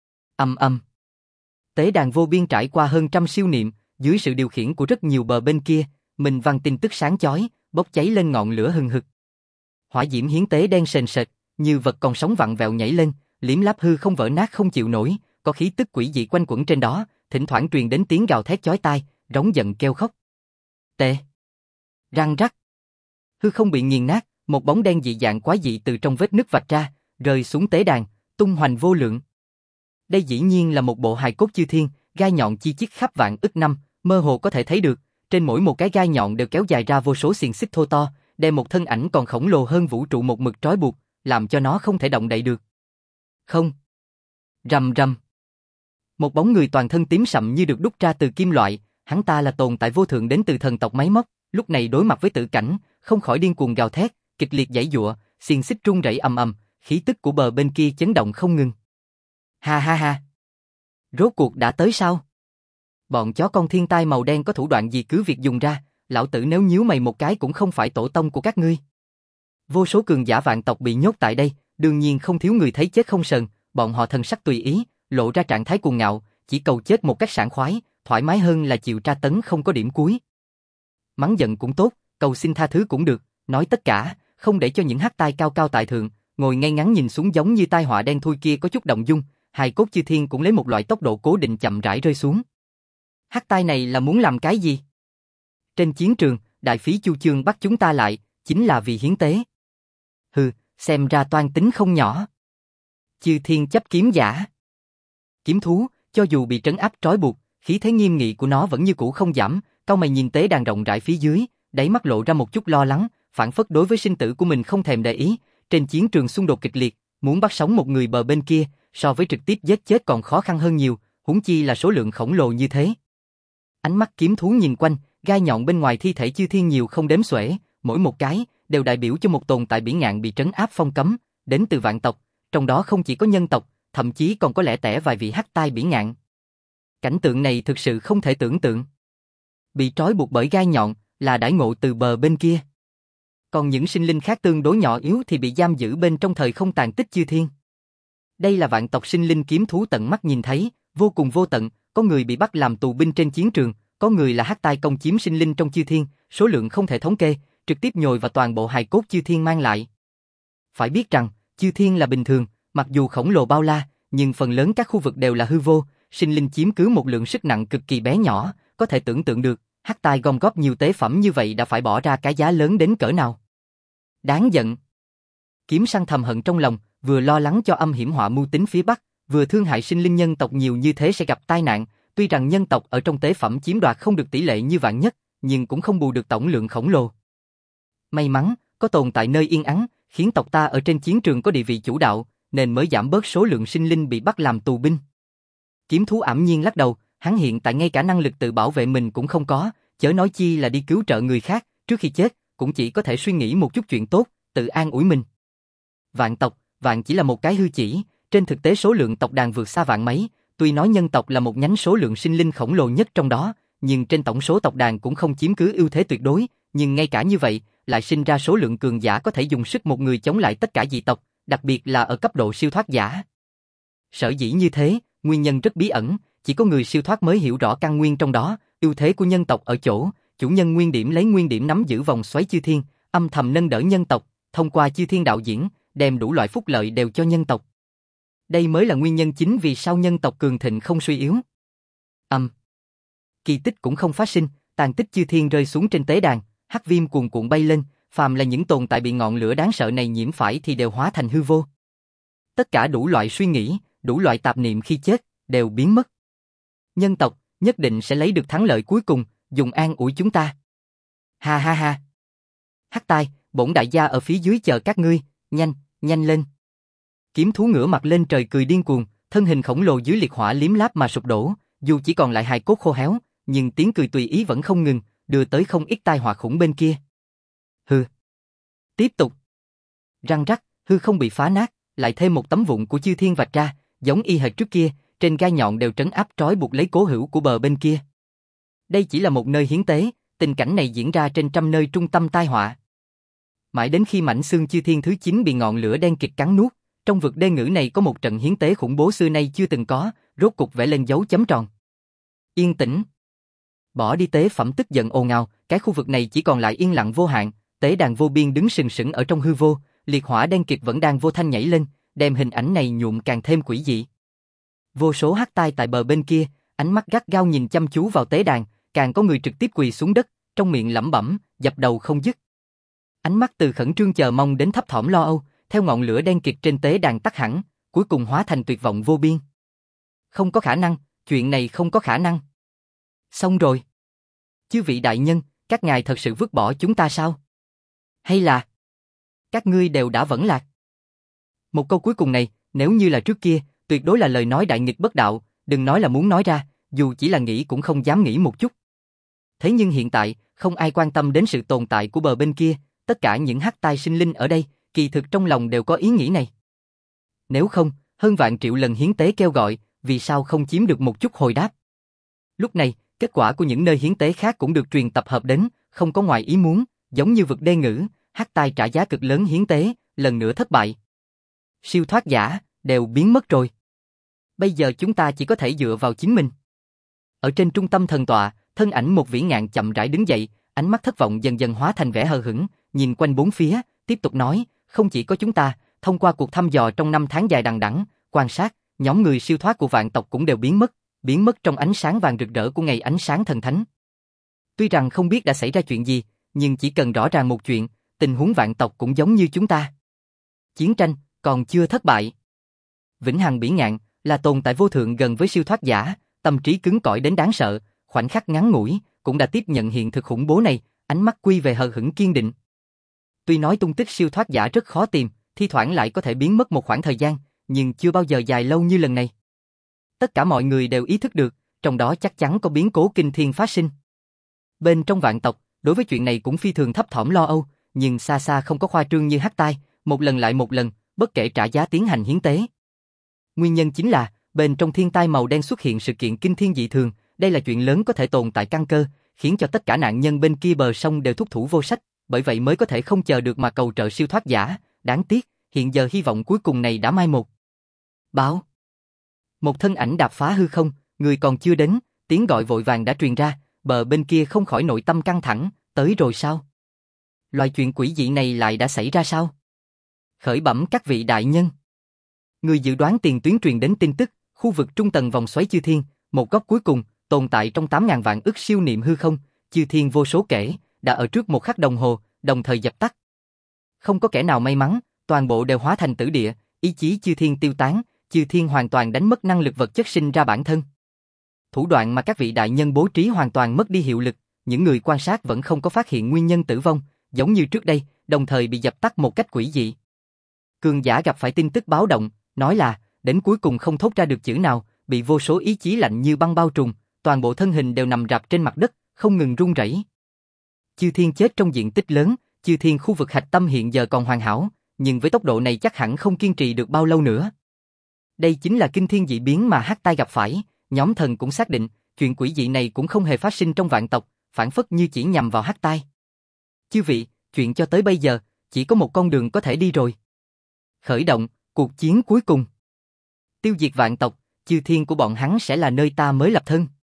Tế đàn vô biên trải qua hơn trăm siêu niệm, dưới sự điều khiển của rất nhiều bờ bên kia, minh văn tin tức sáng chói, bốc cháy lên ngọn lửa hừng hực. Hỏa diễm hiến tế đen sền sệt, như vật còn sống vặn vẹo nhảy lên, liếm láp hư không vỡ nát không chịu nổi, có khí tức quỷ dị quanh quẩn trên đó, thỉnh thoảng truyền đến tiếng gào thét chói tai, rống giận kêu khóc. Tê, răng rắc, hư không bị nghiền nát, một bóng đen dị dạng quái dị từ trong vết nứt vạch ra, rơi xuống tế đàn, tung hoành vô lượng. Đây dĩ nhiên là một bộ hài cốt chư thiên, gai nhọn chi chít khắp vạn ức năm, mơ hồ có thể thấy được, trên mỗi một cái gai nhọn đều kéo dài ra vô số xiềng xích thô to, đem một thân ảnh còn khổng lồ hơn vũ trụ một mực trói buộc, làm cho nó không thể động đậy được. Không. Rầm rầm. Một bóng người toàn thân tím sậm như được đúc ra từ kim loại, hắn ta là tồn tại vô thượng đến từ thần tộc máy móc, lúc này đối mặt với tử cảnh, không khỏi điên cuồng gào thét, kịch liệt giãy giụa, xiềng xích rung rẩy ầm ầm, khí tức của bờ bên kia chấn động không ngừng. Ha ha ha. Rốt cuộc đã tới sao? Bọn chó con thiên tai màu đen có thủ đoạn gì cứ việc dùng ra, lão tử nếu nhíu mày một cái cũng không phải tổ tông của các ngươi. Vô số cường giả vạn tộc bị nhốt tại đây, đương nhiên không thiếu người thấy chết không sờn, bọn họ thần sắc tùy ý, lộ ra trạng thái cuồng ngạo, chỉ cầu chết một cách sảng khoái, thoải mái hơn là chịu tra tấn không có điểm cuối. Mắng giận cũng tốt, cầu xin tha thứ cũng được, nói tất cả, không để cho những Hắc Tai cao cao tại thượng, ngồi ngay ngắn nhìn xuống giống như tai họa đen thui kia có chút động dung, hài cốt chư thiên cũng lấy một loại tốc độ cố định chậm rãi rơi xuống. Hắc Tai này là muốn làm cái gì? Trên chiến trường, đại phí Chu Chương bắt chúng ta lại, chính là vì hiến tế. Hừ, xem ra toan tính không nhỏ. Chư thiên chấp kiếm giả. Kiếm thú, cho dù bị trấn áp trói buộc, khí thế nghiêm nghị của nó vẫn như cũ không giảm, cau mày nhìn tế đàn rộng rãi phía dưới, đáy mắt lộ ra một chút lo lắng, phản phất đối với sinh tử của mình không thèm để ý, trên chiến trường xung đột kịch liệt, muốn bắt sống một người bờ bên kia, so với trực tiếp giết chết còn khó khăn hơn nhiều, huống chi là số lượng khổng lồ như thế. Ánh mắt kiếm thú nhìn quanh, gai nhọn bên ngoài thi thể chư thiên nhiều không đếm xuể, mỗi một cái đều đại biểu cho một tồn tại bỉ ngạn bị trấn áp phong cấm, đến từ vạn tộc, trong đó không chỉ có nhân tộc, thậm chí còn có lẻ tẻ vài vị Hắc Tai bỉ ngạn. Cảnh tượng này thực sự không thể tưởng tượng. Bị trói buộc bởi gai nhọn là đãi ngộ từ bờ bên kia. Còn những sinh linh khác tương đối nhỏ yếu thì bị giam giữ bên trong thời không tàn tích chư thiên. Đây là vạn tộc sinh linh kiếm thú tận mắt nhìn thấy, vô cùng vô tận, có người bị bắt làm tù binh trên chiến trường, có người là Hắc Tai công chiếm sinh linh trong chư thiên, số lượng không thể thống kê, trực tiếp nhồi vào toàn bộ hài cốt chư thiên mang lại. Phải biết rằng, chư thiên là bình thường, mặc dù khổng lồ bao la, nhưng phần lớn các khu vực đều là hư vô, sinh linh chiếm cứ một lượng sức nặng cực kỳ bé nhỏ, có thể tưởng tượng được, Hắc Tai gom góp nhiều tế phẩm như vậy đã phải bỏ ra cái giá lớn đến cỡ nào. Đáng giận. Kiếm Săn thầm hận trong lòng, vừa lo lắng cho âm hiểm họa mưu tính phía Bắc, vừa thương hại sinh linh nhân tộc nhiều như thế sẽ gặp tai nạn, tuy rằng nhân tộc ở trong tế phẩm chiếm đoạt không được tỷ lệ như vạn nhất, nhưng cũng không bù được tổng lượng khổng lồ. May mắn, có tồn tại nơi yên ắng, khiến tộc ta ở trên chiến trường có địa vị chủ đạo, nên mới giảm bớt số lượng sinh linh bị bắt làm tù binh. Kiếm thú ảm nhiên lắc đầu, hắn hiện tại ngay cả năng lực tự bảo vệ mình cũng không có, chớ nói chi là đi cứu trợ người khác, trước khi chết, cũng chỉ có thể suy nghĩ một chút chuyện tốt, tự an ủi mình. Vạn tộc, vạn chỉ là một cái hư chỉ, trên thực tế số lượng tộc đàn vượt xa vạn mấy, tuy nói nhân tộc là một nhánh số lượng sinh linh khổng lồ nhất trong đó, nhưng trên tổng số tộc đàn cũng không chiếm cứ ưu thế tuyệt đối, nhưng ngay cả như vậy, lại sinh ra số lượng cường giả có thể dùng sức một người chống lại tất cả dị tộc, đặc biệt là ở cấp độ siêu thoát giả. Sở dĩ như thế, nguyên nhân rất bí ẩn, chỉ có người siêu thoát mới hiểu rõ căn nguyên trong đó, ưu thế của nhân tộc ở chỗ, chủ nhân nguyên điểm lấy nguyên điểm nắm giữ vòng xoáy chư thiên, âm thầm nâng đỡ nhân tộc, thông qua chư thiên đạo diễn, đem đủ loại phúc lợi đều cho nhân tộc. Đây mới là nguyên nhân chính vì sao nhân tộc cường thịnh không suy yếu. Kỳ tích cũng không phát sinh, tàn tích chư thiên rơi xuống trên tế đàn, hắc viêm cuồn cuộn bay lên, phàm là những tồn tại bị ngọn lửa đáng sợ này nhiễm phải thì đều hóa thành hư vô. Tất cả đủ loại suy nghĩ, đủ loại tạp niệm khi chết, đều biến mất. Nhân tộc nhất định sẽ lấy được thắng lợi cuối cùng, dùng an ủi chúng ta. Ha ha ha. Hắc Tai, bổn đại gia ở phía dưới chờ các ngươi, nhanh, nhanh lên. Kiếm thú ngửa mặt lên trời cười điên cuồng, thân hình khổng lồ dưới liệt hỏa liếm láp mà sụp đổ, dù chỉ còn lại hài cốt khô héo, nhưng tiếng cười tùy ý vẫn không ngừng, đưa tới không ít tai họa khủng bên kia. Hừ. Tiếp tục. Răng rắc, hư không bị phá nát, lại thêm một tấm vụn của chư thiên vạch ra, giống y hệt trước kia, trên gai nhọn đều trấn áp trói buộc lấy cố hữu của bờ bên kia. Đây chỉ là một nơi hiến tế, tình cảnh này diễn ra trên trăm nơi trung tâm tai họa. Mãi đến khi mảnh xương chư thiên thứ 9 bị ngọn lửa đen kịt cắn nuốt, trong vực đê ngữ này có một trận hiến tế khủng bố xưa nay chưa từng có, rốt cục vẽ lên dấu chấm tròn. Yên tĩnh. Bỏ đi tế phẩm tức giận ồn ào, cái khu vực này chỉ còn lại yên lặng vô hạn, tế đàn vô biên đứng sừng sững ở trong hư vô, liệt hỏa đen kịt vẫn đang vô thanh nhảy lên, đem hình ảnh này nhuộm càng thêm quỷ dị. Vô số hắc tai tại bờ bên kia, ánh mắt gắt gao nhìn chăm chú vào tế đàn, càng có người trực tiếp quỳ xuống đất, trong miệng lẩm bẩm, dập đầu không dứt. Ánh mắt từ khẩn trương chờ mong đến thấp thỏm lo âu, theo ngọn lửa đen kịt trên tế đàn tắt hẳn, cuối cùng hóa thành tuyệt vọng vô biên. Không có khả năng, chuyện này không có khả năng. Xong rồi. Chư vị đại nhân, các ngài thật sự vứt bỏ chúng ta sao? Hay là các ngươi đều đã vẫn lạc? Một câu cuối cùng này, nếu như là trước kia, tuyệt đối là lời nói đại nghịch bất đạo, đừng nói là muốn nói ra, dù chỉ là nghĩ cũng không dám nghĩ một chút. Thế nhưng hiện tại, không ai quan tâm đến sự tồn tại của bờ bên kia, tất cả những hắc tai sinh linh ở đây, kỳ thực trong lòng đều có ý nghĩ này. Nếu không, hơn vạn triệu lần hiến tế kêu gọi, vì sao không chiếm được một chút hồi đáp? Lúc này, kết quả của những nơi hiến tế khác cũng được truyền tập hợp đến, không có ngoài ý muốn, giống như vực đê ngữ, hắc tai trả giá cực lớn hiến tế, lần nữa thất bại. Siêu thoát giả, đều biến mất rồi. Bây giờ chúng ta chỉ có thể dựa vào chính mình. Ở trên trung tâm thần tọa, thân ảnh một vĩ ngạn chậm rãi đứng dậy, ánh mắt thất vọng dần dần hóa thành vẻ hờ hững, nhìn quanh bốn phía, tiếp tục nói, không chỉ có chúng ta, thông qua cuộc thăm dò trong 5 tháng dài đằng đẵng, quan sát, nhóm người siêu thoát của vạn tộc cũng đều biến mất trong ánh sáng vàng rực rỡ của ngày ánh sáng thần thánh. Tuy rằng không biết đã xảy ra chuyện gì, nhưng chỉ cần rõ ràng một chuyện, tình huống vạn tộc cũng giống như chúng ta. Chiến tranh còn chưa thất bại. Vĩnh hằng bỉ ngạn là tồn tại vô thượng gần với siêu thoát giả, tâm trí cứng cỏi đến đáng sợ, khoảnh khắc ngắn ngủi cũng đã tiếp nhận hiện thực khủng bố này, ánh mắt quy về hờ hững kiên định. Tuy nói tung tích siêu thoát giả rất khó tìm, thi thoảng lại có thể biến mất một khoảng thời gian, nhưng chưa bao giờ dài lâu như lần này. Tất cả mọi người đều ý thức được, trong đó chắc chắn có biến cố kinh thiên phát sinh. Bên trong vạn tộc, đối với chuyện này cũng phi thường thấp thỏm lo âu, nhưng xa xa không có khoa trương như hắc tai, một lần lại một lần, bất kể trả giá tiến hành hiến tế. Nguyên nhân chính là, bên trong thiên tai màu đen xuất hiện sự kiện kinh thiên dị thường, đây là chuyện lớn có thể tồn tại căn cơ, khiến cho tất cả nạn nhân bên kia bờ sông đều thúc thủ vô sách, bởi vậy mới có thể không chờ được mà cầu trợ siêu thoát giả, đáng tiếc, hiện giờ hy vọng cuối cùng này đã mai một. Báo. Một thân ảnh đạp phá hư không, người còn chưa đến, tiếng gọi vội vàng đã truyền ra, bờ bên kia không khỏi nội tâm căng thẳng, tới rồi sao? Loại chuyện quỷ dị này lại đã xảy ra sao? Khởi bẩm các vị đại nhân. Người dự đoán tiền tuyến truyền đến tin tức, khu vực trung tầng vòng xoáy chư thiên, một góc cuối cùng, tồn tại trong 8.000 vạn ức siêu niệm hư không, chư thiên vô số kể, đã ở trước một khắc đồng hồ, đồng thời dập tắt. Không có kẻ nào may mắn, toàn bộ đều hóa thành tử địa, ý chí chư thiên tiêu tán, chư thiên hoàn toàn đánh mất năng lực vật chất sinh ra bản thân. Thủ đoạn mà các vị đại nhân bố trí hoàn toàn mất đi hiệu lực, những người quan sát vẫn không có phát hiện nguyên nhân tử vong, giống như trước đây, đồng thời bị dập tắt một cách quỷ dị. Cường giả gặp phải tin tức báo động, nói là, đến cuối cùng không thốt ra được chữ nào, bị vô số ý chí lạnh như băng bao trùm, toàn bộ thân hình đều nằm rạp trên mặt đất, không ngừng run rẩy. Chư thiên chết trong diện tích lớn, chư thiên khu vực hạch tâm hiện giờ còn hoàn hảo, nhưng với tốc độ này chắc hẳn không kiên trì được bao lâu nữa. Đây chính là kinh thiên dị biến mà hắc tai gặp phải, nhóm thần cũng xác định, chuyện quỷ dị này cũng không hề phát sinh trong vạn tộc, phản phất như chỉ nhằm vào hắc tai. Chư vị, chuyện cho tới bây giờ, chỉ có một con đường có thể đi rồi. Khởi động, cuộc chiến cuối cùng. Tiêu diệt vạn tộc, chư thiên của bọn hắn sẽ là nơi ta mới lập thân.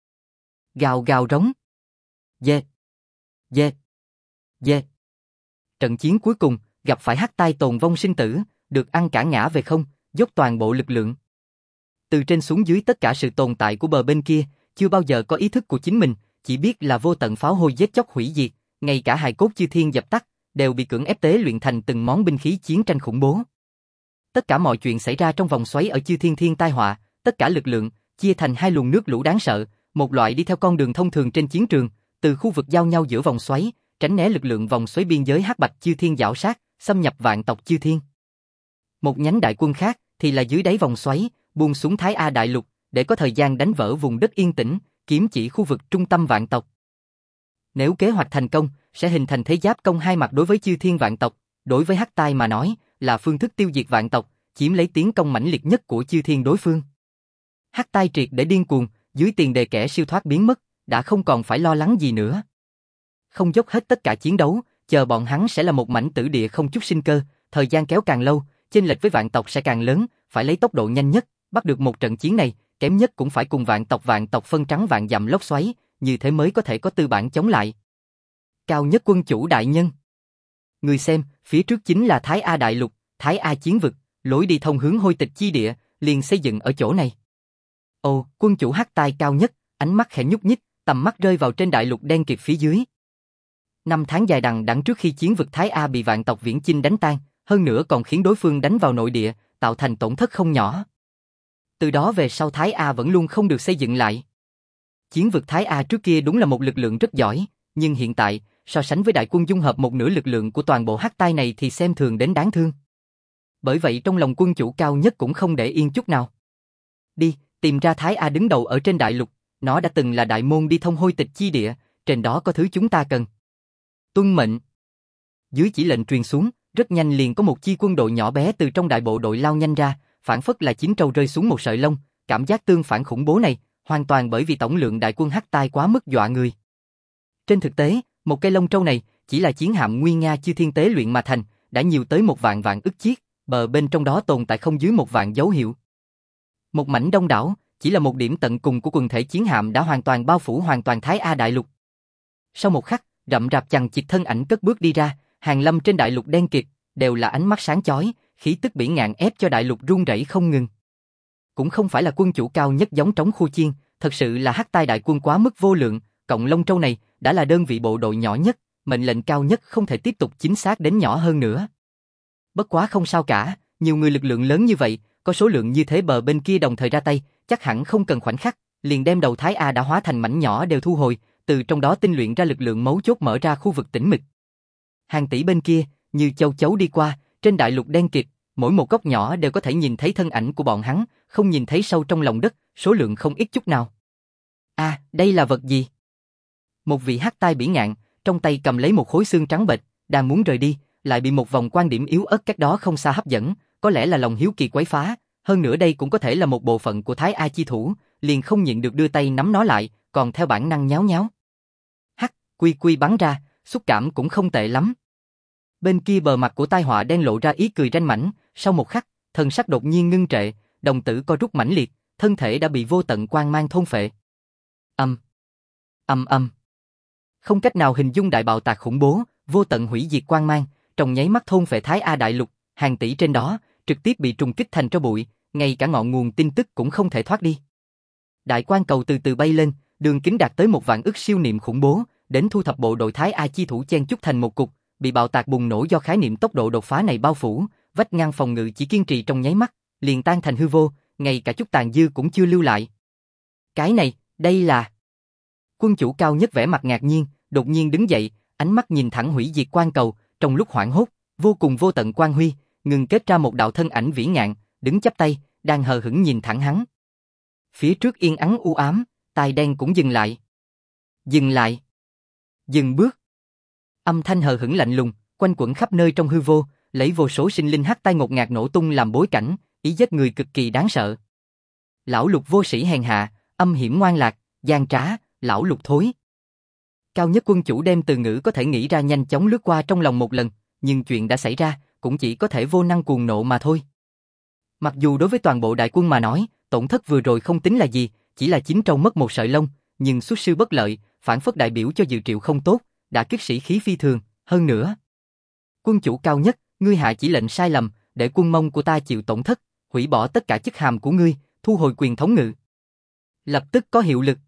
Gào gào rống. Yeah. Yeah. Yeah. Trận chiến cuối cùng, gặp phải hắc tai tồn vong sinh tử, được ăn cả ngã về không, dốc toàn bộ lực lượng. Từ trên xuống dưới tất cả sự tồn tại của bờ bên kia, chưa bao giờ có ý thức của chính mình, chỉ biết là vô tận pháo hôi giết chóc hủy diệt, ngay cả hài cốt chư thiên dập tắt, đều bị cưỡng ép tế luyện thành từng món binh khí chiến tranh khủng bố. Tất cả mọi chuyện xảy ra trong vòng xoáy ở chư thiên thiên tai họa, tất cả lực lượng chia thành hai luồng nước lũ đáng sợ, một loại đi theo con đường thông thường trên chiến trường, từ khu vực giao nhau giữa vòng xoáy, tránh né lực lượng vòng xoáy biên giới hắc bạch chư thiên giảo sát, xâm nhập vạn tộc chư thiên. Một nhánh đại quân khác thì là dưới đáy vòng xoáy, buông xuống Thái A đại lục, để có thời gian đánh vỡ vùng đất yên tĩnh, kiếm chỉ khu vực trung tâm vạn tộc. Nếu kế hoạch thành công, sẽ hình thành thế giáp công hai mặt đối với chư thiên vạn tộc, đối với Hắc Tai mà nói, là phương thức tiêu diệt vạn tộc, chiếm lấy tiến công mãnh liệt nhất của chư thiên đối phương. Hắc Tai triệt để điên cuồng, dưới tiền đề kẻ siêu thoát biến mất, đã không còn phải lo lắng gì nữa. Không dốc hết tất cả chiến đấu, chờ bọn hắn sẽ là một mảnh tử địa không chút sinh cơ, thời gian kéo càng lâu, chênh lệch với vạn tộc sẽ càng lớn, phải lấy tốc độ nhanh nhất, bắt được một trận chiến này, kém nhất cũng phải cùng vạn tộc phân trắng vạn dặm lốc xoáy, như thế mới có thể có tư bản chống lại. Cao nhất quân chủ đại nhân. Người xem, phía trước chính là Thái A đại lục, Thái A chiến vực, lối đi thông hướng hôi tịch chi địa, liền xây dựng ở chỗ này. Ồ, quân chủ Hắc Tai cao nhất, ánh mắt khẽ nhúc nhích, tầm mắt rơi vào trên đại lục đen kịt phía dưới. 5 tháng dài đằng đẵng trước khi chiến vực Thái A bị vạn tộc Viễn Chinh đánh tan, hơn nữa còn khiến đối phương đánh vào nội địa, tạo thành tổn thất không nhỏ. Từ đó về sau Thái A vẫn luôn không được xây dựng lại. Chiến vực Thái A trước kia đúng là một lực lượng rất giỏi, nhưng hiện tại, so sánh với đại quân dung hợp một nửa lực lượng của toàn bộ Hắc Tai này thì xem thường đến đáng thương. Bởi vậy trong lòng quân chủ cao nhất cũng không để yên chút nào. Đi, tìm ra Thái A đứng đầu ở trên đại lục, nó đã từng là đại môn đi thông hôi tịch chi địa, trên đó có thứ chúng ta cần. Tuân mệnh. Dưới chỉ lệnh truyền xuống, rất nhanh liền có một chi quân đội nhỏ bé từ trong đại bộ đội lao nhanh ra, phản phất là chín trâu rơi xuống một sợi lông, cảm giác tương phản khủng bố này, hoàn toàn bởi vì tổng lượng đại quân Hắc Tai quá mức dọa người. Trên thực tế, một cây lông trâu này chỉ là chiến hạm nguy nga chư thiên tế luyện mà thành, đã nhiều tới 1 vạn ức chiếc, bờ bên trong đó tồn tại không dưới 1 vạn dấu hiệu. Một mảnh đông đảo, chỉ là một điểm tận cùng của quần thể chiến hạm đã hoàn toàn bao phủ hoàn toàn Thái A đại lục. Sau một khắc, rậm rạp chằng chịt thân ảnh cất bước đi ra, hàng lâm trên đại lục đen kịt, đều là ánh mắt sáng chói, khí tức bỉ ngạn ép cho đại lục rung rẩy không ngừng. Cũng không phải là quân chủ cao nhất giống trống khu chiên, thật sự là Hắc Tai đại quân quá mức vô lượng, cộng lông trâu này đã là đơn vị bộ đội nhỏ nhất, mệnh lệnh cao nhất không thể tiếp tục chính xác đến nhỏ hơn nữa. Bất quá không sao cả, nhiều người lực lượng lớn như vậy, có số lượng như thế bờ bên kia đồng thời ra tay, chắc hẳn không cần khoảnh khắc, liền đem đầu Thái A đã hóa thành mảnh nhỏ đều thu hồi, từ trong đó tinh luyện ra lực lượng mấu chốt mở ra khu vực tĩnh mịch. Hàng tỷ bên kia, như châu chấu đi qua, trên đại lục đen kịt, mỗi một góc nhỏ đều có thể nhìn thấy thân ảnh của bọn hắn, không nhìn thấy sâu trong lòng đất, số lượng không ít chút nào. À, đây là vật gì? Một vị Hắc Tai bỉ ngạn, trong tay cầm lấy một khối xương trắng bệch, đang muốn rời đi, lại bị một vòng quan điểm yếu ớt cách đó không xa hấp dẫn, có lẽ là lòng hiếu kỳ quấy phá, hơn nữa đây cũng có thể là một bộ phận của Thái A chi thủ, liền không nhịn được đưa tay nắm nó lại, còn theo bản năng nháo nháo. Hắc, quy bắn ra, xúc cảm cũng không tệ lắm. Bên kia bờ mặt của tai họa đen lộ ra ý cười ranh mãnh, sau một khắc, thần sắc đột nhiên ngưng trệ, đồng tử co rút mãnh liệt, thân thể đã bị vô tận quang mang thôn phệ. Âm. Không cách nào hình dung đại bạo tạc khủng bố, vô tận hủy diệt quang mang, trong nháy mắt thôn phệ Thái A đại lục, hàng tỷ trên đó, trực tiếp bị trùng kích thành tro bụi, ngay cả ngọn nguồn tin tức cũng không thể thoát đi. Đại quan cầu từ từ bay lên, đường kính đạt tới 1 vạn ức siêu niệm khủng bố, đến thu thập bộ đội Thái A chi thủ chen chúc thành một cục, bị bạo tạc bùng nổ do khái niệm tốc độ đột phá này bao phủ, vách ngăn phòng ngự chỉ kiên trì trong nháy mắt, liền tan thành hư vô, ngay cả chút tàn dư cũng chưa lưu lại. Cái này, đây là... Quân chủ cao nhất vẻ mặt ngạc nhiên, đột nhiên đứng dậy, ánh mắt nhìn thẳng hủy diệt quan cầu, trong lúc hoảng hốt, vô cùng vô tận quang huy, ngừng kết ra một đạo thân ảnh vĩ ngạn, đứng chắp tay, đang hờ hững nhìn thẳng hắn. Phía trước yên ắng u ám, tai đen cũng dừng lại. Dừng lại. Dừng bước. Âm thanh hờ hững lạnh lùng, quanh quẩn khắp nơi trong hư vô, lấy vô số sinh linh Hắc Tai ngột ngạt nổ tung làm bối cảnh, ý giết người cực kỳ đáng sợ. Lão Lục vô sĩ hèn hạ, âm hiểm ngoan lạc, gian trá, lão Lục thối. Cao nhất quân chủ đem từ ngữ có thể nghĩ ra nhanh chóng lướt qua trong lòng một lần, nhưng chuyện đã xảy ra, cũng chỉ có thể vô năng cuồng nộ mà thôi. Mặc dù đối với toàn bộ đại quân mà nói, tổn thất vừa rồi không tính là gì, chỉ là chín trâu mất một sợi lông, nhưng xuất sư bất lợi, phản phất đại biểu cho dự triệu không tốt, đã kích sĩ khí phi thường, hơn nữa. Quân chủ cao nhất, ngươi hạ chỉ lệnh sai lầm, để quân Mông của ta chịu tổn thất, hủy bỏ tất cả chức hàm của ngươi, thu hồi quyền thống ngự. Lập tức có hiệu lực.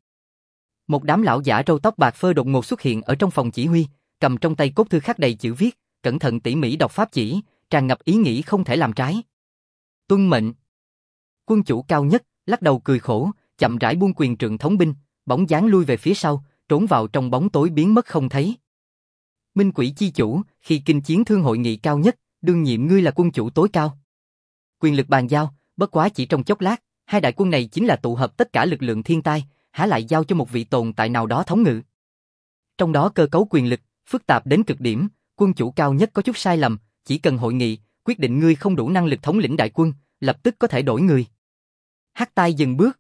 Một đám lão giả râu tóc bạc phơ đột ngột xuất hiện ở trong phòng chỉ huy, cầm trong tay cốt thư khắc đầy chữ viết, cẩn thận tỉ mỉ đọc pháp chỉ, tràn ngập ý nghĩ không thể làm trái. Tuân mệnh. Quân chủ cao nhất lắc đầu cười khổ, chậm rãi buông quyền trượng thống binh, bóng dáng lui về phía sau, trốn vào trong bóng tối biến mất không thấy. Minh Quỷ chi chủ, khi kinh chiến thương hội nghị cao nhất, đương nhiệm ngươi là quân chủ tối cao. Quyền lực bàn giao, bất quá chỉ trong chốc lát, hai đại quân này chính là tụ hợp tất cả lực lượng thiên tai, há lại giao cho một vị tồn tại nào đó thống ngự. Trong đó cơ cấu quyền lực, phức tạp đến cực điểm, quân chủ cao nhất có chút sai lầm, chỉ cần hội nghị, quyết định ngươi không đủ năng lực thống lĩnh đại quân, lập tức có thể đổi người. Hắc Tai dừng bước.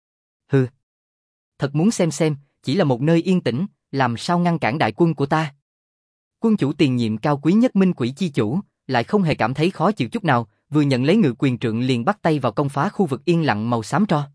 Hừ. Thật muốn xem, chỉ là một nơi yên tĩnh, làm sao ngăn cản đại quân của ta. Quân chủ tiền nhiệm cao quý nhất Minh Quỷ chi chủ, lại không hề cảm thấy khó chịu chút nào, vừa nhận lấy ngự quyền trượng liền bắt tay vào công phá khu vực yên lặng màu xám tro.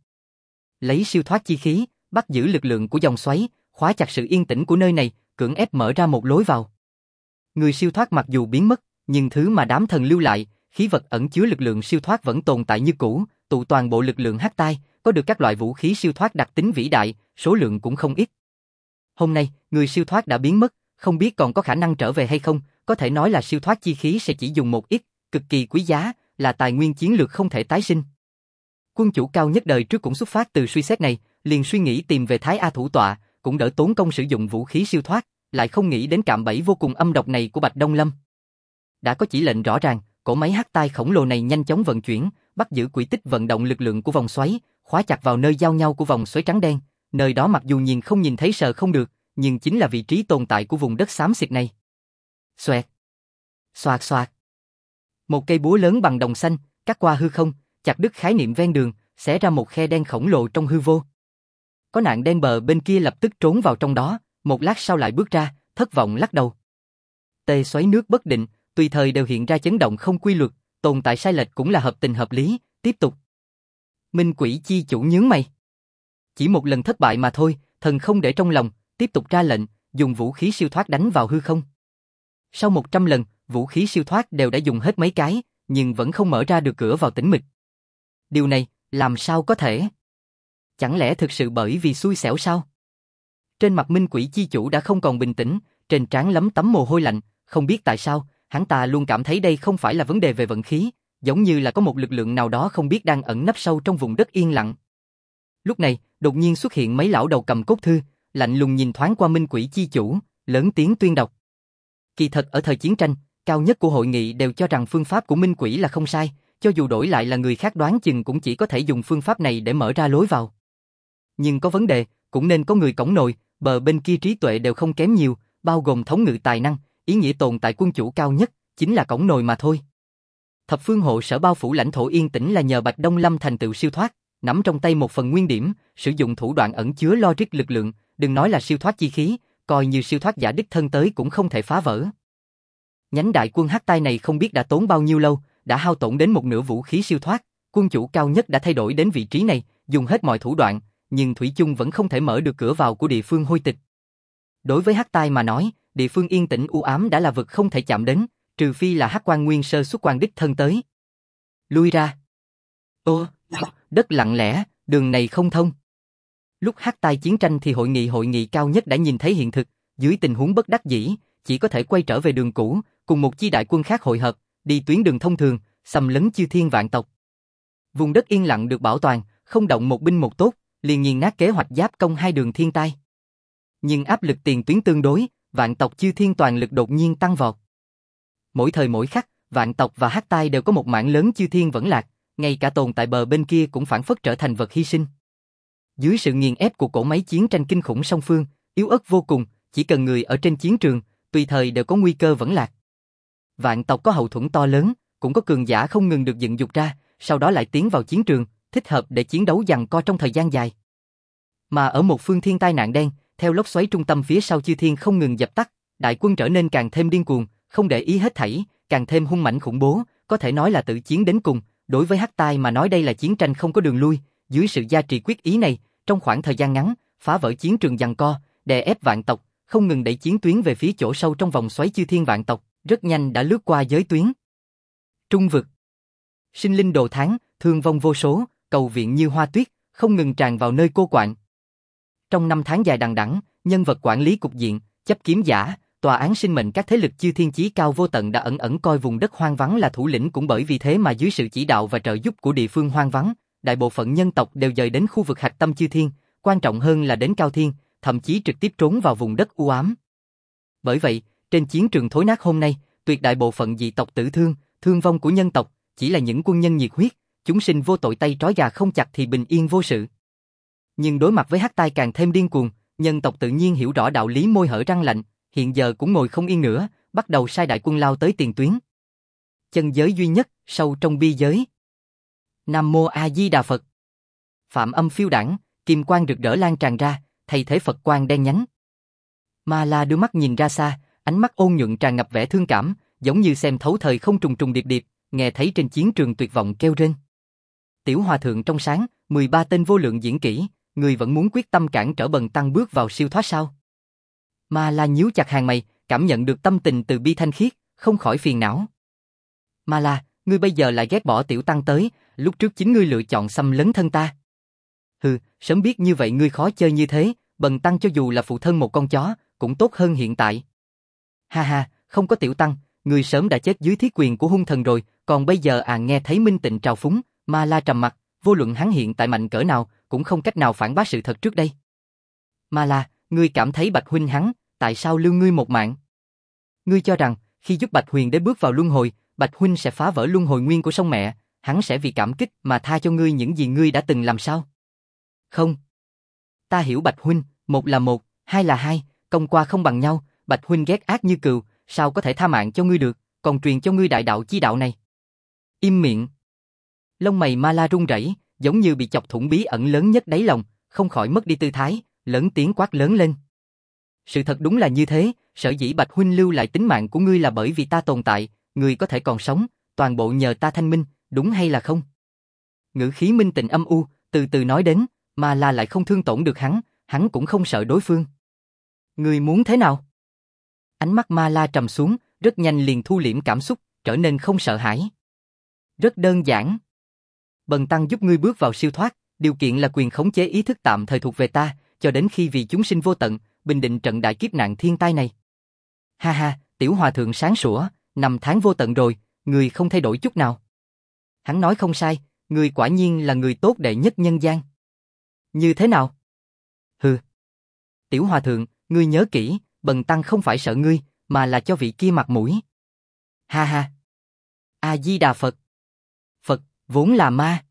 Lấy siêu thoát chi khí, bắt giữ lực lượng của dòng xoáy, khóa chặt sự yên tĩnh của nơi này, cưỡng ép mở ra một lối vào. Người siêu thoát mặc dù biến mất, nhưng thứ mà đám thần lưu lại, khí vật ẩn chứa lực lượng siêu thoát vẫn tồn tại như cũ, tụ toàn bộ lực lượng Hắc Tai, có được các loại vũ khí siêu thoát đặc tính vĩ đại, số lượng cũng không ít. Hôm nay, người siêu thoát đã biến mất, không biết còn có khả năng trở về hay không, có thể nói là siêu thoát chi khí sẽ chỉ dùng một ít, cực kỳ quý giá, là tài nguyên chiến lược không thể tái sinh. Quân chủ cao nhất đời trước cũng xuất phát từ suy xét này, liền suy nghĩ tìm về Thái A thủ tọa, cũng đỡ tốn công sử dụng vũ khí siêu thoát, lại không nghĩ đến cạm bẫy vô cùng âm độc này của Bạch Đông Lâm. Đã có chỉ lệnh rõ ràng, cỗ máy Hắc Tai khổng lồ này nhanh chóng vận chuyển, bắt giữ quỹ tích vận động lực lượng của vòng xoáy, khóa chặt vào nơi giao nhau của vòng xoáy trắng đen, nơi đó mặc dù nhìn không nhìn thấy sờ không được, nhưng chính là vị trí tồn tại của vùng đất xám xịt này. Xoẹt, xoạt xoạt. Một cây búa lớn bằng đồng xanh, cắt qua hư không, chặt đứt khái niệm ven đường, xé ra một khe đen khổng lồ trong hư vô. Có nạn đen bờ bên kia lập tức trốn vào trong đó, một lát sau lại bước ra, thất vọng lắc đầu. Tê xoáy nước bất định, tùy thời đều hiện ra chấn động không quy luật, tồn tại sai lệch cũng là hợp tình hợp lý, tiếp tục. Minh Quỷ chi chủ nhướng mày. Chỉ một lần thất bại mà thôi, thần không để trong lòng, tiếp tục ra lệnh, dùng vũ khí siêu thoát đánh vào hư không. Sau 100 lần, vũ khí siêu thoát đều đã dùng hết mấy cái, nhưng vẫn không mở ra được cửa vào tĩnh mịch. Điều này, làm sao có thể? Chẳng lẽ thực sự bởi vì xui xẻo sao? Trên mặt Minh Quỷ chi chủ đã không còn bình tĩnh, trên trán lấm tấm mồ hôi lạnh, không biết tại sao, hắn ta luôn cảm thấy đây không phải là vấn đề về vận khí, giống như là có một lực lượng nào đó không biết đang ẩn nấp sâu trong vùng đất yên lặng. Lúc này, đột nhiên xuất hiện mấy lão đầu cầm cốt thư, lạnh lùng nhìn thoáng qua Minh Quỷ chi chủ, lớn tiếng tuyên đọc. Kỳ thật ở thời chiến tranh, cao nhất của hội nghị đều cho rằng phương pháp của Minh Quỷ là không sai, cho dù đổi lại là người khác đoán chừng cũng chỉ có thể dùng phương pháp này để mở ra lối vào. Nhưng có vấn đề, cũng nên có người cõng nồi, bờ bên kia trí tuệ đều không kém nhiều, bao gồm thống ngự tài năng, ý nghĩa tồn tại quân chủ cao nhất, chính là cõng nồi mà thôi. Thập phương hộ sở bao phủ lãnh thổ yên tĩnh là nhờ Bạch Đông Lâm thành tựu siêu thoát, nắm trong tay một phần nguyên điểm, sử dụng thủ đoạn ẩn chứa logic lực lượng, đừng nói là siêu thoát chi khí, coi như siêu thoát giả đích thân tới cũng không thể phá vỡ. Nhánh đại quân Hắc Tai này không biết đã tốn bao nhiêu lâu, đã hao tổn đến một nửa vũ khí siêu thoát, quân chủ cao nhất đã thay đổi đến vị trí này, dùng hết mọi thủ đoạn, nhưng thủy chung vẫn không thể mở được cửa vào của địa phương hôi tịch. Đối với Hắc Tai mà nói, địa phương yên tĩnh u ám đã là vực không thể chạm đến, trừ phi là Hắc Quan Nguyên Sơ xuất quan đích thân tới. Lui ra. Ô, đất lặng lẽ, đường này không thông. Lúc Hắc Tai chiến tranh thì hội nghị cao nhất đã nhìn thấy hiện thực, dưới tình huống bất đắc dĩ, chỉ có thể quay trở về đường cũ, cùng một chi đại quân khác hội hợp, đi tuyến đường thông thường, xâm lấn chư thiên vạn tộc. Vùng đất yên lặng được bảo toàn, không động một binh một tốt, liền nghiền nát kế hoạch giáp công hai đường thiên tai. Nhưng áp lực tiền tuyến tương đối, vạn tộc chư thiên toàn lực đột nhiên tăng vọt. Mỗi thời mỗi khắc, vạn tộc và Hắc Tai đều có một mảng lớn chư thiên vẫn lạc, ngay cả tồn tại bờ bên kia cũng phản phất trở thành vật hy sinh. Dưới sự nghiền ép của cỗ máy chiến tranh kinh khủng song phương, yếu ớt vô cùng, chỉ cần người ở trên chiến trường, tùy thời đều có nguy cơ vẫn lạc. Vạn tộc có hậu thuẫn to lớn, cũng có cường giả không ngừng được dựng dục ra, sau đó lại tiến vào chiến trường, thích hợp để chiến đấu giằng co trong thời gian dài. Mà ở một phương thiên tai nạn đen, theo lốc xoáy trung tâm phía sau chư thiên không ngừng dập tắt, đại quân trở nên càng thêm điên cuồng, không để ý hết thảy, càng thêm hung mãnh khủng bố, có thể nói là tự chiến đến cùng. Đối với Hắc Tai mà nói đây là chiến tranh không có đường lui, dưới sự gia trì quyết ý này, trong khoảng thời gian ngắn, phá vỡ chiến trường giằng co, đè ép vạn tộc, không ngừng đẩy chiến tuyến về phía chỗ sâu trong vòng xoáy chư thiên vạn tộc, rất nhanh đã lướt qua giới tuyến. Trung vực. Sinh linh đồ thán, thương vong vô số, cầu viện như hoa tuyết, không ngừng tràn vào nơi cô quạnh. Trong năm tháng dài đằng đẵng, nhân vật quản lý cục diện, chấp kiếm giả, tòa án sinh mệnh các thế lực chư thiên chí cao vô tận đã ẩn ẩn coi vùng đất hoang vắng là thủ lĩnh, cũng bởi vì thế mà dưới sự chỉ đạo và trợ giúp của địa phương hoang vắng, đại bộ phận nhân tộc đều dời đến khu vực hạch tâm chư thiên, quan trọng hơn là đến cao thiên, thậm chí trực tiếp trốn vào vùng đất u ám. Bởi vậy, trên chiến trường thối nát hôm nay, tuyệt đại bộ phận dị tộc tử thương, thương vong của nhân tộc chỉ là những quân nhân nhiệt huyết, chúng sinh vô tội tay trói gà không chặt thì bình yên vô sự. Nhưng đối mặt với Hắc Tai càng thêm điên cuồng, nhân tộc tự nhiên hiểu rõ đạo lý môi hở răng lạnh, hiện giờ cũng ngồi không yên nữa, bắt đầu sai đại quân lao tới tiền tuyến. Chân giới duy nhất, sâu trong bi giới. Nam Mô A Di Đà Phật. Phạm âm phiêu đãng, kim quang rực rỡ lan tràn ra, thay thế Phật quang đen nhánh. Ma La đưa mắt nhìn ra xa, ánh mắt ôn nhuận tràn ngập vẻ thương cảm, giống như xem thấu thời không trùng trùng điệp điệp, nghe thấy trên chiến trường tuyệt vọng kêu rên. Tiểu hòa thượng trong sáng, 13 tên vô lượng diễn kỹ, người vẫn muốn quyết tâm cản trở Bần tăng bước vào siêu thoát sao? Ma La nhíu chặt hàng mày, cảm nhận được tâm tình từ bi thanh khiết, không khỏi phiền não. Ma La, ngươi bây giờ lại ghét bỏ tiểu tăng tới, lúc trước chính ngươi lựa chọn xâm lấn thân ta. Hừ, sớm biết như vậy ngươi khó chơi như thế, Bần tăng cho dù là phụ thân một con chó, cũng tốt hơn hiện tại. Ha ha, không có tiểu tăng, ngươi sớm đã chết dưới thiết quyền của hung thần rồi, còn bây giờ nghe thấy Minh Tịnh trào phúng, Ma La trầm mặt, vô luận hắn hiện tại mạnh cỡ nào, cũng không cách nào phản bác sự thật trước đây. Ma La, ngươi cảm thấy Bạch huynh hắn, tại sao lưu ngươi một mạng? Ngươi cho rằng, khi giúp Bạch Huyền Đế bước vào luân hồi, Bạch huynh sẽ phá vỡ luân hồi nguyên của sông mẹ, hắn sẽ vì cảm kích mà tha cho ngươi những gì ngươi đã từng làm sao? Không. Ta hiểu Bạch huynh, một là một, hai là hai, công qua không bằng nhau, Bạch huynh ghét ác như cừu, sao có thể tha mạng cho ngươi được, còn truyền cho ngươi đại đạo chi đạo này. Im miệng. Lông mày Ma La run rẩy, giống như bị chọc thủng bí ẩn lớn nhất đáy lòng, không khỏi mất đi tư thái, lớn tiếng quát lớn lên. Sự thật đúng là như thế, sở dĩ Bạch huynh lưu lại tính mạng của ngươi là bởi vì ta tồn tại, ngươi có thể còn sống, toàn bộ nhờ ta thanh minh, đúng hay là không? Ngữ khí Minh Tịnh âm u, từ từ nói đến, Ma La lại không thương tổn được hắn cũng không sợ đối phương. Ngươi muốn thế nào? Ánh mắt Ma La trầm xuống, rất nhanh liền thu liễm cảm xúc, trở nên không sợ hãi. Rất đơn giản. Bần tăng giúp ngươi bước vào siêu thoát, điều kiện là quyền khống chế ý thức tạm thời thuộc về ta, cho đến khi vì chúng sinh vô tận, bình định trận đại kiếp nạn thiên tai này. Ha ha, tiểu hòa thượng sáng sủa, năm tháng vô tận rồi, ngươi không thay đổi chút nào. Hắn nói không sai, ngươi quả nhiên là người tốt đệ nhất nhân gian. Như thế nào? Hừ. Tiểu hòa thượng, ngươi nhớ kỹ, bần tăng không phải sợ ngươi, mà là cho vị kia mặt mũi. Ha ha. A Di Đà Phật. Phật vốn là ma.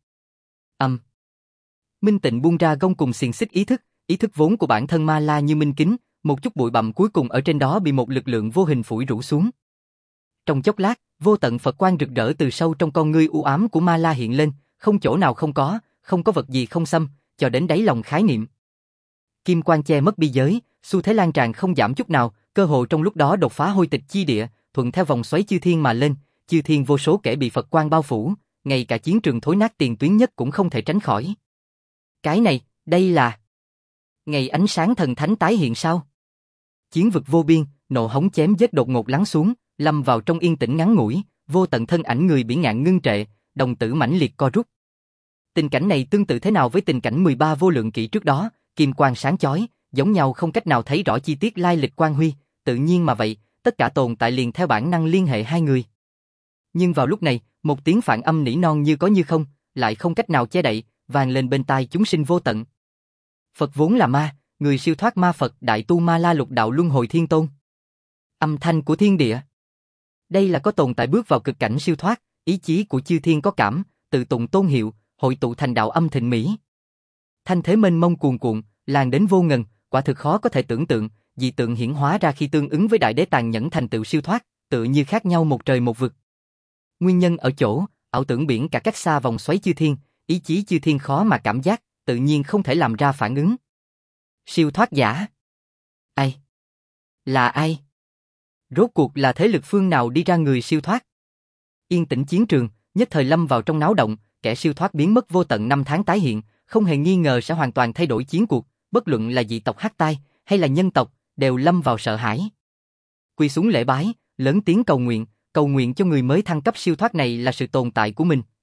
Minh Tịnh buông ra gông cùng xiềng xích ý thức vốn của bản thân Ma La như minh kính, một chút bụi bặm cuối cùng ở trên đó bị một lực lượng vô hình phủi rủ xuống. Trong chốc lát, vô tận Phật quang rực rỡ từ sâu trong con ngươi u ám của Ma La hiện lên, không chỗ nào không có vật gì không xâm, cho đến đáy lòng khái niệm. Kim quang che mất biên giới, xu thế lan tràn không giảm chút nào, cơ hồ trong lúc đó đột phá hôi tịch chi địa, thuận theo vòng xoáy chư thiên mà lên, chư thiên vô số kẻ bị Phật quang bao phủ, ngay cả chiến trường thối nát tiền tuyến nhất cũng không thể tránh khỏi. Cái này, đây là ngày ánh sáng thần thánh tái hiện sao? Chiến vực vô biên, nộ hống chém giết đột ngột lắng xuống, lâm vào trong yên tĩnh ngắn ngủi, vô tận thân ảnh người biển ngạn ngưng trệ, đồng tử mãnh liệt co rút. Tình cảnh này tương tự thế nào với tình cảnh 13 vô lượng kỷ trước đó, kim quang sáng chói, giống nhau không cách nào thấy rõ chi tiết lai lịch quang huy, tự nhiên mà vậy, tất cả tồn tại liền theo bản năng liên hệ hai người. Nhưng vào lúc này, một tiếng phản âm nỉ non như có như không, lại không cách nào che đậy, vang lên bên tai chúng sinh vô tận. Phật vốn là ma, người siêu thoát ma Phật đại tu Ma La lục đạo luân hồi thiên tôn. Âm thanh của thiên địa. Đây là có tồn tại bước vào cực cảnh siêu thoát, ý chí của chư thiên có cảm, tự tụng tôn hiệu, hội tụ thành đạo âm thịnh mỹ. Thanh thế mênh mông cuồn cuộn, lan đến vô ngần, quả thực khó có thể tưởng tượng, dị tượng hiển hóa ra khi tương ứng với đại đế tàn nhẫn thành tựu siêu thoát, tự như khác nhau một trời một vực. Nguyên nhân ở chỗ, ảo tưởng biển cả cách xa vòng xoáy chư thiên, ý chí chư thiên khó mà cảm giác, tự nhiên không thể làm ra phản ứng. Siêu thoát giả? Ai? Là ai? Rốt cuộc là thế lực phương nào đi ra người siêu thoát? Yên tĩnh chiến trường, nhất thời lâm vào trong náo động, kẻ siêu thoát biến mất vô tận năm tháng tái hiện, không hề nghi ngờ sẽ hoàn toàn thay đổi chiến cuộc, bất luận là dị tộc Hắc Tai hay là nhân tộc, đều lâm vào sợ hãi. Quỳ xuống lễ bái, lớn tiếng cầu nguyện cho người mới thăng cấp siêu thoát này là sự tồn tại của mình,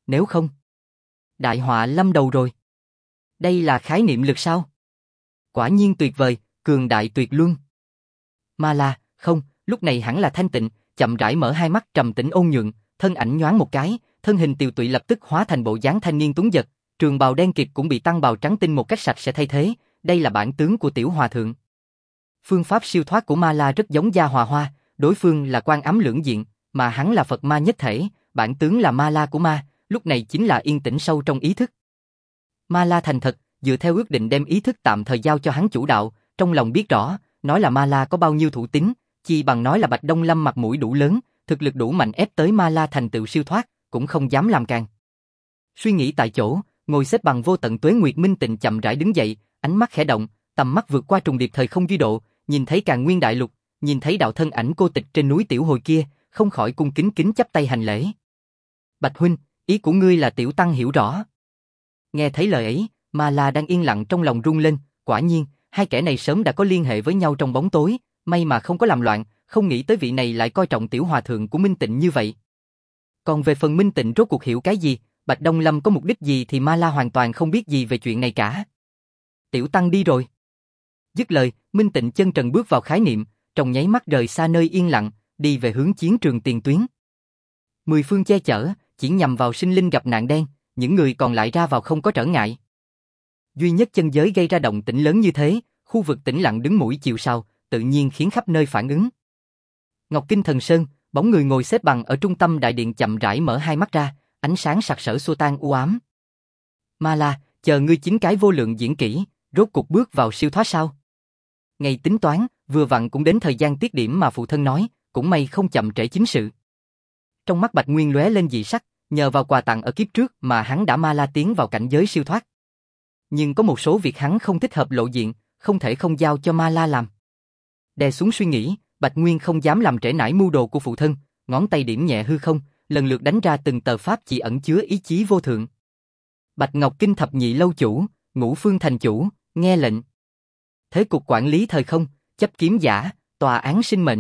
nếu không, đại họa lâm đầu rồi. Đây là khái niệm lực sao? Quả nhiên tuyệt vời, cường đại tuyệt luân. Ma La, không, lúc này hẳn là thanh tịnh, chậm rãi mở hai mắt trầm tĩnh ôn nhuận, thân ảnh nhoáng một cái, thân hình tiều tụy lập tức hóa thành bộ dáng thanh niên tuấn giật, trường bào đen kịt cũng bị tăng bào trắng tinh một cách sạch sẽ thay thế, đây là bản tướng của tiểu hòa thượng. Phương pháp siêu thoát của Ma La rất giống Gia Hòa Hoa, đối phương là Quan Ám lưỡng diện, mà hắn là Phật Ma nhất thể, bản tướng là Ma La của ma, lúc này chính là yên tĩnh sâu trong ý thức. Ma La thành thật, dựa theo ước định đem ý thức tạm thời giao cho hắn chủ đạo, trong lòng biết rõ, nói là Ma La có bao nhiêu thủ tín, chi bằng nói là Bạch Đông Lâm mặt mũi đủ lớn, thực lực đủ mạnh ép tới Ma La thành tựu siêu thoát, cũng không dám làm càng. Suy nghĩ tại chỗ, ngồi xếp bằng vô tận tuế nguyệt minh tịnh chậm rãi đứng dậy, ánh mắt khẽ động, tầm mắt vượt qua trùng điệp thời không duy độ, nhìn thấy Càn Nguyên đại lục, nhìn thấy đạo thân ảnh cô tịch trên núi tiểu hồi kia, không khỏi cung kính kính chắp tay hành lễ. Bạch huynh, ý của ngươi là tiểu tăng hiểu rõ. Nghe thấy lời ấy, Ma La đang yên lặng trong lòng rung lên, quả nhiên, hai kẻ này sớm đã có liên hệ với nhau trong bóng tối, may mà không có làm loạn, không nghĩ tới vị này lại coi trọng tiểu hòa thượng của Minh Tịnh như vậy. Còn về phần Minh Tịnh rốt cuộc hiểu cái gì, Bạch Đông Lâm có mục đích gì thì Ma La hoàn toàn không biết gì về chuyện này cả. Tiểu tăng đi rồi. Dứt lời, Minh Tịnh chân trần bước vào khái niệm, trong nháy mắt rời xa nơi yên lặng, đi về hướng chiến trường tiền tuyến. Mười phương che chở, chỉ nhằm vào sinh linh gặp nạn đen, những người còn lại ra vào không có trở ngại. Duy nhất chân giới gây ra động tĩnh lớn như thế, khu vực tĩnh lặng đứng mũi chịu sào, tự nhiên khiến khắp nơi phản ứng. Ngọc Kinh Thần Sơn, bóng người ngồi xếp bằng ở trung tâm đại điện chậm rãi mở hai mắt ra, ánh sáng sặc sỡ xua tan u ám. Ma La, chờ ngươi chín cái vô lượng diễn kỹ, rốt cuộc bước vào siêu thoát sao? Ngày tính toán, vừa vặn cũng đến thời gian tiết điểm mà phụ thân nói, cũng may không chậm trễ chính sự. Trong mắt Bạch Nguyên lóe lên dị sắc, nhờ vào quà tặng ở kiếp trước mà hắn đã Ma La tiến vào cảnh giới siêu thoát. Nhưng có một số việc hắn không thích hợp lộ diện, không thể không giao cho Ma La làm. Đè xuống suy nghĩ, Bạch Nguyên không dám làm trễ nải mưu đồ của phụ thân, ngón tay điểm nhẹ hư không, lần lượt đánh ra từng tờ pháp chỉ ẩn chứa ý chí vô thượng. Bạch Ngọc Kinh thập nhị lâu chủ, Ngũ Phương thành chủ, nghe lệnh. Thế cục quản lý thời không, chấp kiếm giả, tòa án sinh mệnh.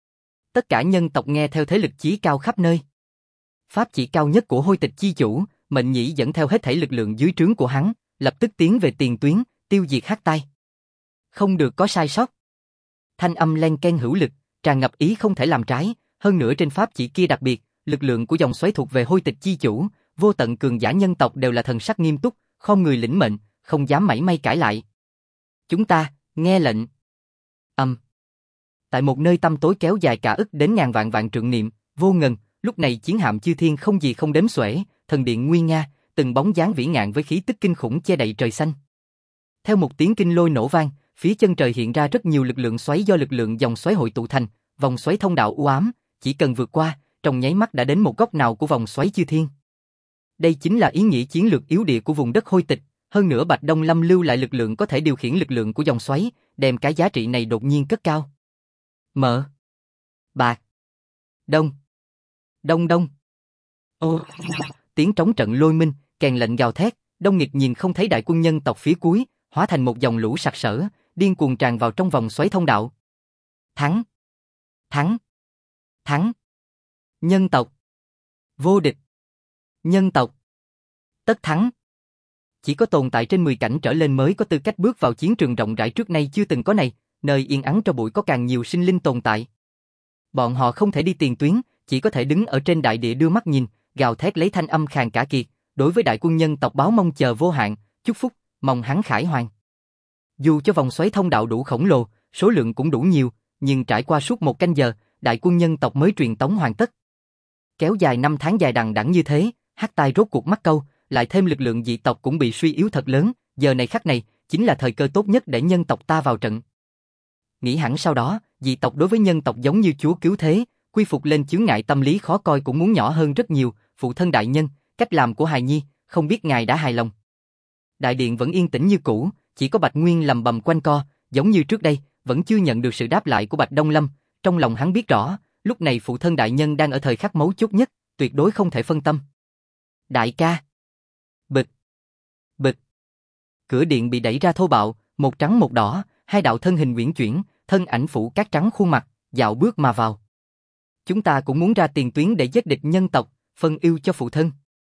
Tất cả nhân tộc nghe theo thế lực chí cao khắp nơi. Pháp chỉ cao nhất của Hôi Tịch chi chủ, Mệnh Nhĩ dẫn theo hết thảy lực lượng dưới trướng của hắn, lập tức tiến về tiền tuyến, tiêu diệt Hắc Tai. Không được có sai sót. Thanh âm len ken hữu lực, tràn ngập ý không thể làm trái, hơn nữa trên pháp chỉ kia đặc biệt, lực lượng của dòng xoáy thuộc về Hôi Tịch chi chủ, vô tận cường giả nhân tộc đều là thần sắc nghiêm túc, khom người lĩnh mệnh, không dám mảy may cãi lại. Chúng ta, nghe lệnh. Tại một nơi tăm tối kéo dài cả ức đến ngàn vạn vạn trượng niệm, vô ngần, lúc này chiến hạm chư thiên không gì không đếm xuể, thần điện nguy nga, từng bóng dáng vĩ ngạn với khí tức kinh khủng che đậy trời xanh. Theo một tiếng kinh lôi nổ vang, phía chân trời hiện ra rất nhiều lực lượng xoáy do lực lượng dòng xoáy hội tụ thành, vòng xoáy thông đạo u ám, chỉ cần vượt qua, trong nháy mắt đã đến một góc nào của vòng xoáy chư thiên. Đây chính là ý nghĩa chiến lược yếu địa của vùng đất Hôi Tịch, hơn nữa Bạch Đông Lâm lưu lại lực lượng có thể điều khiển lực lượng của dòng xoáy, đem cái giá trị này đột nhiên cất cao. Mở. Bạc. Đông. Đông đông. Ô. Tiếng trống trận lôi minh, kèn lệnh gào thét, đông nghịt nhìn không thấy đại quân nhân tộc phía cuối, hóa thành một dòng lũ sặc sỡ, điên cuồng tràn vào trong vòng xoáy thông đạo. Thắng. Thắng. Thắng. Nhân tộc. Vô địch. Nhân tộc. Tất thắng. Chỉ có tồn tại trên 10 cảnh trở lên mới có tư cách bước vào chiến trường rộng rãi trước nay chưa từng có này, nơi yên ắng cho bụi có càng nhiều sinh linh tồn tại. Bọn họ không thể đi tiền tuyến, chỉ có thể đứng ở trên đại địa đưa mắt nhìn, gào thét lấy thanh âm khàn cả kiệt, đối với đại quân nhân tộc báo mong chờ vô hạn, chúc phúc, mong hắn khải hoàn. Dù cho vòng xoáy thông đạo đủ khổng lồ, số lượng cũng đủ nhiều, nhưng trải qua suốt 1 canh giờ, đại quân nhân tộc mới truyền tống hoàn tất. Kéo dài 5 tháng dài đằng đẵng như thế, Hắc Tai rốt cuộc mắc câu, lại thêm lực lượng dị tộc cũng bị suy yếu thật lớn, giờ này khắc này, chính là thời cơ tốt nhất để nhân tộc ta vào trận. Nghĩ hẳn sau đó, dị tộc đối với nhân tộc giống như chúa cứu thế, quy phục lên chướng ngại tâm lý khó coi cũng muốn nhỏ hơn rất nhiều, phụ thân đại nhân, cách làm của hài nhi, không biết ngài đã hài lòng. Đại điện vẫn yên tĩnh như cũ, chỉ có Bạch Nguyên lầm bầm quanh co, giống như trước đây, vẫn chưa nhận được sự đáp lại của Bạch Đông Lâm, trong lòng hắn biết rõ, lúc này phụ thân đại nhân đang ở thời khắc mấu chốt nhất, tuyệt đối không thể phân tâm. Đại ca. Bịch. Bịch. Cửa điện bị đẩy ra thô bạo, một trắng một đỏ, hai đạo thân hình uyển chuyển, thân ảnh phủ cát trắng khuôn mặt, dạo bước mà vào. Chúng ta cũng muốn ra tiền tuyến để giết địch nhân tộc, phân ưu cho phụ thân.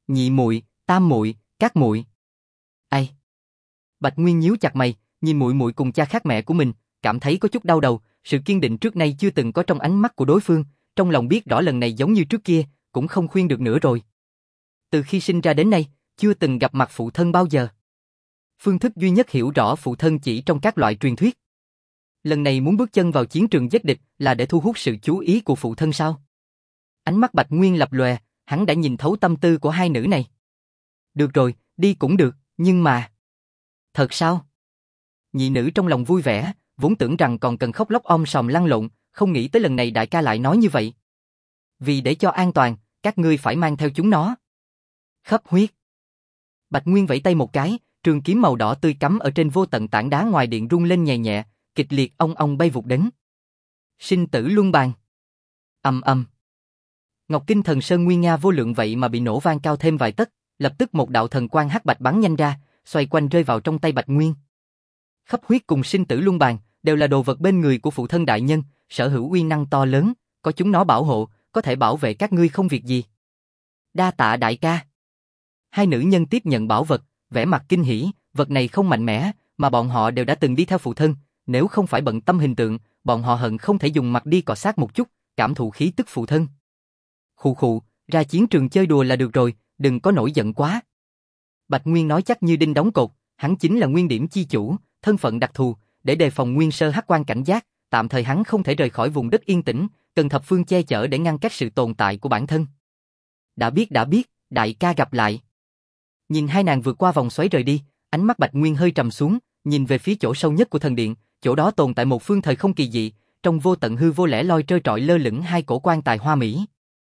nhị muội, tam muội, các muội. Ai? Bạch Nguyên nhíu chặt mày, nhìn muội muội cùng cha khác mẹ của mình, cảm thấy có chút đau đầu, sự kiên định trước nay chưa từng có trong ánh mắt của đối phương, trong lòng biết rõ lần này giống như trước kia, cũng không khuyên được nữa rồi. Từ khi sinh ra đến nay, chưa từng gặp mặt phụ thân bao giờ. Phương thức duy nhất hiểu rõ phụ thân chỉ trong các loại truyền thuyết. Lần này muốn bước chân vào chiến trường giết địch là để thu hút sự chú ý của phụ thân sao? Ánh mắt Bạch Nguyên lập lòe, hắn đã nhìn thấu tâm tư của hai nữ này. Được rồi, đi cũng được, nhưng mà... Thật sao? Nhị nữ trong lòng vui vẻ, vốn tưởng rằng còn cần khóc lóc om sòm lăn lộn, không nghĩ tới lần này đại ca lại nói như vậy. Vì để cho an toàn, các ngươi phải mang theo chúng nó. Khắp huyết. Bạch Nguyên vẫy tay một cái, trường kiếm màu đỏ tươi cắm ở trên vô tận tảng đá ngoài điện rung lên nhẹ nhẹ, kịch liệt ong ong bay vụt đến. Sinh tử luân bàn. Ầm ầm. Ngọc Kinh Thần Sơn nguy nga vô lượng vậy mà bị nổ vang cao thêm vài tấc, lập tức một đạo thần quang hắc bạch bắn nhanh ra, xoay quanh rơi vào trong tay Bạch Nguyên. Khắp huyết cùng sinh tử luân bàn đều là đồ vật bên người của phụ thân đại nhân, sở hữu uy năng to lớn, có chúng nó bảo hộ, có thể bảo vệ các ngươi không việc gì. Đa tạ đại ca. Hai nữ nhân tiếp nhận bảo vật, vẻ mặt kinh hỉ, vật này không mạnh mẽ, mà bọn họ đều đã từng đi theo phụ thân, nếu không phải bận tâm hình tượng, bọn họ hận không thể dùng mặt đi cọ sát một chút, cảm thụ khí tức phụ thân. Khụ khụ, ra chiến trường chơi đùa là được rồi, đừng có nổi giận quá. Bạch Nguyên nói chắc như đinh đóng cột, hắn chính là nguyên điểm chi chủ, thân phận đặc thù, để đề phòng nguyên sơ hắc quan cảnh giác, tạm thời hắn không thể rời khỏi vùng đất yên tĩnh, cần thập phương che chở để ngăn cách sự tồn tại của bản thân. Đã biết, đại ca gặp lại. Nhìn hai nàng vượt qua vòng xoáy rời đi, ánh mắt Bạch Nguyên hơi trầm xuống, nhìn về phía chỗ sâu nhất của thần điện, chỗ đó tồn tại một phương thời không kỳ dị, trong vô tận hư vô lẻ loi trơ trọi lơ lửng hai cổ quan tài hoa mỹ.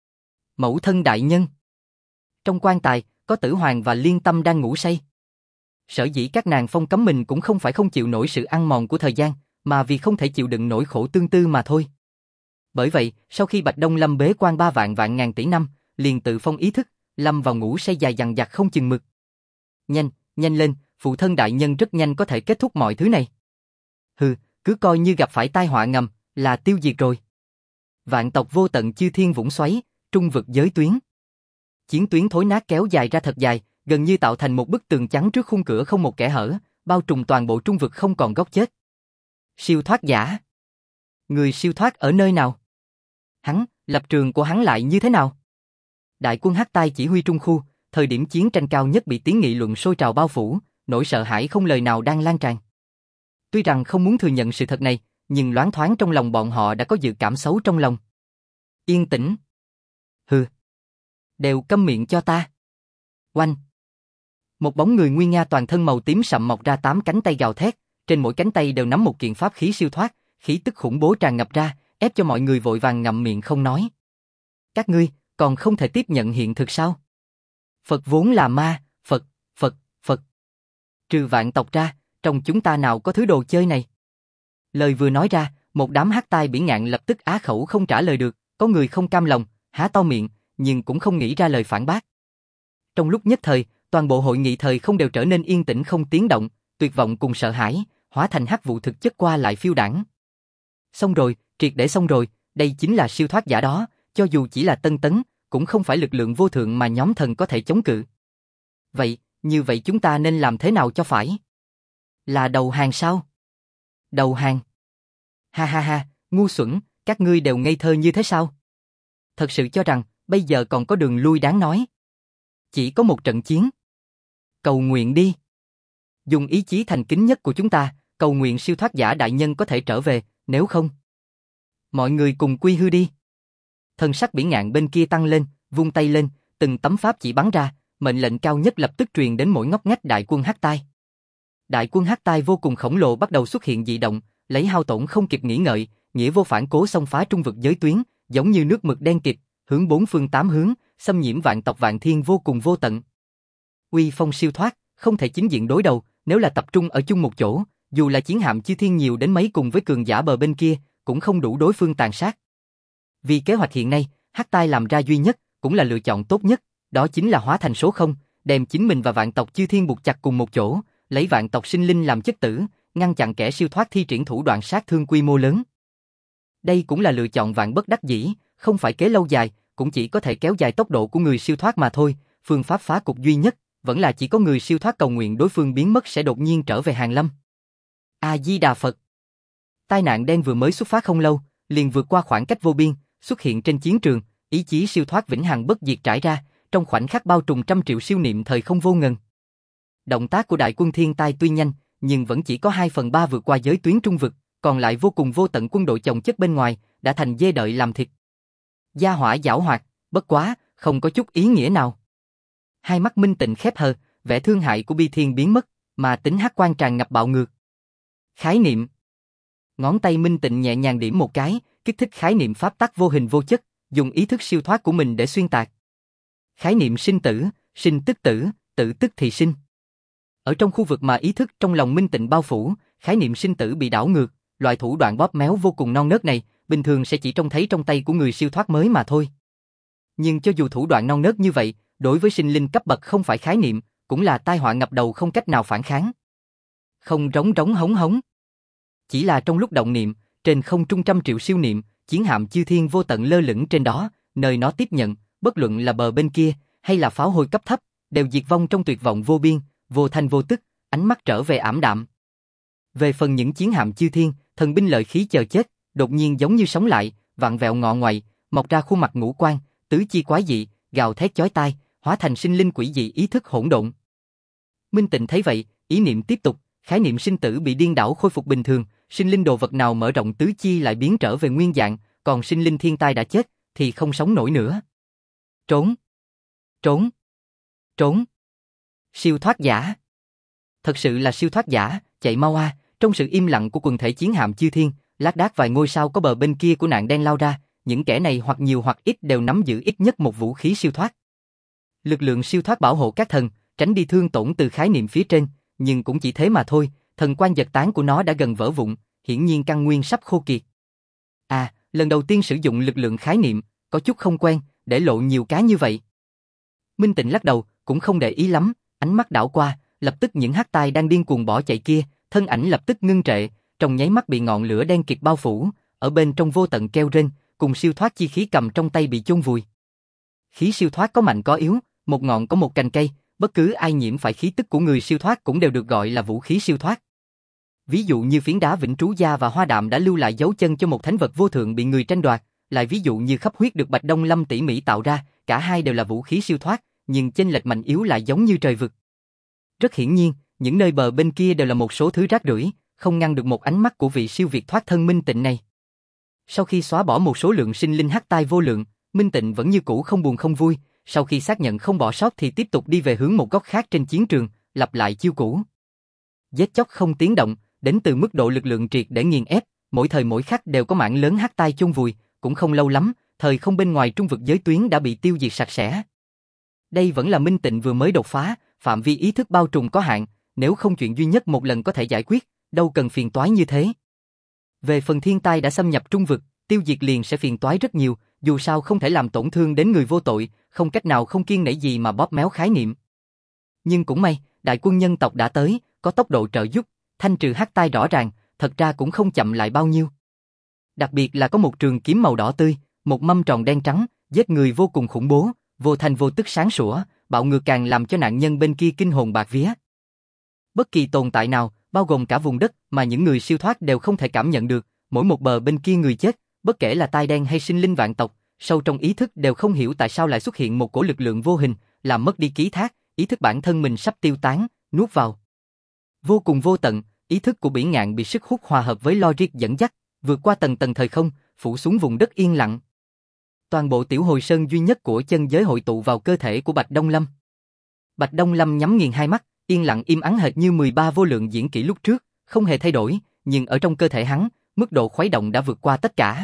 Mẫu thân đại nhân. Trong quan tài, có Tử Hoàng và Liên Tâm đang ngủ say. Sở dĩ các nàng phong cấm mình cũng không phải không chịu nổi sự ăn mòn của thời gian, mà vì không thể chịu đựng nỗi khổ tương tư mà thôi. Bởi vậy, sau khi Bạch Đông Lâm bế quan 3 vạn vạn ngàn tỷ năm, liền tự phong ý thức, lâm vào ngủ say dài dằng dặc không chừng mực. Nhanh lên, phụ thân đại nhân rất nhanh có thể kết thúc mọi thứ này. Hừ, cứ coi như gặp phải tai họa ngầm, là tiêu diệt rồi. Vạn tộc vô tận chư thiên vũng xoáy, trung vực giới tuyến. Chiến tuyến thối nát kéo dài ra thật dài, gần như tạo thành một bức tường trắng trước khung cửa không một kẽ hở, bao trùm toàn bộ trung vực không còn góc chết. Siêu thoát giả. Người siêu thoát ở nơi nào? Hắn, lập trường của hắn lại như thế nào? Đại quân Hắc Tai chỉ huy trung khu, thời điểm chiến tranh cao nhất bị tiếng nghị luận sôi trào bao phủ, nỗi sợ hãi không lời nào đang lan tràn. Tuy rằng không muốn thừa nhận sự thật này, nhưng loáng thoáng trong lòng bọn họ đã có dự cảm xấu trong lòng. Yên tĩnh. Hừ. Đều câm miệng cho ta. Oanh. Một bóng người nguy nga toàn thân màu tím sậm mọc ra 8 cánh tay gào thét, trên mỗi cánh tay đều nắm một kiện pháp khí siêu thoát, khí tức khủng bố tràn ngập ra, ép cho mọi người vội vàng ngậm miệng không nói. Các ngươi còn không thể tiếp nhận hiện thực sao? Phật vốn là ma, Phật. Trừ vạn tộc ra, trong chúng ta nào có thứ đồ chơi này? Lời vừa nói ra, một đám Hắc Tai bỉ ngạn lập tức á khẩu không trả lời được, có người không cam lòng, há to miệng, nhưng cũng không nghĩ ra lời phản bác. Trong lúc nhất thời, toàn bộ hội nghị thời không đều trở nên yên tĩnh không tiếng động, tuyệt vọng cùng sợ hãi, hóa thành hắc vụ thực chất qua lại phiêu đãng. Xong rồi, triệt để xong rồi, đây chính là siêu thoát giả đó, cho dù chỉ là tân tấn, cũng không phải lực lượng vô thượng mà nhóm thần có thể chống cự. Vậy, như vậy chúng ta nên làm thế nào cho phải? Là đầu hàng sao? Đầu hàng? Ha ha ha, ngu xuẩn, các ngươi đều ngây thơ như thế sao? Thật sự cho rằng, bây giờ còn có đường lui đáng nói. Chỉ có một trận chiến. Cầu nguyện đi. Dùng ý chí thành kính nhất của chúng ta, cầu nguyện siêu thoát giả đại nhân có thể trở về, nếu không. Mọi người cùng quy hư đi. Thần sắc bỉ ngạn bên kia tăng lên, vung tay lên, từng tấm pháp chỉ bắn ra, mệnh lệnh cao nhất lập tức truyền đến mỗi ngóc ngách đại quân Hắc Tai. Đại quân Hắc Tai vô cùng khổng lồ bắt đầu xuất hiện dị động, lấy hao tổn không kịp nghĩ ngợi, nghĩa vô phản cố xông phá trung vực giới tuyến, giống như nước mực đen kịt, hướng bốn phương tám hướng, xâm nhiễm vạn tộc vạn thiên vô cùng vô tận. Uy phong siêu thoát, không thể chính diện đối đầu, nếu là tập trung ở chung một chỗ, dù là chiến hạm chư thiên nhiều đến mấy cùng với cường giả bờ bên kia, cũng không đủ đối phương tàn sát. Vì kế hoạch hiện nay, Hắc Tai làm ra duy nhất, cũng là lựa chọn tốt nhất, đó chính là hóa thành số không, đem chính mình và vạn tộc chư thiên buộc chặt cùng một chỗ, lấy vạn tộc sinh linh làm chất tử, ngăn chặn kẻ siêu thoát thi triển thủ đoạn sát thương quy mô lớn. Đây cũng là lựa chọn vạn bất đắc dĩ, không phải kế lâu dài, cũng chỉ có thể kéo dài tốc độ của người siêu thoát mà thôi, phương pháp phá cục duy nhất vẫn là chỉ có người siêu thoát cầu nguyện đối phương biến mất sẽ đột nhiên trở về Hàn Lâm. A Di Đà Phật. Tai nạn đen vừa mới xuất phát không lâu, liền vượt qua khoảng cách vô biên, xuất hiện trên chiến trường, ý chí siêu thoát vĩnh hằng bất diệt trải ra, trong khoảnh khắc bao trùm trăm triệu siêu niệm thời không vô ngần. Động tác của đại quân thiên tai tuy nhanh, nhưng vẫn chỉ có 2/3 vượt qua giới tuyến trung vực, còn lại vô cùng vô tận quân đội chồng chất bên ngoài, đã thành dê đợi làm thịt. Gia hỏa giảo hoạt, bất quá, không có chút ý nghĩa nào. Hai mắt Minh Tịnh khép hờ, vẻ thương hại của Bi Thiên biến mất, mà tính hắc quan tràn ngập bạo ngược. Khái niệm. Ngón tay Minh Tịnh nhẹ nhàng điểm một cái, kích thích khái niệm pháp tắc vô hình vô chất, dùng ý thức siêu thoát của mình để xuyên tạc. Khái niệm sinh tử, sinh tức tử, tử tức thì sinh. Ở trong khu vực mà ý thức trong lòng Minh Tịnh bao phủ, khái niệm sinh tử bị đảo ngược, loại thủ đoạn bóp méo vô cùng non nớt này, bình thường sẽ chỉ trông thấy trong tay của người siêu thoát mới mà thôi. Nhưng cho dù thủ đoạn non nớt như vậy, đối với sinh linh cấp bậc không phải khái niệm, cũng là tai họa ngập đầu không cách nào phản kháng. Không rống rống hống hống. Chỉ là trong lúc động niệm, trên không trung trăm triệu siêu niệm, chiến hạm chư thiên vô tận lơ lửng trên đó, nơi nó tiếp nhận, bất luận là bờ bên kia, hay là pháo hôi cấp thấp, đều diệt vong trong tuyệt vọng vô biên, vô thanh vô tức, ánh mắt trở về ảm đạm. Về phần những chiến hạm chư thiên, thần binh lợi khí chờ chết, đột nhiên giống như sống lại, vặn vẹo ngọ ngoại, mọc ra khuôn mặt ngũ quan, tứ chi quái dị, gào thét chói tai, hóa thành sinh linh quỷ dị ý thức hỗn độn. Minh Tịnh thấy vậy, ý niệm tiếp tục, khái niệm sinh tử bị điên đảo khôi phục bình thường, sinh linh đồ vật nào mở rộng tứ chi lại biến trở về nguyên dạng, còn sinh linh thiên tai đã chết thì không sống nổi nữa. Trốn, trốn, trốn. Siêu thoát giả. Thật sự là siêu thoát giả, chạy mau a! Trong sự im lặng của quần thể chiến hạm chư thiên, lác đác vài ngôi sao có bờ bên kia của nạn đen lao ra, những kẻ này hoặc nhiều hoặc ít đều nắm giữ ít nhất một vũ khí siêu thoát. Lực lượng siêu thoát bảo hộ các thần, tránh đi thương tổn từ khái niệm phía trên, nhưng cũng chỉ thế mà thôi, thần quan giật tán của nó đã gần vỡ vụn, hiển nhiên căn nguyên sắp khô kiệt. À, lần đầu tiên sử dụng lực lượng khái niệm, có chút không quen, để lộ nhiều cá như vậy. Minh Tịnh lắc đầu, cũng không để ý lắm, ánh mắt đảo qua, lập tức những hắc tai đang điên cuồng bỏ chạy kia, thân ảnh lập tức ngưng trệ, trong nháy mắt bị ngọn lửa đen kịt bao phủ, ở bên trong vô tận kêu rên, cùng siêu thoát chi khí cầm trong tay bị chôn vùi. Khí siêu thoát có mạnh có yếu, một ngọn có một cành cây, bất cứ ai nhiễm phải khí tức của người siêu thoát cũng đều được gọi là vũ khí siêu thoát. Ví dụ như phiến đá Vĩnh Trú Gia và Hoa Đạm đã lưu lại dấu chân cho một thánh vật vô thượng bị người tranh đoạt, lại ví dụ như khắp huyết được Bạch Đông Lâm tỉ mỉ tạo ra, cả hai đều là vũ khí siêu thoát, nhưng chênh lệch mạnh yếu lại giống như trời vực. Rất hiển nhiên, những nơi bờ bên kia đều là một số thứ rác rưởi, không ngăn được một ánh mắt của vị siêu việt thoát thân Minh Tịnh này. Sau khi xóa bỏ một số lượng sinh linh hắc tai vô lượng, Minh Tịnh vẫn như cũ không buồn không vui, sau khi xác nhận không bỏ sót thì tiếp tục đi về hướng một góc khác trên chiến trường, lặp lại chiêu cũ. Giết chóc không tiếng động, đến từ mức độ lực lượng triệt để nghiền ép, mỗi thời mỗi khắc đều có mảng lớn hắc tai chôn vùi, cũng không lâu lắm, thời không bên ngoài trung vực giới tuyến đã bị tiêu diệt sạch sẽ. Đây vẫn là Minh Tịnh vừa mới đột phá, phạm vi ý thức bao trùm có hạn, nếu không chuyện duy nhất một lần có thể giải quyết, đâu cần phiền toái như thế. Về phần thiên tai đã xâm nhập trung vực, tiêu diệt liền sẽ phiền toái rất nhiều, dù sao không thể làm tổn thương đến người vô tội, không cách nào không kiêng nể gì mà bóp méo khái niệm. Nhưng cũng may, đại quân nhân tộc đã tới, có tốc độ trợ giúp, thanh trừ hắc tai rõ ràng, thật ra cũng không chậm lại bao nhiêu. Đặc biệt là có một trường kiếm màu đỏ tươi, một mâm tròn đen trắng, giết người vô cùng khủng bố, vô thanh vô tức sáng sủa, bạo ngược càng làm cho nạn nhân bên kia kinh hồn bạc vía. Bất kỳ tồn tại nào, bao gồm cả vùng đất mà những người siêu thoát đều không thể cảm nhận được, mỗi một bờ bên kia người chết, bất kể là tai đen hay sinh linh vạn tộc, sâu trong ý thức đều không hiểu tại sao lại xuất hiện một cổ lực lượng vô hình, làm mất đi ký thác, ý thức bản thân mình sắp tiêu tán, nuốt vào. Vô cùng vô tận, ý thức của Bỉ Ngạn bị sức hút hòa hợp với logic dẫn dắt, vượt qua tầng tầng thời không, phủ xuống vùng đất yên lặng. Toàn bộ tiểu hồi sơn duy nhất của chân giới hội tụ vào cơ thể của Bạch Đông Lâm. Bạch Đông Lâm nhắm nghiền hai mắt, yên lặng im ắng hệt như 13 vô lượng diễn kỹ lúc trước, không hề thay đổi, nhưng ở trong cơ thể hắn, mức độ khuấy động đã vượt qua tất cả.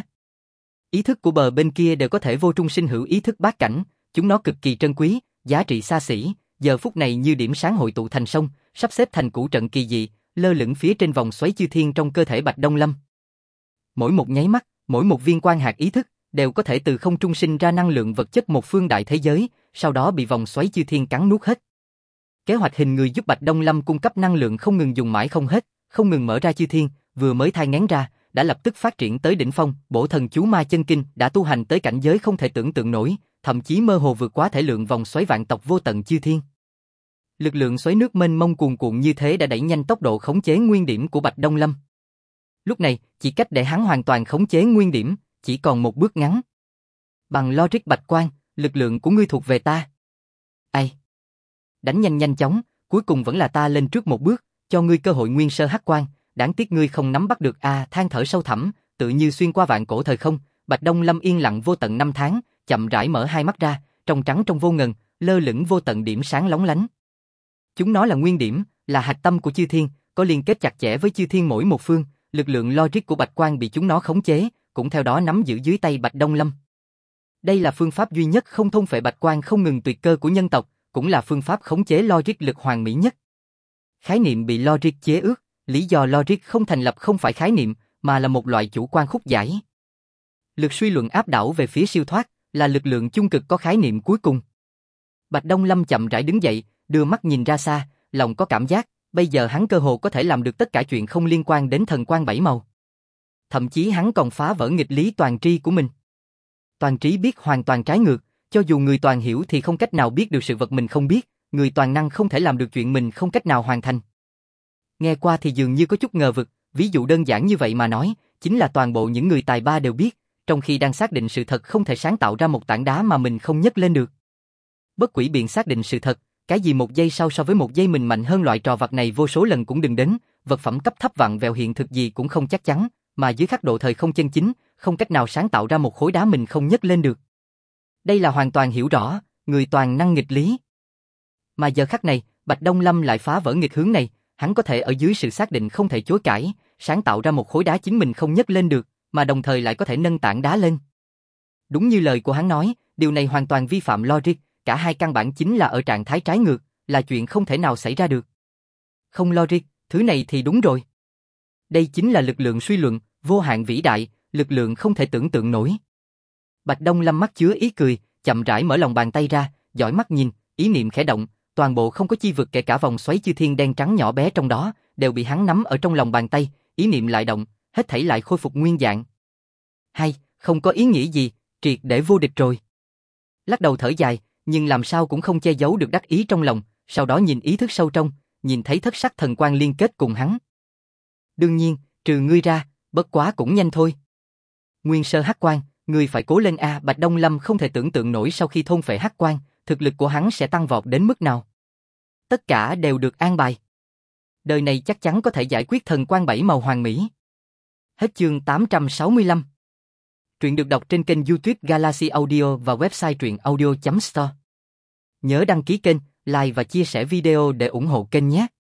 Ý thức của bờ bên kia đều có thể vô trung sinh hữu ý thức bát cảnh, chúng nó cực kỳ trân quý, giá trị xa xỉ, giờ phút này như điểm sáng hội tụ thành sông, sắp xếp thành củ trận kỳ dị, lơ lửng phía trên vòng xoáy chư thiên trong cơ thể Bạch Đông Lâm. Mỗi một nháy mắt, mỗi một viên quang hạt ý thức đều có thể từ không trung sinh ra năng lượng vật chất một phương đại thế giới, sau đó bị vòng xoáy chư thiên cắn nuốt hết. Kế hoạch hình người giúp Bạch Đông Lâm cung cấp năng lượng không ngừng dùng mãi không hết, không ngừng mở ra chư thiên, vừa mới thai nghén ra, đã lập tức phát triển tới đỉnh phong, bổ thần chú ma chân kinh đã tu hành tới cảnh giới không thể tưởng tượng nổi, thậm chí mơ hồ vượt quá thể lượng vòng xoáy vạn tộc vô tận chư thiên. Lực lượng xoáy nước mênh mông cuồn cuộn như thế đã đẩy nhanh tốc độ khống chế nguyên điểm của Bạch Đông Lâm. Lúc này, chỉ cách để hắn hoàn toàn khống chế nguyên điểm, chỉ còn một bước ngắn. Bằng logic Bạch Quang, lực lượng của ngươi thuộc về ta. Ai? Đánh nhanh nhanh chóng, cuối cùng vẫn là ta lên trước một bước, cho ngươi cơ hội nguyên sơ hắc quang, đáng tiếc ngươi không nắm bắt được a, than thở sâu thẳm, tự như xuyên qua vạn cổ thời không, Bạch Đông Lâm yên lặng vô tận năm tháng, chậm rãi mở hai mắt ra, trong trắng trong vô ngần, lơ lửng vô tận điểm sáng lóng lánh. Chúng nó là nguyên điểm, là hạch tâm của chư thiên, có liên kết chặt chẽ với chư thiên mỗi một phương, lực lượng logic của Bạch Quang bị chúng nó khống chế, cũng theo đó nắm giữ dưới tay Bạch Đông Lâm. Đây là phương pháp duy nhất không thôn phệ Bạch Quang không ngừng tuyệt cơ của nhân tộc, cũng là phương pháp khống chế logic lực hoàn mỹ nhất. Khái niệm bị logic chế ước, lý do logic không thành lập không phải khái niệm, mà là một loại chủ quan khúc giải. Lực suy luận áp đảo về phía siêu thoát, là lực lượng chung cực có khái niệm cuối cùng. Bạch Đông Lâm chậm rãi đứng dậy, đưa mắt nhìn ra xa, lòng có cảm giác, bây giờ hắn cơ hồ có thể làm được tất cả chuyện không liên quan đến thần quang bảy màu. Thậm chí hắn còn phá vỡ nghịch lý toàn tri của mình. Toàn trí biết hoàn toàn trái ngược, cho dù người toàn hiểu thì không cách nào biết được sự vật mình không biết, người toàn năng không thể làm được chuyện mình không cách nào hoàn thành. Nghe qua thì dường như có chút ngờ vực, ví dụ đơn giản như vậy mà nói, chính là toàn bộ những người tài ba đều biết, trong khi đang xác định sự thật không thể sáng tạo ra một tảng đá mà mình không nhấc lên được. Bất quỷ biện xác định sự thật, cái gì một giây sau so với một giây mình mạnh hơn loại trò vặt này vô số lần cũng đừng đến, vật phẩm cấp thấp vặn vẹo hiện thực gì cũng không chắc chắn, mà dưới khắc độ thời không chân chính, không cách nào sáng tạo ra một khối đá mình không nhấc lên được. Đây là hoàn toàn hiểu rõ, người toàn năng nghịch lý. Mà giờ khắc này, Bạch Đông Lâm lại phá vỡ nghịch hướng này, hắn có thể ở dưới sự xác định không thể chối cãi, sáng tạo ra một khối đá chính mình không nhấc lên được, mà đồng thời lại có thể nâng tảng đá lên. Đúng như lời của hắn nói, điều này hoàn toàn vi phạm logic, cả hai căn bản chính là ở trạng thái trái ngược, là chuyện không thể nào xảy ra được. Không logic, thứ này thì đúng rồi. Đây chính là lực lượng suy luận, vô hạn vĩ đại, lực lượng không thể tưởng tượng nổi. Bạch Đông Lâm mắt chứa ý cười, chậm rãi mở lòng bàn tay ra, dõi mắt nhìn, ý niệm khẽ động, toàn bộ không có chi vực kể cả vòng xoáy chư thiên đen trắng nhỏ bé trong đó, đều bị hắn nắm ở trong lòng bàn tay, ý niệm lại động, hết thảy lại khôi phục nguyên dạng. Hay, không có ý nghĩa gì, triệt để vô địch rồi. Lắc đầu thở dài, nhưng làm sao cũng không che giấu được đắc ý trong lòng, sau đó nhìn ý thức sâu trong, nhìn thấy thất sắc thần quang liên kết cùng hắn. Đương nhiên, trừ ngươi ra, bất quá cũng nhanh thôi. Nguyên sơ hắc quang, ngươi phải cố lên a, Bạch Đông Lâm không thể tưởng tượng nổi sau khi thôn phệ hắc quang, thực lực của hắn sẽ tăng vọt đến mức nào. Tất cả đều được an bài. Đời này chắc chắn có thể giải quyết thần quang bảy màu hoàn mỹ. Hết chương 865. Truyện được đọc trên kênh YouTube Galaxy Audio và website truyện audio.store. Nhớ đăng ký kênh, like và chia sẻ video để ủng hộ kênh nhé.